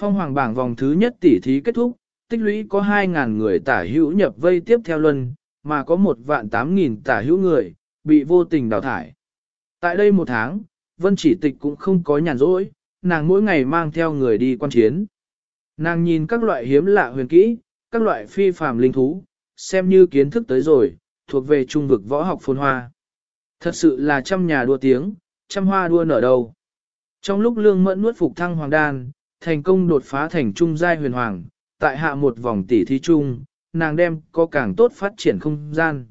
Phong hoàng bảng vòng thứ nhất tỷ thí kết thúc, tích lũy có 2.000 người tả hữu nhập vây tiếp theo luân, mà có 1.800.000 tả hữu người, bị vô tình đào thải. Tại đây một tháng, Vân Chỉ Tịch cũng không có nhàn rỗi, nàng mỗi ngày mang theo người đi quan chiến. Nàng nhìn các loại hiếm lạ huyền kỹ, các loại phi phàm linh thú, xem như kiến thức tới rồi, thuộc về trung vực võ học phồn hoa. Thật sự là trăm nhà đua tiếng, trăm hoa đua nở đầu. Trong lúc Lương Mẫn nuốt phục thăng hoàng đan, thành công đột phá thành trung giai huyền hoàng, tại hạ một vòng tỷ thí chung, nàng đem có càng tốt phát triển không gian.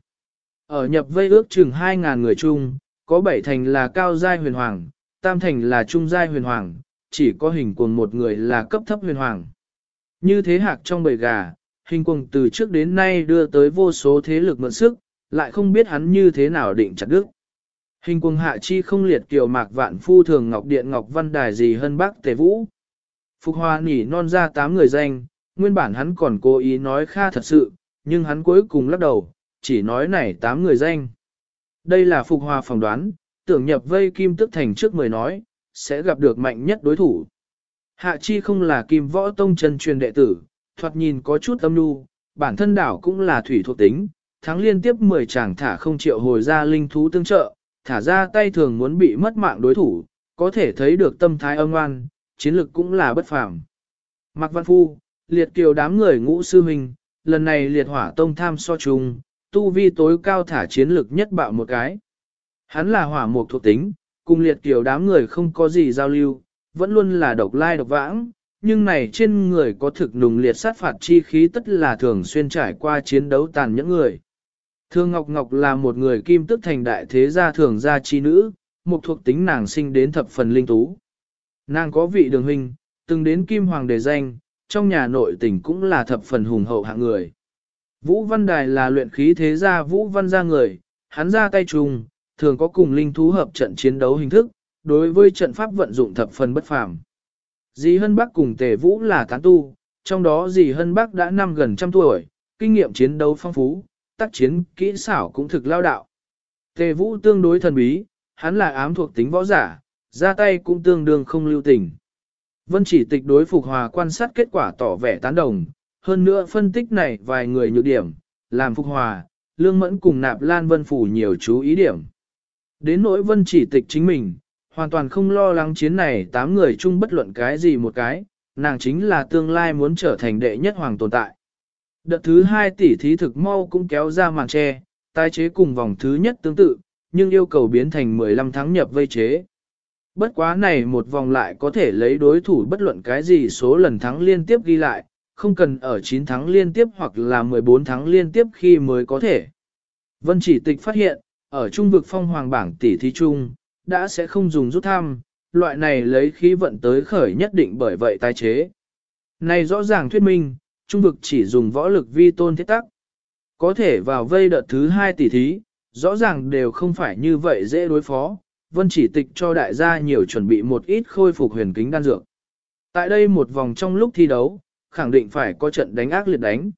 Ở nhập vây ước chừng 2.000 người chung, có 7 thành là cao giai huyền hoàng, tam thành là trung giai huyền hoàng, chỉ có hình cuồng một người là cấp thấp huyền hoàng. Như thế hạc trong bầy gà, hình cuồng từ trước đến nay đưa tới vô số thế lực mượn sức, lại không biết hắn như thế nào định chặt đứt. Hình cuồng hạ chi không liệt kiều mạc vạn phu thường ngọc điện ngọc văn đài gì hơn bác tề vũ. Phục Hòa nỉ non ra 8 người danh, nguyên bản hắn còn cố ý nói kha thật sự, nhưng hắn cuối cùng lắc đầu, chỉ nói này 8 người danh. Đây là Phục Hòa phỏng đoán, tưởng nhập vây kim tức thành trước 10 nói, sẽ gặp được mạnh nhất đối thủ. Hạ chi không là kim võ tông chân truyền đệ tử, thoạt nhìn có chút âm nhu, bản thân đảo cũng là thủy thuộc tính, thắng liên tiếp 10 chàng thả không triệu hồi ra linh thú tương trợ, thả ra tay thường muốn bị mất mạng đối thủ, có thể thấy được tâm thái âm ngoan, chiến lực cũng là bất phàm. Mạc Văn Phu, liệt kiều đám người ngũ sư huynh, lần này liệt hỏa tông tham so chung, tu vi tối cao thả chiến lực nhất bạo một cái. Hắn là hỏa mục thuộc tính, cùng liệt kiều đám người không có gì giao lưu, vẫn luôn là độc lai độc vãng, nhưng này trên người có thực nùng liệt sát phạt chi khí tất là thường xuyên trải qua chiến đấu tàn nhẫn người. Thương Ngọc Ngọc là một người kim tức thành đại thế gia thường gia chi nữ, một thuộc tính nàng sinh đến thập phần linh tú. Nàng có vị đường huynh, từng đến kim hoàng đề danh, trong nhà nội tình cũng là thập phần hùng hậu hạng người. Vũ Văn Đài là luyện khí thế gia Vũ Văn gia người, hắn ra tay trùng, thường có cùng linh thú hợp trận chiến đấu hình thức, đối với trận pháp vận dụng thập phần bất phàm. Dì Hân Bắc cùng Tề Vũ là tán tu, trong đó dì Hân Bắc đã năm gần trăm tuổi, kinh nghiệm chiến đấu phong phú, tác chiến kỹ xảo cũng thực lao đạo. Tề Vũ tương đối thần bí, hắn là ám thuộc tính võ giả, ra tay cũng tương đương không lưu tình. Vân Chỉ Tịch đối Phục Hòa quan sát kết quả tỏ vẻ tán đồng, hơn nữa phân tích này vài người nhược điểm, làm Phục Hòa, Lương Mẫn cùng Nạp Lan Vân Phủ nhiều chú ý điểm. Đến nỗi Vân Chỉ Tịch chính mình, hoàn toàn không lo lắng chiến này 8 người chung bất luận cái gì một cái, nàng chính là tương lai muốn trở thành đệ nhất hoàng tồn tại. Đợt thứ 2 tỷ thí thực mau cũng kéo ra màn che, tái chế cùng vòng thứ nhất tương tự, nhưng yêu cầu biến thành 15 tháng nhập vây chế. Bất quá này một vòng lại có thể lấy đối thủ bất luận cái gì số lần thắng liên tiếp ghi lại, không cần ở 9 tháng liên tiếp hoặc là 14 tháng liên tiếp khi mới có thể. Vân Chỉ Tịch phát hiện, ở trung vực phong hoàng bảng tỷ thí chung, đã sẽ không dùng rút thăm, loại này lấy khí vận tới khởi nhất định bởi vậy tái chế. Này rõ ràng thuyết minh, trung vực chỉ dùng võ lực vi tôn thiết tắc. Có thể vào vây đợt thứ 2 tỷ thí, rõ ràng đều không phải như vậy dễ đối phó. Vân Chỉ Tịch cho đại gia nhiều chuẩn bị một ít khôi phục huyền kính đan dược. Tại đây một vòng trong lúc thi đấu, khẳng định phải có trận đánh ác liệt đánh.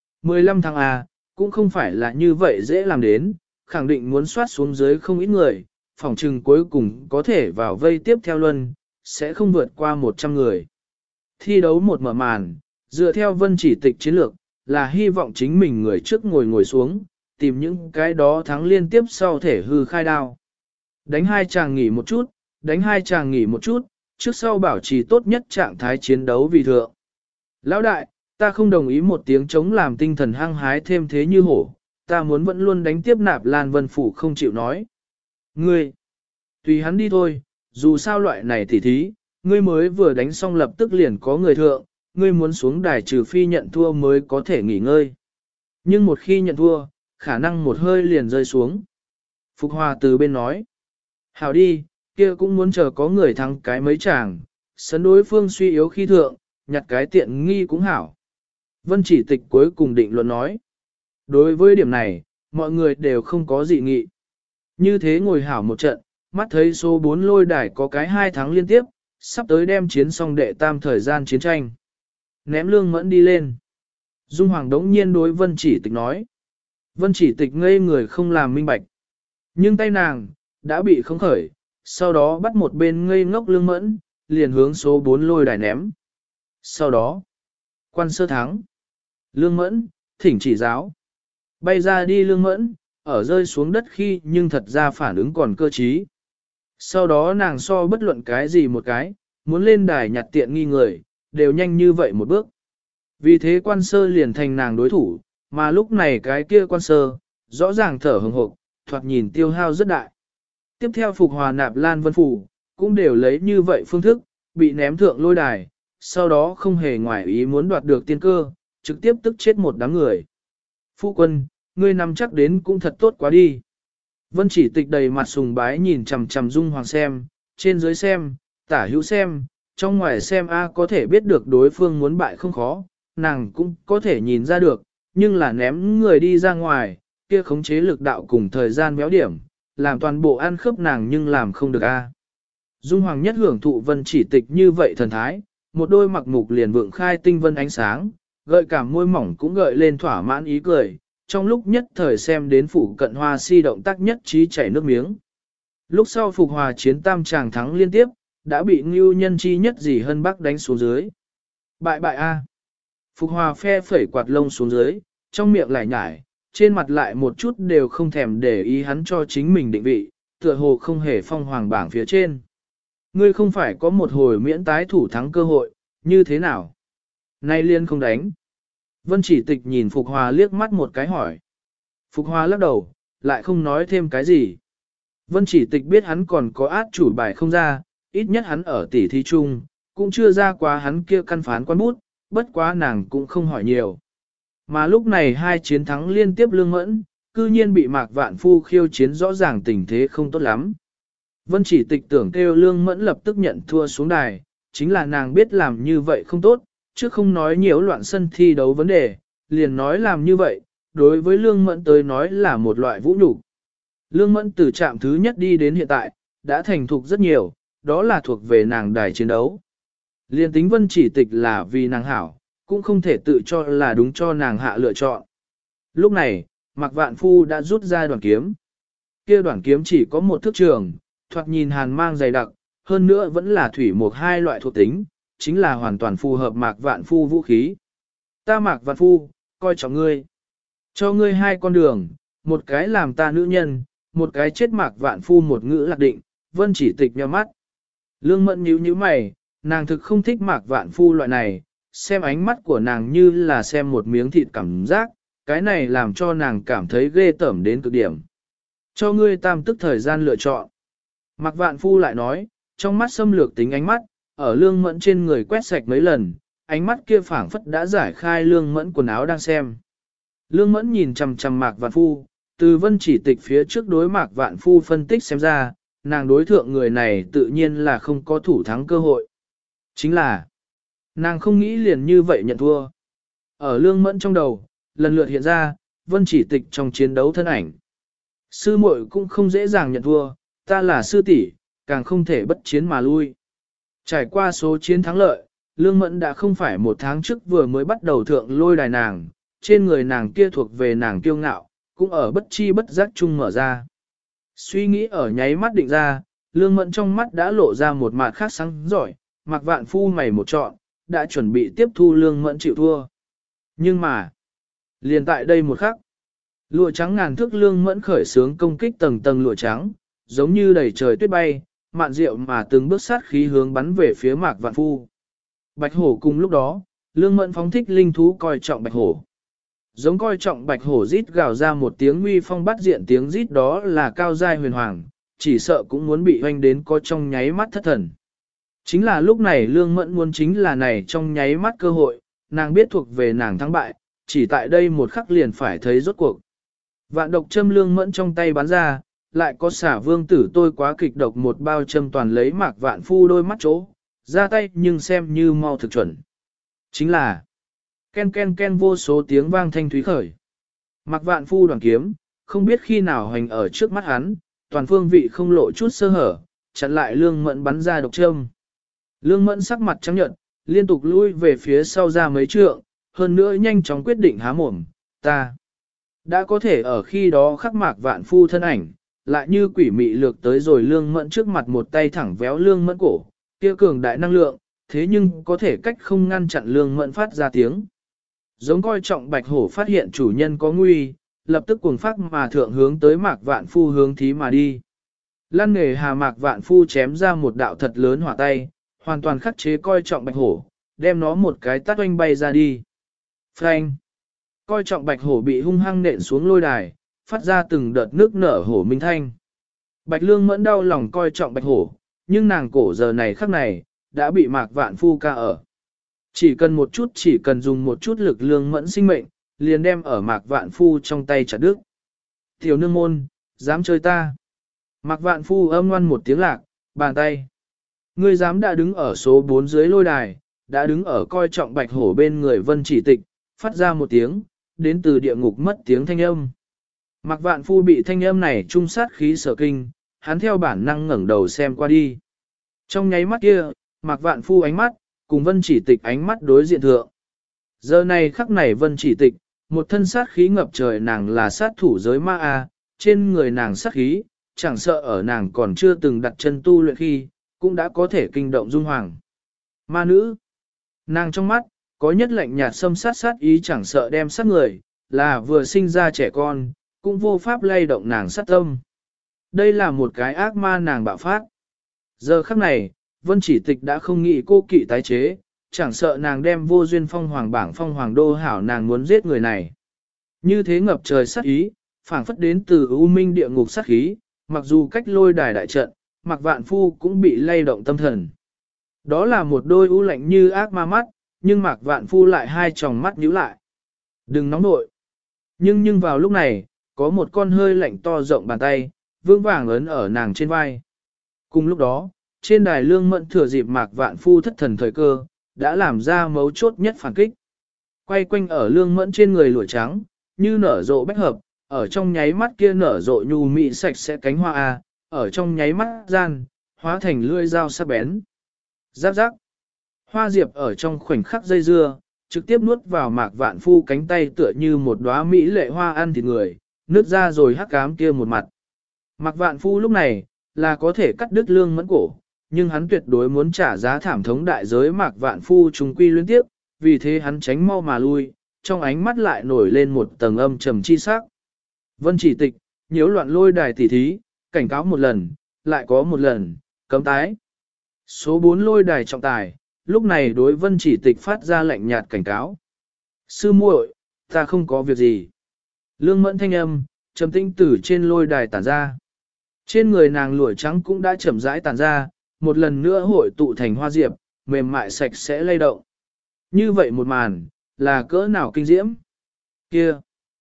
15 tháng A, cũng không phải là như vậy dễ làm đến, khẳng định muốn soát xuống dưới không ít người, phòng trừng cuối cùng có thể vào vây tiếp theo luân, sẽ không vượt qua 100 người. Thi đấu một mở màn, dựa theo Vân Chỉ Tịch chiến lược, là hy vọng chính mình người trước ngồi xuống, tìm những cái đó thắng liên tiếp sau thể hư khai đao. Đánh 2 chàng nghỉ một chút, đánh 2 chàng nghỉ một chút, trước sau bảo trì tốt nhất trạng thái chiến đấu vì thượng. Lão đại, ta không đồng ý một tiếng chống làm tinh thần hăng hái thêm thế như hổ, ta muốn vẫn luôn đánh tiếp Nạp Lan Vân Phủ không chịu nói. Ngươi, tùy hắn đi thôi, dù sao loại này tỉ thí, ngươi mới vừa đánh xong lập tức liền có người thượng, ngươi muốn xuống đài trừ phi nhận thua mới có thể nghỉ ngơi. Nhưng một khi nhận thua, khả năng một hơi liền rơi xuống. Phục Hòa từ bên nói, hảo đi, kia cũng muốn chờ có người thắng cái mấy chàng, sân đối phương suy yếu khi thượng, nhặt cái tiện nghi cũng hảo. Vân Chỉ Tịch cuối cùng định luận nói, đối với điểm này, mọi người đều không có dị nghị. Như thế ngồi hảo một trận, mắt thấy số 4 lôi đài có cái 2 tháng liên tiếp, sắp tới đem chiến xong đệ tam thời gian chiến tranh. Ném Lương Mẫn đi lên. Dung Hoàng đống nhiên đối Vân Chỉ Tịch nói. Vân Chỉ Tịch ngây người không làm minh bạch. Nhưng tay nàng, đã bị khống khởi, sau đó bắt một bên ngây ngốc Lương Mẫn, liền hướng số 4 lôi đài ném. Sau đó, quan sơ thắng. Lương Mẫn, thỉnh chỉ giáo. Bay ra đi Lương Mẫn, ở rơi xuống đất khi nhưng thật ra phản ứng còn cơ trí. Sau đó nàng so bất luận cái gì một cái, muốn lên đài nhặt tiện nghi người, đều nhanh như vậy một bước. Vì thế quan sơ liền thành nàng đối thủ, mà lúc này cái kia quan sơ, rõ ràng thở hừng hộp, thoạt nhìn tiêu hao rất đại. Tiếp theo Phục Hòa Nạp Lan Vân Phủ, cũng đều lấy như vậy phương thức, bị ném thượng lôi đài, sau đó không hề ngoại ý muốn đoạt được tiên cơ, trực tiếp tức chết một đám người. Phu quân, ngươi nằm chắc đến cũng thật tốt quá đi. Vân Chỉ Tịch đầy mặt sùng bái nhìn chằm chằm Dung Hoàng xem, trên dưới xem, tả hữu xem, trong ngoài xem có thể biết được đối phương muốn bại không khó, nàng cũng có thể nhìn ra được, nhưng là ném người đi ra ngoài, kia khống chế lực đạo cùng thời gian béo điểm, làm toàn bộ ăn khớp nàng nhưng làm không được Dung Hoàng nhất hưởng thụ Vân Chỉ Tịch như vậy thần thái, một đôi mặc mục liền vượng khai tinh vân ánh sáng, gợi cảm môi mỏng cũng gợi lên thỏa mãn ý cười, trong lúc nhất thời xem đến phủ cận hoa si động tác nhất trí chảy nước miếng. Lúc sau Phục Hòa chiến tam tràng thắng liên tiếp, đã bị Ngưu Nhân Chi nhất gì hơn Bắc đánh xuống dưới. Bại bại Phục Hòa phe phẩy quạt lông xuống dưới, trong miệng lại nhải, trên mặt lại một chút đều không thèm để ý hắn cho chính mình định vị, tựa hồ không hề phong hoàng bảng phía trên. Ngươi không phải có một hồi miễn tái thủ thắng cơ hội, như thế nào? Nay liên không đánh. Vân Chỉ Tịch nhìn Phục Hòa liếc mắt một cái hỏi. Phục Hòa lắc đầu, lại không nói thêm cái gì. Vân Chỉ Tịch biết hắn còn có át chủ bài không ra, ít nhất hắn ở tỷ thí chung, cũng chưa ra quá hắn kia căn phán quan bút, bất quá nàng cũng không hỏi nhiều. Mà lúc này hai chiến thắng liên tiếp Lương Mẫn, cư nhiên bị Mạc Vạn Phu khiêu chiến rõ ràng tình thế không tốt lắm. Vân Chỉ Tịch tưởng kêu Lương Mẫn lập tức nhận thua xuống đài, chính là nàng biết làm như vậy không tốt, chứ không nói nhiễu loạn sân thi đấu vấn đề, liền nói làm như vậy, đối với Lương Mẫn tới nói là một loại vũ nhục. Lương Mẫn từ trạm thứ nhất đi đến hiện tại, đã thành thục rất nhiều, đó là thuộc về nàng đài chiến đấu. Liên tính Vân Chỉ Tịch là vì nàng hảo, cũng không thể tự cho là đúng cho nàng hạ lựa chọn. Lúc này, Mạc Vạn Phu đã rút ra đoạn kiếm. Kia đoạn kiếm chỉ có một thước trường, thoạt nhìn hàn mang dày đặc, hơn nữa vẫn là thủy một hai loại thuộc tính, chính là hoàn toàn phù hợp Mạc Vạn Phu vũ khí. Ta Mạc Vạn Phu, coi trọng ngươi. Cho ngươi hai con đường, một cái làm ta nữ nhân, một cái chết Mạc Vạn Phu một ngữ lạc định, Vân Chỉ Tịch nhíu mắt. Lương Mẫn nhíu nhíu mày, nàng thực không thích Mạc Vạn Phu loại này, xem ánh mắt của nàng như là xem một miếng thịt cảm giác, cái này làm cho nàng cảm thấy ghê tởm đến cực điểm. Cho ngươi tam tức thời gian lựa chọn. Mạc Vạn Phu lại nói, trong mắt xâm lược tính ánh mắt, ở Lương Mẫn trên người quét sạch mấy lần, ánh mắt kia phảng phất đã giải khai Lương Mẫn quần áo đang xem. Lương Mẫn nhìn chằm chằm Mạc Vạn Phu, từ Vân Chỉ Tịch phía trước đối Mạc Vạn Phu phân tích xem ra, nàng đối thượng người này tự nhiên là không có thủ thắng cơ hội. Chính là, nàng không nghĩ liền như vậy nhận thua. Ở Lương Mẫn trong đầu, lần lượt hiện ra, Vân Chỉ Tịch trong chiến đấu thân ảnh. Sư muội cũng không dễ dàng nhận thua, ta là sư tỷ, càng không thể bất chiến mà lui. Trải qua số chiến thắng lợi, Lương Mẫn đã không phải một tháng trước vừa mới bắt đầu thượng lôi đài nàng, trên người nàng kia thuộc về nàng kiêu ngạo, cũng ở bất chi bất giác chung mở ra. Suy nghĩ ở nháy mắt định ra, Lương Mẫn trong mắt đã lộ ra một mặt khác sáng giỏi, Mạc Vạn Phu mày một chọn, đã chuẩn bị tiếp thu Lương Mẫn chịu thua. Nhưng mà, liền tại đây một khắc, lụa trắng ngàn thước Lương Mẫn khởi sướng công kích tầng tầng lụa trắng, giống như đầy trời tuyết bay, mạn diệu mà từng bước sát khí hướng bắn về phía Mạc Vạn Phu. Bạch hổ cùng lúc đó, Lương Mẫn phóng thích linh thú coi trọng bạch hổ. Giống coi trọng bạch hổ rít gào ra một tiếng uy phong bắt diện tiếng rít đó là cao giai huyền hoàng, chỉ sợ cũng muốn bị hoanh đến có trong nháy mắt thất thần. Chính là lúc này Lương Mẫn muốn chính là này trong nháy mắt cơ hội, nàng biết thuộc về nàng thắng bại, chỉ tại đây một khắc liền phải thấy rốt cuộc. Vạn độc châm Lương Mẫn trong tay bắn ra, lại có xả vương tử tôi quá kịch độc một bao châm toàn lấy Mạc Vạn Phu đôi mắt chỗ, ra tay nhưng xem như mau thực chuẩn. Chính là ken ken ken vô số tiếng vang thanh thúy khởi. Mạc Vạn Phu đoàn kiếm, không biết khi nào hành ở trước mắt hắn, toàn phương vị không lộ chút sơ hở, chặn lại Lương Mẫn bắn ra độc châm. Lương Mẫn sắc mặt trắng nhợt, liên tục lui về phía sau ra mấy trượng, hơn nữa nhanh chóng quyết định há mồm, ta đã có thể ở khi đó khắc Mạc Vạn Phu thân ảnh, lại như quỷ mị lược tới rồi Lương Mẫn trước mặt một tay thẳng véo Lương Mẫn cổ, kia cường đại năng lượng, thế nhưng có thể cách không ngăn chặn Lương Mẫn phát ra tiếng. Giống coi trọng bạch hổ phát hiện chủ nhân có nguy, lập tức cuồng phát mà thượng hướng tới Mạc Vạn Phu hướng thí mà đi. Lăn nghề hà Mạc Vạn Phu chém ra một đạo thật lớn hỏa tay, hoàn toàn khắc chế coi trọng bạch hổ, đem nó một cái tát oanh bay ra đi. Phanh! Coi trọng bạch hổ bị hung hăng nện xuống lôi đài, phát ra từng đợt nước nở hổ minh thanh. Bạch Lương Mẫn đau lòng coi trọng bạch hổ, nhưng nàng cổ giờ này khắc này, đã bị Mạc Vạn Phu ca ở. Chỉ cần dùng một chút lực Lương Mẫn sinh mệnh, liền đem ở Mạc Vạn Phu trong tay chặt đứt. Tiểu nương môn, dám chơi ta. Mạc Vạn Phu âm ngoan một tiếng lạc, bàn tay. Ngươi dám đã đứng ở số 4 dưới lôi đài, đã đứng ở coi trọng bạch hổ bên người Vân Chỉ Tịch, phát ra một tiếng, đến từ địa ngục mất tiếng thanh âm. Mạc Vạn Phu bị thanh âm này trung sát khí sở kinh, hắn theo bản năng ngẩng đầu xem qua đi. Trong nháy mắt kia, Mạc Vạn Phu ánh mắt, cùng Vân Chỉ Tịch ánh mắt đối diện thượng. Giờ này khắc này Vân Chỉ Tịch, một thân sát khí ngập trời, nàng là sát thủ giới ma a, trên người nàng sát khí, chẳng sợ ở nàng còn chưa từng đặt chân tu luyện khi, cũng đã có thể kinh động dung hoàng. Ma nữ, nàng trong mắt, có nhất lạnh nhạt xâm sát ý chẳng sợ đem sát người, là vừa sinh ra trẻ con, cũng vô pháp lay động nàng sát tâm. Đây là một cái ác ma nàng bạo phát. Giờ khắc này, Vân Chỉ Tịch đã không nghĩ cô kỵ tái chế, chẳng sợ nàng đem vô duyên phong hoàng bảng phong hoàng đô hảo nàng muốn giết người này. Như thế ngập trời sát ý, phảng phất đến từ u minh địa ngục sát khí, mặc dù cách lôi đài đại trận, Mạc Vạn Phu cũng bị lay động tâm thần. Đó là một đôi u lạnh như ác ma mắt, nhưng Mạc Vạn Phu lại hai tròng mắt nhíu lại. Đừng nóng nội. Nhưng vào lúc này, có một con hơi lạnh to rộng bàn tay, vương vàng ấn ở nàng trên vai. Cùng lúc đó, trên đài Lương Mẫn thừa dịp Mạc Vạn Phu thất thần thời cơ, đã làm ra mấu chốt nhất phản kích. Quay quanh ở Lương Mẫn trên người lụa trắng, như nở rộ bách hợp, ở trong nháy mắt kia nở rộ nhu mị sạch sẽ cánh hoa a, ở trong nháy mắt gian, hóa thành lưỡi dao sắc bén. Giáp giáp. Hoa diệp ở trong khoảnh khắc dây dưa, trực tiếp nuốt vào Mạc Vạn Phu cánh tay tựa như một đóa mỹ lệ hoa ăn thịt người, nứt ra rồi hắc ám kia một mặt. Mạc Vạn Phu lúc này, là có thể cắt đứt Lương Mẫn cổ, nhưng hắn tuyệt đối muốn trả giá thảm thống đại giới. Mạc Vạn Phu trùng quy liên tiếp, vì thế hắn tránh mau mà lui, trong ánh mắt lại nổi lên một tầng âm trầm chi sắc. Vân Chỉ Tịch, nhiễu loạn lôi đài tỉ thí, cảnh cáo một lần, lại có một lần, cấm tái. Số 4 lôi đài trọng tài, lúc này đối Vân Chỉ Tịch phát ra lạnh nhạt cảnh cáo. Sư muội, ta không có việc gì. Lương Mẫn thanh âm, trầm tĩnh từ trên lôi đài tản ra. Trên người nàng lụa trắng cũng đã chậm rãi tản ra, một lần nữa hội tụ thành hoa diệp, mềm mại sạch sẽ lay động. Như vậy một màn, là cỡ nào kinh diễm? Kia!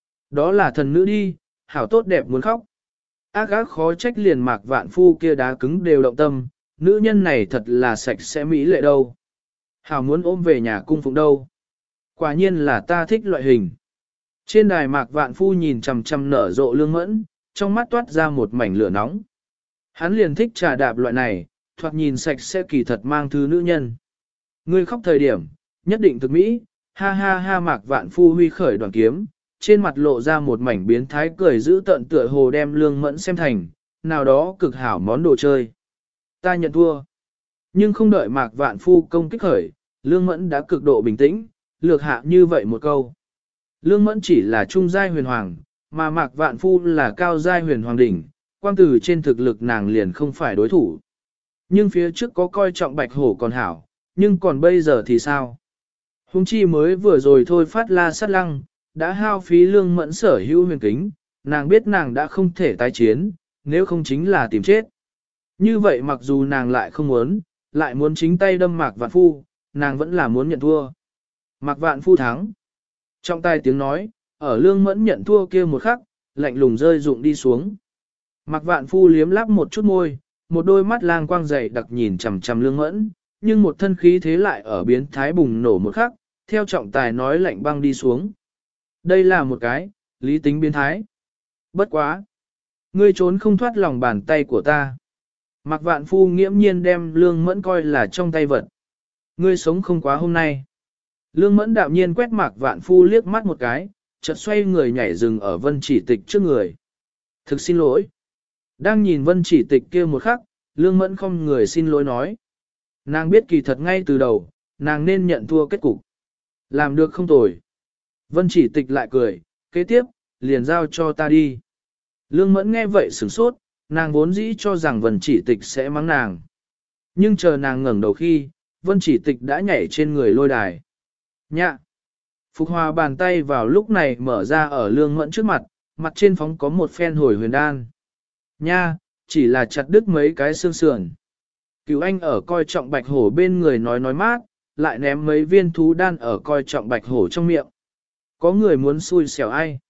Đó là thần nữ đi, hảo tốt đẹp muốn khóc. Ác ác khó trách liền Mạc Vạn Phu kia đá cứng đều động tâm, nữ nhân này thật là sạch sẽ mỹ lệ đâu. Hảo muốn ôm về nhà cung phụng đâu. Quả nhiên là ta thích loại hình. Trên đài Mạc Vạn Phu nhìn chằm chằm nở rộ Lương Mẫn, trong mắt toát ra một mảnh lửa nóng. Hắn liền thích trà đạp loại này, thoạt nhìn sạch sẽ kỳ thật mang thứ nữ nhân. Ngươi khóc thời điểm, nhất định thực mỹ, ha ha ha. Mạc Vạn Phu huy khởi đoàn kiếm, trên mặt lộ ra một mảnh biến thái cười giữ tợn tựa hồ đem Lương Mẫn xem thành, nào đó cực hảo món đồ chơi. Ta nhận thua. Nhưng không đợi Mạc Vạn Phu công kích khởi, Lương Mẫn đã cực độ bình tĩnh, lược hạ như vậy một câu. Lương Mẫn chỉ là trung giai huyền hoàng, mà Mạc Vạn Phu là cao giai huyền hoàng đỉnh, quang từ trên thực lực nàng liền không phải đối thủ. Nhưng phía trước có coi trọng bạch hổ còn hảo, nhưng còn bây giờ thì sao? Hùng chi mới vừa rồi thôi phát la sát lăng, đã hao phí Lương Mẫn sở hữu huyền kính, nàng biết nàng đã không thể tái chiến, nếu không chính là tìm chết. Như vậy mặc dù nàng lại không muốn, lại muốn chính tay đâm Mạc Vạn Phu, nàng vẫn là muốn nhận thua. Mạc Vạn Phu thắng. Trong tai tiếng nói, ở Lương Mẫn nhận thua kia một khắc, lạnh lùng rơi rụng đi xuống. Mạc Vạn Phu liếm láp một chút môi, một đôi mắt lang quang dày đặc nhìn chằm chằm Lương Mẫn, nhưng một thân khí thế lại ở biến thái bùng nổ một khắc, theo trọng tài nói lạnh băng đi xuống. Đây là một cái, lý tính biến thái. Bất quá. Ngươi trốn không thoát lòng bàn tay của ta. Mạc Vạn Phu nghiễm nhiên đem Lương Mẫn coi là trong tay vật. Ngươi sống không quá hôm nay. Lương Mẫn đạm nhiên quét Mạc Vạn Phu liếc mắt một cái, chợt xoay người nhảy dừng ở Vân Chỉ Tịch trước người. Thực xin lỗi. Đang nhìn Vân Chỉ Tịch kia một khắc, Lương Mẫn không người xin lỗi nói. Nàng biết kỳ thật ngay từ đầu, nàng nên nhận thua kết cục. Làm được không tồi. Vân Chỉ Tịch lại cười, kế tiếp, liền giao cho ta đi. Lương Mẫn nghe vậy sửng sốt, nàng vốn dĩ cho rằng Vân Chỉ Tịch sẽ mắng nàng. Nhưng chờ nàng ngẩng đầu khi, Vân Chỉ Tịch đã nhảy trên người lôi đài. Nhạ! Phục Hòa bàn tay vào lúc này mở ra ở Lương Mẫn trước mặt, mặt trên phóng có một phen hồi huyền đan. Nha! Chỉ là chặt đứt mấy cái xương sườn. Cửu Anh ở coi trọng bạch hổ bên người nói mát, lại ném mấy viên thú đan ở coi trọng bạch hổ trong miệng. Có người muốn xui xẻo ai?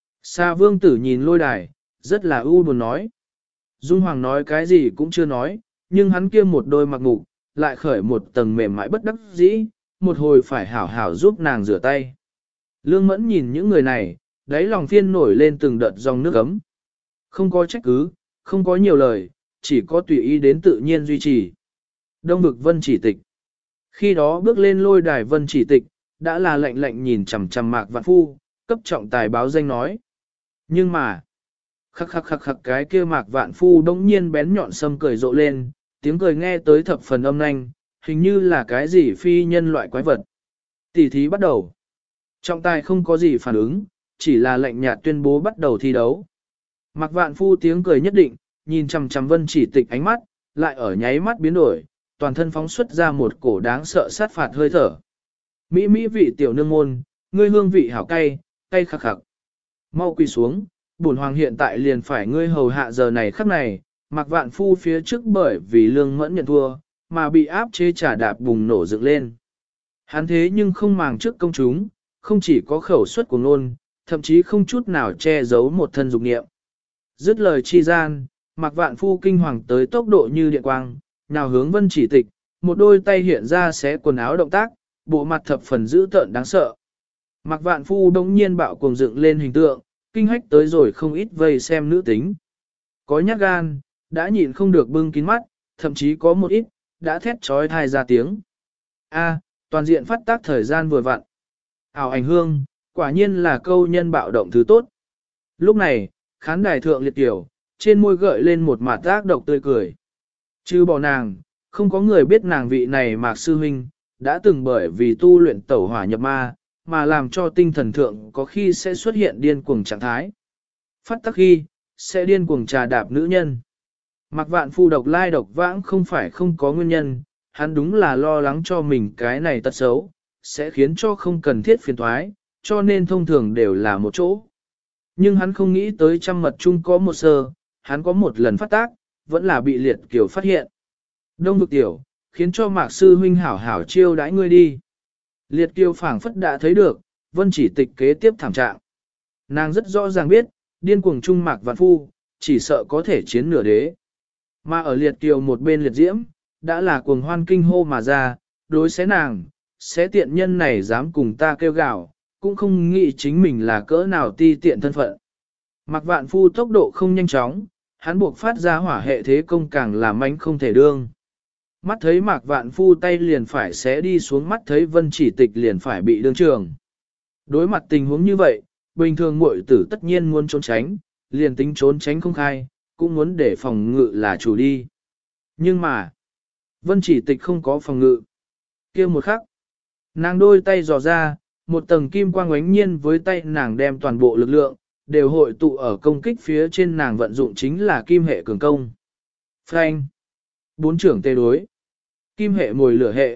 Sa Vương Tử nhìn lôi đài, rất là u buồn nói. Dung Hoàng nói cái gì cũng chưa nói, nhưng hắn kia một đôi mặc ngục, lại khởi một tầng mềm mại bất đắc dĩ, một hồi phải hảo hảo giúp nàng rửa tay. Lương Mẫn nhìn những người này, đáy lòng phiên nổi lên từng đợt dòng nước ấm. Không có trách cứ, không có nhiều lời, chỉ có tùy ý đến tự nhiên duy trì. Đông vực Vân Chỉ Tịch. Khi đó bước lên lôi đài Vân Chỉ Tịch, đã là lạnh lạnh nhìn chằm chằm Mạc Vạn Phu, cấp trọng tài báo danh nói. Nhưng mà, khắc cái kia Mạc Vạn Phu đống nhiên bén nhọn sâm cười rộ lên, tiếng cười nghe tới thập phần âm nanh, hình như là cái gì phi nhân loại quái vật. Tỷ thí bắt đầu. Trọng tài không có gì phản ứng, chỉ là lạnh nhạt tuyên bố bắt đầu thi đấu. Mạc Vạn Phu tiếng cười nhất định, nhìn chằm chằm Vân Chỉ Tịch ánh mắt, lại ở nháy mắt biến đổi, toàn thân phóng xuất ra một cổ đáng sợ sát phạt hơi thở. Mỹ vị tiểu nương môn, ngươi hương vị hảo cay, cay khắc khắc. Mau quỳ xuống, bổn hoàng hiện tại liền phải ngươi hầu hạ giờ này khắc này, Mạc Vạn Phu phía trước bởi vì Lương Mẫn nhận thua, mà bị áp chế trả đạp bùng nổ dựng lên. Hắn thế nhưng không màng trước công chúng, không chỉ có khẩu suất của ngôn, thậm chí không chút nào che giấu một thân dục niệm. Dứt lời chi gian, Mạc Vạn Phu kinh hoàng tới tốc độ như điện quang, nào hướng Vân Chỉ Tịch, một đôi tay hiện ra xé quần áo động tác, bộ mặt thập phần dữ tợn đáng sợ. Mạc Vạn Phu đống nhiên bạo cuồng dựng lên hình tượng, kinh hách tới rồi không ít vây xem nữ tính. Có nhát gan, đã nhịn không được bưng kín mắt, thậm chí có một ít, đã thét trói thai ra tiếng. A, toàn diện phát tác thời gian vừa vặn. Ảo ảnh hương, quả nhiên là câu nhân bạo động thứ tốt. Lúc này, khán đài thượng liệt tiểu, trên môi gợi lên một mặt ác độc tươi cười. Chứ bỏ nàng, không có người biết nàng vị này Mạc Sư Huynh, đã từng bởi vì tu luyện tẩu hỏa nhập ma, mà làm cho tinh thần thượng có khi sẽ xuất hiện điên cuồng trạng thái. Phát tắc khi, sẽ điên cuồng trà đạp nữ nhân. Mạc Vạn Phu độc lai độc vãng không phải không có nguyên nhân, hắn đúng là lo lắng cho mình cái này tật xấu, sẽ khiến cho không cần thiết phiền toái, cho nên thông thường đều là một chỗ. Nhưng hắn không nghĩ tới trăm mật chung có một sơ, hắn có một lần phát tác, vẫn là bị liệt kiểu phát hiện. Đông vực tiểu, khiến cho Mạc Sư Huynh hảo hảo chiêu đãi ngươi đi. Liệt kiều phảng phất đã thấy được, Vân Chỉ Tịch kế tiếp thảm trạng. Nàng rất rõ ràng biết, điên cuồng trung Mạc Vạn Phu, chỉ sợ có thể chiến nửa đế. Mà ở liệt kiều một bên liệt diễm, đã là cuồng hoan kinh hô mà ra, đối xé nàng, xé tiện nhân này dám cùng ta kêu gào, cũng không nghĩ chính mình là cỡ nào ti tiện thân phận. Mạc Vạn Phu tốc độ không nhanh chóng, hắn buộc phát ra hỏa hệ thế công càng làm mánh không thể đương. Mắt thấy Mạc Vạn Phu tay liền phải xé đi xuống, mắt thấy Vân Chỉ Tịch liền phải bị đương trường. Đối mặt tình huống như vậy, bình thường muội tử tất nhiên muốn trốn tránh, liền tính trốn tránh không khai, cũng muốn để phòng ngự là chủ đi. Nhưng mà, Vân Chỉ Tịch không có phòng ngự. Kia một khắc, nàng đôi tay dò ra, một tầng kim quang oánh nhiên với tay nàng đem toàn bộ lực lượng, đều hội tụ ở công kích phía trên nàng vận dụng chính là kim hệ cường công. Phanh. 4 trưởng tê đối. Kim hệ mồi lửa hệ.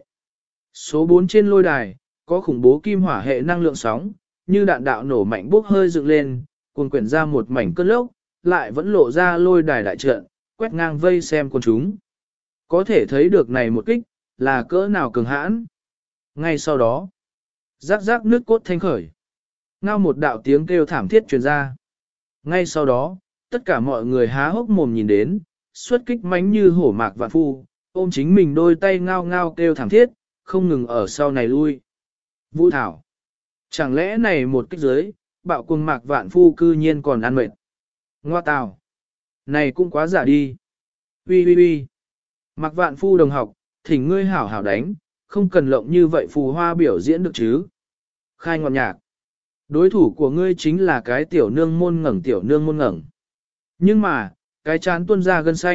Số 4 trên lôi đài, có khủng bố kim hỏa hệ năng lượng sóng, như đạn đạo nổ mạnh bốc hơi dựng lên, cuồn quyển ra một mảnh cơn lốc, lại vẫn lộ ra lôi đài đại trận, quét ngang vây xem con chúng. Có thể thấy được này một kích, là cỡ nào cường hãn. Ngay sau đó, rắc rắc nước cốt thanh khởi. Ngao một đạo tiếng kêu thảm thiết truyền ra. Ngay sau đó, tất cả mọi người há hốc mồm nhìn đến, xuất kích mãnh như hổ Mạc Vạn Phu, ôm chính mình đôi tay ngao ngao kêu thảm thiết, không ngừng ở sau này lui. Vũ Thảo. Chẳng lẽ này một kích dưới, bạo cùng Mạc Vạn Phu cư nhiên còn ăn mệt. Ngoa tào. Này cũng quá giả đi. Ui. Mạc Vạn Phu đồng học, thỉnh ngươi hảo hảo đánh, không cần lộng như vậy phù hoa biểu diễn được chứ. Khai ngọn nhạc. Đối thủ của ngươi chính là cái tiểu nương môn ngẩng. Nhưng mà, cái chán tuôn ra gân xanh,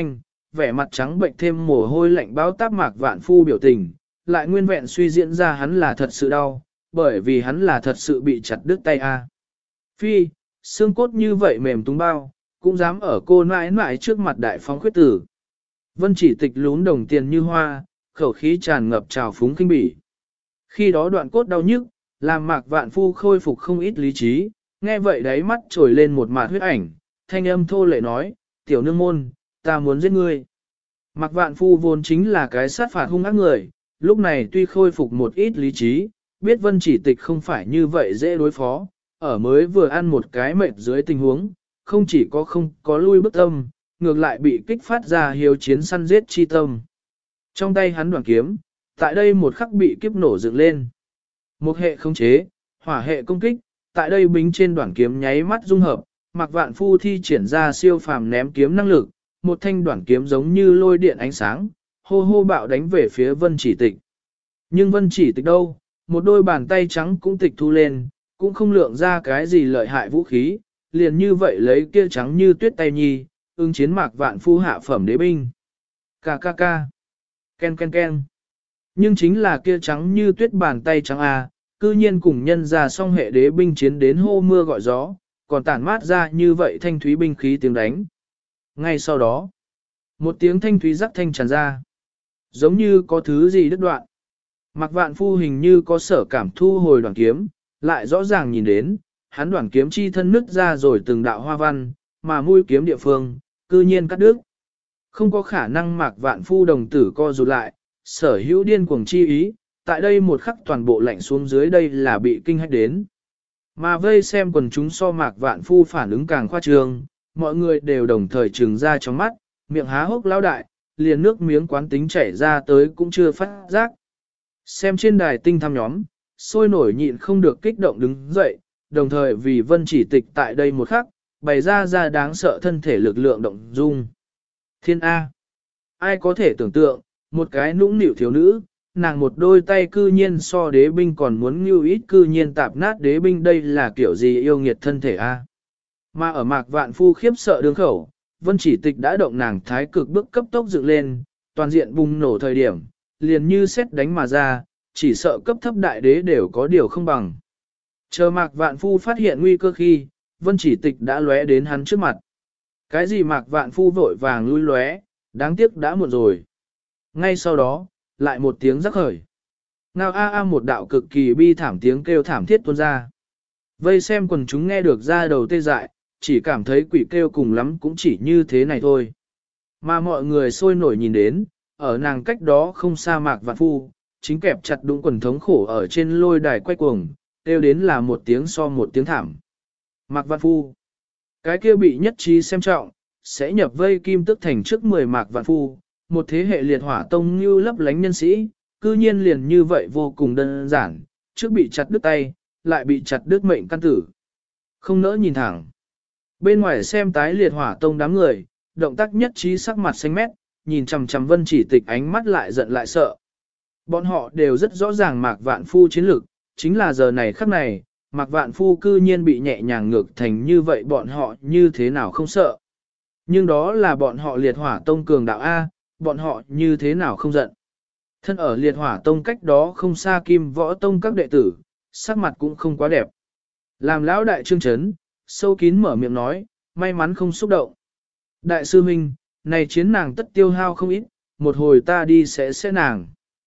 vẻ mặt trắng bệnh thêm mồ hôi lạnh báo táp Mạc Vạn Phu biểu tình, lại nguyên vẹn suy diễn ra hắn là thật sự đau, bởi vì hắn là thật sự bị chặt đứt tay a. Phi, xương cốt như vậy mềm tung bao, cũng dám ở cô nãi nãi trước mặt đại phóng khuyết tử. Vân Chỉ Tịch lún đồng tiền như hoa, khẩu khí tràn ngập trào phúng kinh bỉ. Khi đó đoạn cốt đau nhức, làm Mạc Vạn Phu khôi phục không ít lý trí, nghe vậy đáy mắt trồi lên một mạt huyết ảnh, thanh âm thô lệ nói, tiểu nương môn, ta muốn giết ngươi. Mạc Vạn Phu vốn chính là cái sát phạt hung ác người, lúc này tuy khôi phục một ít lý trí, biết Vân Chỉ Tịch không phải như vậy dễ đối phó, ở mới vừa ăn một cái mệt dưới tình huống, không chỉ không có lui bước tâm, ngược lại bị kích phát ra hiếu chiến săn giết chi tâm. Trong tay hắn đoàn kiếm, tại đây một khắc bị kiếp nổ dựng lên. Một hệ khống chế, hỏa hệ công kích, tại đây bính trên đoạn kiếm nháy mắt dung hợp, Mạc Vạn Phu thi triển ra siêu phàm ném kiếm năng lực, một thanh đoạn kiếm giống như lôi điện ánh sáng, hô hô bạo đánh về phía Vân Chỉ Tịch. Nhưng Vân Chỉ Tịch đâu, một đôi bàn tay trắng cũng tịch thu lên, cũng không lượng ra cái gì lợi hại vũ khí, liền như vậy lấy kia trắng như tuyết tay nhi, ứng chiến Mạc Vạn Phu hạ phẩm đế binh. Ca ca ca. Ken ken ken. Nhưng chính là kia trắng như tuyết bàn tay trắng cư nhiên cùng nhân ra song hệ đế binh chiến đến hô mưa gọi gió, còn tản mát ra như vậy thanh thúy binh khí tiếng đánh. Ngay sau đó, một tiếng thanh thúy rắc thanh tràn ra, giống như có thứ gì đứt đoạn. Mạc Vạn Phu hình như có sở cảm thu hồi đoạn kiếm, lại rõ ràng nhìn đến, hắn đoạn kiếm chi thân nứt ra rồi từng đạo hoa văn, mà mũi kiếm địa phương, cư nhiên cắt đứt. Không có khả năng Mạc Vạn Phu đồng tử co rụt lại, sở hữu điên cuồng chi ý, tại đây một khắc toàn bộ lạnh xuống dưới đây là bị kinh hách đến. Mà vây xem quần chúng so Mạc Vạn Phu phản ứng càng khoa trương, mọi người đều đồng thời trừng ra trong mắt, miệng há hốc lão đại, liền nước miếng quán tính chảy ra tới cũng chưa phát giác. Xem trên đài tinh thăm nhóm, sôi nổi nhịn không được kích động đứng dậy, đồng thời vì Vân Chỉ Tịch tại đây một khắc, bày ra đáng sợ thân thể lực lượng động dung. Thiên A. Ai có thể tưởng tượng, một cái nũng nịu thiếu nữ, nàng một đôi tay cư nhiên so đế binh còn muốn ngưu ít cư nhiên tạp nát đế binh đây là kiểu gì yêu nghiệt thân thể A. Mà ở Mạc Vạn Phu khiếp sợ đường khẩu, Vân Chỉ Tịch đã động nàng thái cực bước cấp tốc dựng lên, toàn diện bùng nổ thời điểm, liền như xét đánh mà ra, chỉ sợ cấp thấp đại đế đều có điều không bằng. Chờ Mạc Vạn Phu phát hiện nguy cơ khi, Vân Chỉ Tịch đã lóe đến hắn trước mặt. Cái gì Mạc Vạn Phu vội vàng lui lóe, đáng tiếc đã muộn rồi. Ngay sau đó, lại một tiếng rắc khởi. Ngao một đạo cực kỳ bi thảm tiếng kêu thảm thiết tuôn ra. Vây xem quần chúng nghe được ra đầu tê dại, chỉ cảm thấy quỷ kêu cùng lắm cũng chỉ như thế này thôi. Mà mọi người sôi nổi nhìn đến, ở nàng cách đó không xa Mạc Vạn Phu, chính kẹp chặt đũng quần thống khổ ở trên lôi đài quay cuồng, kêu đến là một tiếng so một tiếng thảm. Mạc Vạn Phu, cái kia bị nhất trí xem trọng, sẽ nhập vây kim tức thành trước 10 Mạc Vạn Phu, một thế hệ liệt hỏa tông như lấp lánh nhân sĩ, cư nhiên liền như vậy vô cùng đơn giản, trước bị chặt đứt tay, lại bị chặt đứt mệnh căn tử. Không nỡ nhìn thẳng. Bên ngoài xem tái liệt hỏa tông đám người, động tác nhất trí sắc mặt xanh mét, nhìn chằm chằm Vân Chỉ Tịch ánh mắt lại giận lại sợ. Bọn họ đều rất rõ ràng Mạc Vạn Phu chiến lược, chính là giờ này khắc này, Mạc Vạn Phu cư nhiên bị nhẹ nhàng ngược thành như vậy bọn họ như thế nào không sợ. Nhưng đó là bọn họ liệt hỏa tông cường đạo A, bọn họ như thế nào không giận. Thân ở liệt hỏa tông cách đó không xa Kim Võ tông các đệ tử, sắc mặt cũng không quá đẹp. Làm lão đại trương chấn, sâu kín mở miệng nói, may mắn không xúc động. Đại sư huynh, này chiến nàng tất tiêu hao không ít, một hồi ta đi sẽ nàng.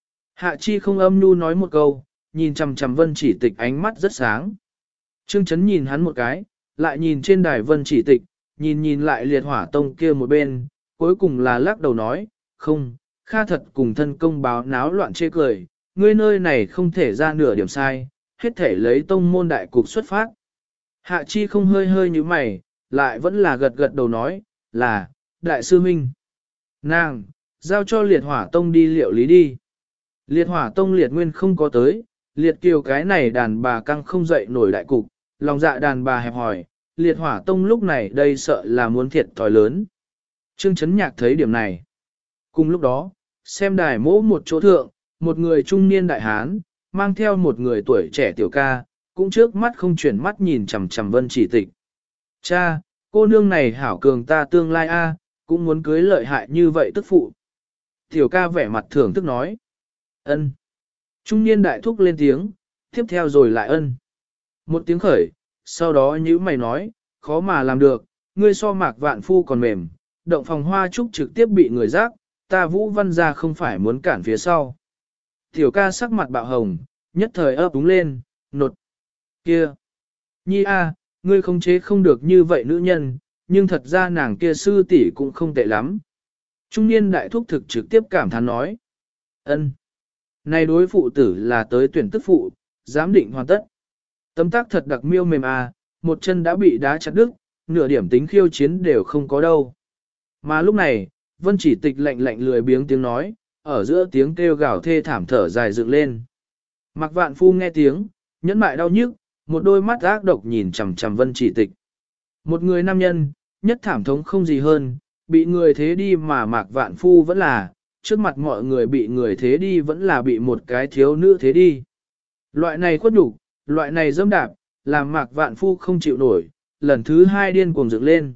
Hạ chi không âm nhu nói một câu, nhìn chằm chằm Vân Chỉ Tịch ánh mắt rất sáng. Trương chấn nhìn hắn một cái, lại nhìn trên đài Vân Chỉ Tịch, nhìn lại liệt hỏa tông kia một bên, cuối cùng là lắc đầu nói, không, Kha thật cùng thân công báo náo loạn chê cười, ngươi nơi này không thể ra nửa điểm sai, hết thể lấy tông môn đại cục xuất phát. Hạ chi không hơi như mày, lại vẫn là gật đầu nói, là, đại sư huynh. Nàng, giao cho liệt hỏa tông đi liệu lý đi. Liệt hỏa tông liệt nguyên không có tới, liệt kiều cái này đàn bà căng không dậy nổi đại cục, lòng dạ đàn bà hẹp hỏi, liệt hỏa tông lúc này đây sợ là muốn thiệt thòi lớn. Trương Chấn Nhạc thấy điểm này. Cùng lúc đó, xem đài mỗ một chỗ thượng, một người trung niên đại hán, mang theo một người tuổi trẻ tiểu ca, cũng trước mắt không chuyển mắt nhìn chằm chằm Vân Chỉ Tịch. Cha, cô nương này hảo cường ta tương lai a, cũng muốn cưới lợi hại như vậy tức phụ. Tiểu ca vẻ mặt thưởng thức nói. Ân. Trung niên đại thúc lên tiếng, tiếp theo rồi lại ân. Một tiếng khởi, sau đó nhữ mày nói, khó mà làm được, ngươi so Mạc Vạn Phu còn mềm, động phòng hoa trúc trực tiếp bị người rác, ta Vũ Văn gia không phải muốn cản phía sau. Tiểu ca sắc mặt bạo hồng, nhất thời ấp úng lên, nột. Kia! Nhi a, ngươi không chế không được như vậy nữ nhân, nhưng thật ra nàng kia sư tỷ cũng không tệ lắm. Trung niên đại thúc thực trực tiếp cảm thán nói. Ân, này đối phụ tử là tới tuyển tức phụ, giám định hoàn tất. Tấm tác thật đặc miêu mềm a, một chân đã bị đá chặt đứt, nửa điểm tính khiêu chiến đều không có đâu. Mà lúc này, Vân Chỉ Tịch lạnh lạnh lười biếng tiếng nói, ở giữa tiếng kêu gào thê thảm thở dài dựng lên. Mạc Vạn Phu nghe tiếng, nhẫn mại đau nhức, một đôi mắt ác độc nhìn chằm chằm Vân Chỉ Tịch. Một người nam nhân, nhất thảm thống không gì hơn, bị người thế đi mà Mạc Vạn Phu vẫn là, trước mặt mọi người bị người thế đi vẫn là bị một cái thiếu nữ thế đi. Loại này khuất nhục, loại này dâm đạp, làm Mạc Vạn Phu không chịu nổi, lần thứ hai điên cuồng dựng lên.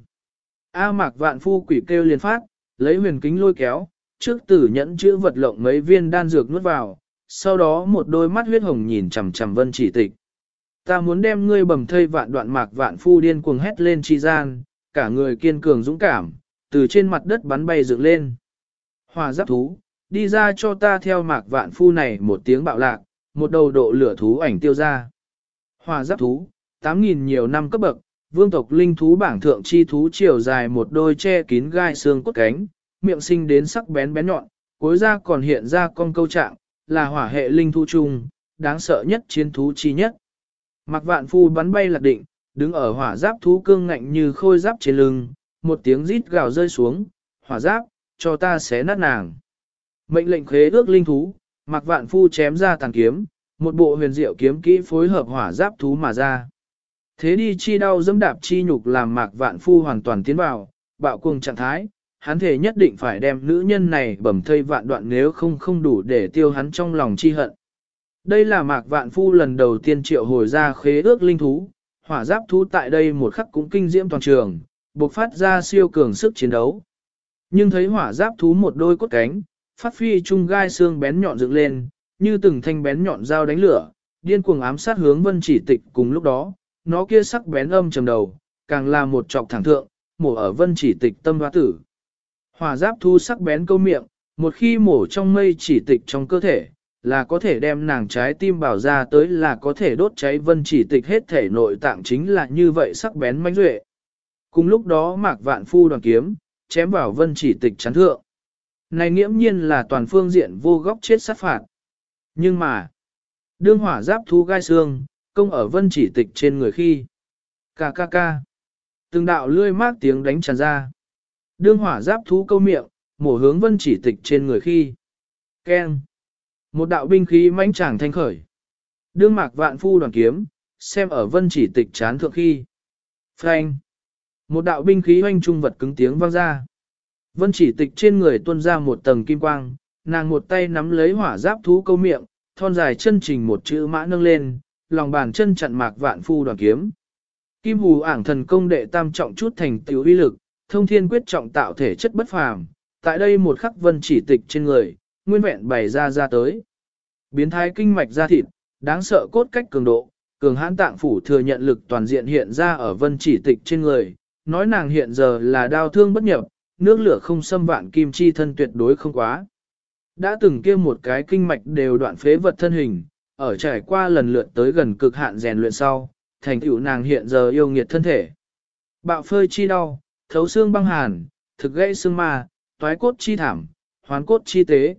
Mạc Vạn Phu quỷ kêu liền phát, lấy huyền kính lôi kéo, trước tử nhẫn chữ vật lộng mấy viên đan dược nuốt vào, sau đó một đôi mắt huyết hồng nhìn chằm chằm Vân Chỉ Tịch. Ta muốn đem ngươi bầm thây vạn đoạn. Mạc Vạn Phu điên cuồng hét lên chi gian, cả người kiên cường dũng cảm, từ trên mặt đất bắn bay dựng lên. Hỏa giáp thú, đi ra cho ta. Theo Mạc Vạn Phu này một tiếng bạo lạc, một đầu độ lửa thú ảnh tiêu ra. Hỏa giáp thú, 8.000 nhiều năm cấp bậc, vương tộc linh thú bảng thượng chi thú chiều dài một đôi che kín gai xương cốt cánh, miệng sinh đến sắc bén bén nhọn, cuối ra còn hiện ra con câu trạng, là hỏa hệ linh thú chung, đáng sợ nhất chiến thú chi nhất. Mạc Vạn Phu bắn bay lạc định, đứng ở hỏa giáp thú cương ngạnh như khôi giáp trên lưng, một tiếng rít gào rơi xuống, hỏa giáp, cho ta xé nát nàng. Mệnh lệnh khế ước linh thú, Mạc Vạn Phu chém ra tàn kiếm, một bộ huyền diệu kiếm kỹ phối hợp hỏa giáp thú mà ra. Thế đi chi đau dẫm đạp chi nhục làm Mạc Vạn Phu hoàn toàn tiến vào, bạo cuồng trạng thái, hắn thể nhất định phải đem nữ nhân này bầm thây vạn đoạn, nếu không đủ để tiêu hắn trong lòng chi hận. Đây là Mạc Vạn Phu lần đầu tiên triệu hồi ra khế ước linh thú, hỏa giáp thú tại đây một khắc cũng kinh diễm toàn trường, bộc phát ra siêu cường sức chiến đấu. Nhưng thấy hỏa giáp thú một đôi cốt cánh, phát phi trung gai xương bén nhọn dựng lên, như từng thanh bén nhọn dao đánh lửa, điên cuồng ám sát hướng Vân Chỉ Tịch. Cùng lúc đó, nó kia sắc bén âm trầm đầu, càng là một trọc thẳng thượng, mổ ở Vân Chỉ Tịch tâm hoa tử. Hỏa giáp thu sắc bén câu miệng, một khi mổ trong Mây Chỉ Tịch trong cơ thể, là có thể đem nàng trái tim bảo ra tới, là có thể đốt cháy Vân Chỉ Tịch hết thể nội tạng, chính là như vậy sắc bén mãnh duệ. Cùng lúc đó Mạc Vạn Phu đoàn kiếm, chém vào Vân Chỉ Tịch chắn thượng. Này nghiễm nhiên là toàn phương diện vô góc chết sát phạt. Nhưng mà, đương hỏa giáp thu gai xương, công ở Vân Chỉ Tịch trên người khi. Ca ca ca. Từng đạo lươi mát tiếng đánh tràn ra. Đương hỏa giáp thú câu miệng, mổ hướng Vân Chỉ Tịch trên người khi. Keng. Một đạo binh khí mãnh tràng thanh khởi. Đương Mạc Vạn Phu đoàn kiếm, xem ở Vân Chỉ Tịch chán thượng khi. Phanh. Một đạo binh khí hoanh trung vật cứng tiếng vang ra. Vân Chỉ Tịch trên người tuôn ra một tầng kim quang, nàng một tay nắm lấy hỏa giáp thú câu miệng, thon dài chân trình một chữ mã nâng lên, lòng bàn chân chặn Mạc Vạn Phu đoàn kiếm. Kim Hù Ảng thần công đệ tam trọng chút thành tiểu uy lực, thông thiên quyết trọng tạo thể chất bất phàm. Tại đây một khắc Vân Chỉ Tịch trên người, nguyên vẹn bày ra tới. Biến thái kinh mạch da thịt, đáng sợ cốt cách cường độ, cường hãn tạng phủ thừa nhận lực toàn diện hiện ra ở Vân Chỉ Tịch trên người, nói nàng hiện giờ là đau thương bất nhập, nước lửa không xâm vạn kim chi thân tuyệt đối không quá. Đã từng kia một cái kinh mạch đều đoạn phế vật thân hình, ở trải qua lần lượt tới gần cực hạn rèn luyện sau, thành tựu nàng hiện giờ yêu nghiệt thân thể. Bạo phơi chi đau, thấu xương băng hàn, thực gãy xương ma, toái cốt chi thảm, hoán cốt chi tế.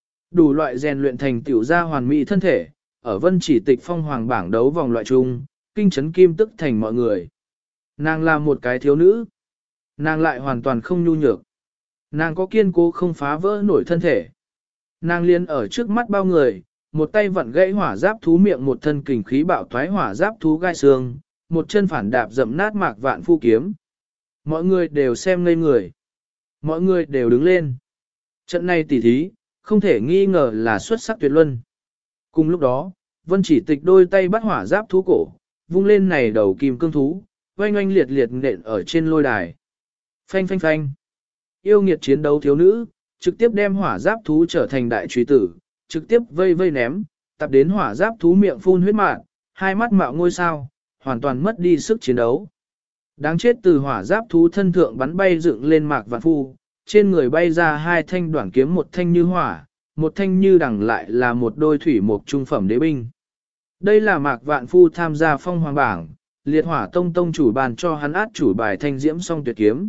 Đủ loại rèn luyện thành tựu ra hoàn mỹ thân thể, ở Vân Chỉ Tịch phong hoàng bảng đấu vòng loại chung, kinh chấn kim tức thành mọi người. Nàng là một cái thiếu nữ. Nàng lại hoàn toàn không nhu nhược. Nàng có kiên cố không phá vỡ nổi thân thể. Nàng liên ở trước mắt bao người, một tay vặn gãy hỏa giáp thú miệng, một thân kình khí bạo thoái hỏa giáp thú gai xương, một chân phản đạp dậm nát Mạc Vạn Phu kiếm. Mọi người đều xem ngây người. Mọi người đều đứng lên. Trận này tỉ thí, không thể nghi ngờ là xuất sắc tuyệt luân. Cùng lúc đó, Vân Chỉ Tịch đôi tay bắt hỏa giáp thú cổ, vung lên này đầu kim cương thú, oanh oanh liệt liệt nện ở trên lôi đài. Phanh phanh phanh. yêu nghiệt chiến đấu thiếu nữ, trực tiếp đem hỏa giáp thú trở thành đại truy tử, trực tiếp vây vây ném, tập đến hỏa giáp thú miệng phun huyết mạn, hai mắt mạo ngôi sao, hoàn toàn mất đi sức chiến đấu. Đáng chết, từ hỏa giáp thú thân thượng bắn bay dựng lên Mạc Vạn Phu, trên người bay ra hai thanh đoạn kiếm, một thanh như hỏa, một thanh như đằng, lại là một đôi thủy mục trung phẩm đế binh. Đây là Mạc Vạn Phu tham gia phong hoàng bảng, liệt hỏa tông tông chủ bàn cho hắn át chủ bài thanh diễm song tuyệt kiếm.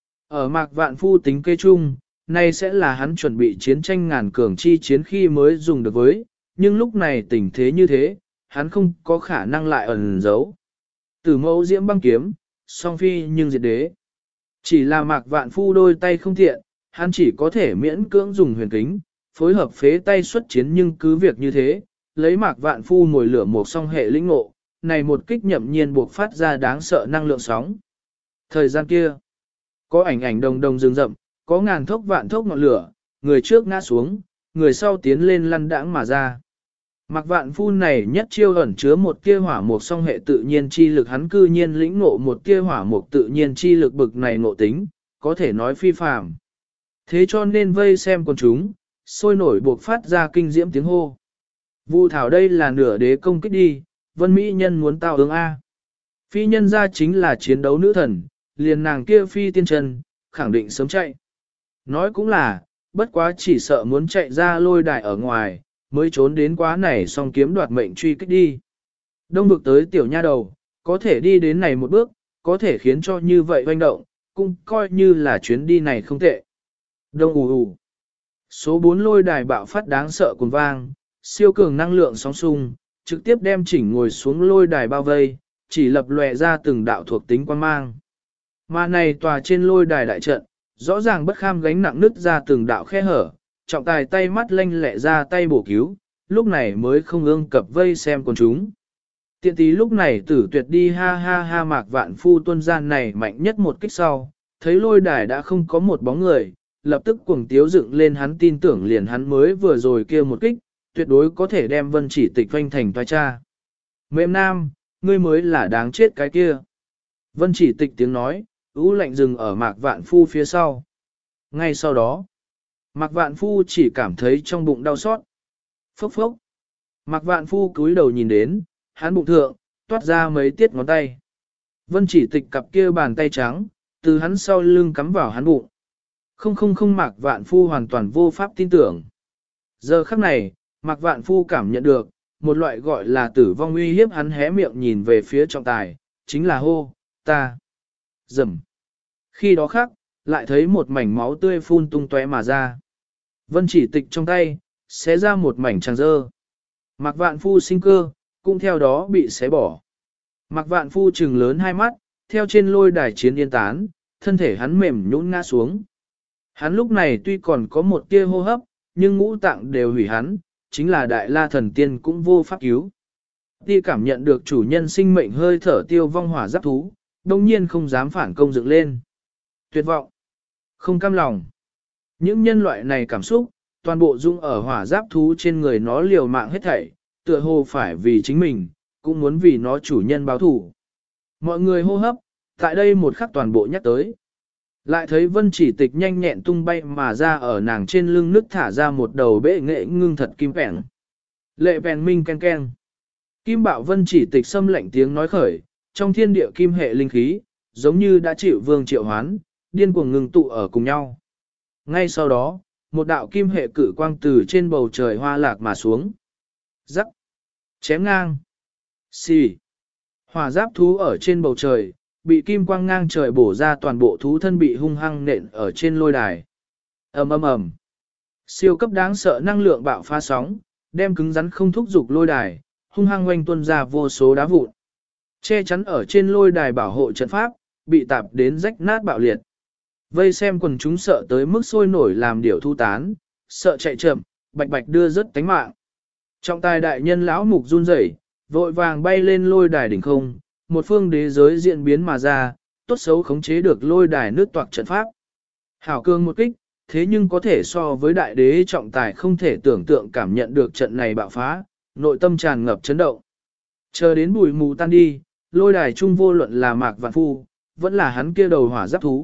Ở Mạc Vạn Phu tính kê chung, nay sẽ là hắn chuẩn bị chiến tranh ngàn cường chi chiến khi mới dùng được với, nhưng lúc này tình thế như thế, hắn không có khả năng lại ẩn giấu. Tử mẫu diễm băng kiếm, song phi nhưng diệt đế. Chỉ là Mạc Vạn Phu đôi tay không thiện, hắn chỉ có thể miễn cưỡng dùng huyền kính, phối hợp phế tay xuất chiến, nhưng cứ việc như thế, lấy Mạc Vạn Phu mồi lửa một song hệ lĩnh ngộ, này một kích nhậm nhiên buộc phát ra đáng sợ năng lượng sóng. Thời gian kia, có ảnh đồng đồng rừng rậm, có ngàn thốc vạn thốc ngọn lửa, người trước ngã xuống, người sau tiến lên lăn đãng mà ra. Mạc Vạn Phu này nhất chiêu ẩn chứa một tia hỏa mục song hệ tự nhiên chi lực, hắn cư nhiên lĩnh ngộ một tia hỏa mục tự nhiên chi lực bực này ngộ tính, có thể nói phi phàm. Thế cho nên vây xem con chúng, sôi nổi buộc phát ra kinh diễm tiếng hô. Vu thảo, đây là nửa đế công kích đi, Vân Mỹ nhân muốn tao ứng A. Phi nhân ra chính là chiến đấu nữ thần, liền nàng kia phi tiên chân, khẳng định sớm chạy. Nói cũng là, bất quá chỉ sợ muốn chạy ra lôi đài ở ngoài, mới trốn đến quá này xong kiếm đoạt mệnh truy kích đi. Đông vực tới tiểu nha đầu, có thể đi đến này một bước, có thể khiến cho như vậy hoành động, cũng coi như là chuyến đi này không tệ. Đông ù ù. Số 4 lôi đài bạo phát đáng sợ cuồng vang, siêu cường năng lượng sóng xung, trực tiếp đem chỉnh ngồi xuống lôi đài bao vây, chỉ lập lòe ra từng đạo thuộc tính quan mang. Mà này tòa trên lôi đài đại trận, rõ ràng bất kham gánh nặng nứt ra từng đạo khe hở, trọng tài tay mắt lanh lẹ ra tay bổ cứu, lúc này mới không ương cập vây xem con chúng. Tiện tí lúc này Tử Tuyệt đi ha ha ha. Mạc Vạn Phu tuân gian này mạnh nhất một kích sau, thấy lôi đài đã không có một bóng người, lập tức cuồng tiếu dựng lên, hắn tin tưởng liền hắn mới vừa rồi kia một kích, tuyệt đối có thể đem Vân Chỉ Tịch vanh thành toa cha. Mềm nam, ngươi mới là đáng chết cái kia. Vân Chỉ Tịch tiếng nói, lạnh dừng ở Mạc Vạn Phu phía sau. Ngay sau đó, Mạc Vạn Phu chỉ cảm thấy trong bụng đau xót. Phốc phốc. Mạc Vạn Phu cúi đầu nhìn đến, hắn bụng thượng, toát ra mấy tiết ngón tay. Vân Chỉ Tịch cặp kia bàn tay trắng, từ hắn sau lưng cắm vào hắn bụng. Không, Mạc Vạn Phu hoàn toàn vô pháp tin tưởng. Giờ khắc này, Mạc Vạn Phu cảm nhận được, một loại gọi là tử vong uy hiếp, hắn hé miệng nhìn về phía trọng tài, chính là hô, ta. Rầm. Khi đó khác, lại thấy một mảnh máu tươi phun tung tóe mà ra. Vân Chỉ Tịch trong tay, xé ra một mảnh tràng dơ. Mạc Vạn Phu sinh cơ, cũng theo đó bị xé bỏ. Mạc Vạn Phu trừng lớn hai mắt, theo trên lôi đài chiến yên tán, thân thể hắn mềm nhũn ngã xuống. Hắn lúc này tuy còn có một tia hô hấp, nhưng ngũ tạng đều hủy hắn, chính là Đại La Thần Tiên cũng vô pháp cứu. Ti cảm nhận được chủ nhân sinh mệnh hơi thở tiêu vong hỏa giáp thú, đồng nhiên không dám phản công dựng lên. Tuyệt vọng, không cam lòng. Những nhân loại này cảm xúc, toàn bộ dung ở hỏa giáp thú trên người nó, liều mạng hết thảy, tựa hồ phải vì chính mình, cũng muốn vì nó chủ nhân báo thủ. Mọi người hô hấp, tại đây một khắc toàn bộ nhắc tới. Lại thấy Vân Chỉ Tịch nhanh nhẹn tung bay mà ra, ở nàng trên lưng nứt thả ra một đầu bệ nghệ ngưng thật kim pẻng. Lệ pèn minh ken ken. Kim bạo Vân Chỉ Tịch xâm lệnh tiếng nói khởi, trong thiên địa kim hệ linh khí, giống như đã chịu vương triệu hoán, điên cuồng ngừng tụ ở cùng nhau. Ngay sau đó, một đạo kim hệ cử quang từ trên bầu trời hoa lạc mà xuống. Rắc. Chém ngang. Xì. Hỏa giáp thú ở trên bầu trời, bị kim quang ngang trời bổ ra, toàn bộ thú thân bị hung hăng nện ở trên lôi đài. Ầm. Siêu cấp đáng sợ năng lượng bạo phá sóng, đem cứng rắn không thúc dục lôi đài, hung hăng oanh tuôn ra vô số đá vụn. Che chắn ở trên lôi đài bảo hộ trận pháp, bị tạp đến rách nát bạo liệt. Vây xem quần chúng sợ tới mức sôi nổi làm điểu thu tán, sợ chạy chậm, bạch bạch đưa rất tánh mạng. Trọng tài đại nhân lão mục run rẩy, vội vàng bay lên lôi đài đỉnh không, một phương đế giới diễn biến mà ra, tốt xấu khống chế được lôi đài nước toạc trận pháp. Hảo cương một kích, thế nhưng có thể so với đại đế trọng tài không thể tưởng tượng cảm nhận được trận này bạo phá, nội tâm tràn ngập chấn động. Chờ đến bụi mù tan đi, lôi đài trung vô luận là Mạc Vạn Phu, vẫn là hắn kia đầu hỏa giáp thú,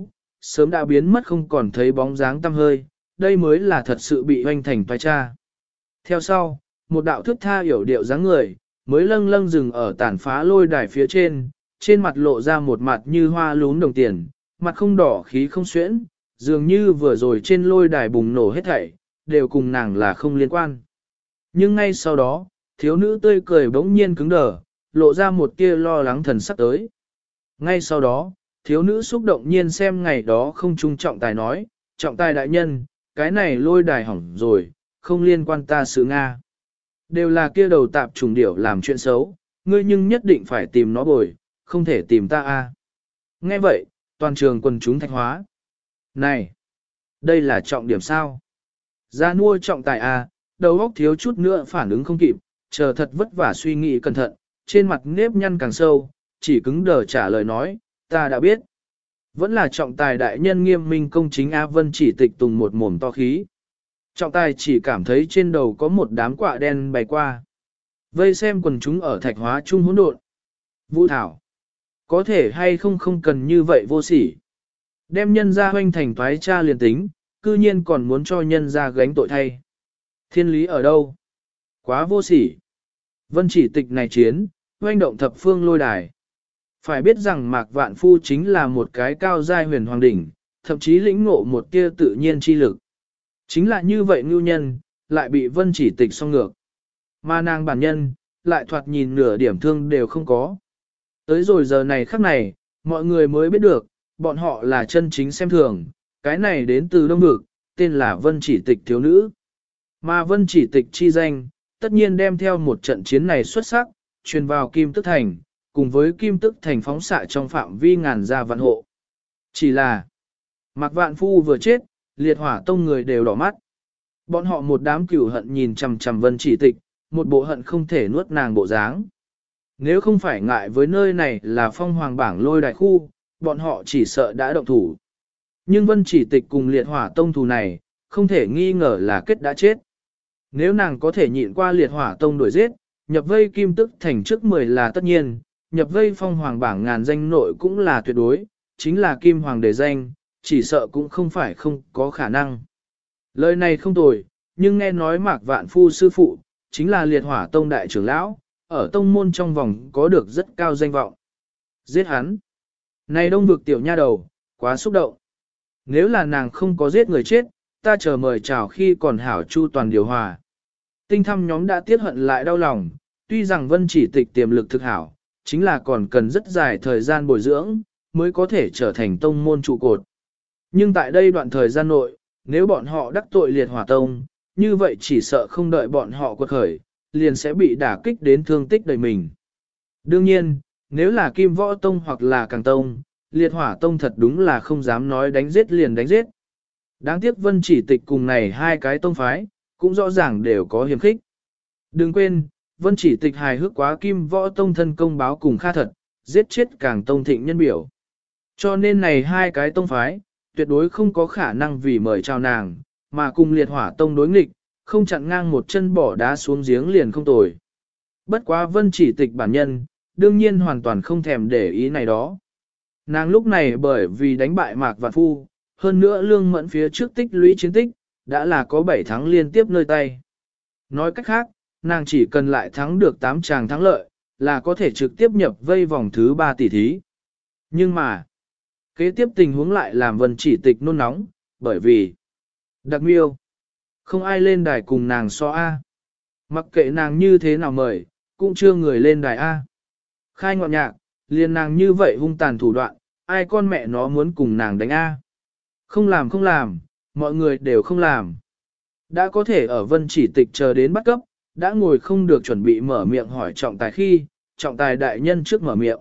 sớm đã biến mất không còn thấy bóng dáng tăm hơi, đây mới là thật sự bị hoành thành toái cha. Theo sau, một đạo thước tha hiểu điệu dáng người, mới lâng lâng dừng ở tàn phá lôi đài phía trên mặt lộ ra một mặt như hoa lún đồng tiền, mặt không đỏ khí không xuyễn, dường như vừa rồi trên lôi đài bùng nổ hết thảy, đều cùng nàng là không liên quan. Nhưng ngay sau đó, thiếu nữ tươi cười bỗng nhiên cứng đờ, lộ ra một tia lo lắng thần sắc tới. Ngay sau đó, thiếu nữ xúc động nhiên xem ngày đó không trung trọng tài nói, trọng tài đại nhân, cái này lôi đài hỏng rồi, không liên quan ta sự Nga. Đều là kia đầu tạp trùng điểu làm chuyện xấu, ngươi nhưng nhất định phải tìm nó bồi, không thể tìm ta a. Nghe vậy, toàn trường quần chúng thạch hóa. Này, đây là trọng điểm sao? Ra nuôi trọng tài a, đầu óc thiếu chút nữa phản ứng không kịp, chờ thật vất vả suy nghĩ cẩn thận, trên mặt nếp nhăn càng sâu, chỉ cứng đờ trả lời nói, ta đã biết. Vẫn là trọng tài đại nhân nghiêm minh công chính A Vân chỉ tịch tùng một mồm to khí. Trọng tài chỉ cảm thấy trên đầu có một đám quạ đen bay qua. Vây xem quần chúng ở thạch hóa chung hỗn độn. Vũ Thảo. Có thể hay không không cần như vậy vô sỉ. Đem nhân ra hoanh thành toái cha liền tính, cư nhiên còn muốn cho nhân ra gánh tội thay. Thiên lý ở đâu? Quá vô sỉ. Vân chỉ tịch này chiến, hoanh động thập phương lôi đài. Phải biết rằng Mạc Vạn Phu chính là một cái cao giai huyền hoàng đỉnh, thậm chí lĩnh ngộ một tia tự nhiên chi lực. Chính là như vậy ngưu nhân, lại bị vân chỉ tịch song ngược. Mà nàng bản nhân, lại thoạt nhìn nửa điểm thương đều không có. Tới rồi giờ này khắc này, mọi người mới biết được, bọn họ là chân chính xem thường, cái này đến từ Đông Vực, tên là vân chỉ tịch thiếu nữ. Mà vân chỉ tịch chi danh, tất nhiên đem theo một trận chiến này xuất sắc, truyền vào Kim Tức Thành, cùng với Kim Tức Thành phóng xạ trong phạm vi ngàn gia vạn hộ. Chỉ là, Mạc Vạn Phu vừa chết, liệt hỏa tông người đều đỏ mắt. Bọn họ một đám cửu hận nhìn chằm chằm vân chỉ tịch, một bộ hận không thể nuốt nàng bộ dáng. Nếu không phải ngại với nơi này là phong hoàng bảng lôi đại khu, bọn họ chỉ sợ đã động thủ. Nhưng vân chỉ tịch cùng liệt hỏa tông thù này, không thể nghi ngờ là kết đã chết. Nếu nàng có thể nhịn qua liệt hỏa tông đuổi giết, nhập vây Kim Tức Thành trước 10 là tất nhiên, nhập vây phong hoàng bảng ngàn danh nội cũng là tuyệt đối, chính là kim hoàng đề danh, chỉ sợ cũng không phải không có khả năng. Lời này không tồi, nhưng nghe nói Mạc Vạn Phu sư phụ, chính là liệt hỏa tông đại trưởng lão, ở tông môn trong vòng có được rất cao danh vọng. Giết hắn. Này Đông Vực tiểu nha đầu, quá xúc động. Nếu là nàng không có giết người chết, ta chờ mời chào khi còn hảo chu toàn điều hòa. Tinh thăm nhóm đã tiết hận lại đau lòng, tuy rằng vân chỉ tịch tiềm lực thực hảo, chính là còn cần rất dài thời gian bồi dưỡng, mới có thể trở thành tông môn trụ cột. Nhưng tại đây đoạn thời gian nội, nếu bọn họ đắc tội liệt hỏa tông, như vậy chỉ sợ không đợi bọn họ quật khởi, liền sẽ bị đả kích đến thương tích đời mình. Đương nhiên, nếu là kim võ tông hoặc là càng tông, liệt hỏa tông thật đúng là không dám nói đánh giết liền đánh giết. Đáng tiếc vân chỉ tịch cùng này hai cái tông phái, cũng rõ ràng đều có hiểm khích. Đừng quên, vân chỉ tịch hài hước quá kim võ tông thân công báo cùng kha thật, giết chết càng tông thịnh nhân biểu. Cho nên này hai cái tông phái, tuyệt đối không có khả năng vì mời chào nàng, mà cùng liệt hỏa tông đối nghịch, không chặn ngang một chân bỏ đá xuống giếng liền không tồi. Bất quá vân chỉ tịch bản nhân, đương nhiên hoàn toàn không thèm để ý này đó. Nàng lúc này bởi vì đánh bại Mạc Vạn Phu, hơn nữa lương mẫn phía trước tích lũy chiến tích, đã là có 7 thắng liên tiếp nơi tay. Nói cách khác, nàng chỉ cần lại thắng được 8 tràng thắng lợi, là có thể trực tiếp nhập vây vòng thứ 3 tỷ thí. Nhưng mà, kế tiếp tình huống lại làm vân chỉ tịch nôn nóng, bởi vì đặc miêu, không ai lên đài cùng nàng so A. Mặc kệ nàng như thế nào mời, cũng chưa người lên đài A. Khai ngọn nhạc, liền nàng như vậy hung tàn thủ đoạn, ai con mẹ nó muốn cùng nàng đánh A. Không làm, mọi người đều không làm. Đã có thể ở vân chỉ tịch chờ đến bắt cấp, đã ngồi không được chuẩn bị mở miệng hỏi trọng tài khi, trọng tài đại nhân trước mở miệng.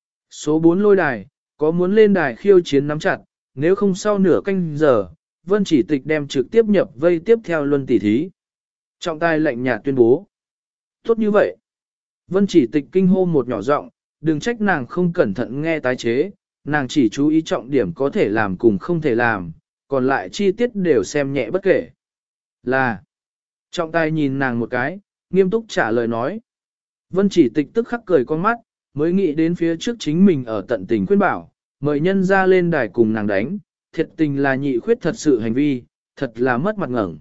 Số 4 lôi đài, có muốn lên đài khiêu chiến nắm chặt, nếu không sau nửa canh giờ, vân chỉ tịch đem trực tiếp nhập vây tiếp theo luân tỷ thí. Trọng tài lạnh nhạt tuyên bố. Tốt như vậy. Vân chỉ tịch kinh hô một nhỏ giọng, đừng trách nàng không cẩn thận nghe tái chế, nàng chỉ chú ý trọng điểm có thể làm cùng không thể làm, còn lại chi tiết đều xem nhẹ bất kể. Là. Trọng tài nhìn nàng một cái, nghiêm túc trả lời nói. Vân chỉ tịch tức khắc cười con mắt, mới nghĩ đến phía trước chính mình ở tận tình khuyên bảo, mời nhân ra lên đài cùng nàng đánh, thiệt tình là nhị khuyết thật sự hành vi, thật là mất mặt ngẩng.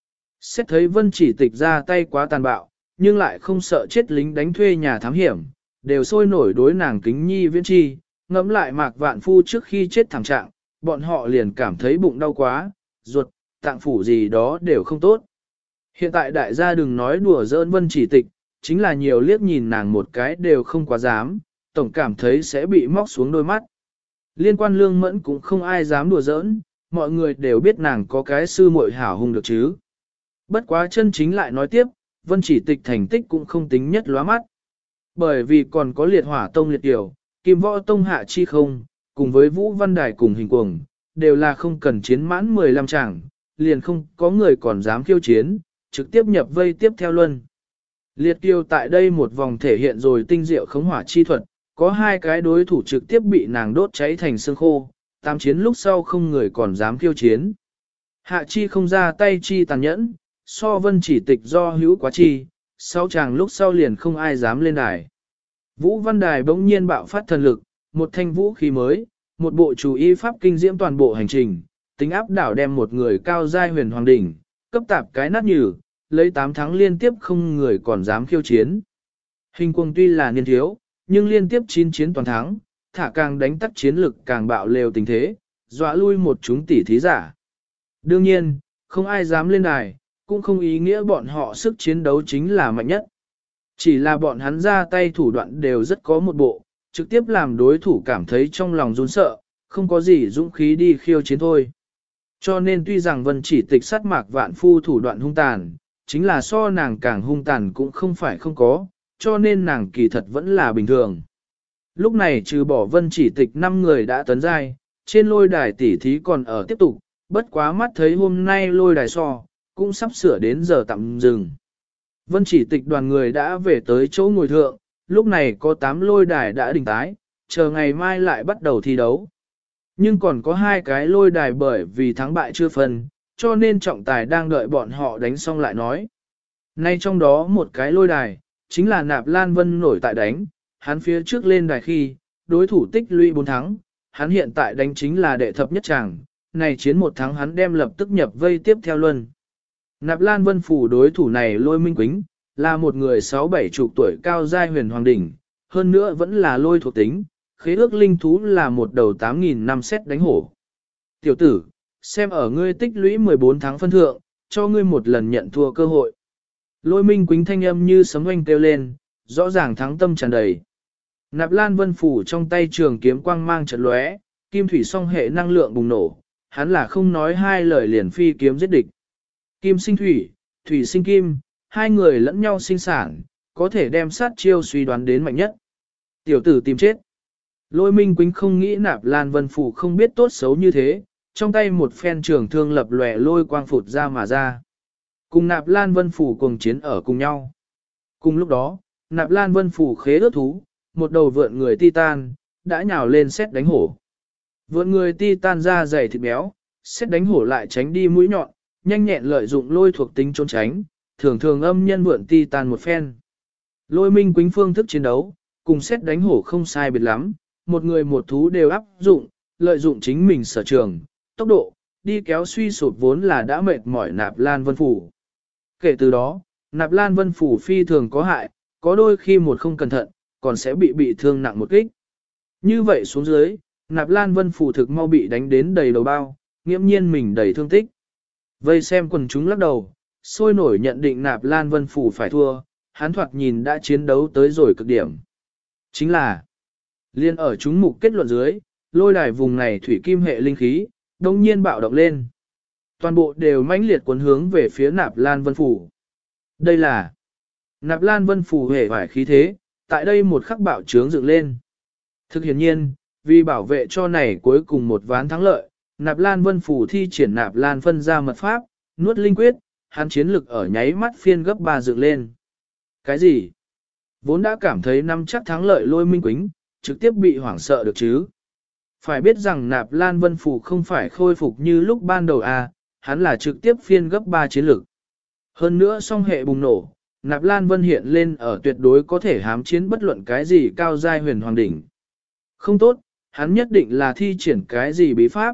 Xét thấy Vân Chỉ Tịch ra tay quá tàn bạo, nhưng lại không sợ chết lính đánh thuê nhà thám hiểm, đều sôi nổi đối nàng kính nhi viễn chi, ngẫm lại Mạc Vạn Phu trước khi chết thảm trạng, bọn họ liền cảm thấy bụng đau quá, ruột, tạng phủ gì đó đều không tốt. Hiện tại đại gia đừng nói đùa giỡn Vân Chỉ Tịch, chính là nhiều liếc nhìn nàng một cái đều không quá dám, tổng cảm thấy sẽ bị móc xuống đôi mắt. Liên quan Lương Mẫn cũng không ai dám đùa giỡn, mọi người đều biết nàng có cái sư muội hảo hung được chứ. Bất quá chân chính lại nói tiếp, Vân Chỉ Tịch thành tích cũng không tính nhất lóa mắt. Bởi vì còn có liệt hỏa tông liệt tiểu, kim võ tông hạ chi không, cùng với Vũ Văn Đài cùng hình cuồng, đều là không cần chiến mãn 15 chàng, liền không có người còn dám khiêu chiến, trực tiếp nhập vây tiếp theo luân. Liệt kiêu tại đây một vòng thể hiện rồi tinh diệu khống hỏa chi thuật, có hai cái đối thủ trực tiếp bị nàng đốt cháy thành xương khô, tam chiến lúc sau không người còn dám khiêu chiến. Hạ chi không ra tay chi tàn nhẫn, so Vân Chỉ Tịch do hữu quá chi, sau chàng lúc sau liền không ai dám lên đài. Vũ Văn Đài bỗng nhiên bạo phát thần lực, một thanh vũ khí mới, một bộ chủ y pháp kinh diễm toàn bộ hành trình, tính áp đảo đem một người cao giai huyền hoàng đỉnh, cấp tạp cái nát nhừ, lấy 8 tháng liên tiếp không người còn dám khiêu chiến. Hình cuồng tuy là niên thiếu, nhưng liên tiếp 9 chiến toàn thắng, thả càng đánh tắt chiến lực càng bạo lều tình thế, dọa lui một chúng tỷ thí giả. Đương nhiên, không ai dám lên đài, cũng không ý nghĩa bọn họ sức chiến đấu chính là mạnh nhất. Chỉ là bọn hắn ra tay thủ đoạn đều rất có một bộ, trực tiếp làm đối thủ cảm thấy trong lòng run sợ, không có gì dũng khí đi khiêu chiến thôi. Cho nên tuy rằng Vân Chỉ Tịch sát Mạc Vạn Phu thủ đoạn hung tàn, chính là so nàng càng hung tàn cũng không phải không có, cho nên nàng kỳ thật vẫn là bình thường. Lúc này trừ bỏ Vân Chỉ Tịch 5 người đã tấn giai, trên lôi đài tỉ thí còn ở tiếp tục, bất quá mắt thấy hôm nay lôi đài so, cũng sắp sửa đến giờ tạm dừng. Vân Chỉ Tịch đoàn người đã về tới chỗ ngồi thượng, lúc này có 8 lôi đài đã đình tái, chờ ngày mai lại bắt đầu thi đấu. Nhưng còn có 2 cái lôi đài bởi vì thắng bại chưa phân, cho nên trọng tài đang đợi bọn họ đánh xong lại nói. Nay trong đó một cái lôi đài, chính là Nạp Lan Vân nổi tại đánh, hắn phía trước lên đài khi, đối thủ tích lũy 4 thắng, hắn hiện tại đánh chính là đệ thập nhất tràng, này chiến 1 thắng hắn đem lập tức nhập vây tiếp theo luân. Nạp Lan Vân phủ đối thủ này Lôi Minh Quýnh, là một người 6-7 chục tuổi cao giai huyền hoàng đỉnh, hơn nữa vẫn là lôi thuộc tính, khế ước linh thú là một đầu 8.000 năm xét đánh hổ. Tiểu tử, xem ở ngươi tích lũy 14 tháng phân thượng, cho ngươi một lần nhận thua cơ hội. Lôi Minh Quýnh thanh âm như sấm oanh kêu lên, rõ ràng thắng tâm tràn đầy. Nạp Lan Vân phủ trong tay trường kiếm quang mang trận lóe, kim thủy song hệ năng lượng bùng nổ, hắn là không nói hai lời liền phi kiếm giết địch. Kim sinh thủy, thủy sinh kim, hai người lẫn nhau sinh sản, có thể đem sát chiêu suy đoán đến mạnh nhất. Tiểu tử tìm chết. Lôi Minh Quýnh không nghĩ Nạp Lan Vân phủ không biết tốt xấu như thế, trong tay một phen trường thương lập lòe lôi quang phụt ra mà ra. Cùng Nạp Lan Vân phủ cùng chiến ở cùng nhau. Cùng lúc đó, Nạp Lan Vân phủ khế ước thú, một đầu vượn người Titan, đã nhào lên xét đánh hổ. Vượn người Titan da dày thịt béo, xét đánh hổ lại tránh đi mũi nhọn, nhanh nhẹn lợi dụng lôi thuộc tính trốn tránh, thường thường âm nhân vượn Titan một phen. Lôi Minh Quýnh phương thức chiến đấu, cùng xét đánh hổ không sai biệt lắm, một người một thú đều áp dụng, lợi dụng chính mình sở trường, tốc độ, đi kéo suy sụp vốn là đã mệt mỏi Nạp Lan Vân phủ. Kể từ đó, Nạp Lan Vân phủ phi thường có hại, có đôi khi một không cẩn thận, còn sẽ bị thương nặng một kích. Như vậy xuống dưới, Nạp Lan Vân phủ thực mau bị đánh đến đầy đầu bao, nghiễm nhiên mình đầy thương tích. Vây xem quần chúng lắc đầu, sôi nổi nhận định Nạp Lan Vân phủ phải thua, hắn thoạt nhìn đã chiến đấu tới rồi cực điểm. Chính là, liên ở chúng mục kết luận dưới, lôi đài vùng này thủy kim hệ linh khí, đông nhiên bạo động lên. Toàn bộ đều mãnh liệt cuốn hướng về phía Nạp Lan Vân phủ. Đây là Nạp Lan Vân phủ hề vải khí thế, tại đây một khắc bạo trướng dựng lên. Thực hiện nhiên, vì bảo vệ cho này cuối cùng một ván thắng lợi, Nạp Lan Vân phủ thi triển Nạp Lan phân ra mật pháp, nuốt linh quyết, hắn chiến lực ở nháy mắt phiên gấp 3 dựng lên. Cái gì? Vốn đã cảm thấy năm chắc thắng lợi Lôi Minh Quýnh, trực tiếp bị hoảng sợ được chứ. Phải biết rằng Nạp Lan Vân phủ không phải khôi phục như lúc ban đầu hắn là trực tiếp phiên gấp 3 chiến lực. Hơn nữa song hệ bùng nổ, Nạp Lan Vân hiện lên ở tuyệt đối có thể hám chiến bất luận cái gì cao giai huyền hoàng đỉnh. Không tốt, hắn nhất định là thi triển cái gì bí pháp,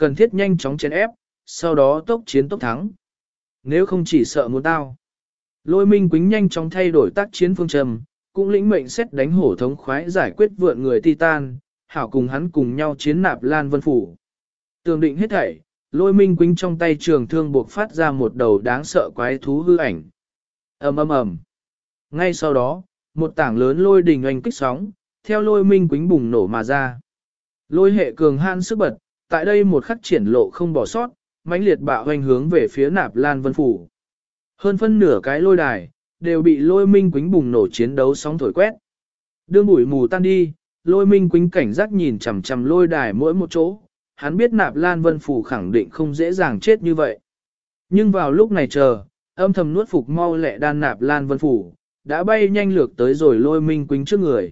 cần thiết nhanh chóng chèn ép, sau đó tốc chiến tốc thắng. Nếu không chỉ sợ muốn tao. Lôi Minh Quýnh nhanh chóng thay đổi tác chiến phương châm, cũng lĩnh mệnh xét đánh hổ thống khoái giải quyết vượn người Titan, hảo cùng hắn cùng nhau chiến Nạp Lan Vân Phủ. Tường định hết thảy, Lôi Minh Quýnh trong tay trường thương buộc phát ra một đầu đáng sợ quái thú hư ảnh. Ầm ầm ầm. Ngay sau đó, một tảng lớn lôi đình oanh kích sóng, theo Lôi Minh Quýnh bùng nổ mà ra. Lôi hệ cường han sức bật, tại đây một khắc triển lộ không bỏ sót, mãnh liệt bạo hoành hướng về phía Nạp Lan Vân Phủ. Hơn phân nửa cái lôi đài, đều bị Lôi Minh Quýnh bùng nổ chiến đấu sóng thổi quét. Đương bụi mù tan đi, Lôi Minh Quýnh cảnh giác nhìn chằm chằm lôi đài mỗi một chỗ, hắn biết Nạp Lan Vân Phủ khẳng định không dễ dàng chết như vậy. Nhưng vào lúc này chờ, âm thầm nuốt phục mau lẹ đan Nạp Lan Vân Phủ, đã bay nhanh lược tới rồi Lôi Minh Quýnh trước người.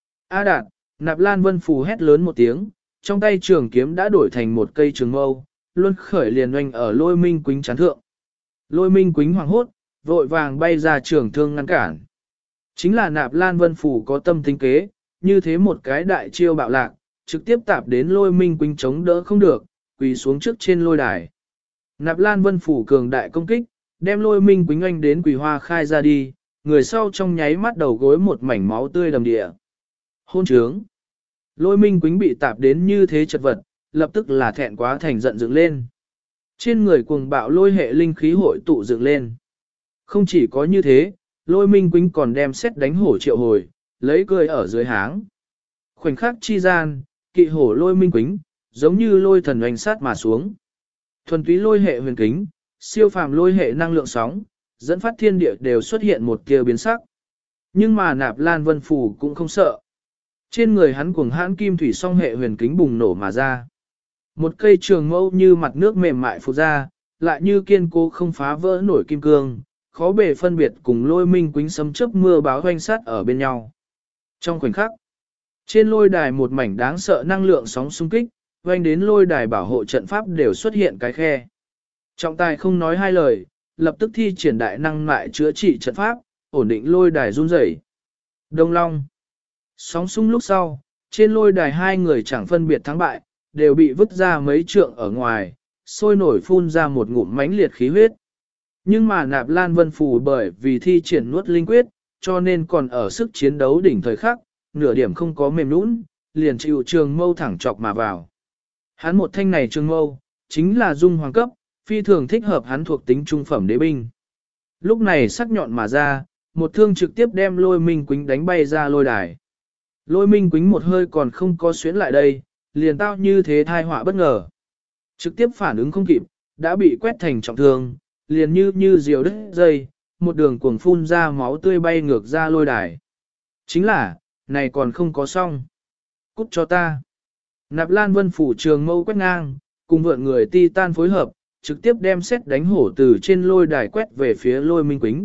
A Đạt, Nạp Lan Vân Phủ hét lớn một tiếng, trong tay trường kiếm đã đổi thành một cây trường mâu, luân khởi liền oanh ở Lôi Minh Quýnh chán thượng. Lôi Minh Quýnh hoảng hốt, vội vàng bay ra trường thương ngăn cản. Chính là Nạp Lan Vân Phủ có tâm tính kế, như thế một cái đại chiêu bạo lạc, trực tiếp tạp đến Lôi Minh Quýnh chống đỡ không được, quỳ xuống trước trên lôi đài. Nạp Lan Vân Phủ cường đại công kích, đem Lôi Minh Quýnh oanh đến quỳ hoa khai ra đi, người sau trong nháy mắt đầu gối một mảnh máu tươi đầm địa. Hôn trướng. Lôi Minh Quýnh bị tạp đến như thế chật vật, lập tức là thẹn quá thành giận dựng lên. Trên người cuồng bạo lôi hệ linh khí hội tụ dựng lên. Không chỉ có như thế, Lôi Minh Quýnh còn đem xét đánh hổ triệu hồi, lấy cười ở dưới háng. Khoảnh khắc chi gian, kỵ hổ Lôi Minh Quýnh, giống như lôi thần oanh sát mà xuống. Thuần túy lôi hệ huyền kính, siêu phàm lôi hệ năng lượng sóng, dẫn phát thiên địa đều xuất hiện một kia biến sắc. Nhưng mà Nạp Lan Vân Phủ cũng không sợ. Trên người hắn cuồng hãn kim thủy song hệ huyền kính bùng nổ mà ra. Một cây trường mâu như mặt nước mềm mại phụt ra, lại như kiên cố không phá vỡ nổi kim cương, khó bề phân biệt cùng Lôi Minh Quýnh sấm chớp mưa báo hoanh sát ở bên nhau. Trong khoảnh khắc, trên lôi đài một mảnh đáng sợ năng lượng sóng xung kích, hoanh đến lôi đài bảo hộ trận pháp đều xuất hiện cái khe. Trọng tài không nói hai lời, lập tức thi triển đại năng lại chữa trị trận pháp, ổn định lôi đài run rẩy. Đông Long. Sóng xung lúc sau, trên lôi đài hai người chẳng phân biệt thắng bại, đều bị vứt ra mấy trượng ở ngoài, sôi nổi phun ra một ngụm mãnh liệt khí huyết. Nhưng mà Nạp Lan Vân Phủ bởi vì thi triển nuốt linh quyết, cho nên còn ở sức chiến đấu đỉnh thời khắc, nửa điểm không có mềm nũng, liền chịu trường mâu thẳng chọc mà vào. Hắn một thanh này trường mâu, chính là dung hoàng cấp, phi thường thích hợp hắn thuộc tính trung phẩm đế binh. Lúc này sắc nhọn mà ra, một thương trực tiếp đem Lôi Minh Quýnh đánh bay ra lôi đài. Lôi Minh Quýnh một hơi còn không có xuyến lại đây, liền tao như thế thai họa bất ngờ. Trực tiếp phản ứng không kịp, đã bị quét thành trọng thương, liền như diều đứt dây, một đường cuồng phun ra máu tươi bay ngược ra lôi đài. Chính là, này còn không có xong. Cút cho ta. Nạp Lan Vân Phủ trường mâu quét ngang, cùng vượn người Titan phối hợp, trực tiếp đem xét đánh hổ từ trên lôi đài quét về phía Lôi Minh Quýnh.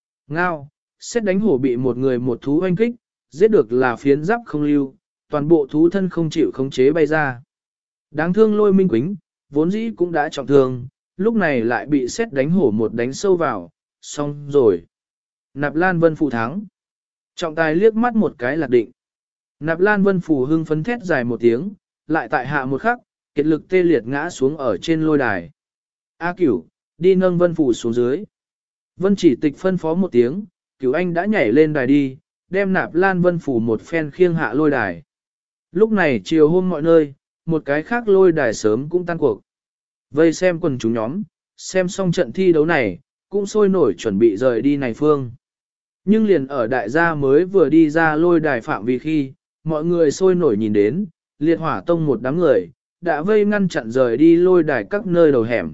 Ngao, xét đánh hổ bị một người một thú oanh kích, giết được là phiến giáp không lưu, toàn bộ thú thân không chịu khống chế bay ra. Đáng thương Lôi Minh Quýnh, vốn dĩ cũng đã trọng thương, lúc này lại bị xét đánh hổ một đánh sâu vào, xong rồi. Nạp Lan Vân Phủ thắng. Trọng tài liếc mắt một cái lạc định. Nạp Lan Vân Phủ hưng phấn thét dài một tiếng, lại tại hạ một khắc, kiệt lực tê liệt ngã xuống ở trên lôi đài. A Cửu, đi nâng Vân Phủ xuống dưới. Vân Chỉ Tịch phân phó một tiếng, Cửu Anh đã nhảy lên đài đi, đem Nạp Lan Vân Phủ một phen khiêng hạ lôi đài. Lúc này chiều hôm mọi nơi, một cái khác lôi đài sớm cũng tan cuộc. Vây xem quần chúng nhóm, xem xong trận thi đấu này, cũng sôi nổi chuẩn bị rời đi này phương. Nhưng liền ở đại gia mới vừa đi ra lôi đài phạm vi khi, mọi người sôi nổi nhìn đến, liệt hỏa tông một đám người, đã vây ngăn chặn rời đi lôi đài các nơi đầu hẻm.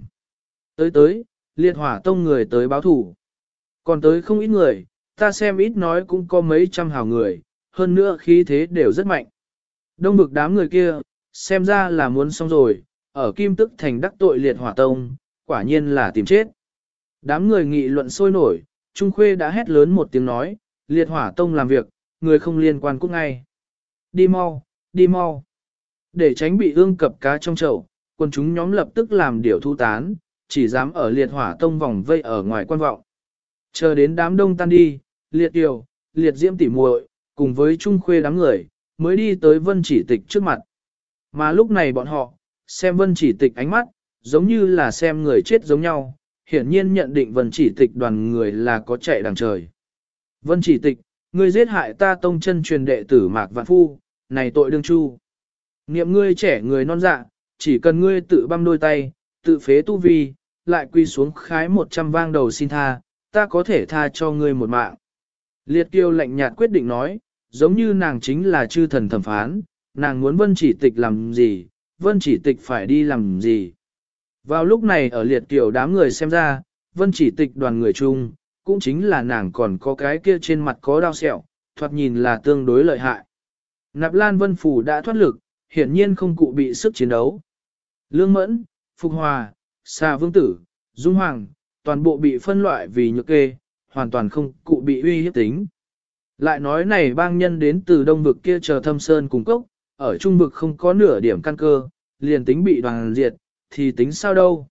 Tới, liệt hỏa tông người tới báo thủ. Còn tới không ít người, ta xem ít nói cũng có mấy trăm hào người, hơn nữa khí thế đều rất mạnh. Đông vực đám người kia, xem ra là muốn xong rồi, ở Kim Tức Thành đắc tội liệt hỏa tông, quả nhiên là tìm chết. Đám người nghị luận sôi nổi, Trung Khuê đã hét lớn một tiếng nói, liệt hỏa tông làm việc, người không liên quan cút ngay. Đi mau, đi mau. Để tránh bị ương cập cá trong chậu, quân chúng nhóm lập tức làm điều thu tán, chỉ dám ở liệt hỏa tông vòng vây ở ngoài quan vọng. Chờ đến đám đông tan đi, liệt điều, liệt diễm tỉ muội cùng với Trung Khuê đám người, mới đi tới Vân Chỉ Tịch trước mặt. Mà lúc này bọn họ, xem Vân Chỉ Tịch ánh mắt, giống như là xem người chết giống nhau, hiển nhiên nhận định Vân Chỉ Tịch đoàn người là có chạy đằng trời. Vân Chỉ Tịch, ngươi giết hại ta tông chân truyền đệ tử Mạc Vạn Phu, này tội đương chu. Niệm ngươi trẻ người non dạ, chỉ cần ngươi tự băm đôi tay, tự phế tu vi, lại quy xuống khái 100 vang đầu xin tha, ta có thể tha cho ngươi một mạng. Liệt Kiều lạnh nhạt quyết định nói, giống như nàng chính là chư thần thẩm phán, nàng muốn Vân Chỉ Tịch làm gì, Vân Chỉ Tịch phải đi làm gì. Vào lúc này ở Liệt Kiều đám người xem ra, Vân Chỉ Tịch đoàn người chung, cũng chính là nàng còn có cái kia trên mặt có đau sẹo, thoạt nhìn là tương đối lợi hại. Nạp Lan Vân Phủ đã thoát lực, hiển nhiên không cụ bị sức chiến đấu. Lương Mẫn, Phục Hòa, Xà Vương Tử, Dung Hoàng, toàn bộ bị phân loại vì nhược kê, hoàn toàn không cụ bị uy hiếp tính. Lại nói này bang nhân đến từ đông vực kia chờ thâm sơn cùng cốc, ở trung vực không có nửa điểm căn cơ, liền tính bị đoàn diệt, thì tính sao đâu.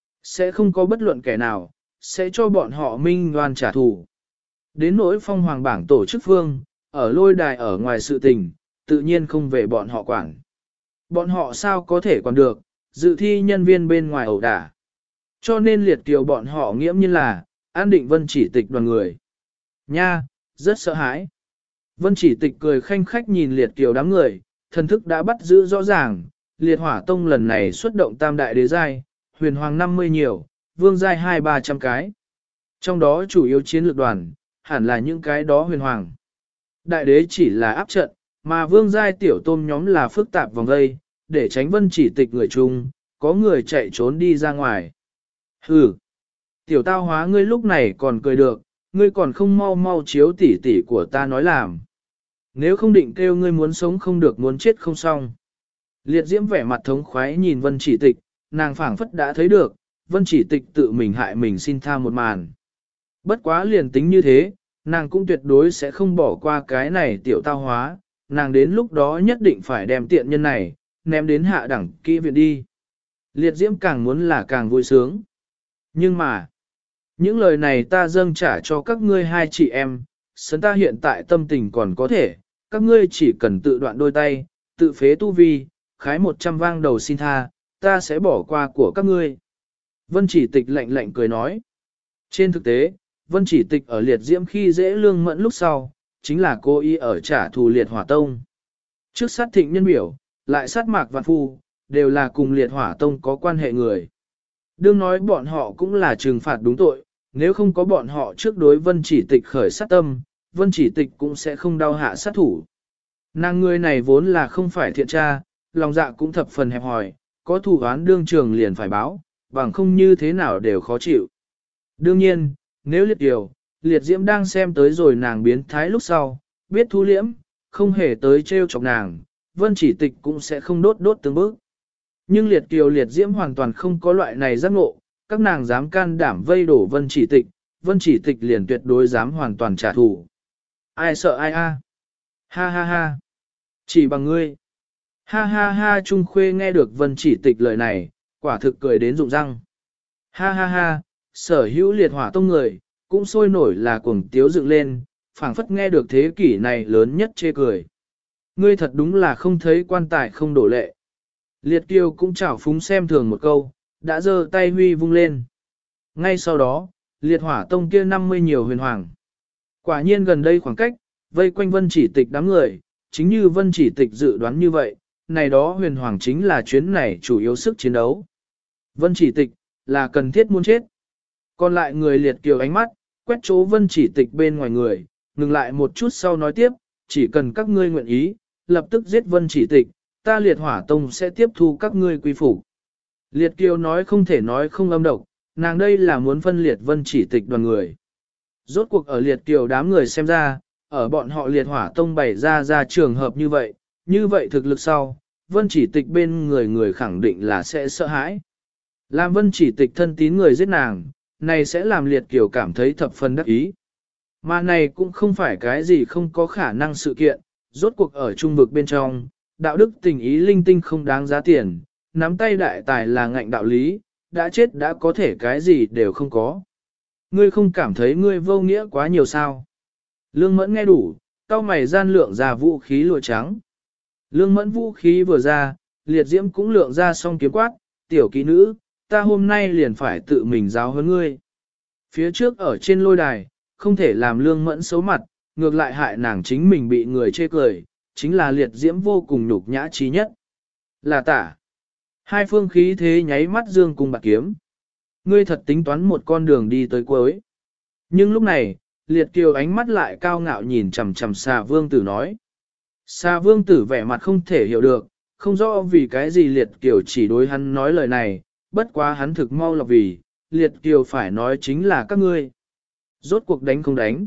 Sẽ không có bất luận kẻ nào, sẽ cho bọn họ minh đoan trả thù. Đến nỗi phong hoàng bảng tổ chức phương, ở lôi đài ở ngoài sự tình, tự nhiên không về bọn họ quản. Bọn họ sao có thể quản được, dự thi nhân viên bên ngoài ẩu đả. Cho nên Liệt Kiều bọn họ nghiễm nhiên là, an định Vân Chỉ Tịch đoàn người. Nha, rất sợ hãi. Vân Chỉ Tịch cười khanh khách nhìn Liệt Kiều đám người, thần thức đã bắt giữ rõ ràng, Liệt Hỏa Tông lần này xuất động tam đại đế giai, huyền hoàng 50 nhiều, vương giai 200-300 cái. Trong đó chủ yếu chiến lược đoàn, hẳn là những cái đó huyền hoàng. Đại đế chỉ là áp trận, mà vương giai tiểu tôm nhóm là phức tạp vòng vây, để tránh Vân Chỉ Tịch người chung, có người chạy trốn đi ra ngoài. Hừ, tiểu tao hóa ngươi lúc này còn cười được, ngươi còn không mau mau chiếu tỉ tỉ của ta nói làm. Nếu không định kêu ngươi muốn sống không được muốn chết không xong. Liệt Diễm vẻ mặt thống khoái nhìn Vân Chỉ Tịch, nàng phảng phất đã thấy được, Vân Chỉ Tịch tự mình hại mình xin tha một màn. Bất quá liền tính như thế, nàng cũng tuyệt đối sẽ không bỏ qua cái này tiểu tao hóa, nàng đến lúc đó nhất định phải đem tiện nhân này, ném đến hạ đẳng kỹ viện đi. Liệt Diễm càng muốn là càng vui sướng. Nhưng mà, những lời này ta dâng trả cho các ngươi hai chị em, sấn ta hiện tại tâm tình còn có thể, các ngươi chỉ cần tự đoạn đôi tay, tự phế tu vi, khái 100 vang đầu xin tha, ta sẽ bỏ qua của các ngươi. Vân Chỉ Tịch lạnh lạnh cười nói. Trên thực tế, Vân Chỉ Tịch ở Liệt Diễm khi dễ Lương Mẫn lúc sau, chính là cô ý ở trả thù Liệt Hỏa Tông. Trước sát Thịnh Nhân Biểu, lại sát Mạc Vạn Phu, đều là cùng Liệt Hỏa Tông có quan hệ người. Đương nói bọn họ cũng là trừng phạt đúng tội, nếu không có bọn họ trước đối Vân Chỉ Tịch khởi sát tâm, Vân Chỉ Tịch cũng sẽ không đau hạ sát thủ. Nàng người này vốn là không phải thiện tra, lòng dạ cũng thập phần hẹp hòi, có thủ án đương trường liền phải báo, bằng không như thế nào đều khó chịu. Đương nhiên, nếu Liệt Kiều, Liệt Diễm đang xem tới rồi nàng biến thái lúc sau, biết thu liễm, không hề tới trêu chọc nàng, Vân Chỉ Tịch cũng sẽ không đốt từng bước. Nhưng Liệt Kiều Liệt Diễm hoàn toàn không có loại này giác ngộ, các nàng dám can đảm vây đổ Vân Chỉ Tịch liền tuyệt đối dám hoàn toàn trả thù. Ai sợ ai a? Ha ha ha. Chỉ bằng ngươi. Ha ha ha. Trung Khuê nghe được Vân Chỉ Tịch lời này, quả thực cười đến rụng răng. Ha ha ha. Sở hữu Liệt Hỏa Tông người, cũng sôi nổi là cuồng tiếu dựng lên, phảng phất nghe được thế kỷ này lớn nhất chê cười. Ngươi thật đúng là không thấy quan tài không đổ lệ. Liệt Kiều cũng chảo phúng xem thường một câu, đã giơ tay huy vung lên. Ngay sau đó, Liệt Hỏa Tông kia 50 nhiều huyền hoàng. Quả nhiên gần đây khoảng cách, vây quanh Vân Chỉ Tịch đám người, chính như Vân Chỉ Tịch dự đoán như vậy, này đó huyền hoàng chính là chuyến này chủ yếu sức chiến đấu. Vân Chỉ Tịch, là cần thiết muốn chết. Còn lại người Liệt Kiều ánh mắt, quét chỗ Vân Chỉ Tịch bên ngoài người, ngừng lại một chút sau nói tiếp, chỉ cần các ngươi nguyện ý, lập tức giết Vân Chỉ Tịch, ta Liệt Hỏa Tông sẽ tiếp thu các ngươi quy phục. Liệt Kiều nói không thể nói không âm độc, nàng đây là muốn phân liệt Vân Chỉ Tịch đoàn người. Rốt cuộc ở Liệt Kiều đám người xem ra, ở bọn họ Liệt Hỏa Tông bày ra trường hợp như vậy thực lực sau, Vân Chỉ Tịch bên người khẳng định là sẽ sợ hãi. Làm Vân Chỉ Tịch thân tín người giết nàng, này sẽ làm Liệt Kiều cảm thấy thập phần đắc ý. Mà này cũng không phải cái gì không có khả năng sự kiện, rốt cuộc ở trung vực bên trong, đạo đức tình ý linh tinh không đáng giá tiền, nắm tay đại tài là ngạnh đạo lý, đã chết đã có thể cái gì đều không có. Ngươi không cảm thấy ngươi vô nghĩa quá nhiều sao? Lương Mẫn nghe đủ, cau mày gian lượng ra vũ khí lụa trắng. Lương Mẫn vũ khí vừa ra, Liệt diễm cũng lượng ra xong kiếm quát, tiểu kỹ nữ, ta hôm nay liền phải tự mình giáo huấn ngươi. Phía trước ở trên lôi đài, không thể làm lương mẫn xấu mặt, ngược lại hại nàng chính mình bị người chê cười, chính là liệt diễm vô cùng nhục nhã trí nhất. Là tả. Hai phương khí thế nháy mắt dương cùng bạc kiếm. Ngươi thật tính toán một con đường đi tới cuối. Nhưng lúc này, liệt kiều ánh mắt lại cao ngạo nhìn chằm chằm xà vương tử nói. Xà vương tử vẻ mặt không thể hiểu được, không rõ vì cái gì liệt kiều chỉ đối hắn nói lời này, bất quá hắn thực mau lọc vì, liệt kiều phải nói chính là các ngươi. Rốt cuộc đánh không đánh.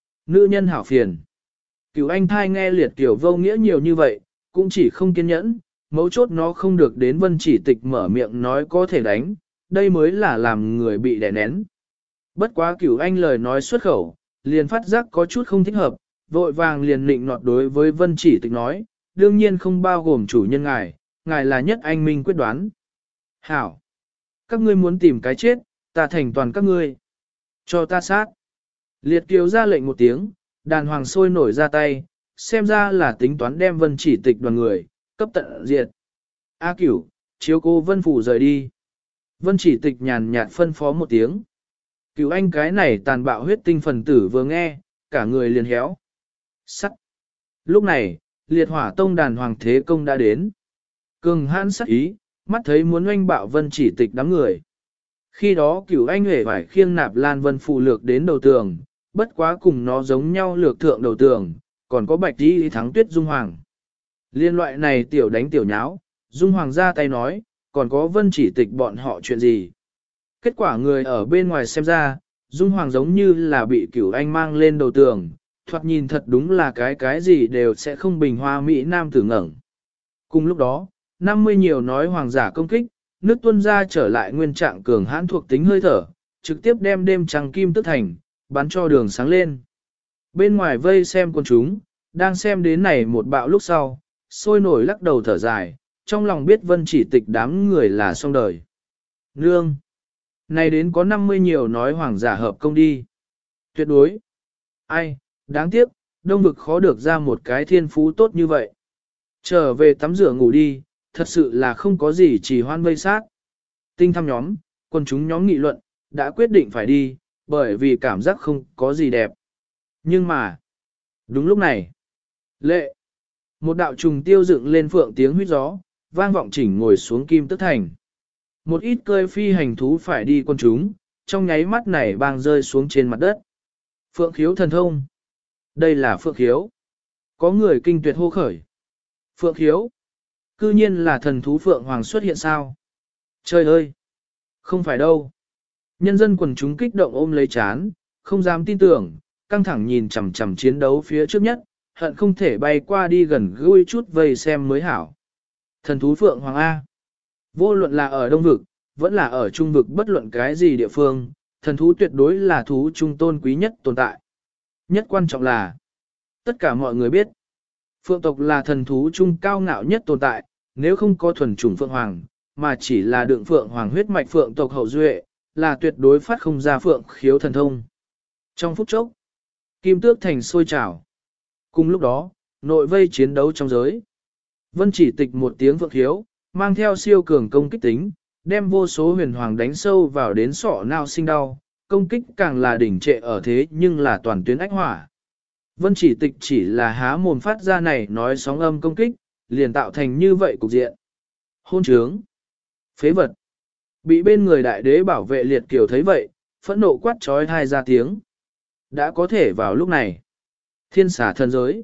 Nữ nhân hảo phiền. Cửu anh thai nghe liệt kiều vô nghĩa nhiều như vậy, cũng chỉ không kiên nhẫn, mấu chốt nó không được đến vân chỉ tịch mở miệng nói có thể đánh, đây mới là làm người bị đè nén. Bất quá cửu anh lời nói xuất khẩu, liền phát giác có chút không thích hợp, vội vàng liền nịnh nọt đối với vân chỉ tịch nói, đương nhiên không bao gồm chủ nhân ngài là nhất anh minh quyết đoán. Hảo! Các ngươi muốn tìm cái chết, ta thành toàn các ngươi. Cho ta sát! Liệt kiều ra lệnh một tiếng, đàn hoàng sôi nổi ra tay, xem ra là tính toán đem vân chỉ tịch đoàn người, cấp tận diệt. A cửu, chiếu cô vân phủ rời đi. Vân chỉ tịch nhàn nhạt phân phó một tiếng. Cửu anh cái này tàn bạo huyết tinh phần tử vừa nghe, cả người liền héo. Sắt. Lúc này, liệt hỏa tông đàn hoàng thế công đã đến. Cường hãn sắc ý, mắt thấy muốn oanh bạo vân chỉ tịch đám người. Khi đó cửu anh hề phải khiêng nạp lan vân phù lược đến đầu tường, bất quá cùng nó giống nhau lược thượng đầu tường, còn có bạch đi thắng tuyết dung hoàng. Liên loại này tiểu đánh tiểu nháo, dung hoàng ra tay nói, còn có vân chỉ tịch bọn họ chuyện gì. Kết quả người ở bên ngoài xem ra, dung hoàng giống như là bị cửu anh mang lên đầu tường, thoạt nhìn thật đúng là cái gì đều sẽ không bình hoa Mỹ Nam tử ngẩng. Cùng lúc đó, 50 nhiều nói hoàng giả công kích, nước tuân ra trở lại nguyên trạng cường hãn thuộc tính hơi thở, trực tiếp đem đêm trăng kim tức thành, bắn cho đường sáng lên. Bên ngoài vây xem con chúng, đang xem đến này một bạo lúc sau, sôi nổi lắc đầu thở dài, trong lòng biết vân chỉ tịch đám người là xong đời. Nương! Này đến có 50 nhiều nói hoàng giả hợp công đi. Tuyệt đối! Ai, đáng tiếc, đông vực khó được ra một cái thiên phú tốt như vậy. Trở về tắm rửa ngủ đi, thật sự là không có gì chỉ hoan vây sát. Tinh thăm nhóm, quân chúng nhóm nghị luận, đã quyết định phải đi, bởi vì cảm giác không có gì đẹp. Nhưng mà, đúng lúc này, lệ, một đạo trùng tiêu dựng lên phượng tiếng huýt gió, vang vọng chỉnh ngồi xuống kim tức thành. Một ít cơi phi hành thú phải đi quân chúng, trong nháy mắt này bang rơi xuống trên mặt đất. Phượng khiếu thần thông. Đây là phượng khiếu. Có người kinh tuyệt hô khởi. Phượng khiếu. Cư nhiên là thần thú phượng hoàng xuất hiện sao? Trời ơi! Không phải đâu. Nhân dân quần chúng kích động ôm lấy chán, không dám tin tưởng, căng thẳng nhìn chằm chằm chiến đấu phía trước nhất, hận không thể bay qua đi gần gũi chút vây xem mới hảo. Thần thú phượng hoàng A. Vô luận là ở Đông Vực, vẫn là ở Trung Vực bất luận cái gì địa phương, thần thú tuyệt đối là thú trung tôn quý nhất tồn tại. Nhất quan trọng là, tất cả mọi người biết, phượng tộc là thần thú trung cao ngạo nhất tồn tại, nếu không có thuần chủng phượng hoàng, mà chỉ là đựng phượng hoàng huyết mạch phượng tộc hậu duệ, là tuyệt đối phát không ra phượng khiếu thần thông. Trong phút chốc, kim tước thành sôi trào. Cùng lúc đó, nội vây chiến đấu trong giới. Vân chỉ tịch một tiếng phượng khiếu, mang theo siêu cường công kích tính, đem vô số huyền hoàng đánh sâu vào đến sọ não sinh đau, công kích càng là đỉnh trệ ở thế nhưng là toàn tuyến ách hỏa. Vân chỉ tịch chỉ là há mồm phát ra này nói sóng âm công kích, liền tạo thành như vậy cục diện. Hôn trướng, phế vật, bị bên người đại đế bảo vệ liệt kiều thấy vậy, phẫn nộ quát trói thai ra tiếng. Đã có thể vào lúc này, thiên xả thần giới,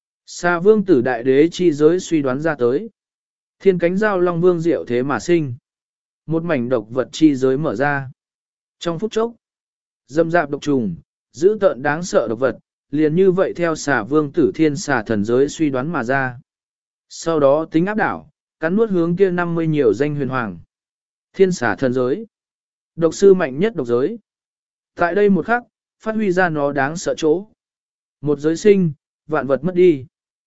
xa vương tử đại đế chi giới suy đoán ra tới. Thiên cánh giao long vương diệu thế mà sinh. Một mảnh độc vật chi giới mở ra. Trong phút chốc, dâm dạp độc trùng, dữ tợn đáng sợ độc vật, liền như vậy theo xà vương tử thiên xà thần giới suy đoán mà ra. Sau đó tính áp đảo, cắn nuốt hướng kia 50 nhiều danh huyền hoàng. Thiên xà thần giới. Độc sư mạnh nhất độc giới. Tại đây một khắc, phát huy ra nó đáng sợ chỗ. Một giới sinh, vạn vật mất đi.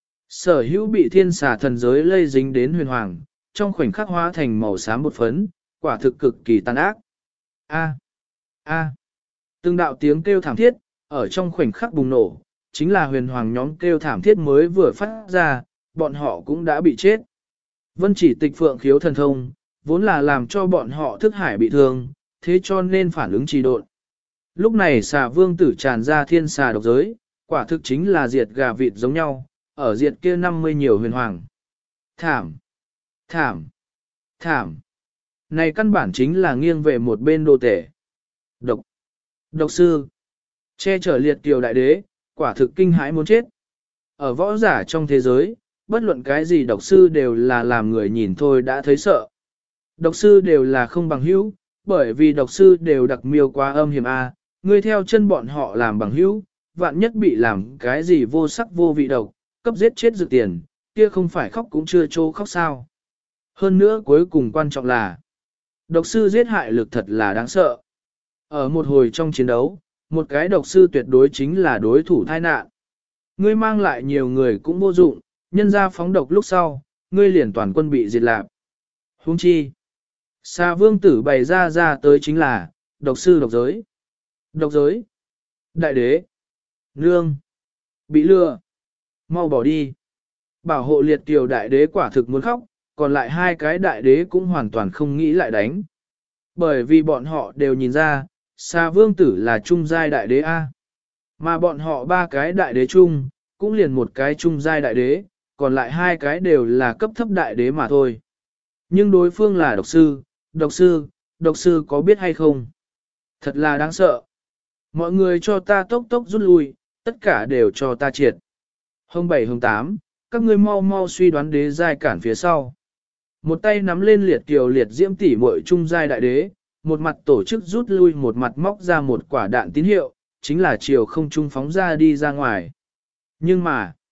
Sở hữu bị thiên xà thần giới lây dính đến huyền hoàng, trong khoảnh khắc hóa thành màu xám bột phấn, quả thực cực kỳ tàn ác. A. A. Từng đạo tiếng kêu thảm thiết, ở trong khoảnh khắc bùng nổ, chính là huyền hoàng nhóm kêu thảm thiết mới vừa phát ra, bọn họ cũng đã bị chết. Vân chỉ tịch phượng khiếu thần thông, vốn là làm cho bọn họ thức hải bị thương, thế cho nên phản ứng trì độn. Lúc này xà vương tử tràn ra thiên xà độc giới, quả thực chính là diệt gà vịt giống nhau, ở diệt kia 50 nhiều huyền hoàng. Thảm! Thảm! Thảm! Này căn bản chính là nghiêng về một bên đồ tể. Độc! Độc sư! Che chở liệt kiều đại đế, quả thực kinh hãi muốn chết. Ở võ giả trong thế giới, bất luận cái gì độc sư đều là làm người nhìn thôi đã thấy sợ. Độc sư đều là không bằng hữu, bởi vì độc sư đều đặc miêu quá âm hiểm A, ngươi theo chân bọn họ làm bằng hữu, vạn nhất bị làm cái gì vô sắc vô vị độc, cấp giết chết dự tiền, kia không phải khóc cũng chưa trô khóc sao. Hơn nữa cuối cùng quan trọng là, độc sư giết hại lực thật là đáng sợ. Ở một hồi trong chiến đấu, một cái độc sư tuyệt đối chính là đối thủ tai nạn. Ngươi mang lại nhiều người cũng vô dụng, nhân ra phóng độc lúc sau, ngươi liền toàn quân bị diệt lạc. Huống chi, Xà vương tử bày ra tới chính là, độc sư độc giới. Độc giới. Đại đế. Nương. Bị lừa. Mau bỏ đi. Bảo hộ liệt kiều đại đế quả thực muốn khóc, còn lại hai cái đại đế cũng hoàn toàn không nghĩ lại đánh. Bởi vì bọn họ đều nhìn ra, xà vương tử là trung giai đại đế A. Mà bọn họ ba cái đại đế chung, cũng liền một cái trung giai đại đế, còn lại hai cái đều là cấp thấp đại đế mà thôi. Nhưng đối phương là độc sư, độc sư có biết hay không? Thật là đáng sợ. Mọi người cho ta tốc tốc rút lui, tất cả đều cho ta triệt. Hông 7 hông 8, các ngươi mau mau suy đoán đế giai cản phía sau. Một tay nắm lên liệt kiều liệt diễm tỷ muội trung giai đại đế, một mặt tổ chức rút lui một mặt móc ra một quả đạn tín hiệu, chính là chiều không trung phóng ra đi ra ngoài. Nhưng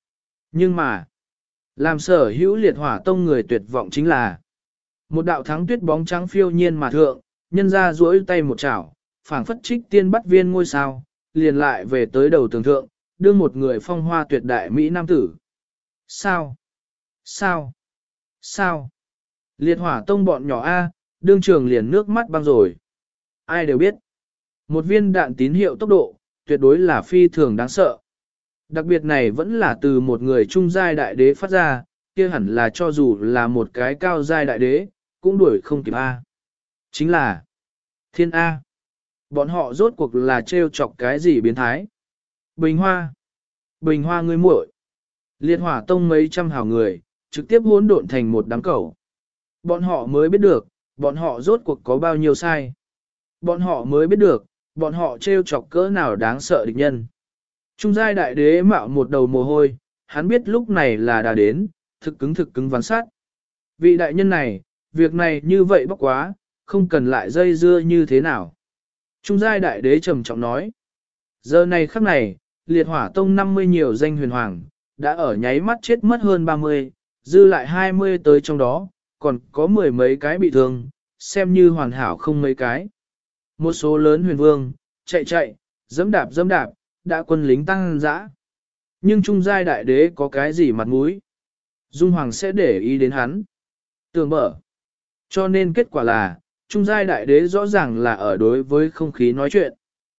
mà, làm sở hữu liệt hỏa tông người tuyệt vọng chính là một đạo thắng tuyết bóng trắng phiêu nhiên mà thượng, nhân ra duỗi tay một chảo, phảng phất trích tiên bắt viên ngôi sao, liền lại về tới đầu tường thượng, đưa một người phong hoa tuyệt đại Mỹ nam tử. Sao? Sao? Sao? Liệt hỏa tông bọn nhỏ A, đương trường liền nước mắt băng rồi. Ai đều biết, một viên đạn tín hiệu tốc độ, tuyệt đối là phi thường đáng sợ. Đặc biệt này vẫn là từ một người trung giai đại đế phát ra, kia hẳn là cho dù là một cái cao giai đại đế, cũng đuổi không kịp A. Chính là Thiên A. Bọn họ rốt cuộc là trêu chọc cái gì biến thái. Bình Hoa ngươi muội. Liệt hỏa tông mấy trăm hào người, trực tiếp hỗn độn thành một đám cẩu. Bọn họ mới biết được, bọn họ rốt cuộc có bao nhiêu sai. Bọn họ mới biết được, bọn họ trêu chọc cỡ nào đáng sợ địch nhân. Trung giai đại đế mạo một đầu mồ hôi, hắn biết lúc này là đã đến, thực cứng ván sát. Vị đại nhân này, việc này như vậy bốc quá, không cần lại dây dưa như thế nào. Trung giai đại đế trầm trọng nói. Giờ này khắc này, liệt hỏa tông 50 nhiều danh huyền hoàng, đã ở nháy mắt chết mất hơn 30, dư lại 20 tới trong đó, còn có mười mấy cái bị thương, xem như hoàn hảo không mấy cái. Một số lớn huyền vương, chạy, dẫm đạp, đã quân lính tăng dã. Nhưng trung giai đại đế có cái gì mặt mũi? Dung Hoàng sẽ để ý đến hắn. Tường mở. Cho nên kết quả là, trung giai đại đế rõ ràng là ở đối với không khí nói chuyện.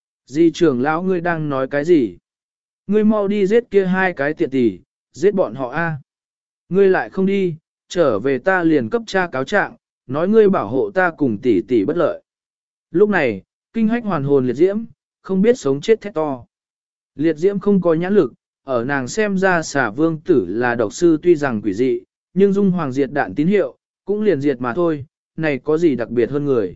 Di trưởng lão ngươi đang nói cái gì? Ngươi mau đi giết kia hai cái tiện tỷ, giết bọn họ a. Ngươi lại không đi, trở về ta liền cấp tra cáo trạng, nói ngươi bảo hộ ta cùng tỷ tỷ bất lợi. Lúc này, kinh hách hoàn hồn liệt diễm, không biết sống chết thét to. Liệt diễm không có nhãn lực, ở nàng xem ra xả vương tử là độc sư tuy rằng quỷ dị, nhưng dung hoàng diệt đạn tín hiệu, cũng liền diệt mà thôi, này có gì đặc biệt hơn người.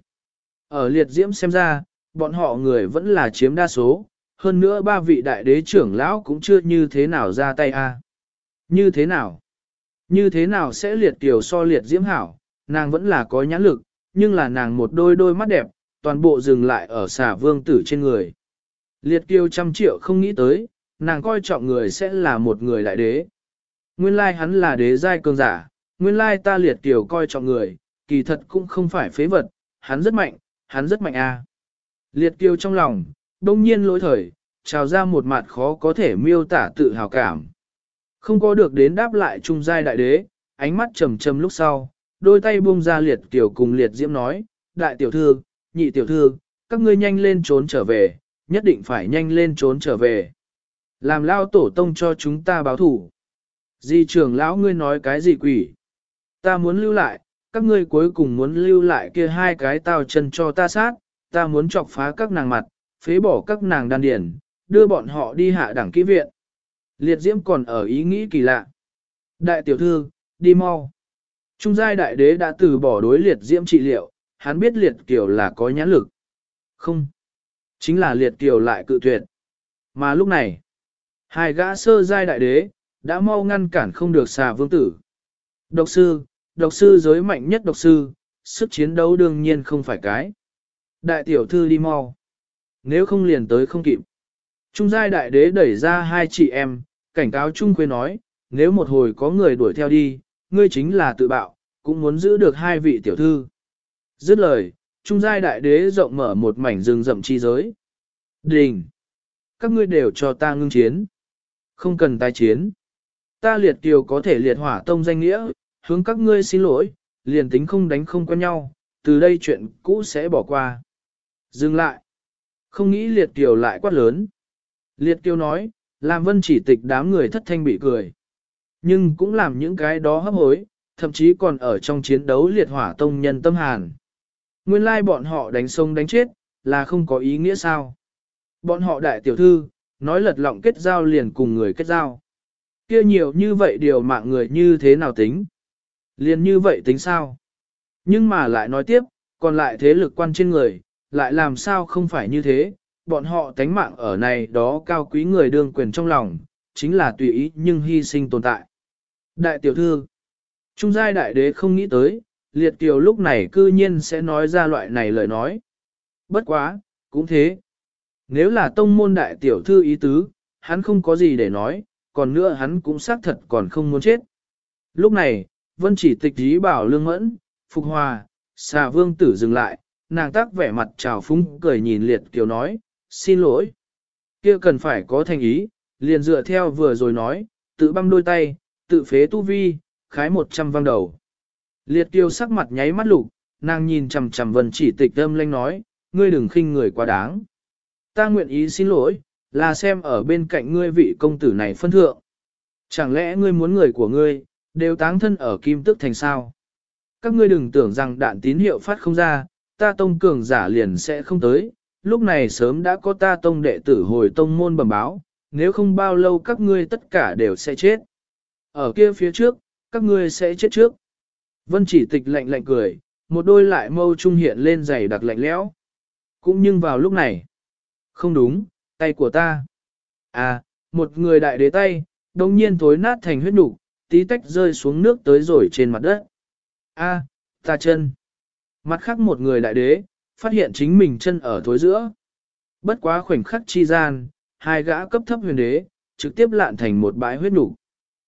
Ở liệt diễm xem ra, bọn họ người vẫn là chiếm đa số, hơn nữa ba vị đại đế trưởng lão cũng chưa như thế nào ra tay a. Như thế nào? Như thế nào sẽ liệt tiểu so liệt diễm hảo, nàng vẫn là có nhãn lực, nhưng là nàng một đôi mắt đẹp, toàn bộ dừng lại ở xả vương tử trên người. Liệt kiều 100 triệu không nghĩ tới, nàng coi trọng người sẽ là một người đại đế. Nguyên lai hắn là đế giai cường giả, nguyên lai ta liệt kiều coi trọng người, kỳ thật cũng không phải phế vật, hắn rất mạnh a. Liệt kiều trong lòng, đông nhiên lỗi thời, trào ra một mặt khó có thể miêu tả tự hào cảm. Không có được đến đáp lại trung giai đại đế, ánh mắt trầm lúc sau, đôi tay buông ra liệt kiều cùng liệt diễm nói, đại tiểu thư, nhị tiểu thư, các ngươi nhanh lên trốn trở về, nhất định phải nhanh lên trốn trở về. Làm lao tổ tông cho chúng ta báo thủ. Di trưởng lão ngươi nói cái gì quỷ? Ta muốn lưu lại, các ngươi cuối cùng muốn lưu lại kia hai cái tao chân cho ta sát, ta muốn chọc phá các nàng mặt, phế bỏ các nàng đan điển, đưa bọn họ đi hạ đẳng kỹ viện. Liệt diễm còn ở ý nghĩ kỳ lạ. Đại tiểu thư, đi mau. Trung giai đại đế đã từ bỏ đối liệt diễm trị liệu, hắn biết liệt kiều là có nhãn lực. Không. Chính là liệt kiều lại cự tuyệt. Mà lúc này, hai gã sơ giai đại đế, đã mau ngăn cản không được xà vương tử. Độc sư giới mạnh nhất độc sư, sức chiến đấu đương nhiên không phải cái. Đại tiểu thư đi mau. Nếu không liền tới không kịp. Trung giai đại đế đẩy ra hai chị em, cảnh cáo Trung Khuê nói, nếu một hồi có người đuổi theo đi, ngươi chính là tự bạo, cũng muốn giữ được hai vị tiểu thư. Dứt lời, Trung giai đại đế rộng mở một mảnh rừng rậm chi giới. Đình! Các ngươi đều cho ta ngưng chiến. Không cần tái chiến. Ta liệt kiều có thể liệt hỏa tông danh nghĩa, hướng các ngươi xin lỗi, liền tính không đánh không quen nhau, từ đây chuyện cũ sẽ bỏ qua. Dừng lại. Không nghĩ liệt kiều lại quát lớn. Liệt kiều nói, làm Vân Chỉ Tịch đám người thất thanh bị cười. Nhưng cũng làm những cái đó hấp hối, thậm chí còn ở trong chiến đấu liệt hỏa tông nhân tâm hàn. Nguyên lai bọn họ đánh sông đánh chết, là không có ý nghĩa sao. Bọn họ đại tiểu thư, nói lật lọng kết giao liền cùng người kết giao. Kia nhiều như vậy điều mạng người như thế nào tính? Liền như vậy tính sao? Nhưng mà lại nói tiếp, còn lại thế lực quan trên người, lại làm sao không phải như thế? Bọn họ tánh mạng ở này đó cao quý người đương quyền trong lòng, chính là tùy ý nhưng hy sinh tồn tại. Đại tiểu thư, Trung giai đại đế không nghĩ tới, liệt kiều lúc này cư nhiên sẽ nói ra loại này lời nói. Bất quá, cũng thế. Nếu là tông môn đại tiểu thư ý tứ, hắn không có gì để nói, còn nữa hắn cũng xác thật còn không muốn chết. Lúc này, Vân Chỉ Tịch ý bảo Lương Mẫn, Phục Hòa, xà vương tử dừng lại, nàng tác vẻ mặt trào phúng cười nhìn liệt kiều nói, xin lỗi. Kia cần phải có thành ý, liền dựa theo vừa rồi nói, tự băm đôi tay, tự phế tu vi, khái 100 vang đầu. Liệt kiều sắc mặt nháy mắt lục, nàng nhìn chằm chằm Vân Chỉ Tịch âm lanh nói, ngươi đừng khinh người quá đáng. Ta nguyện ý xin lỗi, là xem ở bên cạnh ngươi vị công tử này phân thượng. Chẳng lẽ ngươi muốn người của ngươi, đều táng thân ở kim tức thành sao? Các ngươi đừng tưởng rằng đạn tín hiệu phát không ra, ta tông cường giả liền sẽ không tới, lúc này sớm đã có ta tông đệ tử hồi tông môn bẩm báo, nếu không bao lâu các ngươi tất cả đều sẽ chết. Ở kia phía trước, các ngươi sẽ chết trước. Vân Chỉ Tịch lạnh lạnh cười, một đôi lại mâu trung hiện lên dày đặc lạnh lẽo. Cũng nhưng vào lúc này, không đúng, tay của ta. À, một người đại đế tay, đồng nhiên thối nát thành huyết nục, tí tách rơi xuống nước tới rồi trên mặt đất. A, ta chân. Mặt khác một người đại đế, phát hiện chính mình chân ở thối giữa. Bất quá khoảnh khắc chi gian, hai gã cấp thấp huyền đế, trực tiếp lạn thành một bãi huyết nục.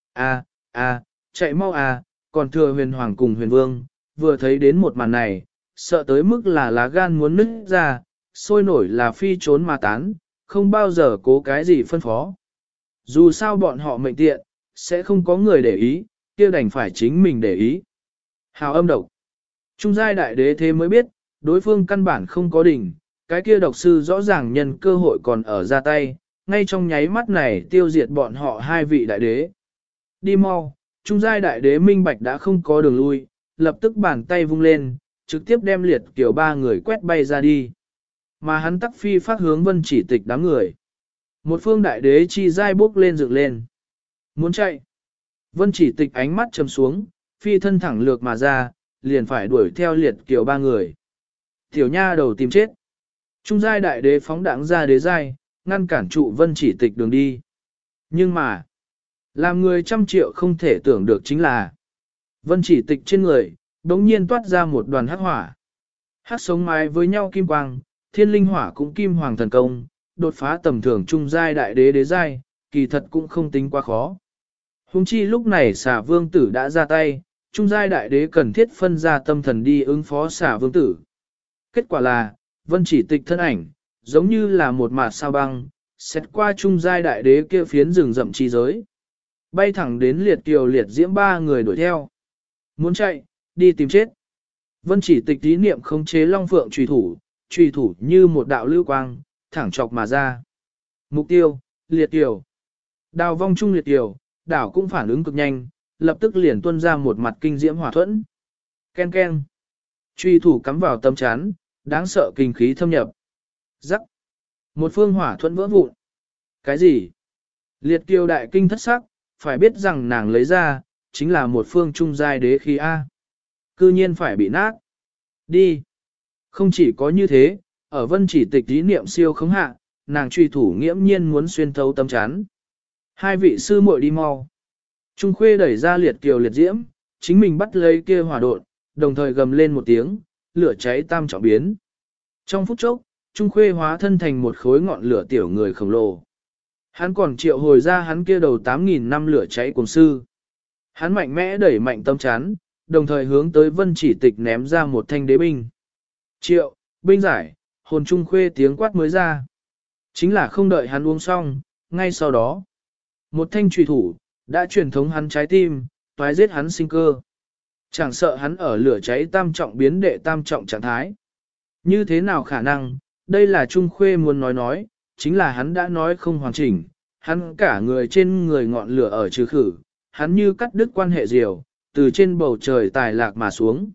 Chạy mau còn thừa huyền hoàng cùng huyền vương, vừa thấy đến một màn này, sợ tới mức là lá gan muốn nứt ra, sôi nổi là phi trốn mà tán, không bao giờ cố cái gì phân phó. Dù sao bọn họ mệnh tiện, sẽ không có người để ý, kia đành phải chính mình để ý. Hào âm độc. Trung giai đại đế thế mới biết, đối phương căn bản không có đỉnh, cái kia độc sư rõ ràng nhân cơ hội còn ở ra tay, ngay trong nháy mắt này tiêu diệt bọn họ hai vị đại đế. Đi mau, trung giai đại đế minh bạch đã không có đường lui, lập tức bàn tay vung lên, trực tiếp đem liệt kiểu ba người quét bay ra đi. Mà hắn tắc phi phát hướng Vân Chỉ Tịch đám người. Một phương đại đế chi giai bốc lên dựng lên. Muốn chạy. Vân Chỉ Tịch ánh mắt trầm xuống, phi thân thẳng lược mà ra, liền phải đuổi theo liệt kiểu ba người. Tiểu nha đầu tìm chết. Trung giai đại đế phóng đẳng ra đế giai, ngăn cản trụ Vân Chỉ Tịch đường đi. Nhưng mà, làm người trăm triệu không thể tưởng được chính là, Vân Chỉ Tịch trên người, đống nhiên toát ra một đoàn hắc hỏa. Hắc sống mái với nhau kim quang, thiên linh hỏa cũng kim hoàng thần công, đột phá tầm thường trung giai đại đế đế giai, kỳ thật cũng không tính quá khó. Hùng chi lúc này xà vương tử đã ra tay, trung giai đại đế cần thiết phân ra tâm thần đi ứng phó xà vương tử. Kết quả là, Vân Chỉ Tịch thân ảnh, giống như là một mạt sao băng, xét qua trung giai đại đế kia phiến rừng rậm chi giới. Bay thẳng đến liệt kiều liệt diễm ba người đuổi theo. Muốn chạy, đi tìm chết. Vân Chỉ Tịch tí niệm khống chế long phượng trùy thủ như một đạo lưu quang, thẳng chọc mà ra. Mục tiêu, liệt kiều. Đào vong trung liệt kiều, đảo cũng phản ứng cực nhanh, lập tức liền tuôn ra một mặt kinh diễm hỏa thuẫn. Ken ken. Truy thủ cắm vào tâm chán, đáng sợ kinh khí thâm nhập. Rắc. Một phương hỏa thuẫn vỡ vụn. Cái gì? Liệt kiều đại kinh thất sắc, phải biết rằng nàng lấy ra, chính là một phương trung giai đế khí A. Cư nhiên phải bị nát. Đi. Không chỉ có như thế, ở vân chỉ tịch ý niệm siêu khống hạ, nàng truy thủ nghiễm nhiên muốn xuyên thấu tâm chán. Hai vị sư muội đi mau. Trung khuê đẩy ra liệt kiều liệt diễm, chính mình bắt lấy kia hỏa độn, đồng thời gầm lên một tiếng, lửa cháy tam trọng biến. Trong phút chốc, Trung khuê hóa thân thành một khối ngọn lửa tiểu người khổng lồ. Hắn còn triệu hồi ra hắn kia đầu 8.000 năm lửa cháy cùng sư. Hắn mạnh mẽ đẩy mạnh tâm chán, đồng thời hướng tới vân chỉ tịch ném ra một thanh đế binh. Triệu, binh giải, hồn Trung khuê tiếng quát mới ra. Chính là không đợi hắn uống xong, ngay sau đó. Một thanh trùy thủ, đã truyền thống hắn trái tim, toái giết hắn sinh cơ. Chẳng sợ hắn ở lửa cháy tam trọng biến đệ tam trọng trạng thái. Như thế nào khả năng, đây là Trung khuê muốn nói, chính là hắn đã nói không hoàn chỉnh, hắn cả người trên người ngọn lửa ở trừ khử, hắn như cắt đứt quan hệ diều, từ trên bầu trời tài lạc mà xuống.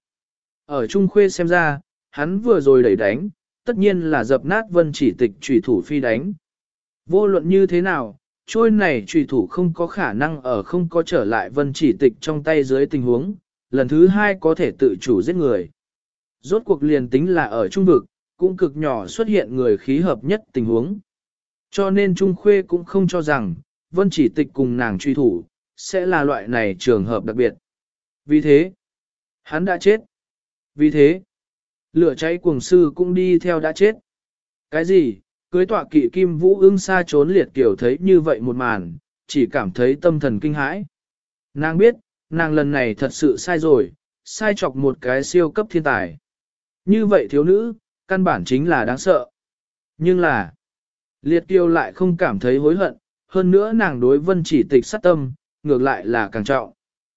Ở Trung khuê xem ra, hắn vừa rồi đẩy đánh, tất nhiên là dập nát vân chỉ tịch trùy thủ phi đánh. Vô luận như thế nào, trôi này trùy thủ không có khả năng ở không có trở lại vân chỉ tịch trong tay dưới tình huống, lần thứ hai có thể tự chủ giết người. Rốt cuộc liền tính là ở trung vực, cũng cực nhỏ xuất hiện người khí hợp nhất tình huống. Cho nên Trung Khuê cũng không cho rằng, vân chỉ tịch cùng nàng truy thủ, sẽ là loại này trường hợp đặc biệt. Vì thế, hắn đã chết. Vì thế, lửa cháy cuồng sư cũng đi theo đã chết. Cái gì? Cưới tọa kỵ kim vũ ưng xa trốn liệt kiểu thấy như vậy một màn, chỉ cảm thấy tâm thần kinh hãi. Nàng biết, nàng lần này thật sự sai rồi, sai chọc một cái siêu cấp thiên tài. Như vậy thiếu nữ, căn bản chính là đáng sợ. Nhưng là, liệt kiều lại không cảm thấy hối hận, hơn nữa nàng đối vân chỉ tịch sát tâm, ngược lại là càng trọng.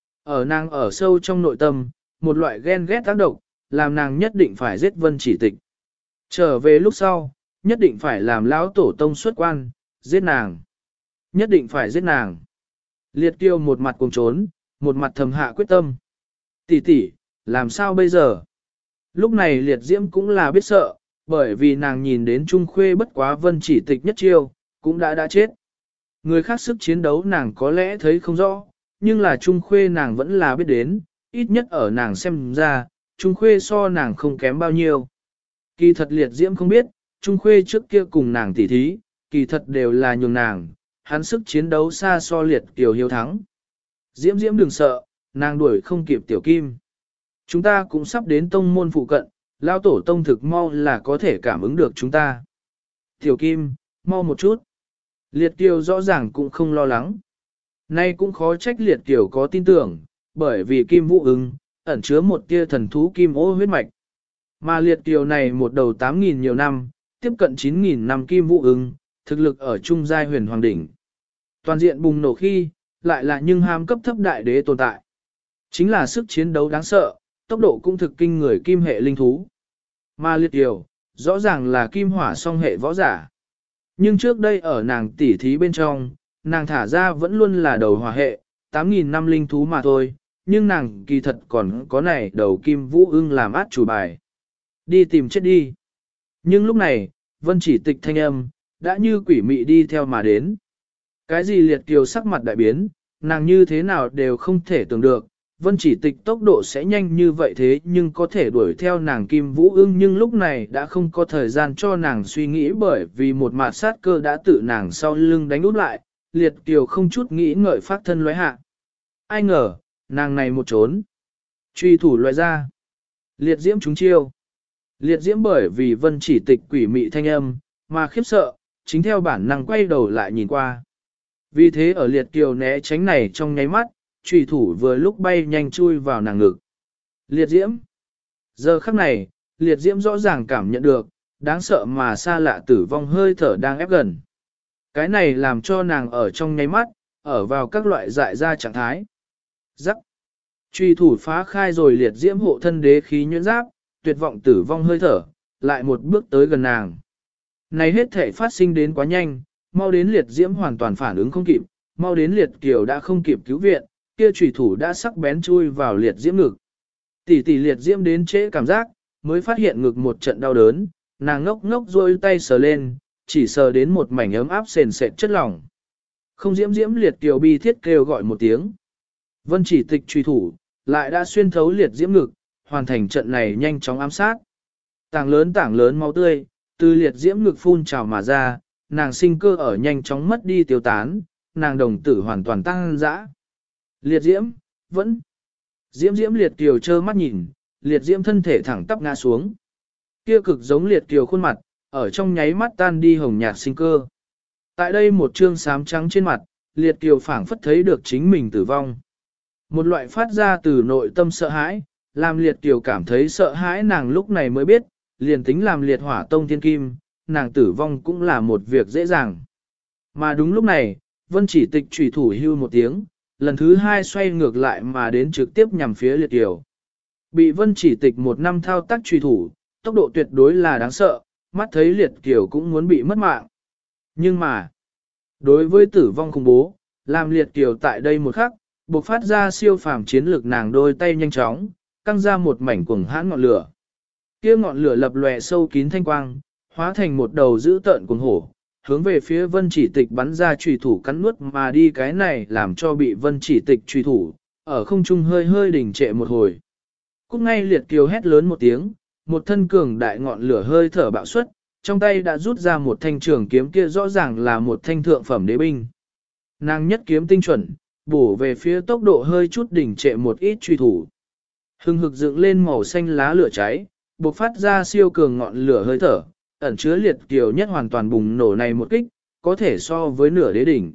Ở nàng ở sâu trong nội tâm, một loại ghen ghét tác động, làm nàng nhất định phải giết vân chỉ tịch. Trở về lúc sau, nhất định phải làm lão tổ tông xuất quan, giết nàng. Nhất định phải giết nàng. Liệt kiều một mặt cùng trốn, một mặt thầm hạ quyết tâm. Tỷ tỷ, làm sao bây giờ? Lúc này liệt diễm cũng là biết sợ, bởi vì nàng nhìn đến Trung Khuê bất quá vân chỉ tịch nhất chiêu, cũng đã chết. Người khác sức chiến đấu nàng có lẽ thấy không rõ, nhưng là Trung Khuê nàng vẫn là biết đến, ít nhất ở nàng xem ra, Trung Khuê so nàng không kém bao nhiêu. Kỳ thật liệt diễm không biết, Trung Khuê trước kia cùng nàng tỉ thí, kỳ thật đều là nhường nàng, hắn sức chiến đấu xa so liệt tiểu hiếu thắng. Diễm diễm đừng sợ, nàng đuổi không kịp tiểu kim. Chúng ta cũng sắp đến tông môn phụ cận, lao tổ tông thực mau là có thể cảm ứng được chúng ta. Tiểu kim, mau một chút. Liệt kiều rõ ràng cũng không lo lắng. Nay cũng khó trách liệt kiều có tin tưởng, bởi vì kim vũ ứng, ẩn chứa một tia thần thú kim ô huyết mạch. Mà liệt kiều này một đầu 8.000 nhiều năm, tiếp cận 9.000 năm kim vũ ứng, thực lực ở trung giai huyền hoàng đỉnh. Toàn diện bùng nổ khi, lại là nhưng ham cấp thấp đại đế tồn tại. Chính là sức chiến đấu đáng sợ, tốc độ cũng thực kinh người kim hệ linh thú. Mà liệt kiều, rõ ràng là kim hỏa song hệ võ giả. Nhưng trước đây ở nàng tỉ thí bên trong, nàng thả ra vẫn luôn là đầu hỏa hệ, 8.000 năm linh thú mà thôi, nhưng nàng kỳ thật còn có này đầu kim vũ ưng làm át chủ bài. Đi tìm chết đi. Nhưng lúc này, vân chỉ tịch thanh âm, đã như quỷ mị đi theo mà đến. Cái gì liệt kiều sắc mặt đại biến, nàng như thế nào đều không thể tưởng được, vân chỉ tịch tốc độ sẽ nhanh như vậy thế nhưng có thể đuổi theo nàng kim vũ ưng, nhưng lúc này đã không có thời gian cho nàng suy nghĩ, bởi vì một mạt sát cơ đã tự nàng sau lưng đánh út lại, liệt kiều không chút nghĩ ngợi phát thân lóe hạ. Ai ngờ, nàng này một trốn, truy thủ loại ra, liệt diễm trúng chiêu. Liệt diễm bởi vì vân chỉ tịch quỷ mị thanh âm, mà khiếp sợ, chính theo bản năng quay đầu lại nhìn qua. Vì thế ở liệt kiều né tránh này trong nháy mắt, trùy thủ vừa lúc bay nhanh chui vào nàng ngực. Liệt diễm. Giờ khắc này, liệt diễm rõ ràng cảm nhận được, đáng sợ mà xa lạ tử vong hơi thở đang ép gần. Cái này làm cho nàng ở trong nháy mắt, ở vào các loại dại ra trạng thái. Rắc. Trùy thủ phá khai rồi liệt diễm hộ thân đế khí nhuyễn giáp, tuyệt vọng tử vong hơi thở, lại một bước tới gần nàng. Này hết thể phát sinh đến quá nhanh, mau đến liệt diễm hoàn toàn phản ứng không kịp, mau đến liệt kiều đã không kịp cứu viện, kia chủy thủ đã sắc bén chui vào liệt diễm ngực. Tỷ tỷ liệt diễm đến trễ cảm giác, mới phát hiện ngực một trận đau đớn, nàng ngốc ngốc duỗi tay sờ lên, chỉ sờ đến một mảnh ấm áp sền sệt chất lỏng. Không diễm diễm liệt kiều bi thiết kêu gọi một tiếng. Vân Chỉ Tịch truy thủ, lại đã xuyên thấu liệt diễm ngực, hoàn thành trận này nhanh chóng ám sát. Tảng lớn máu tươi, từ liệt diễm ngực phun trào mà ra, nàng sinh cơ ở nhanh chóng mất đi tiêu tán, nàng đồng tử hoàn toàn tăng dã. Liệt diễm, vẫn. Diễm diễm liệt kiều trơ mắt nhìn, liệt diễm thân thể thẳng tắp ngã xuống. Kia cực giống liệt kiều khuôn mặt, ở trong nháy mắt tan đi hồng nhạt sinh cơ. Tại đây một trương xám trắng trên mặt, liệt kiều phảng phất thấy được chính mình tử vong. Một loại phát ra từ nội tâm sợ hãi, làm liệt kiều cảm thấy sợ hãi, nàng lúc này mới biết, liền tính làm liệt hỏa tông thiên kim, nàng tử vong cũng là một việc dễ dàng. Mà đúng lúc này, Vân Chỉ Tịch chủy thủ hưu một tiếng, lần thứ hai xoay ngược lại mà đến trực tiếp nhằm phía liệt kiều. Bị Vân Chỉ Tịch một năm thao tác chủy thủ, tốc độ tuyệt đối là đáng sợ, mắt thấy liệt kiều cũng muốn bị mất mạng. Nhưng mà, đối với tử vong khủng bố, làm liệt kiều tại đây một khắc, bộc phát ra siêu phàm chiến lược, nàng đôi tay nhanh chóng, căng ra một mảnh cuồng hãn ngọn lửa. Kia ngọn lửa lập lòe sâu kín thanh quang, hóa thành một đầu dữ tợn cuồng hổ, hướng về phía Vân Chỉ Tịch bắn ra chủy thủ cắn nuốt mà đi, cái này làm cho bị Vân Chỉ Tịch chủy thủ, ở không trung hơi hơi đình trệ một hồi. Cúc ngay liệt kiều hét lớn một tiếng, một thân cường đại ngọn lửa hơi thở bạo xuất, trong tay đã rút ra một thanh trường kiếm, kia rõ ràng là một thanh thượng phẩm đế binh. Nàng nhất kiếm tinh chuẩn, bổ về phía tốc độ hơi chút đỉnh trệ một ít truy thủ. Hừng hực dựng lên màu xanh lá lửa cháy, bộc phát ra siêu cường ngọn lửa hơi thở, ẩn chứa liệt kiều nhất hoàn toàn bùng nổ này một kích, có thể so với nửa đế đỉnh.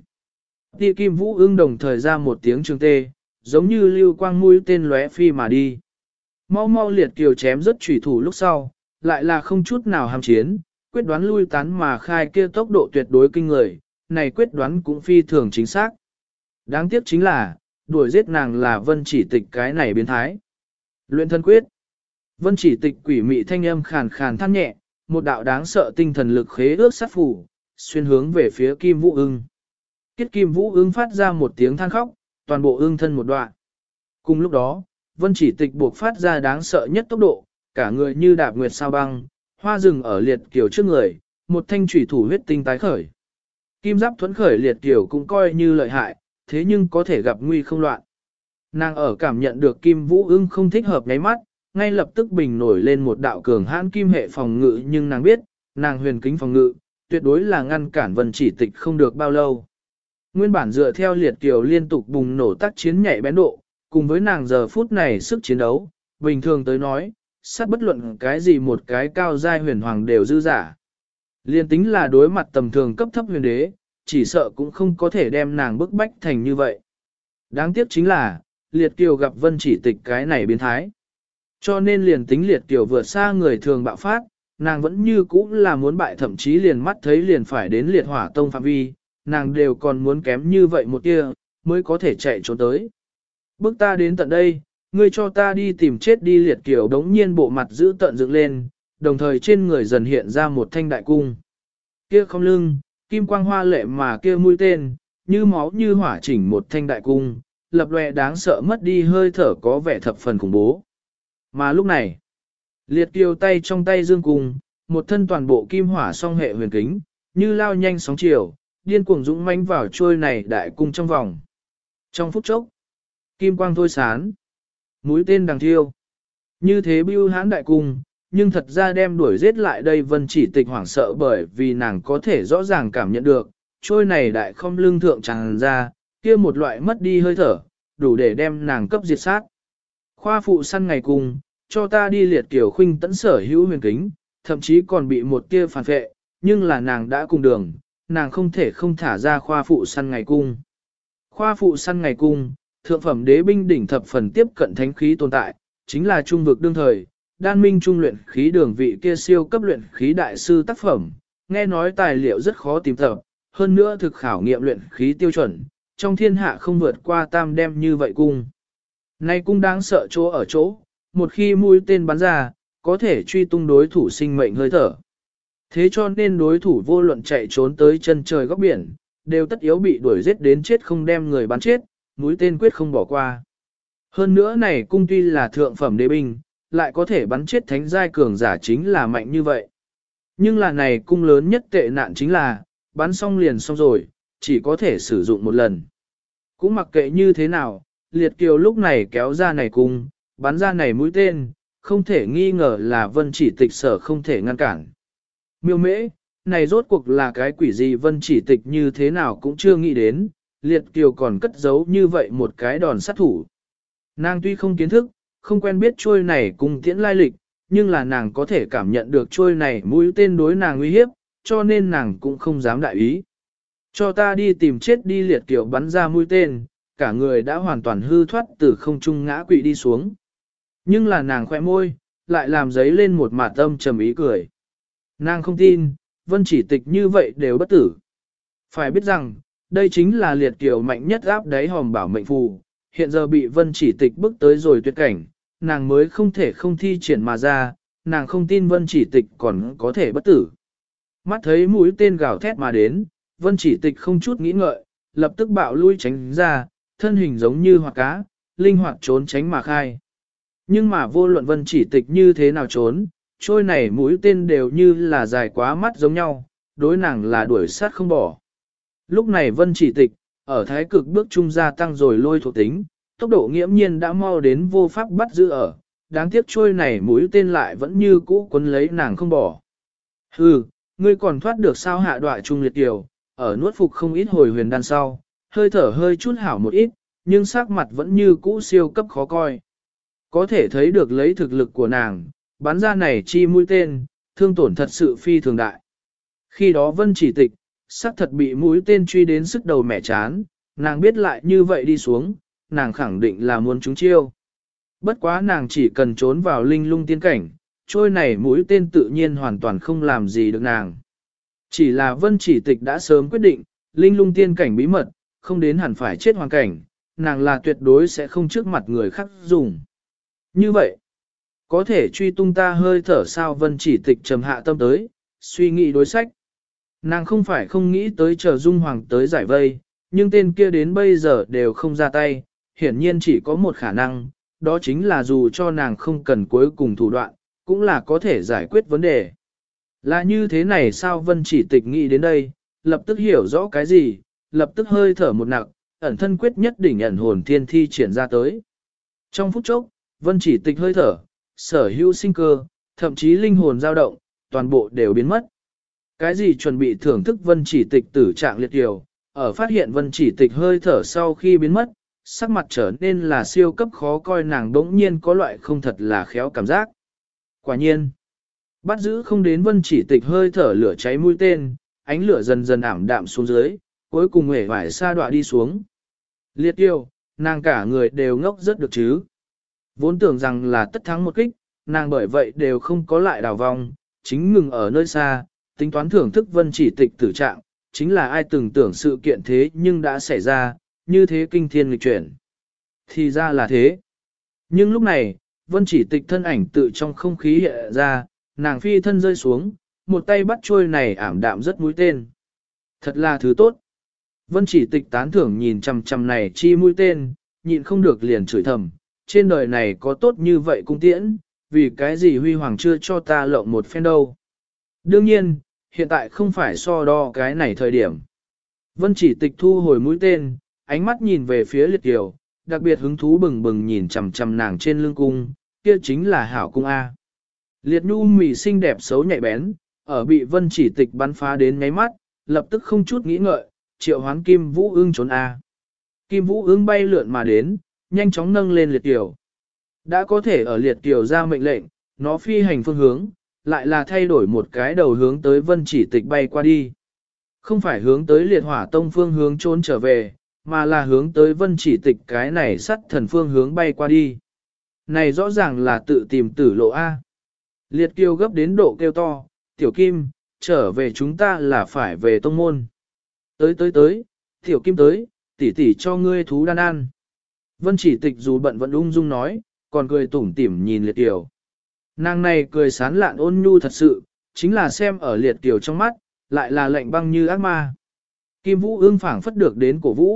Ti Kim Vũ Ưng đồng thời ra một tiếng trường tê, giống như lưu quang mũi tên lóe phi mà đi. Mau mau liệt kiều chém rất chủy thủ lúc sau, lại là không chút nào ham chiến, quyết đoán lui tán mà khai, kia tốc độ tuyệt đối kinh người, này quyết đoán cũng phi thường chính xác. Đáng tiếc chính là, đuổi giết nàng là Vân Chỉ Tịch cái này biến thái. Luyện thân quyết. Vân Chỉ Tịch quỷ mị thanh âm khàn khàn than nhẹ, một đạo đáng sợ tinh thần lực khế ước sát phủ, xuyên hướng về phía Kim Vũ Ưng. Kết Kim Vũ Ưng phát ra một tiếng than khóc, toàn bộ ưng thân một đoạn. Cùng lúc đó, Vân Chỉ Tịch buộc phát ra đáng sợ nhất tốc độ, cả người như đạp nguyệt sao băng, hoa rừng ở liệt kiều trước người, một thanh chủy thủ huyết tinh tái khởi. Kim giáp thuẫn khởi liệt kiều cũng coi như lợi hại, thế nhưng có thể gặp nguy không loạn. Nàng ở cảm nhận được Kim Vũ Ưng không thích hợp nháy mắt, ngay lập tức bình nổi lên một đạo cường hãn kim hệ phòng ngự, nhưng nàng biết, nàng huyền kính phòng ngự, tuyệt đối là ngăn cản Vân Chỉ Tịch không được bao lâu. Nguyên bản dựa theo liệt kiều liên tục bùng nổ tác chiến nhạy bén độ, cùng với nàng giờ phút này sức chiến đấu, bình thường tới nói, sát bất luận cái gì một cái cao giai huyền hoàng đều dư giả. Liên tính là đối mặt tầm thường cấp thấp huyền đế, chỉ sợ cũng không có thể đem nàng bức bách thành như vậy. Đáng tiếc chính là, liệt kiều gặp Vân Chỉ Tịch cái này biến thái. Cho nên liền tính liệt kiều vượt xa người thường bạo phát, nàng vẫn như cũ là muốn bại, thậm chí liền mắt thấy liền phải đến liệt hỏa tông phạm vi, nàng đều còn muốn kém như vậy một tia, mới có thể chạy trốn tới. Bước ta đến tận đây, ngươi cho ta đi tìm chết đi, liệt kiều đống nhiên bộ mặt giữ tận dựng lên, đồng thời trên người dần hiện ra một thanh đại cung. Kia không lưng, kim quang hoa lệ mà kia mũi tên, như máu như hỏa chỉnh một thanh đại cung, lập lòe đáng sợ mất đi hơi thở, có vẻ thập phần khủng bố. Mà lúc này, liệt kiều tay trong tay dương cung, một thân toàn bộ kim hỏa song hệ huyền kính, như lao nhanh sóng chiều, điên cuồng dũng mãnh vào trôi này đại cung trong vòng. Trong phút chốc, kim quang thôi sán, mũi tên đằng thiêu. Như thế bưu hãn đại cung, nhưng thật ra đem đuổi giết lại đây Vân Chỉ Tịch hoảng sợ, bởi vì nàng có thể rõ ràng cảm nhận được, trôi này đại không lưng thượng tràn ra, kia một loại mất đi hơi thở, đủ để đem nàng cấp diệt sát. Khoa phụ săn ngày cùng, cho ta đi, liệt kiều khuynh tẫn sở hữu huyền kính, thậm chí còn bị một kia phản vệ, nhưng là nàng đã cùng đường, nàng không thể không thả ra khoa phụ săn ngày cung. Khoa phụ săn ngày cung, thượng phẩm đế binh đỉnh thập phần tiếp cận thánh khí tồn tại, chính là trung vực đương thời, đan minh trung luyện khí đường vị kia siêu cấp luyện khí đại sư tác phẩm, nghe nói tài liệu rất khó tìm tập, hơn nữa thực khảo nghiệm luyện khí tiêu chuẩn, trong thiên hạ không vượt qua tam đem như vậy cung. Nay cung đáng sợ chỗ ở chỗ, một khi mũi tên bắn ra, có thể truy tung đối thủ sinh mệnh hơi thở. Thế cho nên đối thủ vô luận chạy trốn tới chân trời góc biển, đều tất yếu bị đuổi giết đến chết không đem người bắn chết, mũi tên quyết không bỏ qua. Hơn nữa này cung tuy là thượng phẩm đế binh, lại có thể bắn chết thánh giai cường giả chính là mạnh như vậy. Nhưng là này cung lớn nhất tệ nạn chính là, bắn xong liền xong rồi, chỉ có thể sử dụng một lần. Cũng mặc kệ như thế nào, liệt kiều lúc này kéo ra này cung, bắn ra này mũi tên, không thể nghi ngờ là vân chỉ tịch sở không thể ngăn cản. Miêu mễ, này rốt cuộc là cái quỷ gì vân chỉ tịch như thế nào cũng chưa nghĩ đến, liệt kiều còn cất giấu như vậy một cái đòn sát thủ. Nàng tuy không kiến thức, không quen biết trôi này cùng tiễn lai lịch, nhưng là nàng có thể cảm nhận được trôi này mũi tên đối nàng uy hiếp, cho nên nàng cũng không dám đại ý. Cho ta đi tìm chết đi liệt kiều bắn ra mũi tên, cả người đã hoàn toàn hư thoát từ không trung ngã quỵ đi xuống. Nhưng là nàng khỏe môi, lại làm giấy lên một mạt âm trầm ý cười. Nàng không tin, vân chỉ tịch như vậy đều bất tử. Phải biết rằng, đây chính là liệt kiều mạnh nhất áp đáy hòm bảo mệnh phù, hiện giờ bị vân chỉ tịch bước tới rồi tuyệt cảnh, nàng mới không thể không thi triển mà ra, nàng không tin vân chỉ tịch còn có thể bất tử. Mắt thấy mũi tên gào thét mà đến, vân chỉ tịch không chút nghĩ ngợi, lập tức bạo lui tránh ra, thân hình giống như hoạt cá, linh hoạt trốn tránh mà khai. Nhưng mà vô luận vân chỉ tịch như thế nào trốn, trôi này mũi tên đều như là dài quá mắt giống nhau, đối nàng là đuổi sát không bỏ. Lúc này vân chỉ tịch, ở thái cực bước trung gia tăng rồi lôi thuộc tính, tốc độ nghiễm nhiên đã mau đến vô pháp bắt giữ ở, đáng tiếc trôi này mũi tên lại vẫn như cũ quấn lấy nàng không bỏ. Hừ, ngươi còn thoát được sao hạ đoạ trung liệt kiều, ở nuốt phục không ít hồi huyền đan sau, hơi thở hơi chút hảo một ít, nhưng sắc mặt vẫn như cũ siêu cấp khó coi. Có thể thấy được lấy thực lực của nàng, bắn ra này chi mũi tên, thương tổn thật sự phi thường đại. Khi đó vân chỉ tịch, sắc thật bị mũi tên truy đến sức đầu mẻ chán, nàng biết lại như vậy đi xuống, nàng khẳng định là muốn trúng chiêu. Bất quá nàng chỉ cần trốn vào linh lung tiên cảnh, trôi này mũi tên tự nhiên hoàn toàn không làm gì được nàng. Chỉ là vân chỉ tịch đã sớm quyết định, linh lung tiên cảnh bí mật, không đến hẳn phải chết hoàn cảnh, nàng là tuyệt đối sẽ không trước mặt người khác dùng. Như vậy, có thể truy tung ta hơi thở sao vân chỉ tịch trầm hạ tâm tới, suy nghĩ đối sách. Nàng không phải không nghĩ tới chờ Dung Hoàng tới giải vây, nhưng tên kia đến bây giờ đều không ra tay, hiển nhiên chỉ có một khả năng, đó chính là dù cho nàng không cần cuối cùng thủ đoạn, cũng là có thể giải quyết vấn đề. Là như thế này sao vân chỉ tịch nghĩ đến đây, lập tức hiểu rõ cái gì, lập tức hơi thở một nặng, ẩn thân quyết nhất đỉnh ẩn hồn thiên thi triển ra tới. Trong phút chốc, vân chỉ tịch hơi thở, sở hữu sinh cơ, thậm chí linh hồn dao động, toàn bộ đều biến mất. Cái gì chuẩn bị thưởng thức vân chỉ tịch tử trạng liệt kiều, ở phát hiện vân chỉ tịch hơi thở sau khi biến mất, sắc mặt trở nên là siêu cấp khó coi nàng đống nhiên có loại không thật là khéo cảm giác. Quả nhiên, bắt giữ không đến vân chỉ tịch hơi thở lửa cháy mũi tên, ánh lửa dần dần ảm đạm xuống dưới, cuối cùng hể vải sa đọa đi xuống. Liệt kiều, nàng cả người đều ngốc rất được chứ. Vốn tưởng rằng là tất thắng một kích, nàng bởi vậy đều không có lại đào vong, chính ngừng ở nơi xa, tính toán thưởng thức vân chỉ tịch tử trạng, chính là ai từng tưởng sự kiện thế nhưng đã xảy ra, như thế kinh thiên nghịch chuyển. Thì ra là thế. Nhưng lúc này, vân chỉ tịch thân ảnh tự trong không khí hiện ra, nàng phi thân rơi xuống, một tay bắt trôi này ảm đạm rất mũi tên. Thật là thứ tốt. Vân chỉ tịch tán thưởng nhìn chằm chằm này chi mũi tên, nhịn không được liền chửi thầm, trên đời này có tốt như vậy cung tiễn, vì cái gì huy hoàng chưa cho ta lộng một phen đâu. Đương nhiên, hiện tại không phải so đo cái này thời điểm. Vân chỉ tịch thu hồi mũi tên, ánh mắt nhìn về phía liệt kiều, đặc biệt hứng thú bừng bừng nhìn chằm chằm nàng trên lưng cung, kia chính là hảo cung A. Liệt nhu mỉ xinh đẹp xấu nhạy bén, ở bị vân chỉ tịch bắn phá đến ngáy mắt, lập tức không chút nghĩ ngợi, triệu hoán kim vũ ưng trốn A. Kim vũ ưng bay lượn mà đến, nhanh chóng nâng lên liệt kiều. Đã có thể ở liệt kiều ra mệnh lệnh, nó phi hành phương hướng, lại là thay đổi một cái đầu hướng tới vân chỉ tịch bay qua đi. Không phải hướng tới liệt hỏa tông phương hướng trốn trở về, mà là hướng tới vân chỉ tịch cái này sắt thần phương hướng bay qua đi. Này rõ ràng là tự tìm tử lộ A. Liệt kiều gấp đến độ kêu to, tiểu kim, trở về chúng ta là phải về tông môn. Tới, tiểu kim tới, tỷ tỷ cho ngươi thú đan ăn. Vân chỉ tịch dù bận vẫn ung dung nói, còn cười tủm tỉm nhìn liệt kiều. Nàng này cười sán lạn ôn nhu thật sự, chính là xem ở liệt kiều trong mắt, lại là lạnh băng như ác ma. Kim Vũ ương phảng phất được đến cổ vũ,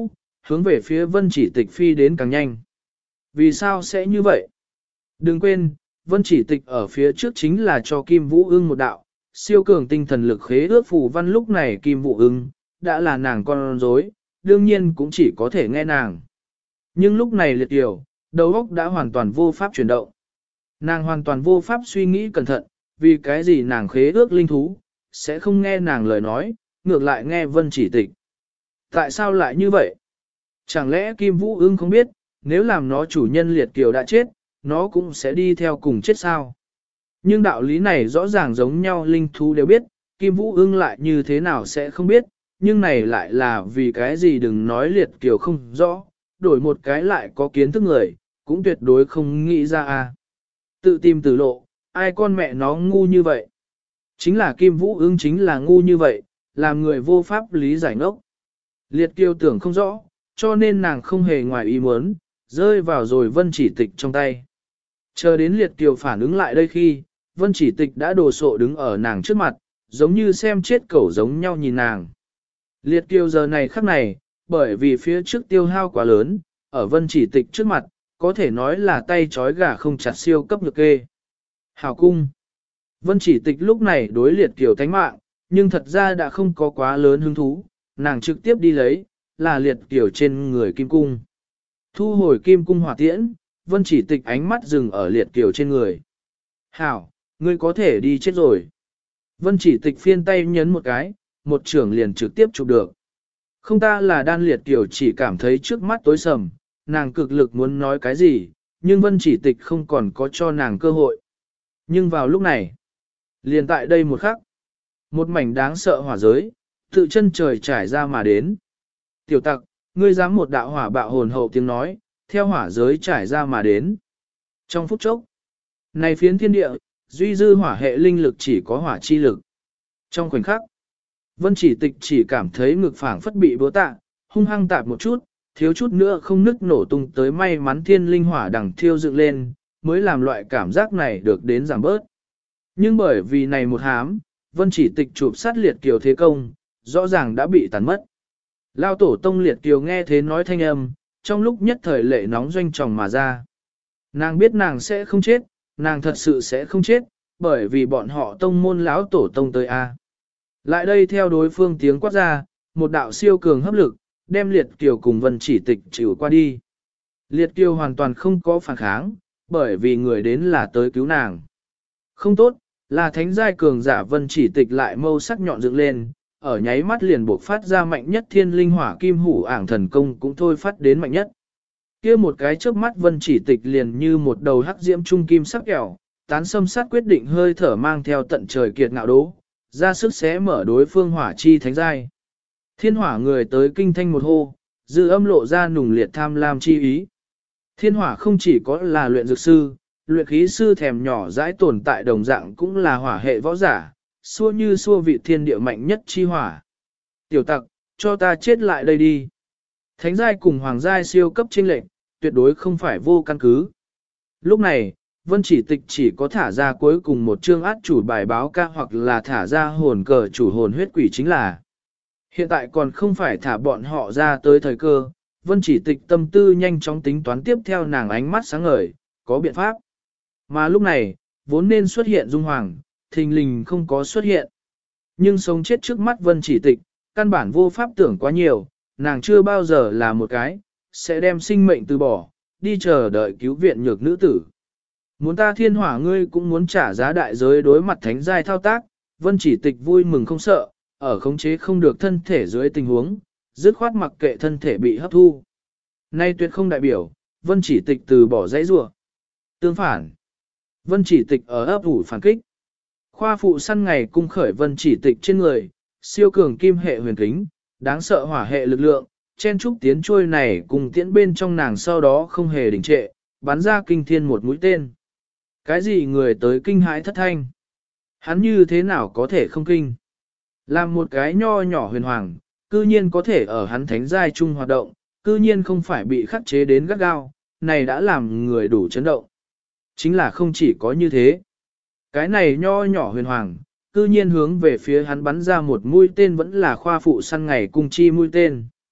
hướng về phía Vân Chỉ Tịch phi đến càng nhanh. Vì sao sẽ như vậy? Đừng quên, Vân Chỉ Tịch ở phía trước chính là cho Kim Vũ Ưng một đạo, siêu cường tinh thần lực khế ước phù văn, lúc này Kim Vũ Ưng đã là nàng con rối, đương nhiên cũng chỉ có thể nghe nàng. Nhưng lúc này Liệt Kiều, đầu óc đã hoàn toàn vô pháp chuyển động. Nàng hoàn toàn vô pháp suy nghĩ cẩn thận, vì cái gì nàng khế ước linh thú, sẽ không nghe nàng lời nói, ngược lại nghe Vân Chỉ Tịch. Tại sao lại như vậy? Chẳng lẽ Kim Vũ Ưng không biết, nếu làm nó chủ nhân Liệt Kiều đã chết, nó cũng sẽ đi theo cùng chết sao? Nhưng đạo lý này rõ ràng giống nhau, linh thú đều biết, Kim Vũ Ưng lại như thế nào sẽ không biết, nhưng này lại là vì cái gì đừng nói Liệt Kiều không rõ, đổi một cái lại có kiến thức người, cũng tuyệt đối không nghĩ ra à. Tự tìm tử lộ, ai con mẹ nó ngu như vậy? Chính là Kim Vũ Ưng chính là ngu như vậy, làm người vô pháp lý giải ngốc. Liệt Kiều tưởng không rõ, cho nên nàng không hề ngoài ý muốn, rơi vào rồi Vân Chỉ Tịch trong tay. Chờ đến Liệt Kiều phản ứng lại đây khi, Vân Chỉ Tịch đã đồ sộ đứng ở nàng trước mặt, giống như xem chết cẩu giống nhau nhìn nàng. Liệt Kiều giờ này khắc này, bởi vì phía trước tiêu hao quá lớn, ở Vân Chỉ Tịch trước mặt, có thể nói là tay trói gà không chặt, siêu cấp nhược kê. Hảo cung. Vân Chỉ Tịch lúc này đối Liệt Kiều thánh mạng, nhưng thật ra đã không có quá lớn hứng thú, nàng trực tiếp đi lấy, là Liệt Kiều trên người kim cung. Thu hồi kim cung hỏa tiễn, Vân Chỉ Tịch ánh mắt dừng ở Liệt Kiều trên người. Hảo, ngươi có thể đi chết rồi. Vân Chỉ Tịch phiên tay nhấn một cái, một trưởng liền trực tiếp chụp được. Không, ta là Đan Liệt Kiều chỉ cảm thấy trước mắt tối sầm, nàng cực lực muốn nói cái gì, nhưng Vân Chỉ Tịch không còn có cho nàng cơ hội. Nhưng vào lúc này, liền tại đây một khắc, một mảnh đáng sợ hỏa giới, tự chân trời trải ra mà đến. Tiểu tặc, ngươi dám một đạo hỏa bạo hồn hậu tiếng nói, theo hỏa giới trải ra mà đến. Trong phút chốc, này phiến thiên địa, duy dư hỏa hệ linh lực chỉ có hỏa chi lực. Trong khoảnh khắc, Vân Chỉ Tịch chỉ cảm thấy ngực phảng phất bị búa tạ, hung hăng tạp một chút, thiếu chút nữa không nứt nổ tung tới, may mắn thiên linh hỏa đằng thiêu dựng lên, mới làm loại cảm giác này được đến giảm bớt. Nhưng bởi vì này một hám, Vân Chỉ Tịch chụp sát Liệt Kiều thế công, rõ ràng đã bị tàn mất. Lao tổ tông Liệt Kiều nghe thế nói thanh âm, trong lúc nhất thời lệ nóng doanh tròng mà ra. Nàng biết nàng sẽ không chết, nàng thật sự sẽ không chết, bởi vì bọn họ tông môn lão tổ tông tới A. Lại đây theo đối phương tiếng quát ra, một đạo siêu cường hấp lực, đem Liệt Kiều cùng Vân Chỉ Tịch chịu qua đi. Liệt Kiều hoàn toàn không có phản kháng, bởi vì người đến là tới cứu nàng. Không tốt, là thánh giai cường giả. Vân Chỉ Tịch lại mâu sắc nhọn dựng lên, ở nháy mắt liền buộc phát ra mạnh nhất thiên linh hỏa kim hủ ảng thần công cũng thôi phát đến mạnh nhất. Kia một cái chớp mắt Vân Chỉ Tịch liền như một đầu hắc diễm trung kim sắc kẹo, tán xâm sát quyết định hơi thở mang theo tận trời kiệt ngạo đố, ra sức xé mở đối phương hỏa chi thánh giai. Thiên hỏa người tới kinh thanh một hô, dư âm lộ ra nùng liệt tham lam chi ý. Thiên hỏa không chỉ có là luyện dược sư, luyện khí sư thèm nhỏ dãi tồn tại đồng dạng cũng là hỏa hệ võ giả, xua như xua vị thiên địa mạnh nhất chi hỏa. Tiểu tặc, cho ta chết lại đây đi. Thánh giai cùng hoàng giai siêu cấp chênh lệnh, tuyệt đối không phải vô căn cứ. Lúc này, Vân Chỉ Tịch chỉ có thả ra cuối cùng một chương át chủ bài báo ca, hoặc là thả ra hồn cờ chủ hồn huyết quỷ chính là. Hiện tại còn không phải thả bọn họ ra tới thời cơ, Vân Chỉ Tịch tâm tư nhanh chóng tính toán tiếp theo, nàng ánh mắt sáng ngời, có biện pháp. Mà lúc này, vốn nên xuất hiện Dung Hoàng, thình lình không có xuất hiện. Nhưng sống chết trước mắt Vân Chỉ Tịch, căn bản vô pháp tưởng quá nhiều, nàng chưa bao giờ là một cái, sẽ đem sinh mệnh từ bỏ, đi chờ đợi cứu viện nhược nữ tử. Muốn ta thiên hỏa ngươi cũng muốn trả giá đại giới đối mặt thánh giai thao tác, Vân Chỉ Tịch vui mừng không sợ, ở khống chế không được thân thể dưới tình huống, dứt khoát mặc kệ thân thể bị hấp thu. Nay tuyệt không đại biểu, Vân Chỉ Tịch từ bỏ dãy rủa. Tương phản, Vân Chỉ Tịch ở ấp ủ phản kích. Khoa phụ săn ngày cung khởi Vân Chỉ Tịch trên người, siêu cường kim hệ huyền kính, đáng sợ hỏa hệ lực lượng, chen trúc tiến trôi này cùng tiễn bên trong nàng, sau đó không hề đình trệ, bắn ra kinh thiên một mũi tên. Cái gì người tới kinh hãi thất thanh? Hắn như thế nào có thể không kinh? Làm một cái nho nhỏ huyền hoàng, cư nhiên có thể ở hắn thánh giai trung hoạt động, cư nhiên không phải bị khắc chế đến gắt gao, này đã làm người đủ chấn động. Chính là không chỉ có như thế. Cái này nho nhỏ huyền hoàng, cư nhiên hướng về phía hắn bắn ra một mũi tên, vẫn là khoa phụ săn ngày cung chi mũi tên.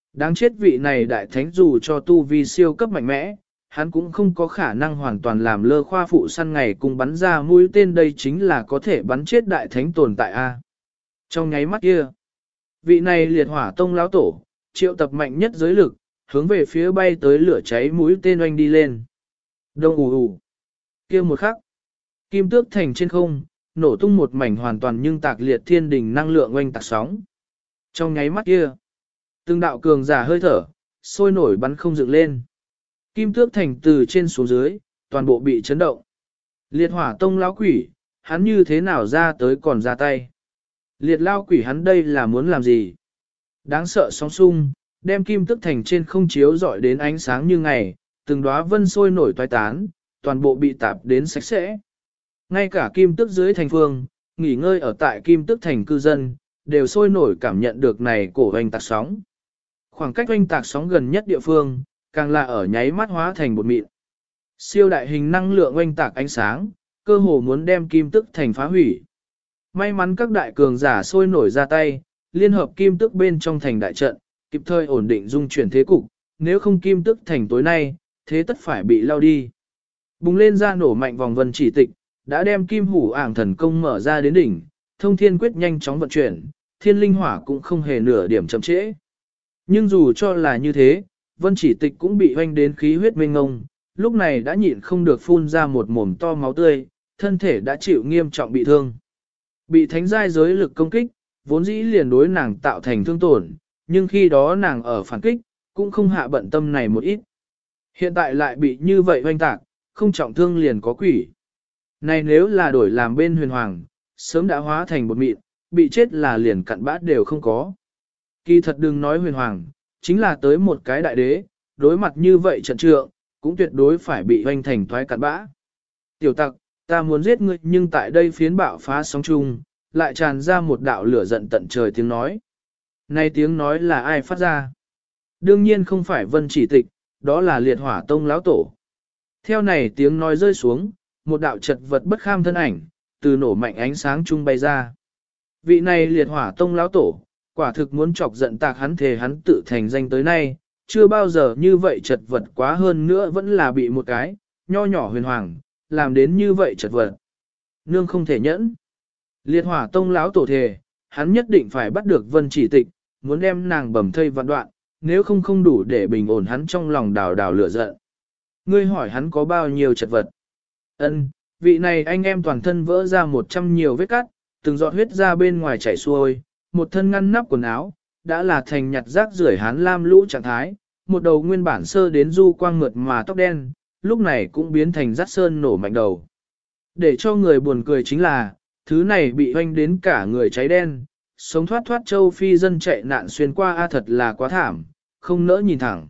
Đáng chết vị này đại thánh dù cho tu vi siêu cấp mạnh mẽ, hắn cũng không có khả năng hoàn toàn làm lơ khoa phụ săn ngày cùng bắn ra mũi tên, đây chính là có thể bắn chết đại thánh tồn tại a. Trong nháy mắt kia, vị này liệt hỏa tông lão tổ, triệu tập mạnh nhất giới lực, hướng về phía bay tới lửa cháy mũi tên oanh đi lên. Đông ù ù. Kia một khắc, kim tước thành trên không, nổ tung một mảnh hoàn toàn nhưng tạc liệt thiên đình năng lượng oanh tạc sóng. Trong nháy mắt kia, từng đạo cường giả hơi thở, sôi nổi bắn không dựng lên. Kim tước thành từ trên xuống dưới, toàn bộ bị chấn động. Liệt hỏa tông lão quỷ, hắn như thế nào ra tới còn ra tay. Liệt lao quỷ hắn đây là muốn làm gì? Đáng sợ sóng sung, đem kim tước thành trên không chiếu dọi đến ánh sáng như ngày, từng đóa vân sôi nổi toái tán, toàn bộ bị tạp đến sạch sẽ. Ngay cả kim tước dưới thành phương, nghỉ ngơi ở tại kim tước thành cư dân, đều sôi nổi cảm nhận được này cổ oanh tạc sóng. Khoảng cách oanh tạc sóng gần nhất địa phương, càng là ở nháy mắt hóa thành bột mịn. Siêu đại hình năng lượng oanh tạc ánh sáng, cơ hồ muốn đem kim tước thành phá hủy. May mắn các đại cường giả sôi nổi ra tay, liên hợp kim tước bên trong thành đại trận, kịp thời ổn định dung chuyển thế cục, nếu không kim tước thành tối nay, thế tất phải bị lao đi. Bùng lên ra nổ mạnh vòng vân chỉ tịch, đã đem kim hủ ảng thần công mở ra đến đỉnh, thông thiên quyết nhanh chóng vận chuyển, thiên linh hỏa cũng không hề nửa điểm chậm trễ. Nhưng dù cho là như thế, vân chỉ tịch cũng bị hoanh đến khí huyết mênh ngông, lúc này đã nhịn không được phun ra một mồm to máu tươi, thân thể đã chịu nghiêm trọng bị thương. Bị thánh giai giới lực công kích, vốn dĩ liền đối nàng tạo thành thương tổn, nhưng khi đó nàng ở phản kích, cũng không hạ bận tâm này một ít. Hiện tại lại bị như vậy hoanh tạc, không trọng thương liền có quỷ. Này nếu là đổi làm bên huyền hoàng, sớm đã hóa thành bột mịn, bị chết là liền cặn bát đều không có. Kỳ thật đừng nói huyền hoàng, chính là tới một cái đại đế, đối mặt như vậy trận trượng, cũng tuyệt đối phải bị hoanh thành thoái cặn bã. Tiểu tặc, ta muốn giết ngươi nhưng tại đây phiến bạo phá sóng chung, lại tràn ra một đạo lửa giận tận trời tiếng nói. Này tiếng nói là ai phát ra? Đương nhiên không phải vân chỉ tịch, đó là liệt hỏa tông lão tổ. Theo này tiếng nói rơi xuống, một đạo chật vật bất kham thân ảnh, từ nổ mạnh ánh sáng trung bay ra. Vị này liệt hỏa tông lão tổ, quả thực muốn chọc giận tạc hắn thề hắn tự thành danh tới nay, chưa bao giờ như vậy chật vật quá, hơn nữa vẫn là bị một cái, nho nhỏ huyền hoàng, làm đến như vậy chật vật. Nương không thể nhẫn. Liệt hỏa tông lão tổ thề, hắn nhất định phải bắt được vân chỉ tịch, muốn đem nàng bầm thây vạn đoạn, nếu không không đủ để bình ổn hắn trong lòng đào đào lửa giận. Ngươi hỏi hắn có bao nhiêu chật vật? Ân, vị này anh em toàn thân vỡ ra 100 nhiều vết cắt, từng giọt huyết ra bên ngoài chảy xuôi, một thân ngăn nắp quần áo, đã là thành nhặt rác rưởi hán lam lũ trạng thái, một đầu nguyên bản sơ đến du quang mượt mà tóc đen, lúc này cũng biến thành rát sơn nổ mạnh đầu. Để cho người buồn cười chính là, thứ này bị hoanh đến cả người cháy đen, sống thoát thoát châu Phi dân chạy nạn xuyên qua thật là quá thảm, không nỡ nhìn thẳng.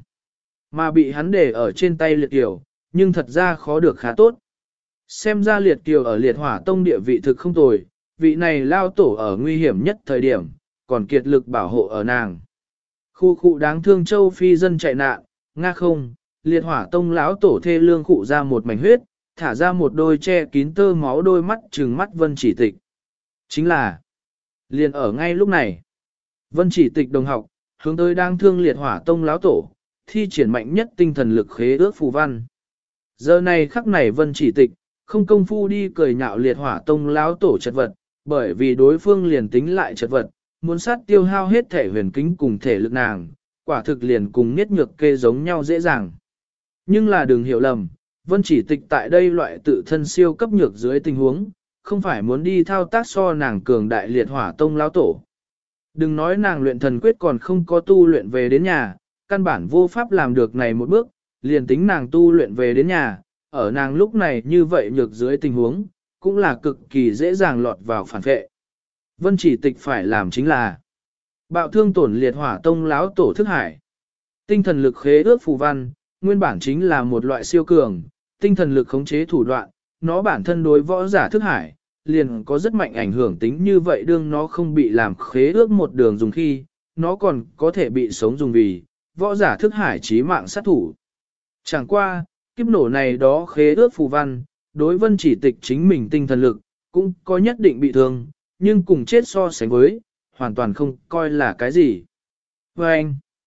Mà bị hắn để ở trên tay liệt kiều, nhưng thật ra khó được khá tốt. Xem ra liệt kiều ở liệt hỏa tông địa vị thực không tồi, vị này lao tổ ở nguy hiểm nhất thời điểm, còn kiệt lực bảo hộ ở nàng. Khu khu đáng thương châu Phi dân chạy nạn, nga không, liệt hỏa tông lão tổ thê lương khụ ra một mảnh huyết, thả ra một đôi che kín tơ máu đôi mắt trừng mắt vân chỉ tịch. Chính là, liền ở ngay lúc này, vân chỉ tịch đồng học, hướng tới đang thương liệt hỏa tông lão tổ, thi triển mạnh nhất tinh thần lực khế ước phù văn. Giờ này khắc này vân chỉ tịch, không công phu đi cười nhạo liệt hỏa tông lão tổ chật vật, bởi vì đối phương liền tính lại chật vật, muốn sát tiêu hao hết thể huyền kính cùng thể lực nàng, quả thực liền cùng niết nhược kê giống nhau dễ dàng. Nhưng là đừng hiểu lầm, vân chỉ tịch tại đây loại tự thân siêu cấp nhược dưới tình huống, không phải muốn đi thao tác so nàng cường đại liệt hỏa tông lão tổ. Đừng nói nàng luyện thần quyết còn không có tu luyện về đến nhà, căn bản vô pháp làm được này một bước, liền tính nàng tu luyện về đến nhà, ở nàng lúc này như vậy nhược dưới tình huống, cũng là cực kỳ dễ dàng lọt vào phản vệ. Vân chỉ tịch phải làm chính là bạo thương tổn liệt hỏa tông lão tổ thức hải. Tinh thần lực khế ước phù văn, nguyên bản chính là một loại siêu cường, tinh thần lực khống chế thủ đoạn, nó bản thân đối võ giả thức hải, liền có rất mạnh ảnh hưởng tính, như vậy đương nó không bị làm khế ước một đường dùng khi, nó còn có thể bị sống dùng vì võ giả thức hải chí mạng sát thủ. Chẳng qua, kiếp nổ này đó khế ước phù văn, đối vân chỉ tịch chính mình tinh thần lực, cũng có nhất định bị thương, nhưng cùng chết so sánh với, hoàn toàn không coi là cái gì. Và anh,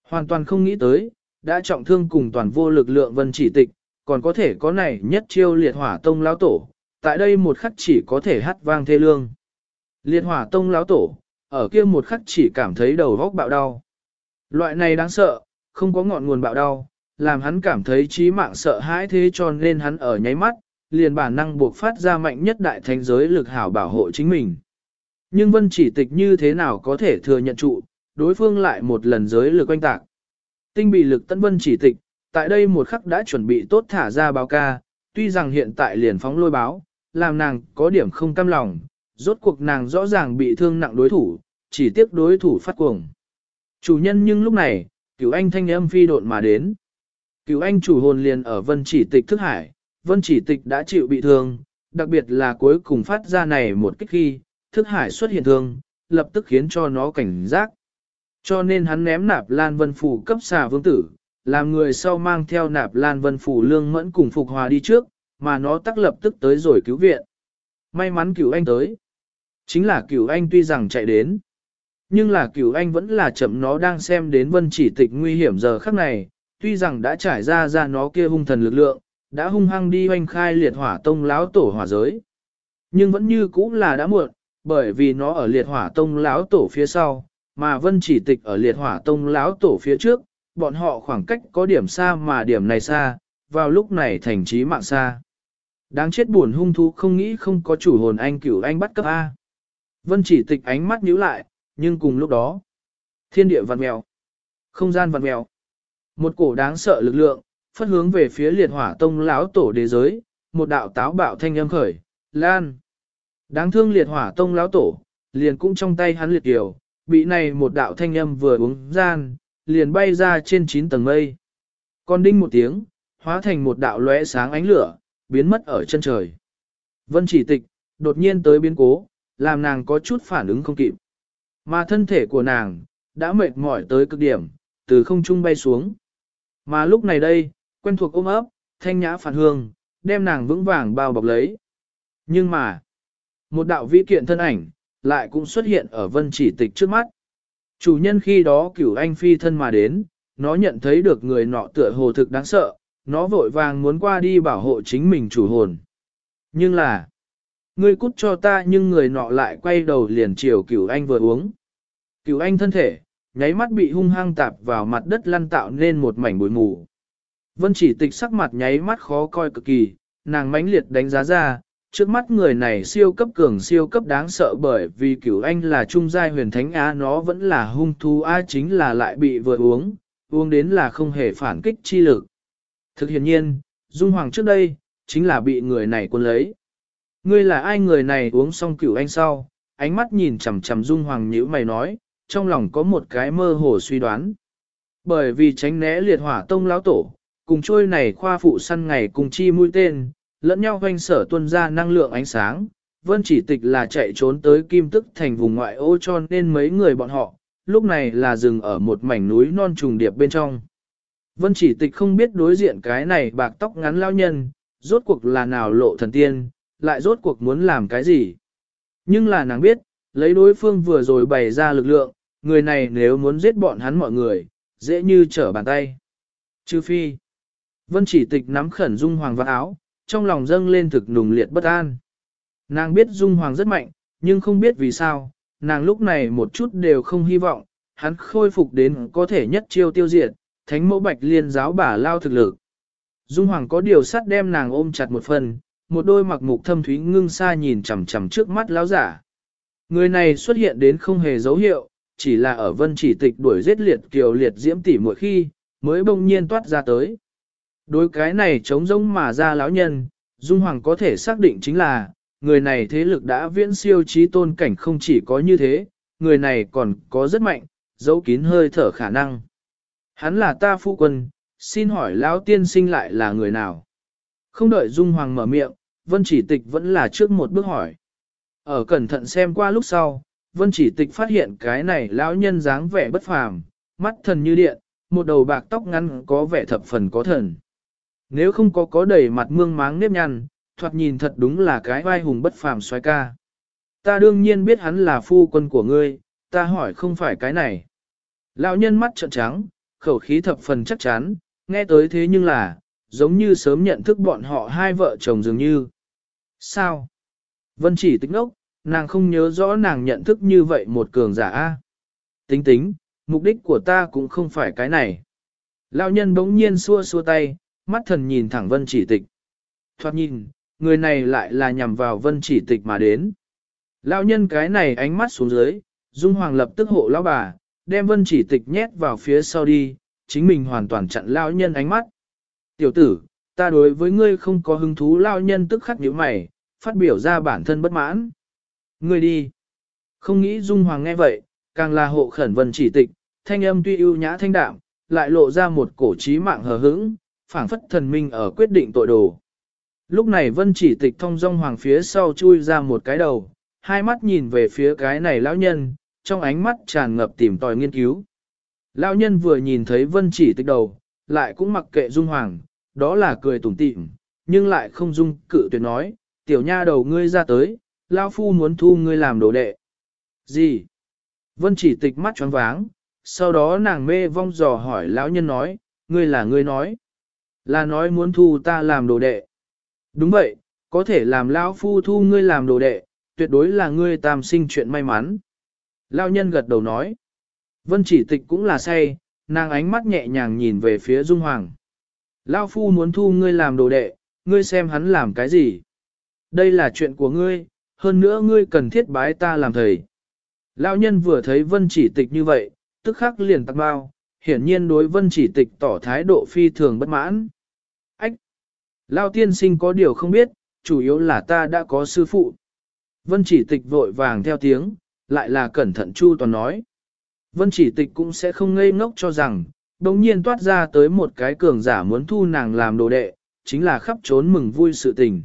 Hoàn toàn không nghĩ tới, đã trọng thương cùng toàn vô lực lượng Vân Chỉ Tịch, còn có thể có này nhất chiêu liệt hỏa tông lão tổ, tại đây một khắc chỉ có thể hát vang thê lương. Liệt hỏa tông lão tổ, ở kia một khắc chỉ cảm thấy đầu góc bạo đau. Loại này đáng sợ, không có ngọn nguồn bạo đau, làm hắn cảm thấy chí mạng sợ hãi, thế cho nên hắn ở nháy mắt, liền bản năng buộc phát ra mạnh nhất đại thánh giới lực hảo bảo hộ chính mình. Nhưng Vân Chỉ Tịch như thế nào có thể thừa nhận trụ, đối phương lại một lần giới lực oanh tạc. Tinh bị lực tấn Vân Chỉ Tịch, tại đây một khắc đã chuẩn bị tốt thả ra báo ca, tuy rằng hiện tại liền phóng lôi báo, làm nàng có điểm không cam lòng, rốt cuộc nàng rõ ràng bị thương nặng đối thủ, chỉ tiếc đối thủ phát cuồng. Chủ nhân nhưng lúc này, Cửu Anh thanh âm phi độn mà đến. Cửu Anh chủ hồn liền ở Vân Chỉ Tịch thức hải, Vân Chỉ Tịch đã chịu bị thương, đặc biệt là cuối cùng phát ra này một kích khi, thức hải xuất hiện thương, lập tức khiến cho nó cảnh giác. Cho nên hắn ném Nạp Lan Vân Phủ cấp xà vương tử, làm người sau mang theo Nạp Lan Vân Phủ lương mẫn cùng Phục Hòa đi trước, mà nó tắc lập tức tới rồi cứu viện. May mắn Cửu Anh tới. Chính là Cửu Anh tuy rằng chạy đến, nhưng là Cửu Anh vẫn là chậm, nó đang xem đến Vân Chỉ Tịch nguy hiểm giờ khắc này, tuy rằng đã trải ra nó kia hung thần lực lượng, đã hung hăng đi hoành khai liệt hỏa tông lão tổ hỏa giới. Nhưng vẫn như cũ là đã muộn, bởi vì nó ở liệt hỏa tông lão tổ phía sau, mà Vân Chỉ Tịch ở liệt hỏa tông lão tổ phía trước, bọn họ khoảng cách có điểm xa mà điểm này xa, vào lúc này thành chí mạng xa. Đáng chết buồn hung thú không nghĩ không có chủ hồn anh Cửu Anh bắt cấp A. Vân Chỉ Tịch ánh mắt nhíu lại, nhưng cùng lúc đó, thiên địa vặn mèo, không gian vặn mèo, một cổ đáng sợ lực lượng, phất hướng về phía liệt hỏa tông lão tổ đế giới, một đạo táo bạo thanh âm khởi, lan. Đáng thương liệt hỏa tông lão tổ, liền cũng trong tay hắn liệt kiều, bị này một đạo thanh âm vừa uống gian, liền bay ra trên 9 tầng mây. Còn đinh một tiếng, hóa thành một đạo lóe sáng ánh lửa, biến mất ở chân trời. Vân Chỉ Tịch, đột nhiên tới biến cố, làm nàng có chút phản ứng không kịp. Mà thân thể của nàng, đã mệt mỏi tới cực điểm, từ không trung bay xuống. Mà lúc này đây, quen thuộc ôm ấp, thanh nhã phản hương, đem nàng vững vàng bao bọc lấy. Nhưng mà, một đạo vĩ kiện thân ảnh, lại cũng xuất hiện ở Vân Chỉ Tịch trước mắt. Chủ nhân khi đó Cửu Anh phi thân mà đến, nó nhận thấy được người nọ tựa hồ thực đáng sợ, nó vội vàng muốn qua đi bảo hộ chính mình chủ hồn. Nhưng là, ngươi cút cho ta, nhưng người nọ lại quay đầu liền chiều Cửu Anh vừa uống. Cửu Anh thân thể, nháy mắt bị hung hăng tạp vào mặt đất lăn tạo nên một mảnh bụi mù. Vân Chỉ Tịch sắc mặt nháy mắt khó coi cực kỳ, nàng mãnh liệt đánh giá ra, trước mắt người này siêu cấp cường siêu cấp đáng sợ, bởi vì Cửu Anh là trung giai huyền thánh á, nó vẫn là hung thú a, chính là lại bị vừa uống đến là không hề phản kích chi lực. Thực hiện nhiên, Dung Hoàng trước đây, chính là bị người này cuốn lấy. Ngươi là ai? Người này uống xong Cửu Anh sau, ánh mắt nhìn chằm chằm Dung Hoàng nhíu mày nói, trong lòng có một cái mơ hồ suy đoán. Bởi vì tránh né liệt hỏa tông lão tổ, cùng trôi này khoa phụ săn ngày cùng chi mũi tên, lẫn nhau hoành sở tuân ra năng lượng ánh sáng. Vân Chỉ Tịch là chạy trốn tới Kim Tức thành vùng ngoại ô, cho nên mấy người bọn họ, lúc này là dừng ở một mảnh núi non trùng điệp bên trong. Vân Chỉ Tịch không biết đối diện cái này bạc tóc ngắn lao nhân, rốt cuộc là nào lộ thần tiên, lại rốt cuộc muốn làm cái gì. Nhưng là nàng biết, lấy đối phương vừa rồi bày ra lực lượng, người này nếu muốn giết bọn hắn mọi người, dễ như trở bàn tay. Trừ phi, Vân Chỉ Tịch nắm khẩn Dung Hoàng vào áo, trong lòng dâng lên thực nùng liệt bất an. Nàng biết Dung Hoàng rất mạnh, nhưng không biết vì sao, nàng lúc này một chút đều không hy vọng, hắn khôi phục đến có thể nhất chiêu tiêu diệt, thánh mẫu Bạch Liên giáo bả lao thực lực. Dung Hoàng có điều sắt đem nàng ôm chặt một phần, một đôi mặc mục thâm thúy ngưng xa nhìn chằm chằm trước mắt lão giả. Người này xuất hiện đến không hề dấu hiệu, chỉ là ở Vân Chỉ Tịch đuổi giết liệt kiều liệt diễm tỷ mỗi khi, mới bỗng nhiên toát ra tới. Đối cái này trống rỗng mà ra lão nhân, Dung Hoàng có thể xác định chính là, người này thế lực đã viễn siêu trí tôn cảnh, không chỉ có như thế, người này còn có rất mạnh, giấu kín hơi thở khả năng. Hắn là ta phu quân, xin hỏi lão tiên sinh lại là người nào? Không đợi Dung Hoàng mở miệng, Vân Chỉ Tịch vẫn là trước một bước hỏi. Ở cẩn thận xem qua lúc sau, Vân Chỉ Tịch phát hiện cái này lão nhân dáng vẻ bất phàm, mắt thần như điện, một đầu bạc tóc ngắn có vẻ thập phần có thần. Nếu không có đầy mặt mương máng nếp nhăn, thoạt nhìn thật đúng là cái oai hùng bất phàm soái ca. Ta đương nhiên biết hắn là phu quân của ngươi, ta hỏi không phải cái này. Lão nhân mắt trợn trắng, khẩu khí thập phần chắc chắn, nghe tới thế nhưng là, giống như sớm nhận thức bọn họ hai vợ chồng dường như. Sao? Vân Chỉ Tịch ngốc, nàng không nhớ rõ nàng nhận thức như vậy một cường giả A. Tính tính, mục đích của ta cũng không phải cái này. Lão nhân bỗng nhiên xua xua tay, mắt thần nhìn thẳng Vân Chỉ Tịch. Thoạt nhìn, người này lại là nhằm vào Vân Chỉ Tịch mà đến. Lão nhân cái này ánh mắt xuống dưới, Dung Hoàng lập tức hộ lão bà, đem Vân Chỉ Tịch nhét vào phía sau đi, chính mình hoàn toàn chặn lão nhân ánh mắt. Tiểu tử, ta đối với ngươi không có hứng thú. Lão nhân tức khắc nhíu mày, phát biểu ra bản thân bất mãn. Ngươi đi. Không nghĩ Dung Hoàng nghe vậy, càng là hộ khẩn Vân Chỉ Tịch, thanh âm tuy ưu nhã thanh đạm, lại lộ ra một cổ trí mạng hờ hững, phảng phất thần minh ở quyết định tội đồ. Lúc này Vân Chỉ Tịch thông dong Hoàng phía sau chui ra một cái đầu, hai mắt nhìn về phía cái này lão nhân, trong ánh mắt tràn ngập tìm tòi nghiên cứu. Lão nhân vừa nhìn thấy Vân Chỉ Tịch đầu, lại cũng mặc kệ Dung Hoàng, đó là cười tủm tỉm, nhưng lại không dung cự tuyệt nói, tiểu nha đầu ngươi ra tới, lão phu muốn thu ngươi làm đồ đệ. Gì? Vân Chỉ Tịch mắt choáng váng, sau đó nàng mê vong dò hỏi lão nhân nói, ngươi là ngươi nói, là nói muốn thu ta làm đồ đệ. Đúng vậy, có thể làm lão phu thu ngươi làm đồ đệ, tuyệt đối là ngươi tam sinh chuyện may mắn. Lão nhân gật đầu nói, Vân Chỉ Tịch cũng là say, nàng ánh mắt nhẹ nhàng nhìn về phía Dung Hoàng. Lão phu muốn thu ngươi làm đồ đệ, ngươi xem hắn làm cái gì? Đây là chuyện của ngươi, hơn nữa ngươi cần thiết bái ta làm thầy. Lão nhân vừa thấy Vân Chỉ Tịch như vậy, tức khắc liền tắc bao, hiển nhiên đối Vân Chỉ Tịch tỏ thái độ phi thường bất mãn. Ách! Lão tiên sinh có điều không biết, chủ yếu là ta đã có sư phụ. Vân Chỉ Tịch vội vàng theo tiếng, lại là cẩn thận chu toàn nói. Vân Chỉ Tịch cũng sẽ không ngây ngốc cho rằng, đồng nhiên toát ra tới một cái cường giả muốn thu nàng làm đồ đệ, chính là khắp trốn mừng vui sự tình.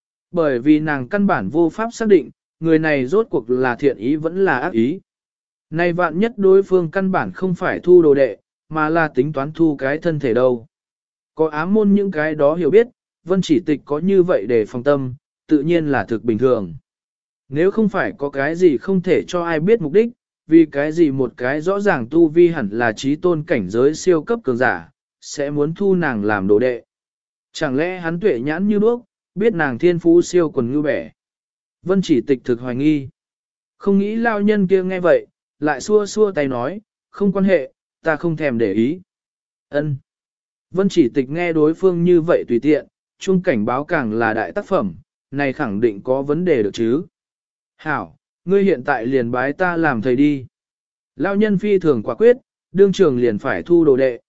Bởi vì nàng căn bản vô pháp xác định, người này rốt cuộc là thiện ý vẫn là ác ý. Nay vạn nhất đối phương căn bản không phải thu đồ đệ, mà là tính toán thu cái thân thể đâu. Có ám môn những cái đó hiểu biết, Vân Chỉ Tịch có như vậy để phòng tâm, tự nhiên là thực bình thường. Nếu không phải có cái gì không thể cho ai biết mục đích, vì cái gì một cái rõ ràng tu vi hẳn là trí tôn cảnh giới siêu cấp cường giả, sẽ muốn thu nàng làm đồ đệ. Chẳng lẽ hắn tuệ nhãn như đuốc, biết nàng thiên phú siêu quần ngư bẻ. Vân Chỉ Tịch thực hoài nghi. Không nghĩ lao nhân kia nghe vậy, lại xua xua tay nói, không quan hệ, ta không thèm để ý. Ân. Vân Chỉ Tịch nghe đối phương như vậy tùy tiện, chung cảnh báo càng là đại tác phẩm, này khẳng định có vấn đề được chứ. Hảo, ngươi hiện tại liền bái ta làm thầy đi. Lao nhân phi thường quả quyết, đương trường liền phải thu đồ đệ.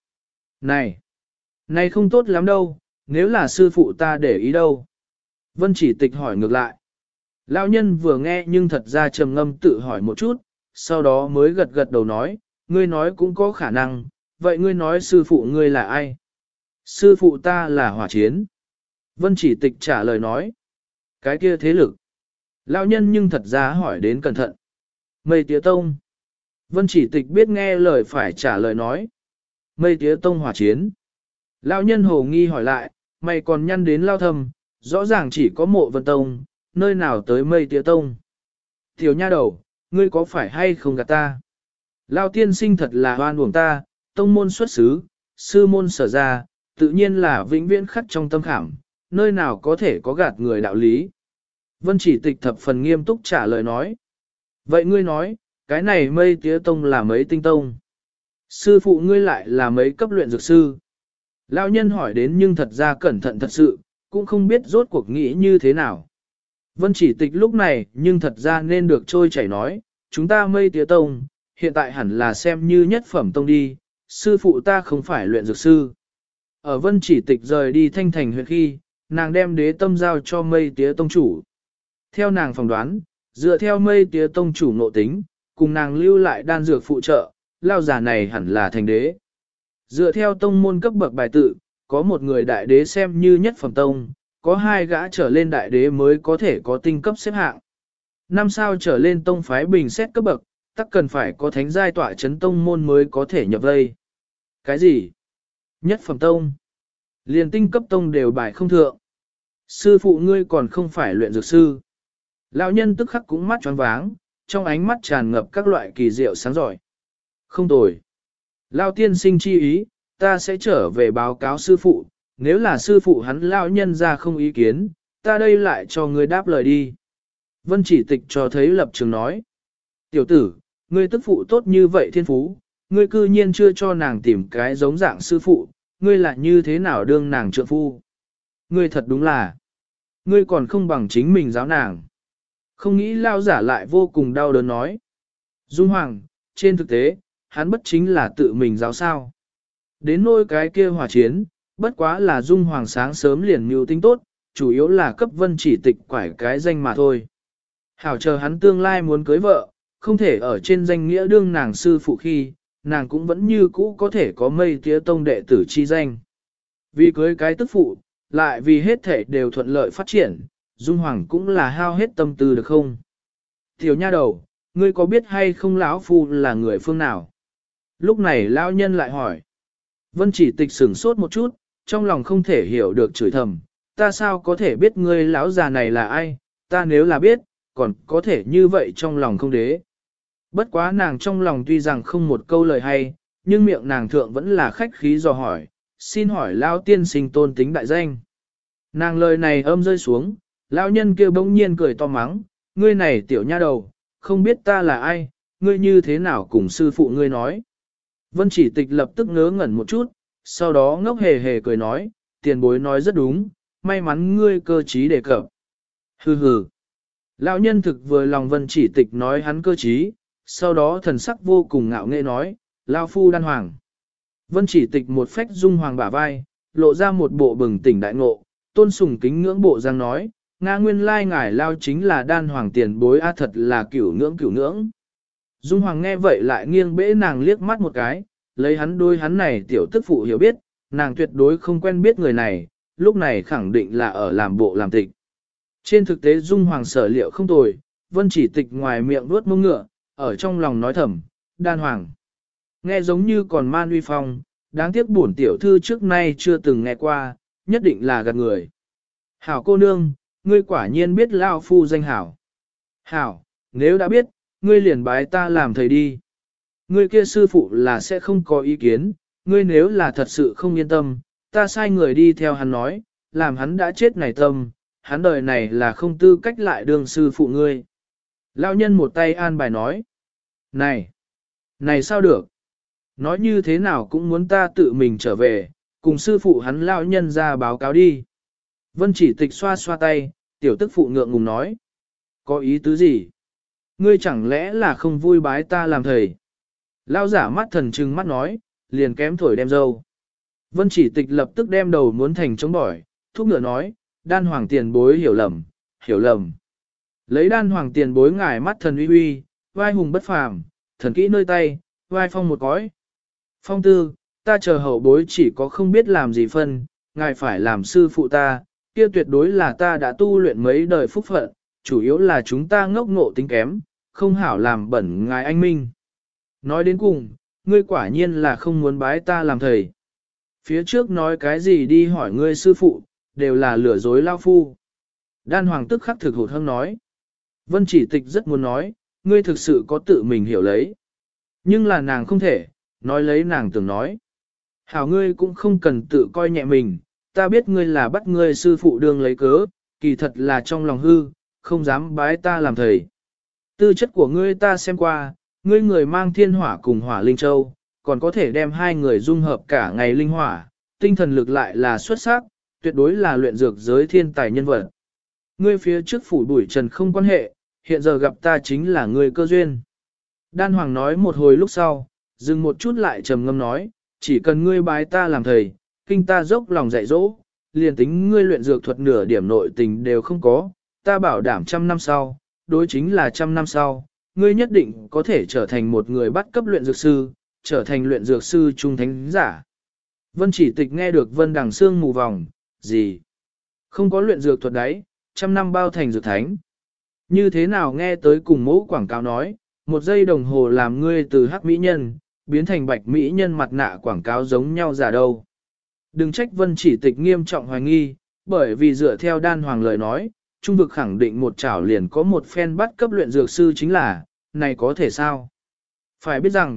Này không tốt lắm đâu, nếu là sư phụ ta để ý đâu. Vân Chỉ Tịch hỏi ngược lại. Lão nhân vừa nghe nhưng thật ra trầm ngâm tự hỏi một chút, sau đó mới gật gật đầu nói, ngươi nói cũng có khả năng, vậy ngươi nói sư phụ ngươi là ai? Sư phụ ta là Hỏa Chiến. Vân Chỉ Tịch trả lời nói, cái kia thế lực. Lão nhân nhưng thật ra hỏi đến cẩn thận. Mây Tía Tông. Vân Chỉ Tịch biết nghe lời phải trả lời nói. Mây Tía Tông Hỏa Chiến. Lão nhân hồ nghi hỏi lại, mày còn nhăn đến lao thầm, rõ ràng chỉ có Mộ Vân Tông, nơi nào tới Mây Tía Tông. Tiểu nha đầu, ngươi có phải hay không gạt ta? Lao tiên sinh thật là hoan uổng ta, tông môn xuất xứ, sư môn sở ra, tự nhiên là vĩnh viễn khắc trong tâm khảm, nơi nào có thể có gạt người đạo lý. Vân Chỉ Tịch thập phần nghiêm túc trả lời nói. Vậy ngươi nói, cái này Mây Tía Tông là mấy tinh tông? Sư phụ ngươi lại là mấy cấp luyện dược sư? Lão nhân hỏi đến nhưng thật ra cẩn thận thật sự, cũng không biết rốt cuộc nghĩ như thế nào. Vân Chỉ Tịch lúc này nhưng thật ra nên được trôi chảy nói, chúng ta Mây Tía Tông, hiện tại hẳn là xem như nhất phẩm tông đi, sư phụ ta không phải luyện dược sư. Ở Vân Chỉ Tịch rời đi Thanh Thành huyện khi, nàng đem đế tâm giao cho Mây Tía Tông chủ. Theo nàng phỏng đoán, dựa theo Mây Tía Tông chủ nội tính, cùng nàng lưu lại đan dược phụ trợ, lao giả này hẳn là thành đế. Dựa theo tông môn cấp bậc bài tự, có một người đại đế xem như nhất phẩm tông, có hai gã trở lên đại đế mới có thể có tinh cấp xếp hạng. Năm sao trở lên tông phái bình xét cấp bậc, tắc cần phải có thánh giai tọa chấn tông môn mới có thể nhập vây. Cái gì? Nhất phẩm tông? Liền tinh cấp tông đều bài không thượng. Sư phụ ngươi còn không phải luyện dược sư. Lão nhân tức khắc cũng mắt tròn váng, trong ánh mắt tràn ngập các loại kỳ diệu sáng giỏi. Không tồi. Lao tiên sinh chi ý, ta sẽ trở về báo cáo sư phụ, nếu là sư phụ hắn lao nhân ra không ý kiến, ta đây lại cho ngươi đáp lời đi. Vân chỉ tịch cho thấy lập trường nói. Tiểu tử, ngươi tức phụ tốt như vậy thiên phú, ngươi cư nhiên chưa cho nàng tìm cái giống dạng sư phụ, ngươi lại như thế nào đương nàng trượng phu. Ngươi thật đúng là, ngươi còn không bằng chính mình giáo nàng. Không nghĩ lao giả lại vô cùng đau đớn nói. Dung Hoàng, trên thực tế, hắn bất chính là tự mình giáo sao. Đến nôi cái kia hòa chiến, bất quá là Dung Hoàng sáng sớm liền mưu tính tốt, chủ yếu là cấp Vân chỉ tịch quải cái danh mà thôi. Hảo chờ hắn tương lai muốn cưới vợ, không thể ở trên danh nghĩa đương nàng sư phụ khi, nàng cũng vẫn như cũ có thể có mây tía tông đệ tử chi danh. Vì cưới cái tức phụ, lại vì hết thể đều thuận lợi phát triển, Dung Hoàng cũng là hao hết tâm tư được không? Tiểu nha đầu, ngươi có biết hay không lão phu là người phương nào? Lúc này lão nhân lại hỏi. Vân chỉ tịch sửng sốt một chút, trong lòng không thể hiểu được chửi thầm, ta sao có thể biết ngươi lão già này là ai, ta nếu là biết, còn có thể như vậy trong lòng không đế. Bất quá nàng trong lòng tuy rằng không một câu lời hay, nhưng miệng nàng thượng vẫn là khách khí dò hỏi, xin hỏi lão tiên sinh tôn tính đại danh. Nàng lời này âm rơi xuống, lão nhân kia bỗng nhiên cười to mắng, ngươi này tiểu nha đầu, không biết ta là ai, ngươi như thế nào cùng sư phụ ngươi nói. Vân chỉ tịch lập tức ngớ ngẩn một chút, sau đó ngốc hề hề cười nói, tiền bối nói rất đúng, may mắn ngươi cơ trí đề cập. Hừ hừ. Lão nhân thực vừa lòng Vân chỉ tịch nói hắn cơ trí, sau đó thần sắc vô cùng ngạo nghễ nói, Lão phu đan hoàng. Vân chỉ tịch một phách Dung Hoàng bả vai, lộ ra một bộ bừng tỉnh đại ngộ, tôn sùng kính ngưỡng bộ giang nói, Nga nguyên lai ngải lao chính là đan hoàng tiền bối a thật là cửu ngưỡng. Dung Hoàng nghe vậy lại nghiêng bẽ nàng liếc mắt một cái, lấy hắn đôi hắn này tiểu tức phụ hiểu biết, nàng tuyệt đối không quen biết người này, lúc này khẳng định là ở làm bộ làm tịch. Trên thực tế Dung Hoàng sở liệu không tồi, Vân chỉ tịch ngoài miệng nuốt mông ngựa, ở trong lòng nói thầm, đan hoàng. Nghe giống như còn man uy phong, đáng tiếc bổn tiểu thư trước nay chưa từng nghe qua, nhất định là gạt người. Hảo cô nương, ngươi quả nhiên biết lao phu danh hảo. Hảo, nếu đã biết, ngươi liền bái ta làm thầy đi. Ngươi kia sư phụ là sẽ không có ý kiến, ngươi nếu là thật sự không yên tâm, ta sai người đi theo hắn nói, làm hắn đã chết này tâm, hắn đời này là không tư cách lại đương sư phụ ngươi. Lão nhân một tay an bài nói, này sao được? Nói như thế nào cũng muốn ta tự mình trở về, cùng sư phụ hắn lão nhân ra báo cáo đi. Vân chỉ tịch xoa xoa tay, tiểu tức phụ ngượng ngùng nói, có ý tứ gì? Ngươi chẳng lẽ là không vui bái ta làm thầy? Lao giả mắt thần trừng mắt nói, liền kém thổi đem dâu. Vân chỉ tịch lập tức đem đầu muốn thành chống bỏi, thúc ngựa nói, đan hoàng tiền bối hiểu lầm. Lấy đan hoàng tiền bối ngải mắt thần uy uy, vai hùng bất phàm, thần kỹ nơi tay, vai phong một cõi. Phong tư, ta chờ hậu bối chỉ có không biết làm gì phân, ngài phải làm sư phụ ta, kia tuyệt đối là ta đã tu luyện mấy đời phúc phận, chủ yếu là chúng ta ngốc ngộ tính kém, không hảo làm bẩn ngài anh minh. Nói đến cùng, ngươi quả nhiên là không muốn bái ta làm thầy. Phía trước nói cái gì đi hỏi ngươi sư phụ, đều là lừa dối lao phu. Đan hoàng tức khắc thực hụt hâm nói. Vân chỉ tịch rất muốn nói, ngươi thực sự có tự mình hiểu lấy. Nhưng là nàng không thể, nói lấy nàng tưởng nói. Hảo ngươi cũng không cần tự coi nhẹ mình, ta biết ngươi là bắt ngươi sư phụ đương lấy cớ, kỳ thật là trong lòng hư, không dám bái ta làm thầy. Tư chất của ngươi ta xem qua, ngươi người mang thiên hỏa cùng hỏa linh châu, còn có thể đem hai người dung hợp cả ngày linh hỏa, tinh thần lực lại là xuất sắc, tuyệt đối là luyện dược giới thiên tài nhân vật. Ngươi phía trước phủ bụi trần không quan hệ, hiện giờ gặp ta chính là ngươi cơ duyên. Đan Hoàng nói một hồi lúc sau, dừng một chút lại trầm ngâm nói, chỉ cần ngươi bái ta làm thầy, kinh ta dốc lòng dạy dỗ, liền tính ngươi luyện dược thuật nửa điểm nội tình đều không có, ta bảo đảm 100 năm sau, đối chính là 100 năm sau, ngươi nhất định có thể trở thành một người bắt cấp luyện dược sư, trở thành luyện dược sư trung thánh giả. Vân chỉ tịch nghe được Vân Đằng Sương mù vòng, gì? Không có luyện dược thuật đấy, 100 năm bao thành dược thánh. Như thế nào nghe tới cùng mẫu quảng cáo nói, 1 giây đồng hồ làm ngươi từ hắc mỹ nhân, biến thành bạch mỹ nhân mặt nạ quảng cáo giống nhau giả đâu. Đừng trách Vân chỉ tịch nghiêm trọng hoài nghi, bởi vì dựa theo đan hoàng lời nói, trung vực khẳng định một chảo liền có một phen bắt cấp luyện dược sư chính là, này có thể sao? Phải biết rằng,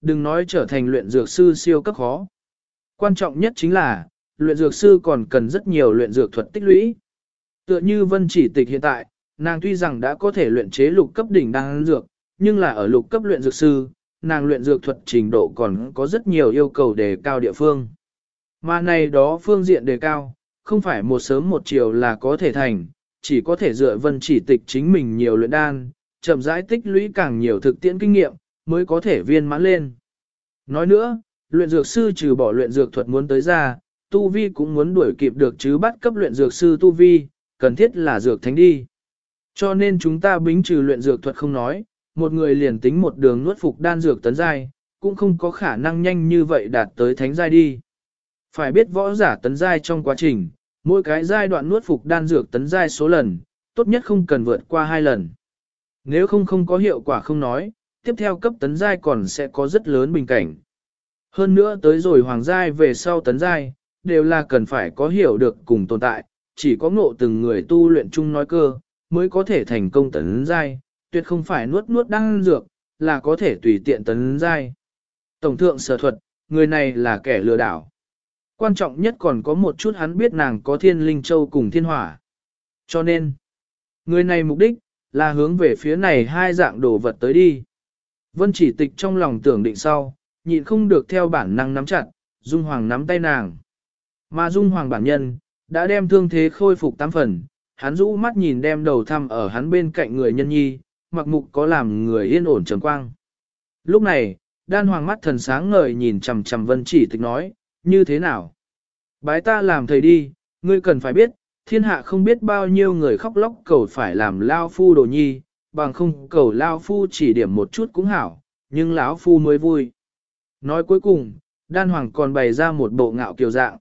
Đừng nói trở thành luyện dược sư siêu cấp khó. Quan trọng nhất chính là, luyện dược sư còn cần rất nhiều luyện dược thuật tích lũy. Tựa như Vân Chỉ Tịch hiện tại, nàng tuy rằng đã có thể luyện chế lục cấp đỉnh đan dược, nhưng là ở lục cấp luyện dược sư, nàng luyện dược thuật trình độ còn có rất nhiều yêu cầu đề cao địa phương. Mà này đó phương diện đề cao, không phải một sớm một chiều là có thể thành, chỉ có thể dựa Vân Chỉ Tịch chính mình nhiều luyện đan, chậm rãi tích lũy càng nhiều thực tiễn kinh nghiệm, mới có thể viên mãn lên. Nói nữa, luyện dược sư trừ bỏ luyện dược thuật muốn tới ra, tu vi cũng muốn đuổi kịp được chứ bắt cấp luyện dược sư tu vi, cần thiết là dược thánh đi. Cho nên chúng ta bính trừ luyện dược thuật không nói, một người liền tính một đường nuốt phục đan dược tấn giai, cũng không có khả năng nhanh như vậy đạt tới thánh giai đi. Phải biết võ giả tấn giai trong quá trình, mỗi cái giai đoạn nuốt phục đan dược tấn giai số lần, tốt nhất không cần vượt qua 2 lần. Nếu không có hiệu quả không nói, tiếp theo cấp tấn giai còn sẽ có rất lớn bình cảnh. Hơn nữa tới rồi hoàng giai về sau tấn giai, đều là cần phải có hiểu được cùng tồn tại, chỉ có ngộ từng người tu luyện chung nói cơ, mới có thể thành công tấn giai, tuyệt không phải nuốt đan dược, là có thể tùy tiện tấn giai. Tổng thượng sở thuật, người này là kẻ lừa đảo. Quan trọng nhất còn có một chút hắn biết nàng có thiên linh châu cùng thiên hỏa. Cho nên, người này mục đích, là hướng về phía này hai dạng đồ vật tới đi. Vân Chỉ Tịch trong lòng tưởng định sau, nhịn không được theo bản năng nắm chặt, Dung Hoàng nắm tay nàng. Mà Dung Hoàng bản nhân, đã đem thương thế khôi phục 8 phần, hắn rũ mắt nhìn đem đầu thăm ở hắn bên cạnh người nhân nhi, mặc mục có làm người yên ổn trầm quang. Lúc này, Đan Hoàng mắt thần sáng ngời nhìn chằm chằm Vân Chỉ Tịch nói, như thế nào? Bái ta làm thầy đi, ngươi cần phải biết, thiên hạ không biết bao nhiêu người khóc lóc cầu phải làm lao phu đồ nhi, bằng không cầu lao phu chỉ điểm một chút cũng hảo, nhưng lão phu mới vui. Nói cuối cùng, Đan Hoàng còn bày ra một bộ ngạo kiều dạng.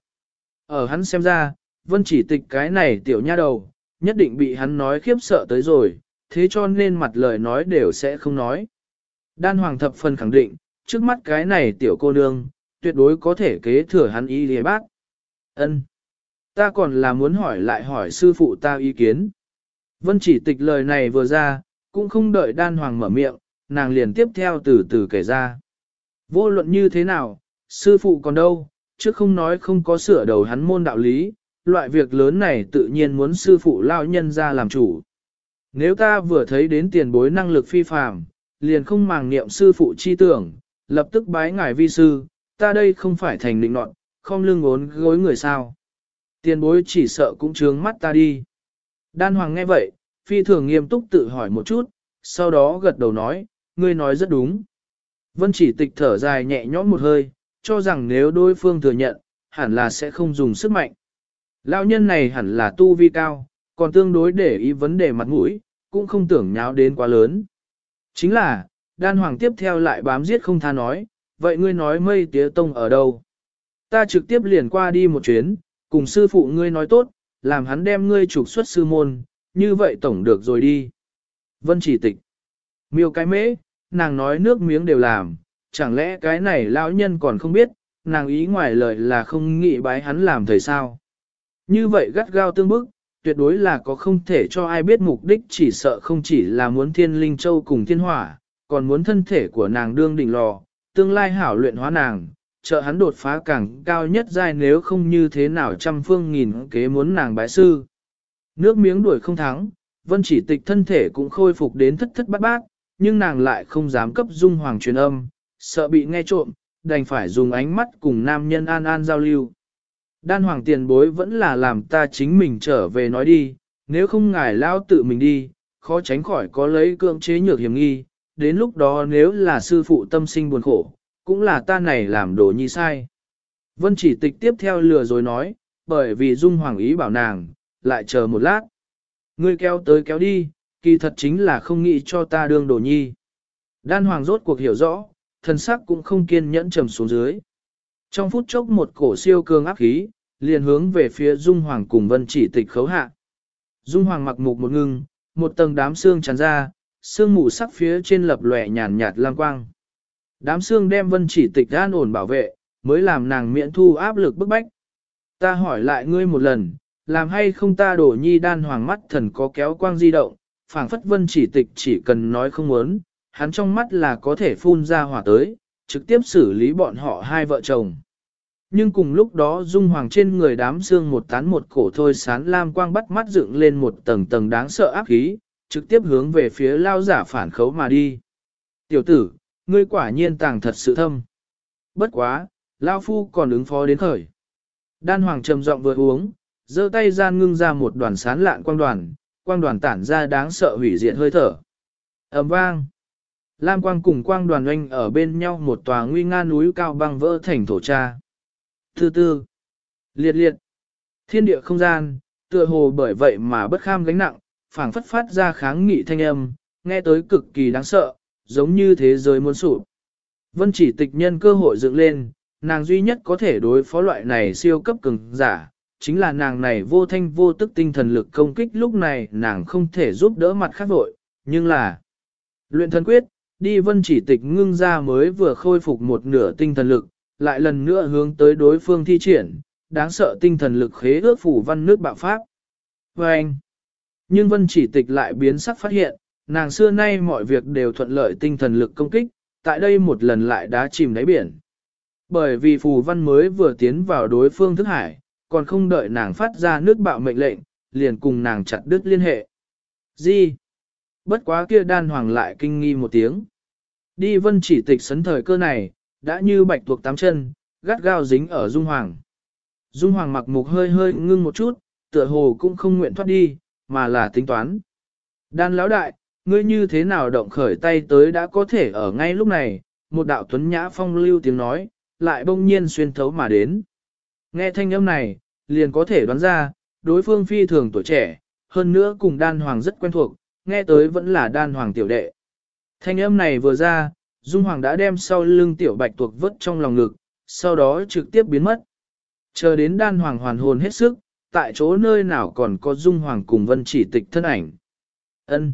Ở hắn xem ra, Vân Chỉ Tịch cái này tiểu nha đầu, nhất định bị hắn nói khiếp sợ tới rồi, thế cho nên mặt lời nói đều sẽ không nói. Đan Hoàng thập phần khẳng định, trước mắt cái này tiểu cô nương, tuyệt đối có thể kế thừa hắn ý lý bác. Ân, ta còn là muốn hỏi lại hỏi sư phụ ta ý kiến. Vân Chỉ Tịch lời này vừa ra, cũng không đợi Đan Hoàng mở miệng, nàng liền tiếp theo từ từ kể ra. Vô luận như thế nào, sư phụ còn đâu, chứ không nói không có sửa đầu hắn môn đạo lý, loại việc lớn này tự nhiên muốn sư phụ lao nhân ra làm chủ. Nếu ta vừa thấy đến tiền bối năng lực phi phàm, liền không màng niệm sư phụ chi tưởng, lập tức bái ngài vi sư, ta đây không phải thành định nọt, không lưng ốn gối người sao. Tiền bối chỉ sợ cũng trướng mắt ta đi. Đan Hoàng nghe vậy, phi thường nghiêm túc tự hỏi một chút, sau đó gật đầu nói, ngươi nói rất đúng. Vân Chỉ Tịch thở dài nhẹ nhõm một hơi, cho rằng nếu đối phương thừa nhận, hẳn là sẽ không dùng sức mạnh. Lão nhân này hẳn là tu vi cao, còn tương đối để ý vấn đề mặt mũi, cũng không tưởng nháo đến quá lớn. Chính là, Đan Hoàng tiếp theo lại bám giết không tha nói, vậy ngươi nói Mây Tía Tông ở đâu? Ta trực tiếp liền qua đi một chuyến, cùng sư phụ ngươi nói tốt, làm hắn đem ngươi trục xuất sư môn, như vậy tổng được rồi đi. Vân Chỉ Tịch. Miêu cái mễ, nàng nói nước miếng đều làm, chẳng lẽ cái này lão nhân còn không biết, nàng ý ngoài lời là không nghĩ bái hắn làm thầy sao. Như vậy gắt gao tương bức, tuyệt đối là có không thể cho ai biết mục đích, chỉ sợ không chỉ là muốn thiên linh châu cùng thiên hỏa, còn muốn thân thể của nàng đương đỉnh lò, tương lai hảo luyện hóa nàng, trợ hắn đột phá càng cao nhất giai, nếu không như thế nào trăm phương nghìn kế muốn nàng bái sư. Nước miếng đuổi không thắng, Vân Chỉ Tịch thân thể cũng khôi phục đến thất thất bát bát, nhưng nàng lại không dám cấp Dung Hoàng truyền âm, sợ bị nghe trộm, đành phải dùng ánh mắt cùng nam nhân an an giao lưu. Đan Hoàng tiền bối vẫn là làm ta chính mình trở về nói đi, nếu không ngài lao tự mình đi, khó tránh khỏi có lấy cưỡng chế nhược hiểm nghi, đến lúc đó nếu là sư phụ tâm sinh buồn khổ, cũng là ta này làm đồ nhi sai. Vân Chỉ Tịch tiếp theo lừa rồi nói, bởi vì Dung Hoàng ý bảo nàng, lại chờ một lát. Ngươi kéo tới kéo đi, kỳ thật chính là không nghĩ cho ta đương đồ nhi. Đan Hoàng rốt cuộc hiểu rõ, thần sắc cũng không kiên nhẫn trầm xuống dưới. Trong phút chốc một cổ siêu cường áp khí, liền hướng về phía Dung Hoàng cùng Vân Chỉ Tịch khấu hạ. Dung Hoàng mặc mục một ngưng, một tầng đám xương tràn ra, xương mù sắc phía trên lập lòe nhàn nhạt lang quang. Đám xương đem Vân Chỉ Tịch an ổn bảo vệ, mới làm nàng miễn thu áp lực bức bách. Ta hỏi lại ngươi một lần, làm hay không ta đổ nhi? Đan Hoàng mắt thần có kéo quang di động, phảng phất Vân Chỉ Tịch chỉ cần nói không muốn, hắn trong mắt là có thể phun ra hỏa tới, trực tiếp xử lý bọn họ hai vợ chồng. Nhưng cùng lúc đó Dung Hoàng trên người đám xương một tán một cổ thôi sán lam quang bắt mắt dựng lên một tầng tầng đáng sợ áp khí, trực tiếp hướng về phía lao giả phản khấu mà đi. Tiểu tử, ngươi quả nhiên tàng thật sự thâm. Bất quá, lao phu còn ứng phó đến khởi. Đan Hoàng trầm giọng vừa uống, giơ tay gian ngưng ra một đoàn sán lạn quang đoàn tản ra đáng sợ hủy diệt hơi thở. Ầm vang. Lam quang cùng quang đoàn oanh ở bên nhau một tòa nguy nga núi cao băng vỡ thành thổ cha. Thứ tư, liệt liệt, thiên địa không gian, tựa hồ bởi vậy mà bất kham gánh nặng, phảng phất phát ra kháng nghị thanh âm, nghe tới cực kỳ đáng sợ, giống như thế giới muốn sụp. Vân Chỉ Tịch nhân cơ hội dựng lên, nàng duy nhất có thể đối phó loại này siêu cấp cường giả, chính là nàng này vô thanh vô tức tinh thần lực công kích, lúc này nàng không thể giúp đỡ mặt khác vội, nhưng là luyện thần quyết, đi Vân Chỉ Tịch ngưng ra mới vừa khôi phục một nửa tinh thần lực, lại lần nữa hướng tới đối phương thi triển, đáng sợ tinh thần lực khế ước phủ văn nước bạo pháp. Và anh, nhưng Vân Chỉ Tịch lại biến sắc phát hiện, nàng xưa nay mọi việc đều thuận lợi tinh thần lực công kích, tại đây một lần lại đá chìm đáy biển. Bởi vì phù văn mới vừa tiến vào đối phương thức hải, còn không đợi nàng phát ra nước bạo mệnh lệnh, liền cùng nàng chặt đứt liên hệ. Gì? Bất quá kia Đan Hoàng lại kinh nghi một tiếng. Đi Vân Chỉ Tịch sấn thời cơ này, đã như bạch tuộc tám chân, gắt gao dính ở Dung Hoàng. Dung Hoàng mặc mục hơi hơi ngưng một chút, tựa hồ cũng không nguyện thoát đi, mà là tính toán. Đan lão đại, ngươi như thế nào động khởi tay tới đã có thể ở ngay lúc này, một đạo tuấn nhã phong lưu tiếng nói, lại bỗng nhiên xuyên thấu mà đến. Nghe thanh âm này, liền có thể đoán ra, đối phương phi thường tuổi trẻ, hơn nữa cùng Đan Hoàng rất quen thuộc, nghe tới vẫn là Đan Hoàng tiểu đệ. Thanh âm này vừa ra, Dung Hoàng đã đem sau lưng tiểu bạch tuộc vứt trong lòng ngực, sau đó trực tiếp biến mất. Chờ đến Đan Hoàng hoàn hồn hết sức, tại chỗ nơi nào còn có Dung Hoàng cùng Vân Chỉ Tịch thân ảnh. Ân,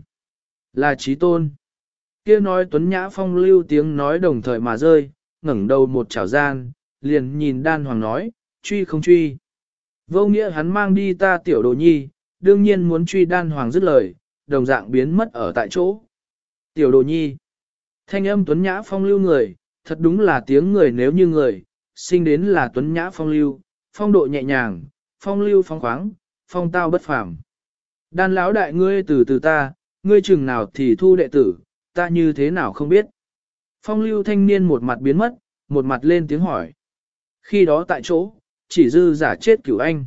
là Chí Tôn. Kia nói tuấn nhã phong lưu tiếng nói đồng thời mà rơi, ngẩng đầu một chảo gian, liền nhìn Đan Hoàng nói, truy không truy. Vô nghĩa hắn mang đi ta tiểu đồ nhi, đương nhiên muốn truy. Đan Hoàng dứt lời, đồng dạng biến mất ở tại chỗ. Tiểu đồ nhi. Thanh âm tuấn nhã phong lưu người, thật đúng là tiếng người nếu như người, sinh đến là tuấn nhã phong lưu, phong độ nhẹ nhàng, phong lưu phong khoáng, phong tao bất phàm. Đan lão đại ngươi từ từ ta, ngươi chừng nào thì thu đệ tử, ta như thế nào không biết. Phong lưu thanh niên một mặt biến mất, một mặt lên tiếng hỏi. Khi đó tại chỗ, chỉ dư giả chết Cửu Anh.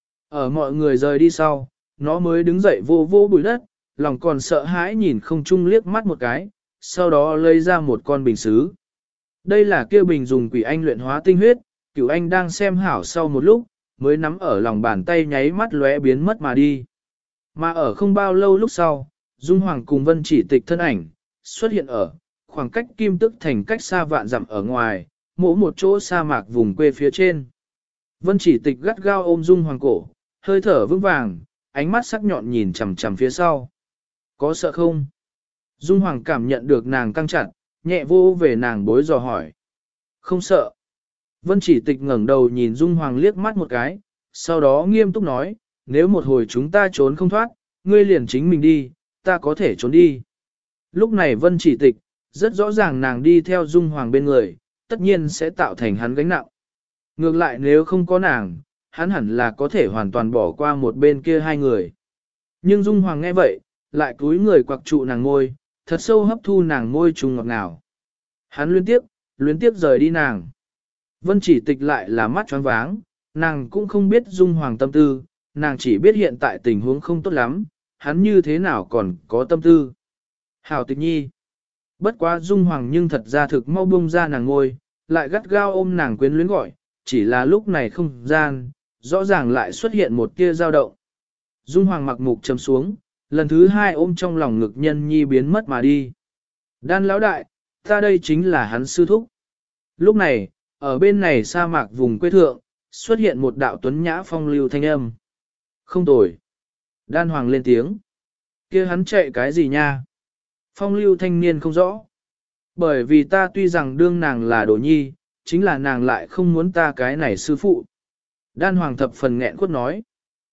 Ở mọi người rời đi sau, nó mới đứng dậy vô vô bụi đất, lòng còn sợ hãi nhìn không chung liếc mắt một cái, sau đó lấy ra một con bình sứ. Đây là kêu bình dùng Quỷ Anh luyện hóa tinh huyết, Cửu Anh đang xem hảo sau một lúc, mới nắm ở lòng bàn tay nháy mắt lóe biến mất mà đi. Mà ở không bao lâu lúc sau, Dung Hoàng cùng Vân Chỉ Tịch thân ảnh, xuất hiện ở khoảng cách Kim Tức Thành cách xa vạn dặm ở ngoài, mỗi một chỗ sa mạc vùng quê phía trên. Vân Chỉ Tịch gắt gao ôm Dung Hoàng cổ, hơi thở vững vàng, ánh mắt sắc nhọn nhìn chằm chằm phía sau. Có sợ không? Dung Hoàng cảm nhận được nàng căng chặt, nhẹ vô về nàng bối dò hỏi. Không sợ. Vân Chỉ Tịch ngẩng đầu nhìn Dung Hoàng liếc mắt một cái, sau đó nghiêm túc nói, nếu một hồi chúng ta trốn không thoát, ngươi liền chính mình đi, ta có thể trốn đi. Lúc này Vân Chỉ Tịch, rất rõ ràng nàng đi theo Dung Hoàng bên người, tất nhiên sẽ tạo thành hắn gánh nặng. Ngược lại nếu không có nàng, hắn hẳn là có thể hoàn toàn bỏ qua một bên kia hai người. Nhưng Dung Hoàng nghe vậy, lại cúi người quặc trụ nàng ngôi, thật sâu hấp thu nàng ngôi trùng ngọt ngào. Hắn luyến tiếp rời đi nàng. Vân Chỉ Tịch lại là mắt choáng váng, nàng cũng không biết Dung Hoàng tâm tư, nàng chỉ biết hiện tại tình huống không tốt lắm, hắn như thế nào còn có tâm tư. Hảo Tịch nhi. Bất quá Dung Hoàng nhưng thật ra thực mau buông ra nàng ngôi, lại gắt gao ôm nàng quyến luyến gọi, chỉ là lúc này không gian, rõ ràng lại xuất hiện một tia dao động. Dung Hoàng mặc mục trầm xuống, lần thứ hai ôm trong lòng ngực nhân nhi biến mất mà đi. Đan lão đại, ta đây chính là hắn sư thúc. Lúc này, ở bên này sa mạc vùng quê thượng, xuất hiện một đạo tuấn nhã phong lưu thanh âm. Không tồi. Đan Hoàng lên tiếng. Kia hắn chạy cái gì nha? Phong lưu thanh niên không rõ. Bởi vì ta tuy rằng đương nàng là đồ nhi, chính là nàng lại không muốn ta cái này sư phụ. Đan Hoàng thập phần nghẹn quất nói.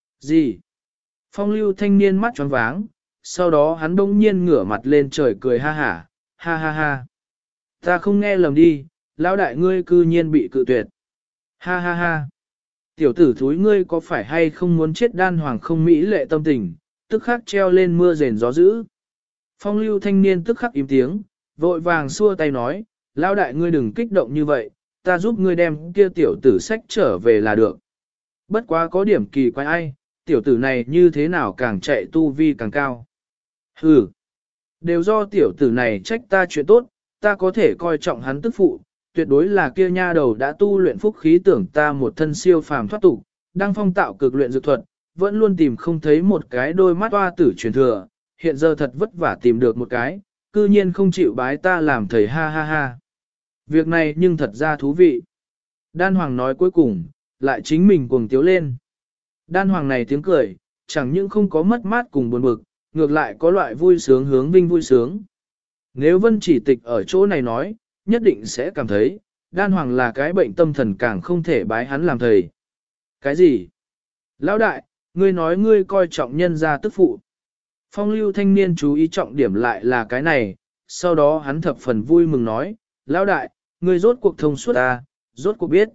Gì? Phong lưu thanh niên mắt tròn váng, sau đó hắn đông nhiên ngửa mặt lên trời cười ha hả, ha ha ha. Ta không nghe lầm đi, lão đại ngươi cư nhiên bị cự tuyệt. Ha ha ha. Tiểu tử thúi ngươi có phải hay không muốn chết đan hoàng không mỹ lệ tâm tình, tức khắc treo lên mưa rền gió dữ. Phong lưu thanh niên tức khắc im tiếng, vội vàng xua tay nói, lão đại ngươi đừng kích động như vậy, ta giúp ngươi đem kia tiểu tử sách trở về là được. Bất quá có điểm kỳ quái ai, tiểu tử này như thế nào càng chạy tu vi càng cao. Hừ, đều do tiểu tử này trách ta chuyện tốt, ta có thể coi trọng hắn tức phụ, tuyệt đối là kia nha đầu đã tu luyện phúc khí tưởng ta một thân siêu phàm thoát tục, đang phong tạo cực luyện dược thuật, vẫn luôn tìm không thấy một cái đôi mắt hoa tử truyền thừa, hiện giờ thật vất vả tìm được một cái, cư nhiên không chịu bái ta làm thầy ha ha ha. Việc này nhưng thật ra thú vị. Đan Hoàng nói cuối cùng, lại chính mình cuồng tiếu lên. Đan Hoàng này tiếng cười, chẳng những không có mất mát cùng buồn bực, ngược lại có loại vui sướng hướng vinh vui sướng. Nếu Vân Chỉ Tịch ở chỗ này nói, nhất định sẽ cảm thấy, Đan Hoàng là cái bệnh tâm thần càng không thể bái hắn làm thầy. Cái gì? Lão đại, ngươi nói ngươi coi trọng nhân gia tức phụ. Phong lưu thanh niên chú ý trọng điểm lại là cái này, sau đó hắn thập phần vui mừng nói, Lão đại, ngươi rốt cuộc thông suốt ta, rốt cuộc biết.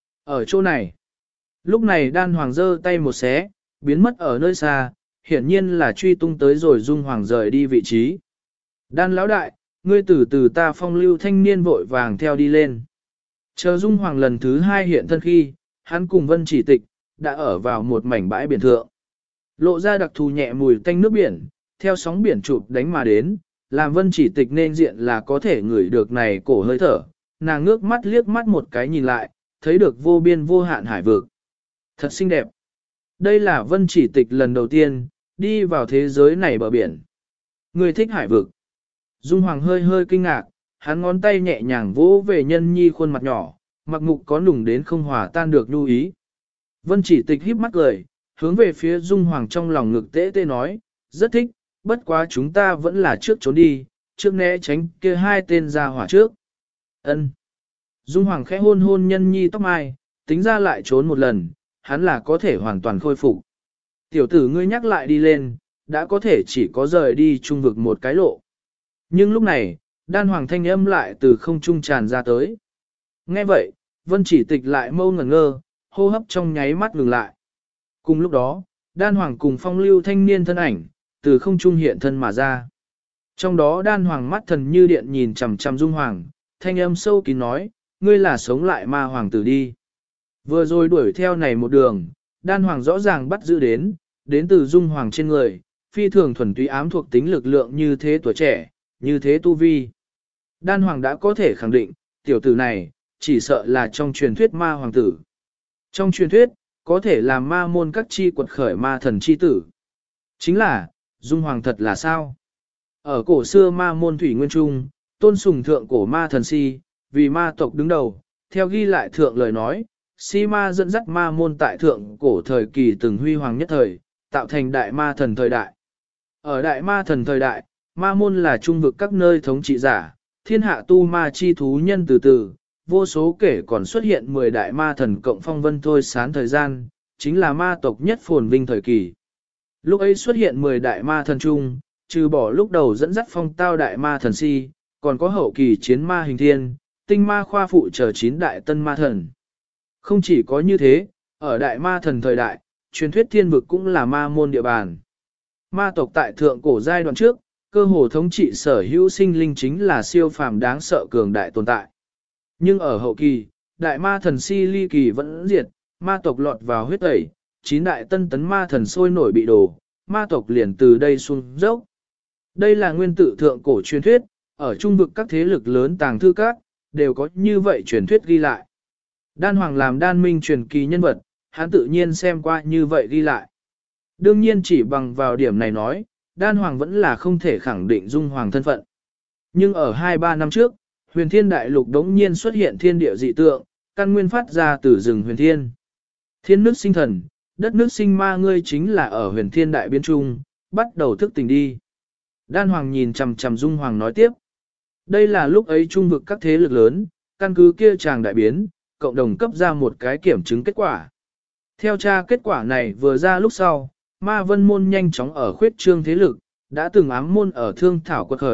Ở chỗ này, lúc này Đan Hoàng giơ tay một xé, biến mất ở nơi xa, hiển nhiên là truy tung tới rồi Dung Hoàng rời đi vị trí. Đan Lão đại, ngươi từ từ ta phong lưu thanh niên vội vàng theo đi lên. Chờ Dung Hoàng lần thứ hai hiện thân khi, hắn cùng Vân Chỉ Tịch, đã ở vào một mảnh bãi biển thượng. Lộ ra đặc thù nhẹ mùi tanh nước biển, theo sóng biển chụp đánh mà đến, làm Vân Chỉ Tịch nên diện là có thể ngửi được này cổ hơi thở, nàng ngước mắt liếc mắt một cái nhìn lại, thấy được vô biên vô hạn hải vực. Thật xinh đẹp. Đây là Vân Chỉ Tịch lần đầu tiên, đi vào thế giới này bờ biển. Người thích hải vực. Dung Hoàng hơi hơi kinh ngạc, hắn ngón tay nhẹ nhàng vỗ về nhân nhi khuôn mặt nhỏ, mặc mục có nùng đến không hòa tan được nhu ý. Vân Chỉ Tịch híp mắt cười, hướng về phía Dung Hoàng trong lòng ngực tê tê nói, rất thích, bất quá chúng ta vẫn là trước trốn đi, trước né tránh kia hai tên ra hỏa trước. Ân. Dung Hoàng khẽ hôn hôn nhân nhi tóc mai, tính ra lại trốn một lần, hắn là có thể hoàn toàn khôi phục. Tiểu tử ngươi nhắc lại đi lên, đã có thể chỉ có rời đi trung vực một cái lộ. Nhưng lúc này, Đan Hoàng thanh âm lại từ không trung tràn ra tới. Nghe vậy, Vân Chỉ Tịch lại mâu ngẩn ngơ, hô hấp trong nháy mắt ngừng lại. Cùng lúc đó, Đan Hoàng cùng phong lưu thanh niên thân ảnh, từ không trung hiện thân mà ra. Trong đó Đan Hoàng mắt thần như điện nhìn chằm chằm Dung Hoàng, thanh âm sâu kín nói, ngươi là sống lại ma hoàng tử đi. Vừa rồi đuổi theo này một đường, Đan Hoàng rõ ràng bắt giữ đến từ Dung Hoàng trên người, phi thường thuần túy ám thuộc tính lực lượng như thế tuổi trẻ, như thế tu vi. Đan Hoàng đã có thể khẳng định, tiểu tử này, chỉ sợ là trong truyền thuyết ma hoàng tử. Trong truyền thuyết, có thể làm ma môn các chi quật khởi ma thần chi tử. Chính là, Dung Hoàng thật là sao? Ở cổ xưa ma môn thủy nguyên trung, tôn sùng thượng cổ ma thần si, vì ma tộc đứng đầu, theo ghi lại thượng lời nói, si ma dẫn dắt ma môn tại thượng cổ thời kỳ từng huy hoàng nhất thời, tạo thành đại ma thần thời đại. Ở đại ma thần thời đại, ma môn là trung vực các nơi thống trị giả, thiên hạ tu ma chi thú nhân từ từ, vô số kể còn xuất hiện 10 đại ma thần cộng phong vân thôi sán thời gian, chính là ma tộc nhất phồn vinh thời kỳ. Lúc ấy xuất hiện 10 đại ma thần chung, trừ bỏ lúc đầu dẫn dắt phong tao đại ma thần si, còn có hậu kỳ chiến ma hình thiên, tinh ma khoa phụ trở 9 đại tân ma thần. Không chỉ có như thế, ở đại ma thần thời đại, truyền thuyết thiên vực cũng là ma môn địa bàn. Ma tộc tại thượng cổ giai đoạn trước, cơ hồ thống trị sở hữu sinh linh chính là siêu phàm đáng sợ cường đại tồn tại. Nhưng ở hậu kỳ, đại ma thần si ly kỳ vẫn diệt, ma tộc lọt vào huyết tẩy, 9 đại tân tấn ma thần sôi nổi bị đổ, ma tộc liền từ đây xuống dốc. Đây là nguyên tử thượng cổ truyền thuyết, ở trung vực các thế lực lớn tàng thư các, đều có như vậy truyền thuyết ghi lại. Đan Hoàng làm đan minh truyền kỳ nhân vật, hắn tự nhiên xem qua như vậy ghi lại. Đương nhiên chỉ bằng vào điểm này nói, Đan Hoàng vẫn là không thể khẳng định Dung Hoàng thân phận. Nhưng ở 2-3 năm trước, huyền thiên đại lục đống nhiên xuất hiện thiên địa dị tượng, căn nguyên phát ra từ rừng huyền thiên. Thiên nước sinh thần, đất nước sinh ma ngươi chính là ở huyền thiên đại biến trung, bắt đầu thức tỉnh đi. Đan Hoàng nhìn chằm chằm Dung Hoàng nói tiếp. Đây là lúc ấy trung vực các thế lực lớn, căn cứ kia chàng đại biến, cộng đồng cấp ra một cái kiểm chứng kết quả. Theo tra kết quả này vừa ra lúc sau, ma vân môn nhanh chóng ở khuyết trương thế lực, đã từng ám môn ở thương thảo quật khởi,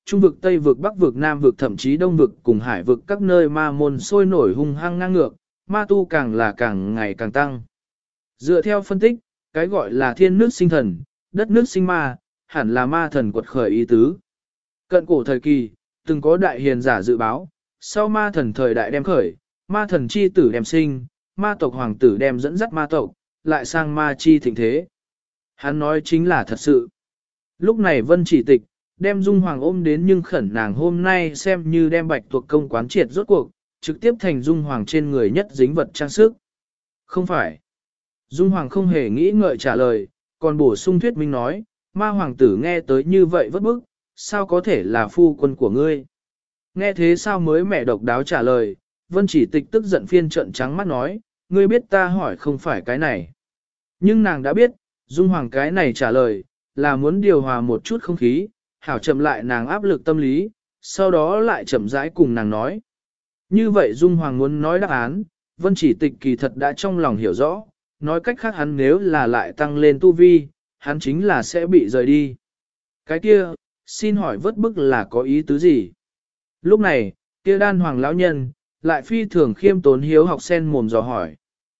Trung vực, Tây vực, Bắc vực, Nam vực, thậm chí Đông vực cùng Hải vực các nơi ma môn sôi nổi hung hăng ngang ngược, ma tu càng là càng ngày càng tăng. Dựa theo phân tích, cái gọi là thiên nước sinh thần, đất nước sinh ma, hẳn là ma thần quật khởi ý tứ. Cận cổ thời kỳ, từng có đại hiền giả dự báo, sau ma thần thời đại đem khởi, ma thần chi tử đem sinh, ma tộc hoàng tử đem dẫn dắt ma tộc, lại sang ma chi thịnh thế. Hắn nói chính là thật sự. Lúc này Vân Chỉ Tịch, đem Dung Hoàng ôm đến nhưng khẩn nàng hôm nay xem như đem bạch tuộc công quán triệt rốt cuộc, trực tiếp thành Dung Hoàng trên người nhất dính vật trang sức. Không phải. Dung Hoàng không hề nghĩ ngợi trả lời, còn bổ sung thuyết minh nói, ma hoàng tử nghe tới như vậy vất bức, sao có thể là phu quân của ngươi. Nghe thế sao mới mẹ độc đáo trả lời, Vân Chỉ Tịch tức giận phiên trận trắng mắt nói, ngươi biết ta hỏi không phải cái này. Nhưng nàng đã biết, Dung Hoàng cái này trả lời, là muốn điều hòa một chút không khí, hảo chậm lại nàng áp lực tâm lý, sau đó lại chậm rãi cùng nàng nói. Như vậy Dung Hoàng muốn nói đáp án, Vân Chỉ Tịch kỳ thật đã trong lòng hiểu rõ, nói cách khác hắn nếu là lại tăng lên tu vi, hắn chính là sẽ bị rời đi. Cái kia, xin hỏi vớt bức là có ý tứ gì? Lúc này, kia Đan Hoàng lão nhân, lại phi thường khiêm tốn hiếu học sen mồm dò hỏi.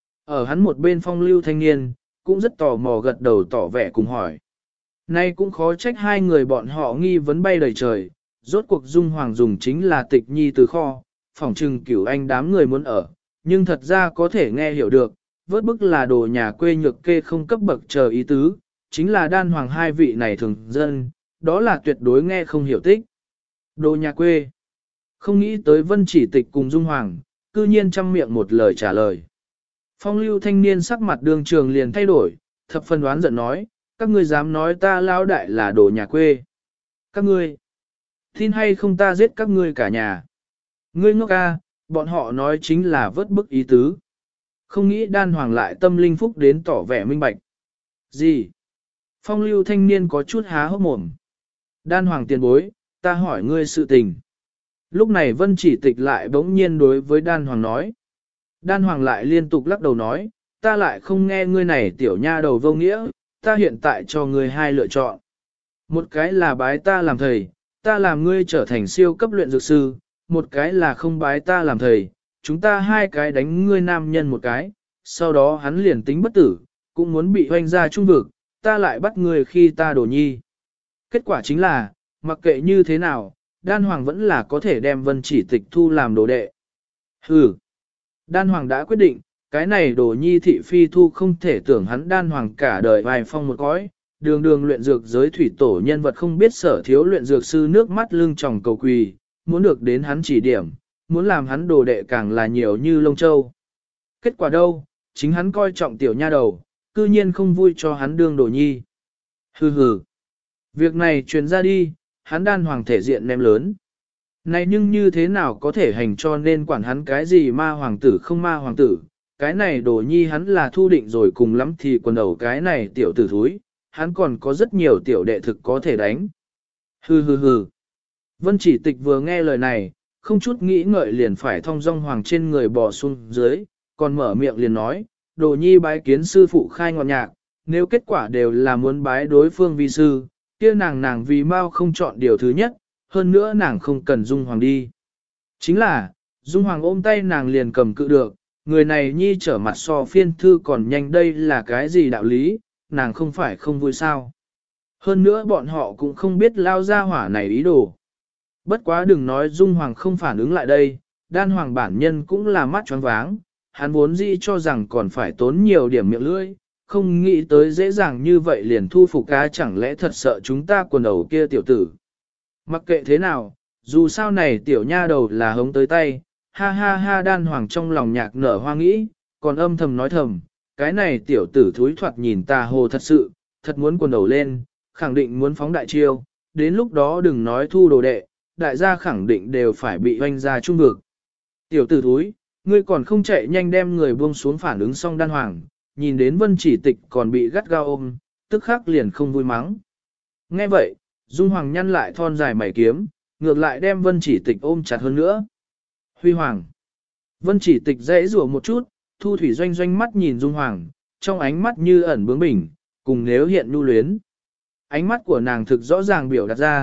Ở hắn một bên phong lưu thanh niên, cũng rất tò mò gật đầu tỏ vẻ cùng hỏi. Nay cũng khó trách hai người bọn họ nghi vấn bay đầy trời, rốt cuộc Dung Hoàng dùng chính là tịch nhi từ kho, phỏng trừng cửu anh đám người muốn ở, nhưng thật ra có thể nghe hiểu được, vớt bức là đồ nhà quê nhược kê không cấp bậc chờ ý tứ, chính là Đan Hoàng hai vị này thường dân, đó là tuyệt đối nghe không hiểu tích. Đồ nhà quê. Không nghĩ tới Vân Chỉ Tịch cùng Dung Hoàng, cư nhiên trăm miệng một lời trả lời. Phong lưu thanh niên sắc mặt đường trường liền thay đổi, thập phần đoán giận nói, các ngươi dám nói ta lão đại là đồ nhà quê. Các ngươi, tin hay không ta giết các ngươi cả nhà. Ngươi ngốc ca, bọn họ nói chính là vớt bức ý tứ. Không nghĩ Đan Hoàng lại tâm linh phúc đến tỏ vẻ minh bạch. Gì? Phong lưu thanh niên có chút há hốc mồm. Đan Hoàng tiền bối, ta hỏi ngươi sự tình. Lúc này Vân Chỉ Tịch lại bỗng nhiên đối với Đan Hoàng nói. Đan Hoàng lại liên tục lắc đầu nói, ta lại không nghe ngươi này tiểu nha đầu vô nghĩa, ta hiện tại cho ngươi hai lựa chọn. Một cái là bái ta làm thầy, ta làm ngươi trở thành siêu cấp luyện dược sư, một cái là không bái ta làm thầy, chúng ta hai cái đánh ngươi nam nhân một cái, sau đó hắn liền tính bất tử, cũng muốn bị hoanh ra trung vực, ta lại bắt ngươi khi ta đổ nhi. Kết quả chính là, mặc kệ như thế nào, Đan Hoàng vẫn là có thể đem Vân Chỉ Tịch thu làm đồ đệ. Hừ. Đan Hoàng đã quyết định, cái này đồ nhi thị phi thu không thể tưởng hắn Đan Hoàng cả đời vài phong một cõi, đường đường luyện dược giới thủy tổ nhân vật không biết sở thiếu luyện dược sư nước mắt lưng tròng cầu quỳ, muốn được đến hắn chỉ điểm, muốn làm hắn đồ đệ càng là nhiều như lông châu. Kết quả đâu, chính hắn coi trọng tiểu nha đầu, cư nhiên không vui cho hắn đương đồ nhi. Hừ hừ. Việc này truyền ra đi, hắn Đan Hoàng thể diện ném lớn. Này nhưng như thế nào có thể hành cho nên quản hắn cái gì ma hoàng tử không ma hoàng tử, cái này đồ nhi hắn là thu định rồi cùng lắm thì quần đầu cái này tiểu tử thúi, hắn còn có rất nhiều tiểu đệ thực có thể đánh. Hừ hừ hừ. Vân Chỉ Tịch vừa nghe lời này, không chút nghĩ ngợi liền phải thong dong hoàng trên người bò xuống dưới, còn mở miệng liền nói, đồ nhi bái kiến sư phụ khai ngọn nhạc, nếu kết quả đều là muốn bái đối phương vi sư, kia nàng vì mau không chọn điều thứ nhất, hơn nữa nàng không cần Dung Hoàng đi. Chính là, Dung Hoàng ôm tay nàng liền cầm cự được, người này nhi trở mặt so phiên thư còn nhanh đây là cái gì đạo lý, nàng không phải không vui sao. Hơn nữa bọn họ cũng không biết lao ra hỏa này ý đồ. Bất quá đừng nói Dung Hoàng không phản ứng lại đây, Đan Hoàng bản nhân cũng là mắt choáng váng, hắn vốn dĩ cho rằng còn phải tốn nhiều điểm miệng lưỡi, không nghĩ tới dễ dàng như vậy liền thu phục cá chẳng lẽ thật sợ chúng ta quần đầu kia tiểu tử. Mặc kệ thế nào, dù sao này tiểu nha đầu là hống tới tay, ha ha ha Đan Hoàng trong lòng nhạc nở hoa nghĩ, còn âm thầm nói thầm, cái này tiểu tử thúi thoạt nhìn tà hồ thật sự, thật muốn quần đầu lên, khẳng định muốn phóng đại chiêu, đến lúc đó đừng nói thu đồ đệ, đại gia khẳng định đều phải bị hoanh ra trung vực. Tiểu tử thúi, ngươi còn không chạy nhanh đem người buông xuống phản ứng xong Đan Hoàng, nhìn đến Vân Chỉ Tịch còn bị gắt gao ôm, tức khắc liền không vui mắng. Nghe vậy, Dung Hoàng nhăn lại thon dài mày kiếm, ngược lại đem Vân Chỉ Tịch ôm chặt hơn nữa. Huy Hoàng. Vân Chỉ Tịch dãy rủa một chút, Thu Thủy doanh doanh mắt nhìn Dung Hoàng, trong ánh mắt như ẩn bướng bỉnh, cùng nếu hiện nhu luyến. Ánh mắt của nàng thực rõ ràng biểu đạt ra,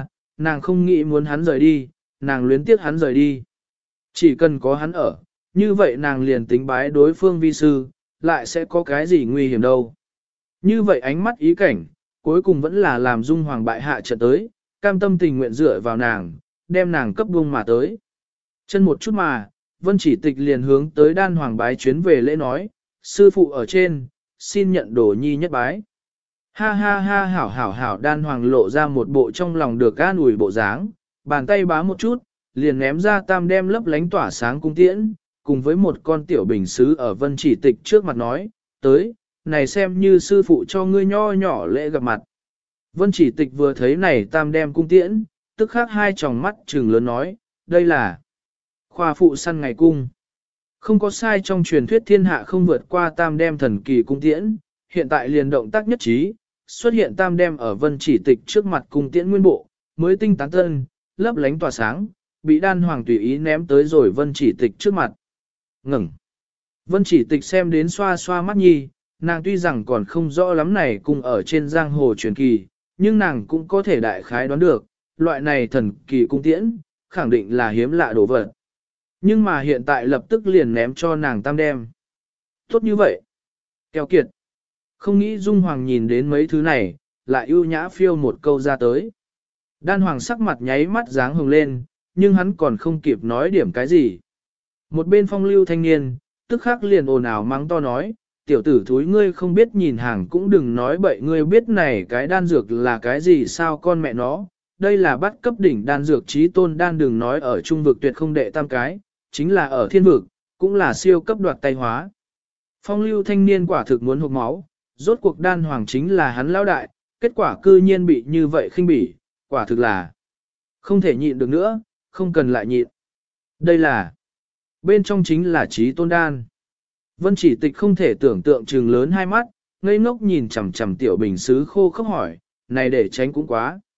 nàng không nghĩ muốn hắn rời đi, nàng luyến tiếc hắn rời đi. Chỉ cần có hắn ở, như vậy nàng liền tính bái đối phương vi sư, lại sẽ có cái gì nguy hiểm đâu. Như vậy ánh mắt ý cảnh, cuối cùng vẫn là làm Dung Hoàng bại hạ trận tới, cam tâm tình nguyện dựa vào nàng, đem nàng cấp buông mà tới. Chân một chút mà, Vân Chỉ Tịch liền hướng tới Đan Hoàng bái chuyến về lễ nói, sư phụ ở trên, xin nhận đồ nhi nhất bái. Ha ha ha hảo hảo hảo, Đan Hoàng lộ ra một bộ trong lòng được an ủi bộ dáng, bàn tay bá một chút, liền ném ra tam đem lấp lánh tỏa sáng cung tiễn, cùng với một con tiểu bình sứ ở Vân Chỉ Tịch trước mặt nói, tới, này xem như sư phụ cho ngươi nho nhỏ lễ gặp mặt. Vân Chỉ Tịch vừa thấy này tam đem cung tiễn, tức khắc hai tròng mắt trừng lớn nói, đây là khoa phụ săn ngày cung. Không có sai, trong truyền thuyết thiên hạ không vượt qua tam đem thần kỳ cung tiễn, hiện tại liền động tác nhất trí, xuất hiện tam đem ở Vân Chỉ Tịch trước mặt cung tiễn nguyên bộ, mới tinh tán tân, lấp lánh tỏa sáng, bị Đan Hoàng tùy ý ném tới rồi Vân Chỉ Tịch trước mặt. Ngừng. Vân Chỉ Tịch xem đến xoa xoa mắt nhi, nàng tuy rằng còn không rõ lắm này cùng ở trên giang hồ truyền kỳ, nhưng nàng cũng có thể đại khái đoán được, loại này thần kỳ cung tiễn, khẳng định là hiếm lạ đồ vật. Nhưng mà hiện tại lập tức liền ném cho nàng tam đem. Tốt như vậy. Keo kiệt. Không nghĩ Dung Hoàng nhìn đến mấy thứ này, lại ưu nhã phiêu một câu ra tới. Đan Hoàng sắc mặt nháy mắt dáng hồng lên, nhưng hắn còn không kịp nói điểm cái gì. Một bên phong lưu thanh niên, tức khắc liền ồn ào mắng to nói, tiểu tử thúi ngươi không biết nhìn hàng cũng đừng nói bậy, ngươi biết này cái đan dược là cái gì sao con mẹ nó, đây là bắt cấp đỉnh đan dược chí tôn đan, đừng nói ở trung vực tuyệt không đệ tam cái, chính là ở thiên vực, cũng là siêu cấp đoạt tay hóa. Phong lưu thanh niên quả thực muốn hộc máu, rốt cuộc Đan Hoàng chính là hắn lão đại, kết quả cư nhiên bị như vậy khinh bỉ, quả thực là không thể nhịn được nữa, không cần lại nhịn. Đây là, bên trong chính là chí tôn đan. Vân Chỉ Tịch không thể tưởng tượng trừng lớn hai mắt, ngây ngốc nhìn chằm chằm tiểu bình sứ khô khốc hỏi, này để tránh cũng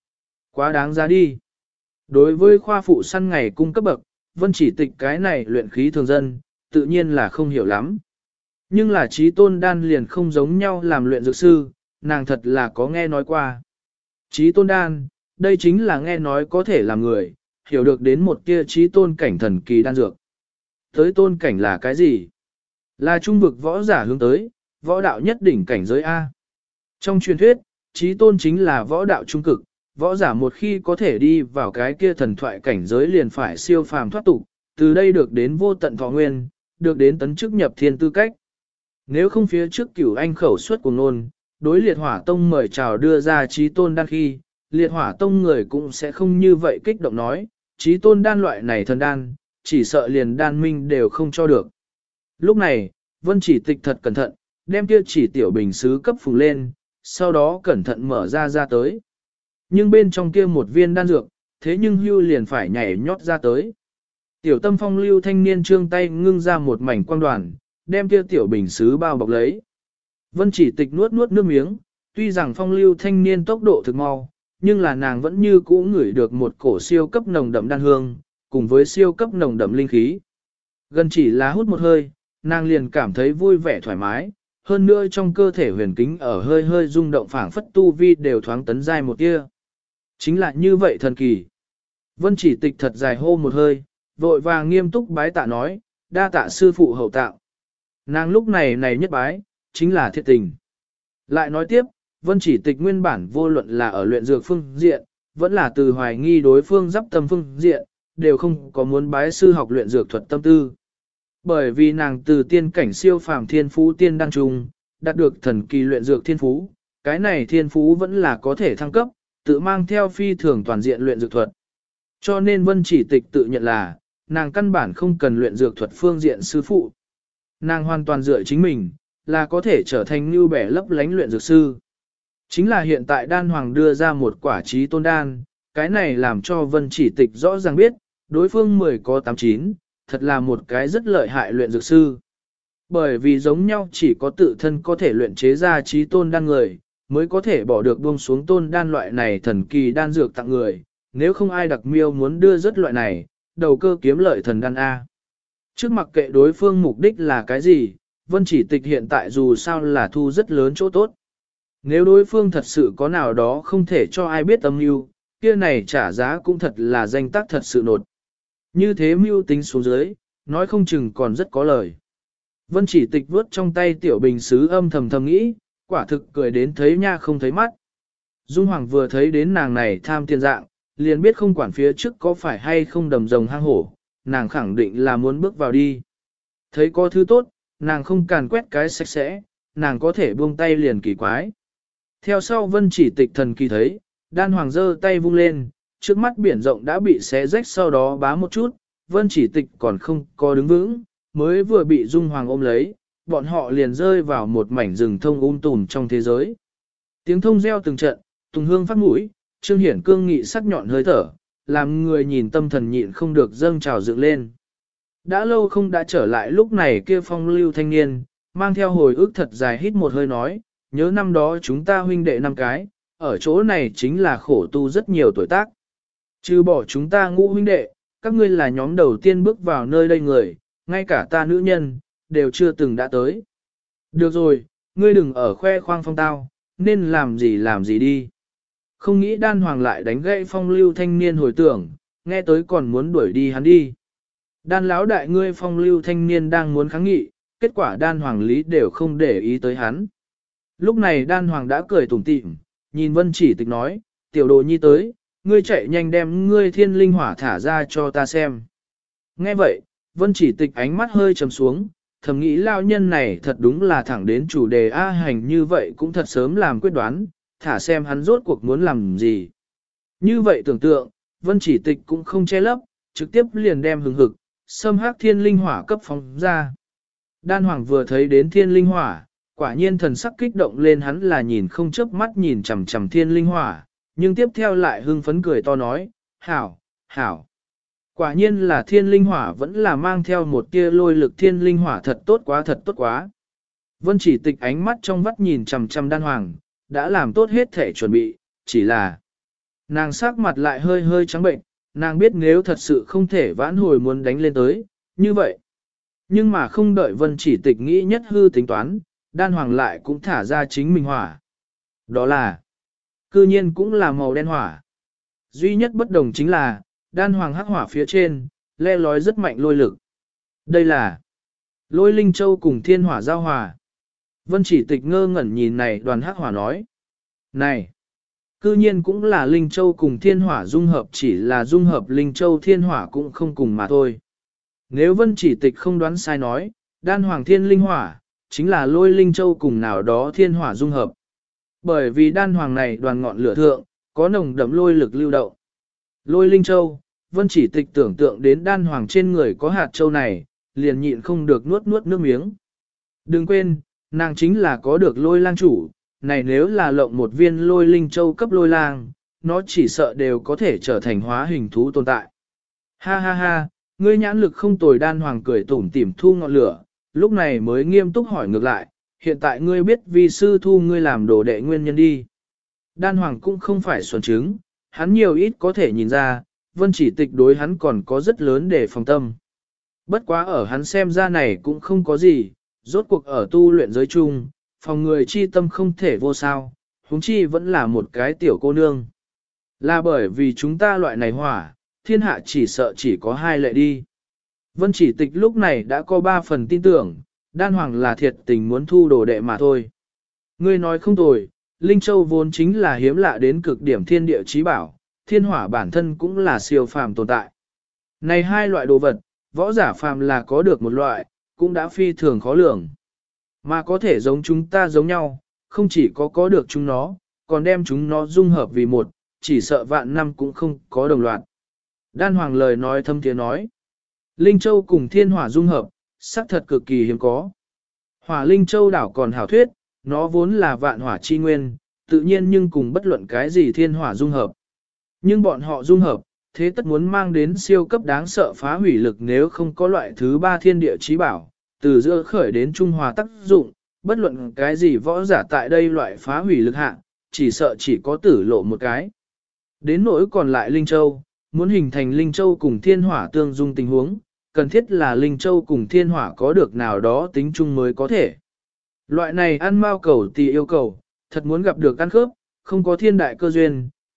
quá đáng giá đi. Đối với khoa phụ săn ngày cung cấp bậc, Vân Chỉ Tịch cái này luyện khí thường dân, tự nhiên là không hiểu lắm. Nhưng là chí tôn đan liền không giống nhau làm luyện dược sư, nàng thật là có nghe nói qua. Chí tôn đan, đây chính là nghe nói có thể làm người, hiểu được đến một tia chí tôn cảnh thần kỳ đan dược. Tới tôn cảnh là cái gì? Là trung vực võ giả hướng tới, võ đạo nhất đỉnh cảnh giới A. Trong truyền thuyết, chí tôn chính là võ đạo trung cực, võ giả một khi có thể đi vào cái kia thần thoại cảnh giới liền phải siêu phàm thoát tục, từ đây được đến vô tận thọ nguyên, được đến tấn chức nhập thiên tư cách. Nếu không phía trước Cửu Anh khẩu suất của nôn, đối liệt hỏa tông mời chào đưa ra chí tôn đan khi, liệt hỏa tông người cũng sẽ không như vậy kích động nói, chí tôn đan loại này thần đan, chỉ sợ liền đan minh đều không cho được. Lúc này, Vân Chỉ Tịch thật cẩn thận, đem kia chỉ tiểu bình sứ cấp phùng lên, sau đó cẩn thận mở ra tới. Nhưng bên trong kia một viên đan dược, thế nhưng hưu liền phải nhảy nhót ra tới. Tiểu tâm phong lưu thanh niên trương tay ngưng ra một mảnh quang đoàn, đem kia tiểu bình sứ bao bọc lấy. Vân Chỉ Tịch nuốt nước miếng, tuy rằng phong lưu thanh niên tốc độ thực mau, nhưng là nàng vẫn như cũ ngửi được một cổ siêu cấp nồng đậm đan hương, cùng với siêu cấp nồng đậm linh khí. Gần chỉ là hút một hơi, nàng liền cảm thấy vui vẻ thoải mái, hơn nữa trong cơ thể huyền kính ở hơi hơi rung động phảng phất tu vi đều thoáng tấn giai một tia. Chính là như vậy thần kỳ. Vân Chỉ Tịch thật dài hô một hơi, vội vàng nghiêm túc bái tạ nói, đa tạ sư phụ hậu tạo. Nàng lúc này nhất bái, chính là thiệt tình. Lại nói tiếp, Vân Chỉ Tịch nguyên bản vô luận là ở luyện dược phương diện, vẫn là từ hoài nghi đối phương giáp tâm phương diện, đều không có muốn bái sư học luyện dược thuật tâm tư. Bởi vì nàng từ tiên cảnh siêu phàm thiên phú tiên đăng trùng, đạt được thần kỳ luyện dược thiên phú, cái này thiên phú vẫn là có thể thăng cấp, tự mang theo phi thường toàn diện luyện dược thuật. Cho nên Vân Chỉ Tịch tự nhận là, nàng căn bản không cần luyện dược thuật phương diện sư phụ. Nàng hoàn toàn dựa chính mình, là có thể trở thành như bẻ lấp lánh luyện dược sư. Chính là hiện tại đan hoàng đưa ra một quả chí tôn đan, cái này làm cho Vân Chỉ Tịch rõ ràng biết, đối phương 10 có 89, thật là một cái rất lợi hại luyện dược sư. Bởi vì giống nhau chỉ có tự thân có thể luyện chế ra chí tôn đan người, mới có thể bỏ được buông xuống tôn đan loại này thần kỳ đan dược tặng người, nếu không ai đặc miêu muốn đưa rất loại này, đầu cơ kiếm lợi thần đan A. Trước mặc kệ đối phương mục đích là cái gì, Vân Chỉ Tịch hiện tại dù sao là thu rất lớn chỗ tốt. Nếu đối phương thật sự có nào đó không thể cho ai biết âm mưu, kia này trả giá cũng thật là danh tác thật sự nột. Như thế mưu tính xuống dưới, nói không chừng còn rất có lời. Vân Chỉ Tịch vuốt trong tay tiểu bình sứ âm thầm thầm nghĩ, quả thực cười đến thấy nha không thấy mắt. Dung Hoàng vừa thấy đến nàng này tham tiền dạng, liền biết không quản phía trước có phải hay không đầm rồng hang hổ, nàng khẳng định là muốn bước vào đi. Thấy có thứ tốt, nàng không càn quét cái sạch sẽ, nàng có thể buông tay liền kỳ quái. Theo sau Vân Chỉ Tịch thần kỳ thấy, Đan Hoàng giơ tay vung lên, trước mắt biển rộng đã bị xé rách sau đó bá một chút, Vân Chỉ Tịch còn không có đứng vững, mới vừa bị Dung Hoàng ôm lấy, bọn họ liền rơi vào một mảnh rừng thông tùm trong thế giới. Tiếng thông reo từng trận, tùng hương phát mũi, Trương Hiển cương nghị sắc nhọn hơi thở, làm người nhìn tâm thần nhịn không được dâng trào dựng lên. Đã lâu không đã trở lại lúc này kia phong lưu thanh niên, mang theo hồi ức thật dài hít một hơi nói, nhớ năm đó chúng ta huynh đệ năm cái, ở chỗ này chính là khổ tu rất nhiều tuổi tác. Trừ bỏ chúng ta ngũ huynh đệ, các ngươi là nhóm đầu tiên bước vào nơi đây người, ngay cả ta nữ nhân, đều chưa từng đã tới. Được rồi, ngươi đừng ở khoe khoang phong tao, nên làm gì đi. Không nghĩ Đan Hoàng lại đánh gãy phong lưu thanh niên hồi tưởng, nghe tới còn muốn đuổi đi hắn đi. Đan lão đại ngươi phong lưu thanh niên đang muốn kháng nghị, kết quả Đan Hoàng lý đều không để ý tới hắn. Lúc này Đan Hoàng đã cười tủm tỉm, nhìn Vân Chỉ Tịch nói, tiểu đồ nhi tới, ngươi chạy nhanh đem ngươi thiên linh hỏa thả ra cho ta xem. Nghe vậy, Vân Chỉ Tịch ánh mắt hơi trầm xuống, thầm nghĩ lao nhân này thật đúng là thẳng đến chủ đề A hành như vậy cũng thật sớm làm quyết đoán, thả xem hắn rốt cuộc muốn làm gì. Như vậy tưởng tượng, Vân Chỉ Tịch cũng không che lấp, trực tiếp liền đem hừng hực, xâm hắc thiên linh hỏa cấp phóng ra. Đan Hoàng vừa thấy đến thiên linh hỏa, quả nhiên thần sắc kích động lên, hắn là nhìn không chớp mắt nhìn chằm chằm thiên linh hỏa, nhưng tiếp theo lại hưng phấn cười to nói, hảo, hảo. Quả nhiên là thiên linh hỏa vẫn là mang theo một tia lôi lực, thiên linh hỏa thật tốt quá thật tốt quá. Vân Chỉ Tịch ánh mắt trong vắt nhìn chằm chằm Đan Hoàng, đã làm tốt hết thể chuẩn bị, chỉ là nàng sắc mặt lại hơi hơi trắng bệnh, nàng biết nếu thật sự không thể vãn hồi muốn đánh lên tới, như vậy. Nhưng mà không đợi Vân Chỉ Tịch nghĩ nhất hư tính toán, Đan Hoàng lại cũng thả ra chính mình hỏa. Đó là, cư nhiên cũng là màu đen hỏa. Duy nhất bất đồng chính là, Đan Hoàng hắc hỏa phía trên, le lói rất mạnh lôi lực. Đây là lôi linh châu cùng thiên hỏa giao hòa. Vân Chỉ Tịch ngơ ngẩn nhìn này đoàn hắc hỏa nói. Này, cư nhiên cũng là linh châu cùng thiên hỏa dung hợp, chỉ là dung hợp linh châu thiên hỏa cũng không cùng mà thôi. Nếu Vân Chỉ Tịch không đoán sai nói, Đan Hoàng thiên linh hỏa, chính là lôi linh châu cùng nào đó thiên hỏa dung hợp. Bởi vì Đan Hoàng này đoàn ngọn lửa thượng, có nồng đậm lôi lực lưu động. Lôi linh châu, Vân Chỉ Tịch tưởng tượng đến Đan Hoàng trên người có hạt châu này, liền nhịn không được nuốt nước miếng. Đừng quên, nàng chính là có được lôi lang chủ, này nếu là lộng một viên lôi linh châu cấp lôi lang, nó chỉ sợ đều có thể trở thành hóa hình thú tồn tại. Ha ha ha, ngươi nhãn lực không tồi. Đan Hoàng cười tủm tỉm thu ngọn lửa, lúc này mới nghiêm túc hỏi ngược lại, hiện tại ngươi biết vì sư thu ngươi làm đồ đệ nguyên nhân đi. Đan Hoàng cũng không phải xuẩn trứng, hắn nhiều ít có thể nhìn ra, Vân Chỉ Tịch đối hắn còn có rất lớn để phòng tâm. Bất quá ở hắn xem ra này cũng không có gì, rốt cuộc ở tu luyện giới chung, phòng người chi tâm không thể vô sao, huống chi vẫn là một cái tiểu cô nương. Là bởi vì chúng ta loại này hỏa, thiên hạ chỉ sợ chỉ có hai lệ đi. Vân Chỉ Tịch lúc này đã có 3 phần tin tưởng, Đan Hoàng là thiệt tình muốn thu đồ đệ mà thôi. Ngươi nói không tồi, Linh Châu vốn chính là hiếm lạ đến cực điểm thiên địa chí bảo, thiên hỏa bản thân cũng là siêu phàm tồn tại. Này hai loại đồ vật, võ giả phàm là có được một loại, cũng đã phi thường khó lường. Mà có thể giống chúng ta giống nhau, không chỉ có được chúng nó, còn đem chúng nó dung hợp vì một, chỉ sợ vạn năm cũng không có đồng loạt. Đan Hoàng lời nói thâm tiếng nói. Linh Châu cùng thiên hỏa dung hợp, xác thật cực kỳ hiếm có. Hỏa Linh Châu đảo còn hảo thuyết, nó vốn là vạn hỏa chi nguyên, tự nhiên nhưng cùng bất luận cái gì thiên hỏa dung hợp. Nhưng bọn họ dung hợp, thế tất muốn mang đến siêu cấp đáng sợ phá hủy lực, nếu không có loại thứ 3 thiên địa chí bảo, từ giữa khởi đến trung hòa tác dụng, bất luận cái gì võ giả tại đây loại phá hủy lực hạ, chỉ sợ chỉ có tử lộ một cái. Đến nỗi còn lại Linh Châu, muốn hình thành Linh Châu cùng thiên hỏa tương dung tình huống, cần thiết là Linh Châu cùng thiên hỏa có được nào đó tính chung mới có thể. Loại này ăn mao cầu thì yêu cầu, thật muốn gặp được ăn khớp, không có thiên đại cơ duyên,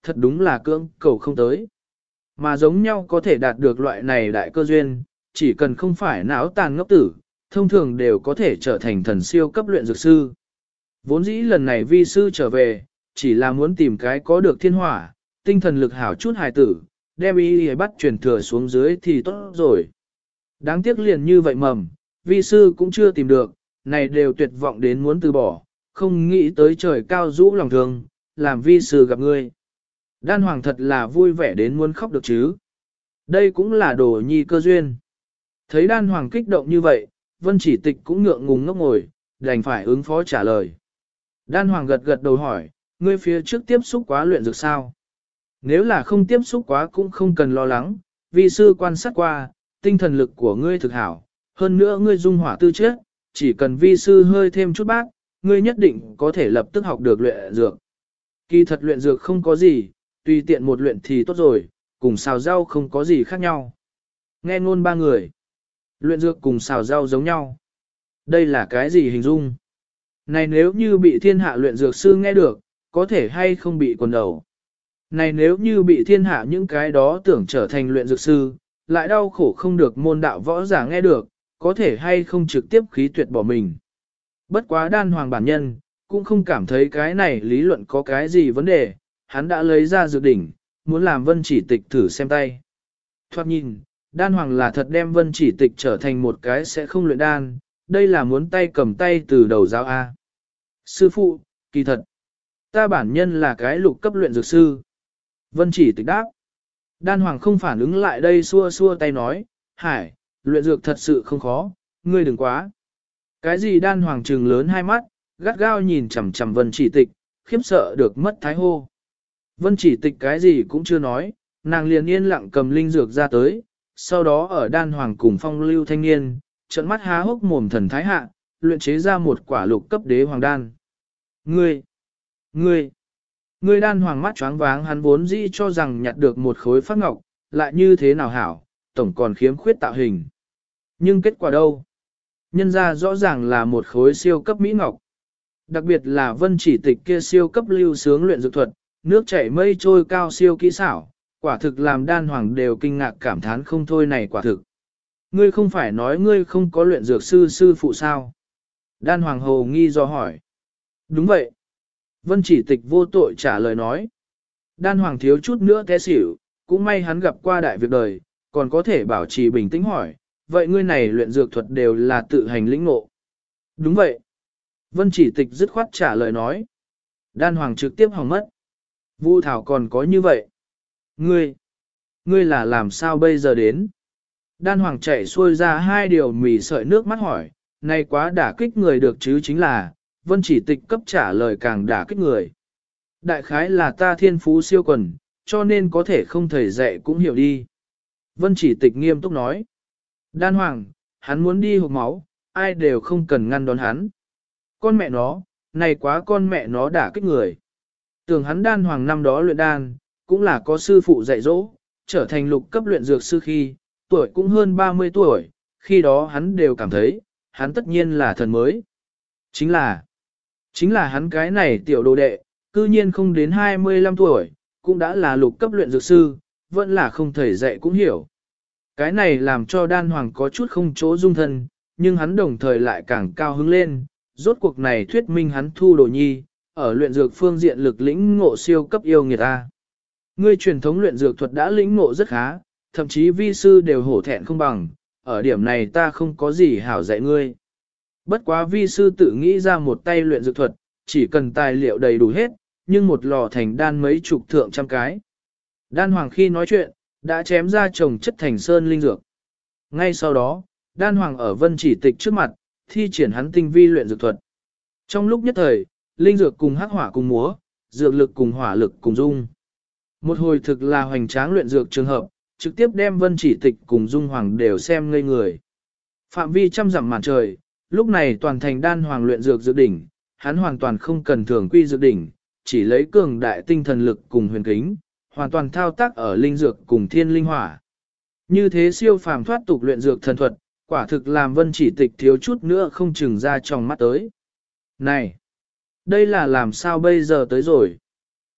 thật đúng là cưỡng cầu không tới. Mà giống nhau có thể đạt được loại này đại cơ duyên, chỉ cần không phải não tàn ngốc tử, thông thường đều có thể trở thành thần siêu cấp luyện dược sư. Vốn dĩ lần này vi sư trở về, chỉ là muốn tìm cái có được thiên hỏa, tinh thần lực hảo chút hài tử, đem ý bắt truyền thừa xuống dưới thì tốt rồi. Đáng tiếc liền như vậy mầm, vi sư cũng chưa tìm được, này đều tuyệt vọng đến muốn từ bỏ, không nghĩ tới trời cao rũ lòng thương, làm vi sư gặp ngươi. Đan Hoàng thật là vui vẻ đến muốn khóc được chứ. Đây cũng là đồ nhi cơ duyên. Thấy Đan Hoàng kích động như vậy, Vân Chỉ Tịch cũng ngượng ngùng ngốc ngồi, đành phải ứng phó trả lời. Đan Hoàng gật gật đầu hỏi, ngươi phía trước tiếp xúc quá luyện dược sao? Nếu là không tiếp xúc quá cũng không cần lo lắng, vi sư quan sát qua, tinh thần lực của ngươi thực hảo, hơn nữa ngươi dung hỏa tư chất, chỉ cần vi sư hơi thêm chút bác, ngươi nhất định có thể lập tức học được luyện dược. Kỳ thật luyện dược không có gì, tùy tiện một luyện thì tốt rồi, cùng xào rau không có gì khác nhau. Nghe ngôn ba người, luyện dược cùng xào rau giống nhau. Đây là cái gì hình dung? Này nếu như bị thiên hạ luyện dược sư nghe được, có thể hay không bị quần đầu? Này nếu như bị thiên hạ những cái đó tưởng trở thành luyện dược sư, lại đau khổ không được môn đạo võ giả nghe được, có thể hay không trực tiếp khí tuyệt bỏ mình. Bất quá Đan Hoàng bản nhân, cũng không cảm thấy cái này lý luận có cái gì vấn đề, hắn đã lấy ra dược đỉnh, muốn làm Vân Chỉ Tịch thử xem tay. Thoát nhìn, Đan Hoàng là thật đem Vân Chỉ Tịch trở thành một cái sẽ không luyện đan, đây là muốn tay cầm tay từ đầu giáo A. Sư phụ, kỳ thật, ta bản nhân là cái lục cấp luyện dược sư. Vân Chỉ Tịch đáp. Đan Hoàng không phản ứng lại đây xua xua tay nói, Hải, luyện dược thật sự không khó, ngươi đừng quá. Cái gì Đan Hoàng trừng lớn hai mắt, gắt gao nhìn chằm chằm Vân Chỉ Tịch, khiếp sợ được mất thái hô. Vân Chỉ Tịch cái gì cũng chưa nói, nàng liền yên lặng cầm linh dược ra tới, sau đó ở Đan Hoàng cùng phong lưu thanh niên, trợn mắt há hốc mồm thần thái hạ, luyện chế ra một quả lục cấp đế hoàng đan. Ngươi, Đan Hoàng mắt choáng váng, hắn vốn dĩ cho rằng nhặt được một khối phát ngọc, lại như thế nào hảo, tổng còn khiếm khuyết tạo hình. Nhưng kết quả đâu? Nhân ra rõ ràng là một khối siêu cấp mỹ ngọc. Đặc biệt là Vân Chỉ Tịch kia siêu cấp lưu sướng luyện dược thuật, nước chảy mây trôi cao siêu kỹ xảo, quả thực làm Đan Hoàng đều kinh ngạc cảm thán không thôi này quả thực. Ngươi không phải nói ngươi không có luyện dược sư sư phụ sao? Đan Hoàng hồ nghi do hỏi. Đúng vậy. Vân Chỉ Tịch vô tội trả lời nói. Đan Hoàng thiếu chút nữa té xỉu, cũng may hắn gặp qua đại việc đời, còn có thể bảo trì bình tĩnh hỏi, vậy ngươi này luyện dược thuật đều là tự hành lĩnh ngộ. Đúng vậy. Vân Chỉ Tịch dứt khoát trả lời nói. Đan Hoàng trực tiếp hỏng mất. Vu Thảo còn có như vậy. Ngươi là làm sao bây giờ đến? Đan Hoàng chạy xuôi ra hai điều mì sợi nước mắt hỏi, này quá đả kích người được chứ chính là, Vân Chỉ Tịch cấp trả lời càng đả kích người. Đại khái là ta thiên phú siêu quần, cho nên có thể không thầy dạy cũng hiểu đi. Vân Chỉ Tịch nghiêm túc nói. Đan Hoàng, hắn muốn đi hộp máu, ai đều không cần ngăn đón hắn. Con mẹ nó, này quá con mẹ nó đả kích người. Tưởng hắn Đan Hoàng năm đó luyện đan, cũng là có sư phụ dạy dỗ, trở thành lục cấp luyện dược sư khi, tuổi cũng hơn 30 tuổi, khi đó hắn đều cảm thấy, hắn tất nhiên là thần mới. Chính là hắn cái này tiểu đồ đệ, cư nhiên không đến 25 tuổi, cũng đã là lục cấp luyện dược sư, vẫn là không thầy dạy cũng hiểu. Cái này làm cho Đan Hoàng có chút không chỗ dung thân, nhưng hắn đồng thời lại càng cao hứng lên, rốt cuộc này thuyết minh hắn thu đồ nhi, ở luyện dược phương diện lực lĩnh ngộ siêu cấp yêu nghiệt ta. Ngươi truyền thống luyện dược thuật đã lĩnh ngộ rất khá, thậm chí vi sư đều hổ thẹn không bằng, ở điểm này ta không có gì hảo dạy ngươi. Bất quá vi sư tự nghĩ ra một tay luyện dược thuật, chỉ cần tài liệu đầy đủ hết, nhưng một lò thành đan mấy chục thượng trăm cái. Đan Hoàng khi nói chuyện, đã chém ra chồng chất thành sơn linh dược. Ngay sau đó, Đan Hoàng ở Vân Chỉ Tịch trước mặt, thi triển hắn tinh vi luyện dược thuật. Trong lúc nhất thời, linh dược cùng hắc hỏa cùng múa, dược lực cùng hỏa lực cùng dung. Một hồi thực là hoành tráng luyện dược trường hợp, trực tiếp đem Vân Chỉ Tịch cùng Dung Hoàng đều xem ngây người. Phạm vi trăm dặm màn trời, lúc này toàn thành Đan Hoàng luyện dược dược đỉnh, hắn hoàn toàn không cần thường quy dược đỉnh, chỉ lấy cường đại tinh thần lực cùng huyền kính, hoàn toàn thao tác ở linh dược cùng thiên linh hỏa. Như thế siêu phàm thoát tục luyện dược thần thuật, quả thực làm Vân Chỉ Tịch thiếu chút nữa không chừng ra trong mắt tới. Này, đây là làm sao bây giờ tới rồi?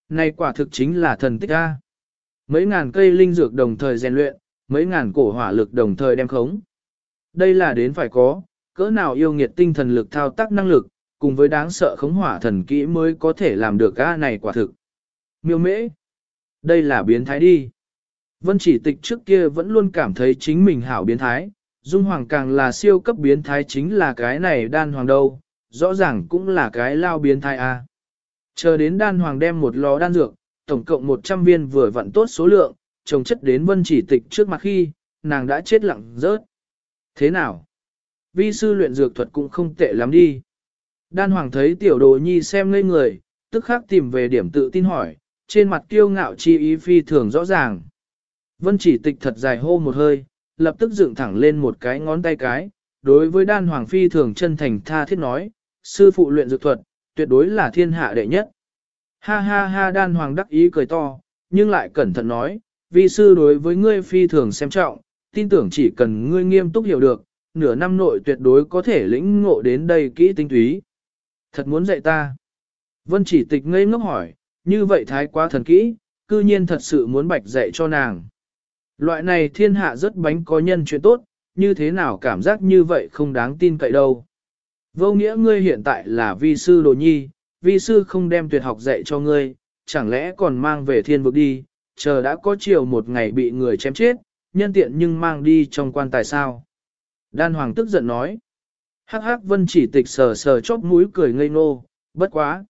Này quả thực chính là thần tích A. Mấy ngàn cây linh dược đồng thời rèn luyện, mấy ngàn cổ hỏa lực đồng thời đem khống. Đây là đến phải có, cỡ nào yêu nghiệt tinh thần lực thao tác năng lực, cùng với đáng sợ khống hỏa thần kỹ mới có thể làm được A này quả thực. Miêu mễ. Đây là biến thái đi. Vân Chỉ Tịch trước kia vẫn luôn cảm thấy chính mình hảo biến thái, Dung Hoàng càng là siêu cấp biến thái chính là cái này đan hoàng đâu, rõ ràng cũng là cái lao biến thái A. Chờ đến đan hoàng đem một lò đan dược, tổng cộng 100 viên vừa vặn tốt số lượng, trồng chất đến Vân Chỉ Tịch trước mặt khi, nàng đã chết lặng rớt. Thế nào? Vi sư luyện dược thuật cũng không tệ lắm đi. Đan hoàng thấy tiểu đồ nhi xem ngây người, tức khắc tìm về điểm tự tin hỏi, trên mặt kiêu ngạo chi ý phi thường rõ ràng. Vân Chỉ Tịch thật dài hô một hơi, lập tức dựng thẳng lên một cái ngón tay cái, đối với đan hoàng phi thường chân thành tha thiết nói, sư phụ luyện dược thuật, tuyệt đối là thiên hạ đệ nhất. Ha ha ha đan hoàng đắc ý cười to, nhưng lại cẩn thận nói, vi sư đối với ngươi phi thường xem trọng, tin tưởng chỉ cần ngươi nghiêm túc hiểu được, nửa năm nội tuyệt đối có thể lĩnh ngộ đến đây kỹ tinh túy. Thật muốn dạy ta. Vân Chỉ Tịch ngây ngốc hỏi, như vậy thái quá thần kỹ, cư nhiên thật sự muốn bạch dạy cho nàng. Loại này thiên hạ rất bánh có nhân chuyện tốt, như thế nào cảm giác như vậy không đáng tin cậy đâu. Vô nghĩa ngươi hiện tại là vi sư đồ nhi, vi sư không đem tuyệt học dạy cho ngươi, chẳng lẽ còn mang về thiên vực đi, chờ đã có chiều một ngày bị người chém chết, nhân tiện nhưng mang đi trong quan tài sao. Đan hoàng tức giận nói. Hắc hắc Vân Chỉ Tịch sờ sờ chóp mũi cười ngây ngô, bất quá.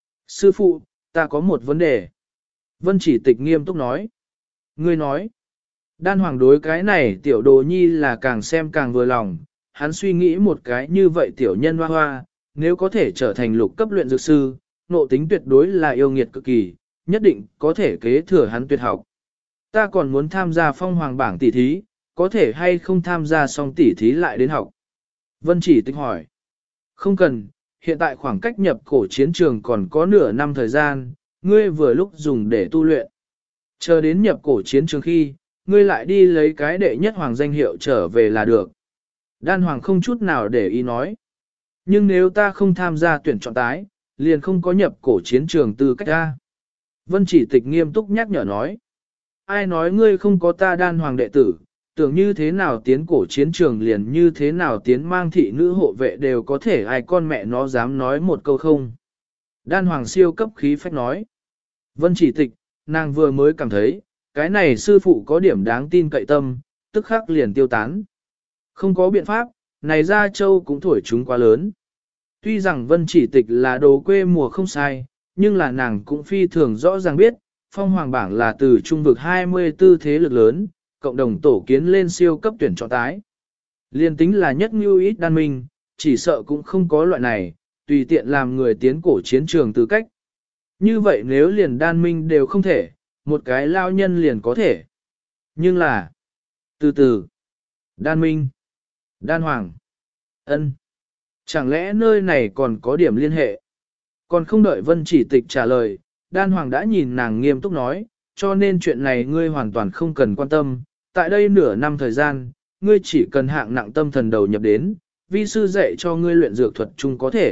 Sư phụ, ta có một vấn đề. Vân Chỉ Tịch nghiêm túc nói. Ngươi nói. Đan hoàng đối cái này tiểu đồ nhi là càng xem càng vừa lòng, hắn suy nghĩ một cái như vậy tiểu nhân hoa hoa, nếu có thể trở thành lục cấp luyện dược sư, nộ tính tuyệt đối là yêu nghiệt cực kỳ, nhất định có thể kế thừa hắn tuyệt học. Ta còn muốn tham gia phong hoàng bảng tỷ thí, có thể hay không tham gia xong tỷ thí lại đến học. Vân Chỉ Tịch hỏi. Không cần, hiện tại khoảng cách nhập cổ chiến trường còn có nửa năm thời gian, ngươi vừa lúc dùng để tu luyện. Chờ đến nhập cổ chiến trường khi, ngươi lại đi lấy cái đệ nhất hoàng danh hiệu trở về là được. Đan hoàng không chút nào để ý nói. Nhưng nếu ta không tham gia tuyển chọn tái, liền không có nhập cổ chiến trường tư cách ta. Vân Chỉ Tịch nghiêm túc nhắc nhở nói. Ai nói ngươi không có ta đan hoàng đệ tử, tưởng như thế nào tiến cổ chiến trường liền như thế nào tiến mang thị nữ hộ vệ đều có thể ai con mẹ nó dám nói một câu không. Đan hoàng siêu cấp khí phách nói. Vân Chỉ Tịch, nàng vừa mới cảm thấy, cái này sư phụ có điểm đáng tin cậy tâm, tức khắc liền tiêu tán. Không có biện pháp, này Gia Châu cũng thổi chúng quá lớn. Tuy rằng Vân Chỉ Tịch là đồ quê mùa không sai, nhưng là nàng cũng phi thường rõ ràng biết, phong hoàng bảng là từ trung vực 24 thế lực lớn, cộng đồng tổ kiến lên siêu cấp tuyển chọn tái. Liên tính là nhất như ít đan minh, chỉ sợ cũng không có loại này, tùy tiện làm người tiến cổ chiến trường tư cách. Như vậy nếu liền đan minh đều không thể, một cái lao nhân liền có thể. Nhưng là, từ từ, đan minh, đan hoàng, ân, chẳng lẽ nơi này còn có điểm liên hệ? Còn không đợi Vân Chỉ Tịch trả lời, đan hoàng đã nhìn nàng nghiêm túc nói, cho nên chuyện này ngươi hoàn toàn không cần quan tâm, tại đây nửa năm thời gian, ngươi chỉ cần hạng nặng tâm thần đầu nhập đến, vi sư dạy cho ngươi luyện dược thuật chung có thể.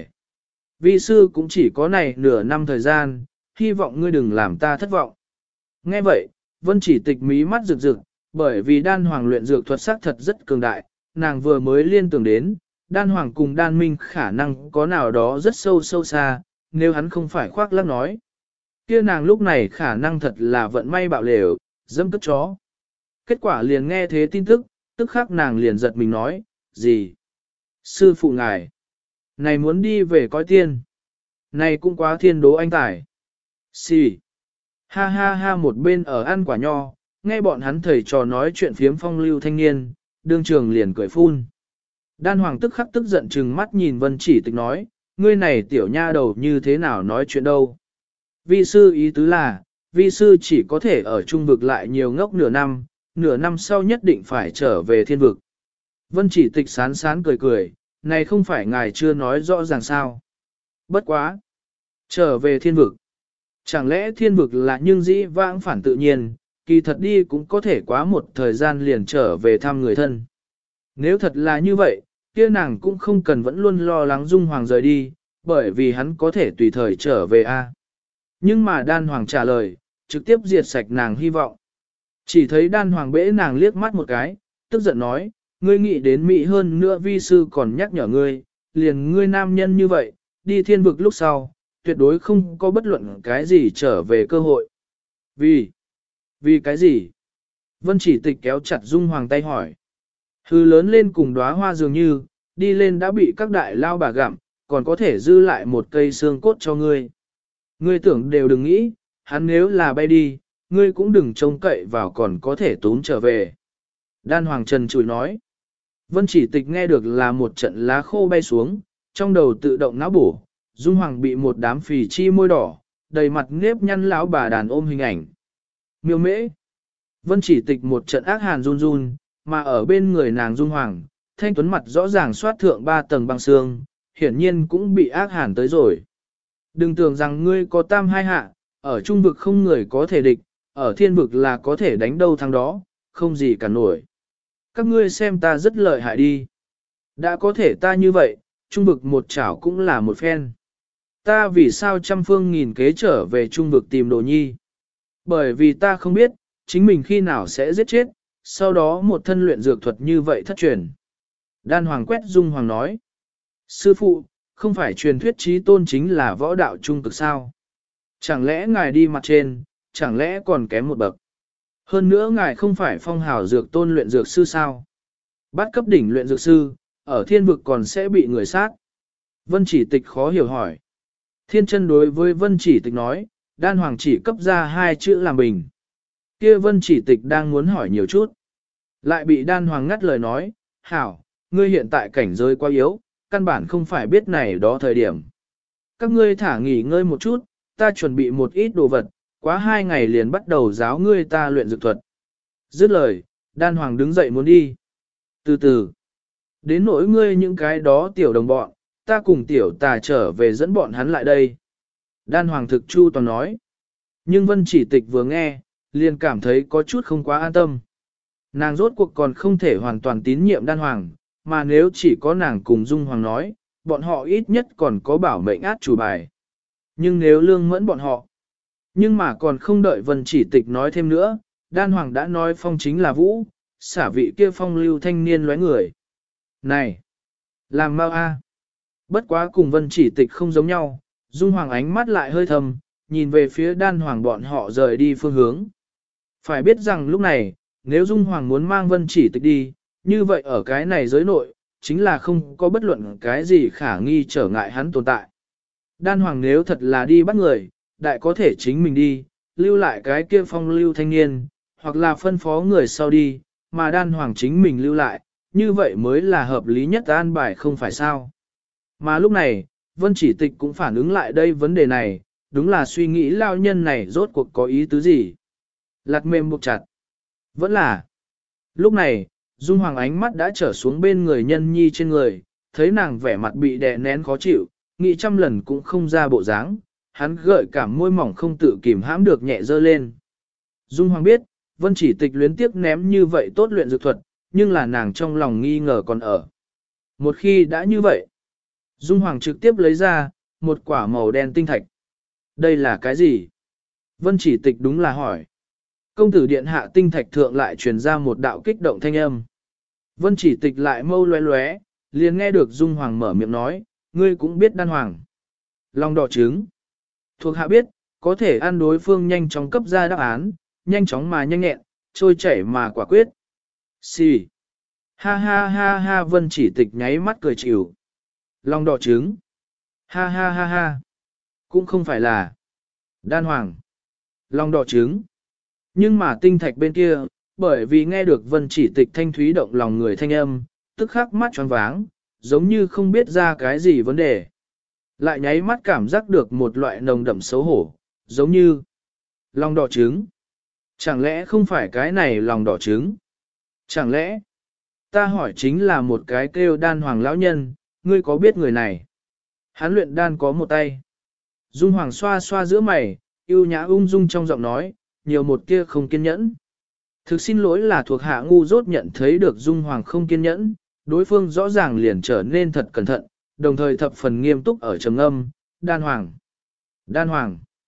Vi sư cũng chỉ có này nửa năm thời gian, hy vọng ngươi đừng làm ta thất vọng. Nghe vậy, Vân Chỉ Tịch mí mắt rực rực, bởi vì đan hoàng luyện dược thuật sắc thật rất cường đại, nàng vừa mới liên tưởng đến, đan hoàng cùng đan minh khả năng có nào đó rất sâu sâu xa, nếu hắn không phải khoác lác nói. Kia nàng lúc này khả năng thật là vận may bạo lều, dâm cất chó. Kết quả liền nghe thế tin tức, tức khắc nàng liền giật mình nói, gì? Sư phụ ngài, này muốn đi về coi tiên. Này cũng quá thiên đố anh tài. Xì. Ha ha ha một bên ở ăn quả nho, nghe bọn hắn thầy trò nói chuyện phiếm phong lưu thanh niên, đương trường liền cười phun. Đan hoàng tức khắc tức giận chừng mắt nhìn Vân Chỉ Tịch nói, ngươi này tiểu nha đầu như thế nào nói chuyện đâu. Vi sư ý tứ là, vi sư chỉ có thể ở trung vực lại nhiều ngốc nửa năm sau nhất định phải trở về thiên vực. Vân Chỉ Tịch sán sán cười cười, này không phải ngài chưa nói rõ ràng sao. Bất quá. Trở về thiên vực. Chẳng lẽ thiên vực là nhưng dĩ vãng phản tự nhiên, kỳ thật đi cũng có thể quá một thời gian liền trở về thăm người thân. Nếu thật là như vậy, kia nàng cũng không cần vẫn luôn lo lắng Dung Hoàng rời đi, bởi vì hắn có thể tùy thời trở về a. Nhưng mà đan hoàng trả lời, trực tiếp diệt sạch nàng hy vọng. Chỉ thấy đan hoàng bẽ nàng liếc mắt một cái, tức giận nói, ngươi nghĩ đến Mỹ hơn nữa vi sư còn nhắc nhở ngươi, liền ngươi nam nhân như vậy, đi thiên vực lúc sau, tuyệt đối không có bất luận cái gì trở về cơ hội. Vì cái gì? Vân Chỉ Tịch kéo chặt Dung Hoàng tay hỏi. Hư lớn lên cùng đóa hoa dường như, đi lên đã bị các đại lao bà gặm, còn có thể dư lại một cây xương cốt cho ngươi. Ngươi tưởng đều đừng nghĩ, hắn nếu là bay đi, ngươi cũng đừng trông cậy vào còn có thể tốn trở về. Đan Hoàng Trần chùi nói. Vân Chỉ Tịch nghe được là một trận lá khô bay xuống, trong đầu tự động não bổ, Dung Hoàng bị một đám phì chi môi đỏ, đầy mặt nếp nhăn lão bà đàn ôm hình ảnh. Miêu mễ. Vân Chỉ Tịch một trận ác hàn run run, mà ở bên người nàng Dung Hoàng, thanh tuấn mặt rõ ràng soát thượng 3 tầng băng xương, hiển nhiên cũng bị ác hàn tới rồi. Đừng tưởng rằng ngươi có tam hai hạ, ở trung vực không người có thể địch, ở thiên vực là có thể đánh đâu thắng đó, không gì cả nổi. Các ngươi xem ta rất lợi hại đi. Đã có thể ta như vậy, trung vực một chảo cũng là một phen. Ta vì sao trăm phương nghìn kế trở về trung vực tìm đồ nhi? Bởi vì ta không biết, chính mình khi nào sẽ giết chết, sau đó một thân luyện dược thuật như vậy thất truyền. Đan Hoàng quét Dung Hoàng nói. Sư phụ, không phải truyền thuyết chí tôn chính là võ đạo trung cực sao? Chẳng lẽ ngài đi mặt trên, chẳng lẽ còn kém một bậc? Hơn nữa ngài không phải phong hào dược tôn luyện dược sư sao? Bắt cấp đỉnh luyện dược sư, ở thiên vực còn sẽ bị người sát. Vân Chỉ Tịch khó hiểu hỏi. Thiên chân đối với Vân Chỉ Tịch nói, Đan Hoàng chỉ cấp ra 2 chữ làm bình. Kia Vân Chỉ Tịch đang muốn hỏi nhiều chút. Lại bị Đan Hoàng ngắt lời nói, hảo, ngươi hiện tại cảnh giới quá yếu, căn bản không phải biết này đó thời điểm. Các ngươi thả nghỉ ngơi một chút, ta chuẩn bị một ít đồ vật, quá 2 ngày liền bắt đầu giáo ngươi ta luyện dược thuật. Dứt lời, Đan Hoàng đứng dậy muốn đi. Từ từ, đến nỗi ngươi những cái đó tiểu đồng bọn, ta cùng tiểu tà trở về dẫn bọn hắn lại đây. Đan Hoàng thực chu toàn nói. Nhưng Vân Chỉ Tịch vừa nghe, liền cảm thấy có chút không quá an tâm. Nàng rốt cuộc còn không thể hoàn toàn tín nhiệm Đan Hoàng, mà nếu chỉ có nàng cùng Dung Hoàng nói, bọn họ ít nhất còn có bảo mệnh át chủ bài. Nhưng nếu lương mẫn bọn họ, nhưng mà còn không đợi Vân Chỉ Tịch nói thêm nữa, Đan Hoàng đã nói phong chính là vũ, xả vị kia phong lưu thanh niên lóe người. Này, làm mau a. Bất quá cùng Vân Chỉ Tịch không giống nhau, Dung Hoàng ánh mắt lại hơi thầm, nhìn về phía Đan Hoàng bọn họ rời đi phương hướng. Phải biết rằng lúc này, nếu Dung Hoàng muốn mang Vân Chỉ Tịch đi, như vậy ở cái này giới nội, chính là không có bất luận cái gì khả nghi trở ngại hắn tồn tại. Đan Hoàng nếu thật là đi bắt người, đại có thể chính mình đi, lưu lại cái kia phong lưu thanh niên, hoặc là phân phó người sau đi, mà Đan Hoàng chính mình lưu lại, như vậy mới là hợp lý nhất an bài không phải sao. Mà lúc này, Vân Chỉ Tịch cũng phản ứng lại đây vấn đề này, đúng là suy nghĩ lao nhân này rốt cuộc có ý tứ gì. Lạt mềm buộc chặt. Vẫn là. Lúc này, Dung Hoàng ánh mắt đã trở xuống bên người nhân nhi trên người, thấy nàng vẻ mặt bị đè nén khó chịu, nghĩ trăm lần cũng không ra bộ dáng, hắn gợi cảm môi mỏng không tự kìm hãm được nhẹ dơ lên. Dung Hoàng biết, Vân Chỉ Tịch luyến tiếc ném như vậy tốt luyện dược thuật, nhưng là nàng trong lòng nghi ngờ còn ở. Một khi đã như vậy, Dung Hoàng trực tiếp lấy ra, một quả màu đen tinh thạch. Đây là cái gì? Vân Chỉ Tịch đúng là hỏi. Công tử điện hạ tinh thạch thượng lại truyền ra một đạo kích động thanh âm. Vân Chỉ Tịch lại mâu lóe lóe, liền nghe được Dung Hoàng mở miệng nói, ngươi cũng biết Đan Hoàng. Lòng đỏ trứng. Thuộc hạ biết, có thể ăn đối phương nhanh chóng cấp ra đáp án, nhanh chóng mà nhanh nhẹn, trôi chảy mà quả quyết. Xì. Ha ha ha ha Vân Chỉ Tịch nháy mắt cười chịu. Lòng đỏ trứng. Ha ha ha ha. Cũng không phải là Đan Hoàng. Lòng đỏ trứng. Nhưng mà tinh thạch bên kia, bởi vì nghe được Vân Chỉ Tịch thanh thúy động lòng người thanh âm, tức khắc mắt tròn váng, giống như không biết ra cái gì vấn đề. Lại nháy mắt cảm giác được một loại nồng đậm xấu hổ, giống như lòng đỏ trứng. Chẳng lẽ không phải cái này lòng đỏ trứng? Chẳng lẽ ta hỏi chính là một cái kêu Đan Hoàng lão nhân, ngươi có biết người này? Hắn luyện đan có một tay. Dung Hoàng xoa xoa giữa mày, yêu nhã ung dung trong giọng nói, nhiều một kia không kiên nhẫn. Thực xin lỗi là thuộc hạ ngu dốt nhận thấy được Dung Hoàng không kiên nhẫn, đối phương rõ ràng liền trở nên thật cẩn thận, đồng thời thập phần nghiêm túc ở trầm âm, Đan Hoàng. Đan Hoàng.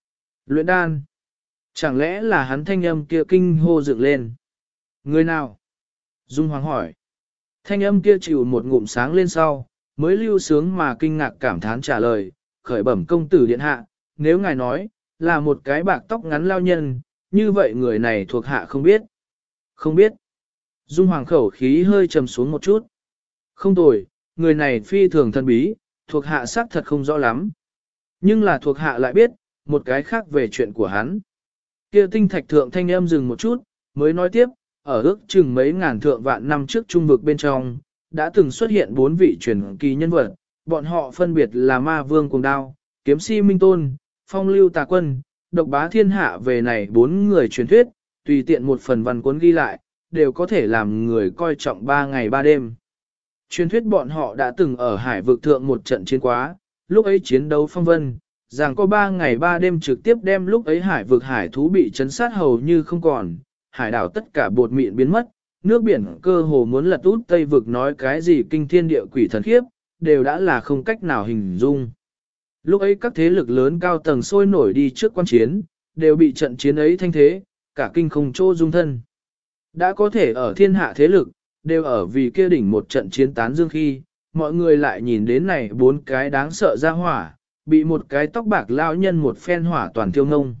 Luyện đan. Chẳng lẽ là hắn thanh âm kia kinh hô dựng lên? Người nào? Dung Hoàng hỏi. Thanh âm kia chịu một ngụm sáng lên sau, mới lưu sướng mà kinh ngạc cảm thán trả lời, khởi bẩm công tử điện hạ, nếu ngài nói, là một cái bạc tóc ngắn lao nhân, như vậy người này thuộc hạ không biết. Không biết. Dung Hoàng khẩu khí hơi trầm xuống một chút. Không tồi, người này phi thường thân bí, thuộc hạ xác thật không rõ lắm. Nhưng là thuộc hạ lại biết, một cái khác về chuyện của hắn. Kia tinh thạch thượng thanh âm dừng một chút, mới nói tiếp, ở ước chừng mấy ngàn thượng vạn năm trước trung vực bên trong, đã từng xuất hiện 4 vị truyền kỳ nhân vật, bọn họ phân biệt là Ma Vương Cuồng Đao, Kiếm Si Minh Tôn, Phong Lưu Tà Quân, Độc Bá Thiên Hạ về này 4 người truyền thuyết, tùy tiện một phần văn cuốn ghi lại, đều có thể làm người coi trọng 3 ngày 3 đêm. Truyền thuyết bọn họ đã từng ở hải vực thượng một trận chiến quá, lúc ấy chiến đấu phong vân, rằng có 3 ngày 3 đêm trực tiếp đem lúc ấy hải vực hải thú bị chấn sát hầu như không còn, hải đảo tất cả bột mịn biến mất, nước biển cơ hồ muốn lật út Tây vực nói cái gì kinh thiên địa quỷ thần khiếp, đều đã là không cách nào hình dung. Lúc ấy các thế lực lớn cao tầng sôi nổi đi trước quan chiến, đều bị trận chiến ấy thanh thế, cả kinh không chỗ dung thân. Đã có thể ở thiên hạ thế lực, đều ở vì kia đỉnh một trận chiến tán dương khi, mọi người lại nhìn đến này 4 cái đáng sợ ra hỏa, bị một cái tóc bạc lão nhân một phen hỏa toàn tiêu ngông.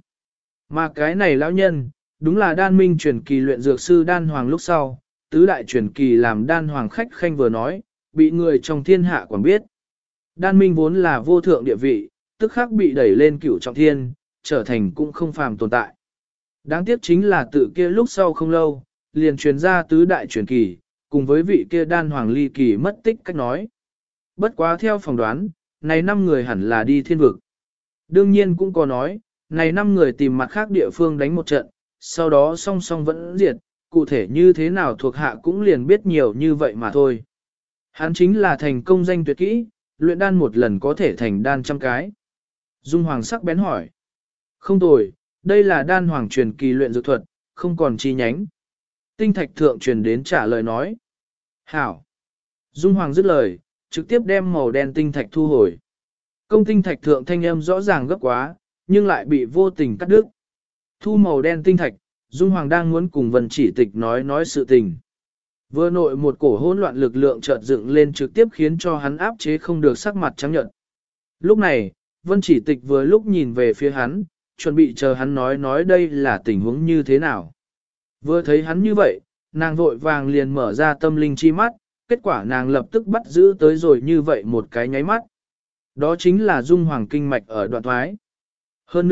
Mà cái này lão nhân, đúng là đan minh truyền kỳ luyện dược sư đan hoàng lúc sau, tứ đại truyền kỳ làm đan hoàng khách khanh vừa nói, bị người trong thiên hạ quản biết. Đan minh vốn là vô thượng địa vị, tức khắc bị đẩy lên cửu trọng thiên, trở thành cũng không phàm tồn tại. Đáng tiếc chính là tự kia lúc sau không lâu, liền truyền ra tứ đại truyền kỳ, cùng với vị kia đan hoàng ly kỳ mất tích cách nói. Bất quá theo phỏng đoán, này 5 người hẳn là đi thiên vực. Đương nhiên cũng có nói, này 5 người tìm mặt khác địa phương đánh một trận, sau đó song song vẫn diệt, cụ thể như thế nào thuộc hạ cũng liền biết nhiều như vậy mà thôi. Hắn chính là thành công danh tuyệt kỹ, luyện đan một lần có thể thành đan trăm cái. Dung Hoàng sắc bén hỏi. Không tồi, đây là đan hoàng truyền kỳ luyện dược thuật, không còn chi nhánh. Tinh thạch thượng truyền đến trả lời nói. Hảo. Dung Hoàng dứt lời, trực tiếp đem màu đen tinh thạch thu hồi. Công tinh thạch thượng thanh âm rõ ràng gấp quá, nhưng lại bị vô tình cắt đứt. Thu màu đen tinh thạch, Dung Hoàng đang muốn cùng Vân Chỉ Tịch nói sự tình. Vừa nội một cổ hỗn loạn lực lượng chợt dựng lên trực tiếp khiến cho hắn áp chế không được sắc mặt trắng nhợt. Lúc này, Vân Chỉ Tịch vừa lúc nhìn về phía hắn, chuẩn bị chờ hắn nói đây là tình huống như thế nào. Vừa thấy hắn như vậy, nàng vội vàng liền mở ra tâm linh chi mắt, kết quả nàng lập tức bắt giữ tới rồi như vậy một cái nháy mắt. Đó chính là Dung Hoàng kinh mạch ở đoạn thoái. Hơn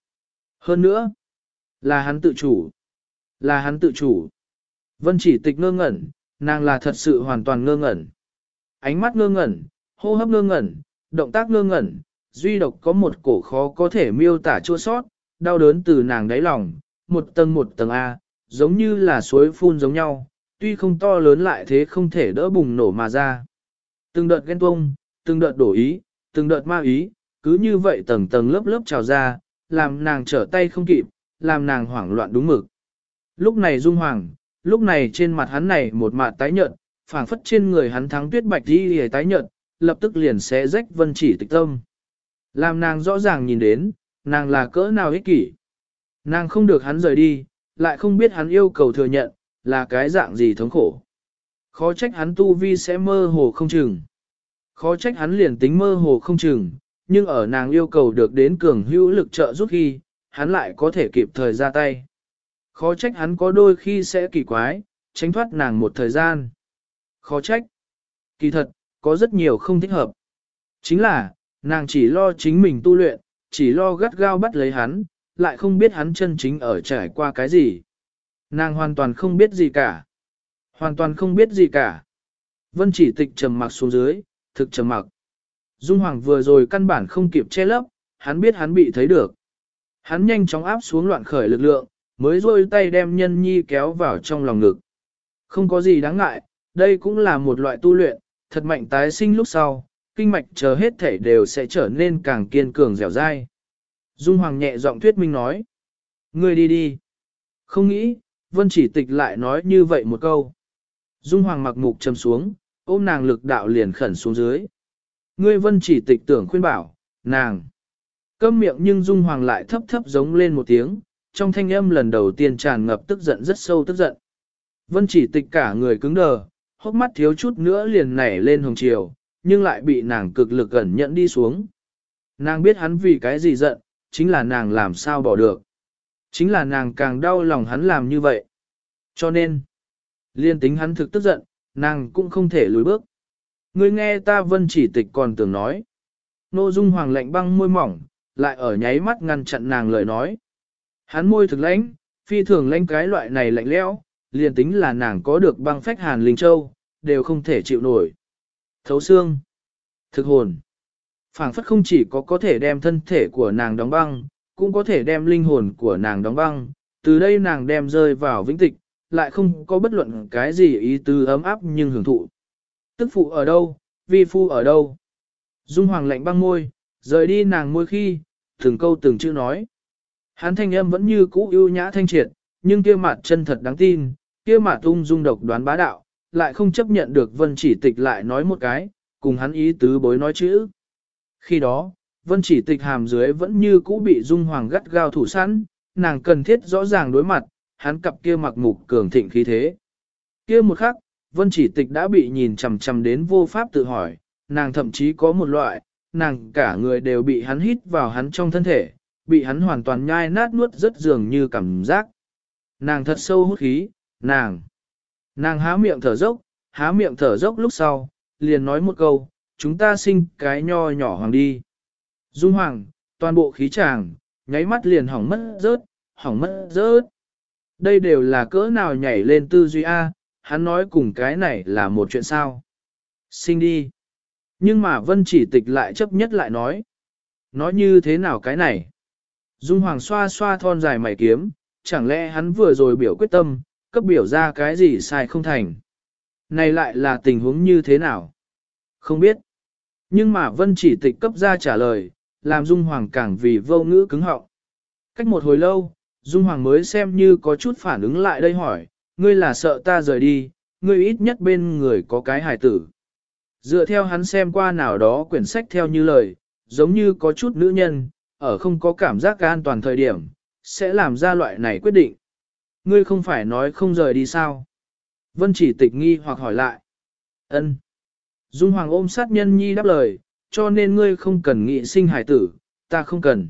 nữa, là hắn tự chủ. Là hắn tự chủ. Vân Chỉ Tịch ngơ ngẩn, nàng là thật sự hoàn toàn ngơ ngẩn. Ánh mắt ngơ ngẩn, hô hấp ngơ ngẩn, động tác ngơ ngẩn, duy độc có một cổ khó có thể miêu tả chua sót, đau đớn từ nàng đáy lòng, một tầng A, giống như là suối phun giống nhau, tuy không to lớn lại thế không thể đỡ bùng nổ mà ra. Từng đợt ghen tuông, từng đợt đổ ý, từng đợt ma ý, cứ như vậy tầng tầng lớp lớp trào ra, làm nàng trở tay không kịp, làm nàng hoảng loạn đúng mực. Lúc này Dung Hoàng, lúc này trên mặt hắn này một mạt tái nhợt, phảng phất trên người hắn thắng tuyết bạch đi hề tái nhợt, lập tức liền xé rách Vân Chỉ Tịch tâm. Làm nàng rõ ràng nhìn đến, nàng là cỡ nào ích kỷ. Nàng không được hắn rời đi, lại không biết hắn yêu cầu thừa nhận, là cái dạng gì thống khổ. Khó trách hắn tu vi sẽ mơ hồ không chừng. Khó trách hắn liền tính mơ hồ không chừng, nhưng ở nàng yêu cầu được đến cường hữu lực trợ giúp khi, hắn lại có thể kịp thời ra tay. Khó trách hắn có đôi khi sẽ kỳ quái, tránh thoát nàng một thời gian. Khó trách. Kỳ thật, có rất nhiều không thích hợp. Chính là, nàng chỉ lo chính mình tu luyện, chỉ lo gắt gao bắt lấy hắn, lại không biết hắn chân chính ở trải qua cái gì. Nàng hoàn toàn không biết gì cả. Hoàn toàn không biết gì cả. Vân Chỉ Tịch trầm mặc xuống dưới, thực trầm mặc. Dung Hoàng vừa rồi căn bản không kịp che lấp, hắn biết hắn bị thấy được. Hắn nhanh chóng áp xuống loạn khởi lực lượng, mới rôi tay đem nhân nhi kéo vào trong lòng ngực. Không có gì đáng ngại, đây cũng là một loại tu luyện, thật mạnh tái sinh lúc sau, kinh mạch chờ hết thể đều sẽ trở nên càng kiên cường dẻo dai. Dung Hoàng nhẹ giọng thuyết minh nói. Ngươi đi đi. Không nghĩ, Vân Chỉ Tịch lại nói như vậy một câu. Dung Hoàng mặc mục trầm xuống, ôm nàng lực đạo liền khẩn xuống dưới. Ngươi Vân Chỉ Tịch tưởng khuyên bảo, nàng. Câm miệng nhưng Dung Hoàng lại thấp thấp giống lên một tiếng, trong thanh âm lần đầu tiên tràn ngập tức giận rất sâu tức giận. Vân Chỉ Tịch cả người cứng đờ, hốc mắt thiếu chút nữa liền nảy lên hồng chiều, nhưng lại bị nàng cực lực ẩn nhẫn đi xuống. Nàng biết hắn vì cái gì giận, chính là nàng làm sao bỏ được. Chính là nàng càng đau lòng hắn làm như vậy. Cho nên, liên tính hắn thực tức giận, nàng cũng không thể lùi bước. Ngươi nghe ta Vân Chỉ Tịch còn tưởng nói. Nô Dung Hoàng lạnh băng môi mỏng, lại ở nháy mắt ngăn chặn nàng lời nói. Hắn môi thực lãnh, phi thường lãnh cái loại này lạnh lẽo, liền tính là nàng có được băng phách hàn linh châu, đều không thể chịu nổi. Thấu xương, thực hồn, phảng phất không chỉ có thể đem thân thể của nàng đóng băng, cũng có thể đem linh hồn của nàng đóng băng, từ đây nàng đem rơi vào vĩnh tịch, lại không có bất luận cái gì ý tứ ấm áp nhưng hưởng thụ. Tức phụ ở đâu, vi phu ở đâu? Dung Hoàng lạnh băng môi, rời đi nàng môi khi, từng câu từng chữ nói. Hắn thanh âm vẫn như cũ ưu nhã thanh triệt, nhưng kia mặt chân thật đáng tin, kia mặt ung dung độc đoán bá đạo, lại không chấp nhận được Vân Chỉ Tịch lại nói một cái, cùng hắn ý tứ bối nói chữ. Khi đó, Vân Chỉ Tịch hàm dưới vẫn như cũ bị Dung Hoàng gắt gao thủ sẵn, nàng cần thiết rõ ràng đối mặt, hắn cặp kia mặc mục cường thịnh khí thế. Kia một khắc, Vân Chỉ Tịch đã bị nhìn chằm chằm đến vô pháp tự hỏi, nàng thậm chí có một loại, nàng cả người đều bị hắn hít vào hắn trong thân thể, bị hắn hoàn toàn nhai nát nuốt rất dường như cảm giác. Nàng thật sâu hút khí, nàng há miệng thở dốc lúc sau, liền nói một câu, chúng ta sinh cái nho nhỏ hoàng đi. Dung Hoàng, toàn bộ khí chàng, nháy mắt liền hỏng mất rớt. Đây đều là cỡ nào nhảy lên tư duy A, hắn nói cùng cái này là một chuyện sao. Sinh đi. Nhưng mà Vân Chỉ Tịch lại chấp nhất lại nói. Nói như thế nào cái này? Dung Hoàng xoa xoa thon dài mày kiếm, chẳng lẽ hắn vừa rồi biểu quyết tâm, cấp biểu ra cái gì sai không thành. Này lại là tình huống như thế nào? Không biết. Nhưng mà Vân Chỉ Tịch cấp ra trả lời, làm Dung Hoàng càng vì vô ngữ cứng họng. Cách một hồi lâu, Dung Hoàng mới xem như có chút phản ứng lại đây hỏi, ngươi là sợ ta rời đi, ngươi ít nhất bên người có cái hài tử. Dựa theo hắn xem qua nào đó quyển sách theo như lời, giống như có chút nữ nhân, ở không có cảm giác an toàn thời điểm, sẽ làm ra loại này quyết định. Ngươi không phải nói không rời đi sao? Vân Chỉ Tịch nghi hoặc hỏi lại. Ân. Dung Hoàng ôm sát nhân nhi đáp lời, cho nên ngươi không cần nghị sinh hài tử, ta không cần.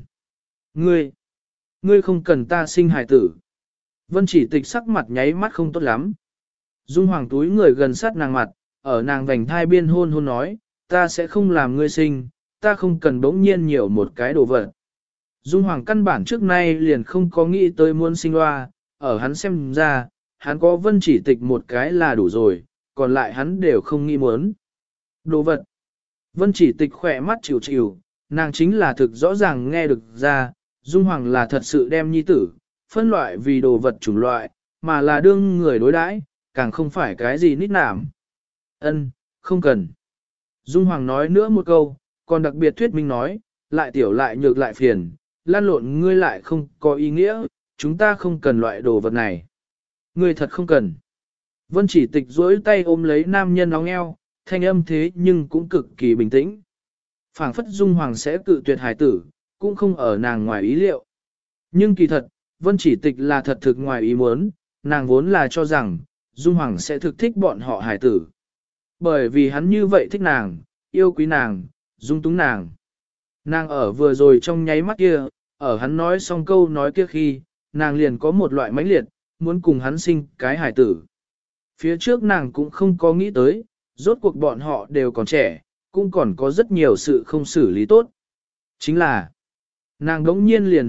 Ngươi không cần ta sinh hài tử. Vân Chỉ Tịch sắc mặt nháy mắt không tốt lắm. Dung Hoàng túi người gần sát nàng mặt, ở nàng vành thai biên hôn hôn nói, ta sẽ không làm ngươi sinh, ta không cần bỗng nhiên nhiều một cái đồ vật. Dung Hoàng căn bản trước nay liền không có nghĩ tới muốn sinh loa, ở hắn xem ra, hắn có Vân Chỉ Tịch một cái là đủ rồi, còn lại hắn đều không nghĩ muốn. Đồ vật. Vân Chỉ Tịch khỏe mắt chịu chịu, nàng chính là thực rõ ràng nghe được ra, Dung Hoàng là thật sự đem nhi tử, phân loại vì đồ vật chủng loại, mà là đương người đối đãi, càng không phải cái gì nít nảm. Ân, không cần. Dung Hoàng nói nữa một câu, còn đặc biệt thuyết minh nói, lại tiểu lại nhược lại phiền, lan lộn ngươi lại không có ý nghĩa, chúng ta không cần loại đồ vật này. Ngươi thật không cần. Vân Chỉ Tịch duỗi tay ôm lấy nam nhân óng eo, thanh âm thế nhưng cũng cực kỳ bình tĩnh. Phảng phất Dung Hoàng sẽ cự tuyệt hài tử, cũng không ở nàng ngoài ý liệu. Nhưng kỳ thật, Vân Chỉ Tịch là thật thực ngoài ý muốn, nàng vốn là cho rằng, Dung Hoàng sẽ thực thích bọn họ hài tử. Bởi vì hắn như vậy thích nàng, yêu quý nàng, dung túng nàng. Nàng ở vừa rồi trong nháy mắt kia, ở hắn nói xong câu nói kia khi, nàng liền có một loại mãnh liệt, muốn cùng hắn sinh cái hài tử. Phía trước nàng cũng không có nghĩ tới, rốt cuộc bọn họ đều còn trẻ, cũng còn có rất nhiều sự không xử lý tốt. Chính là, nàng đống nhiên liền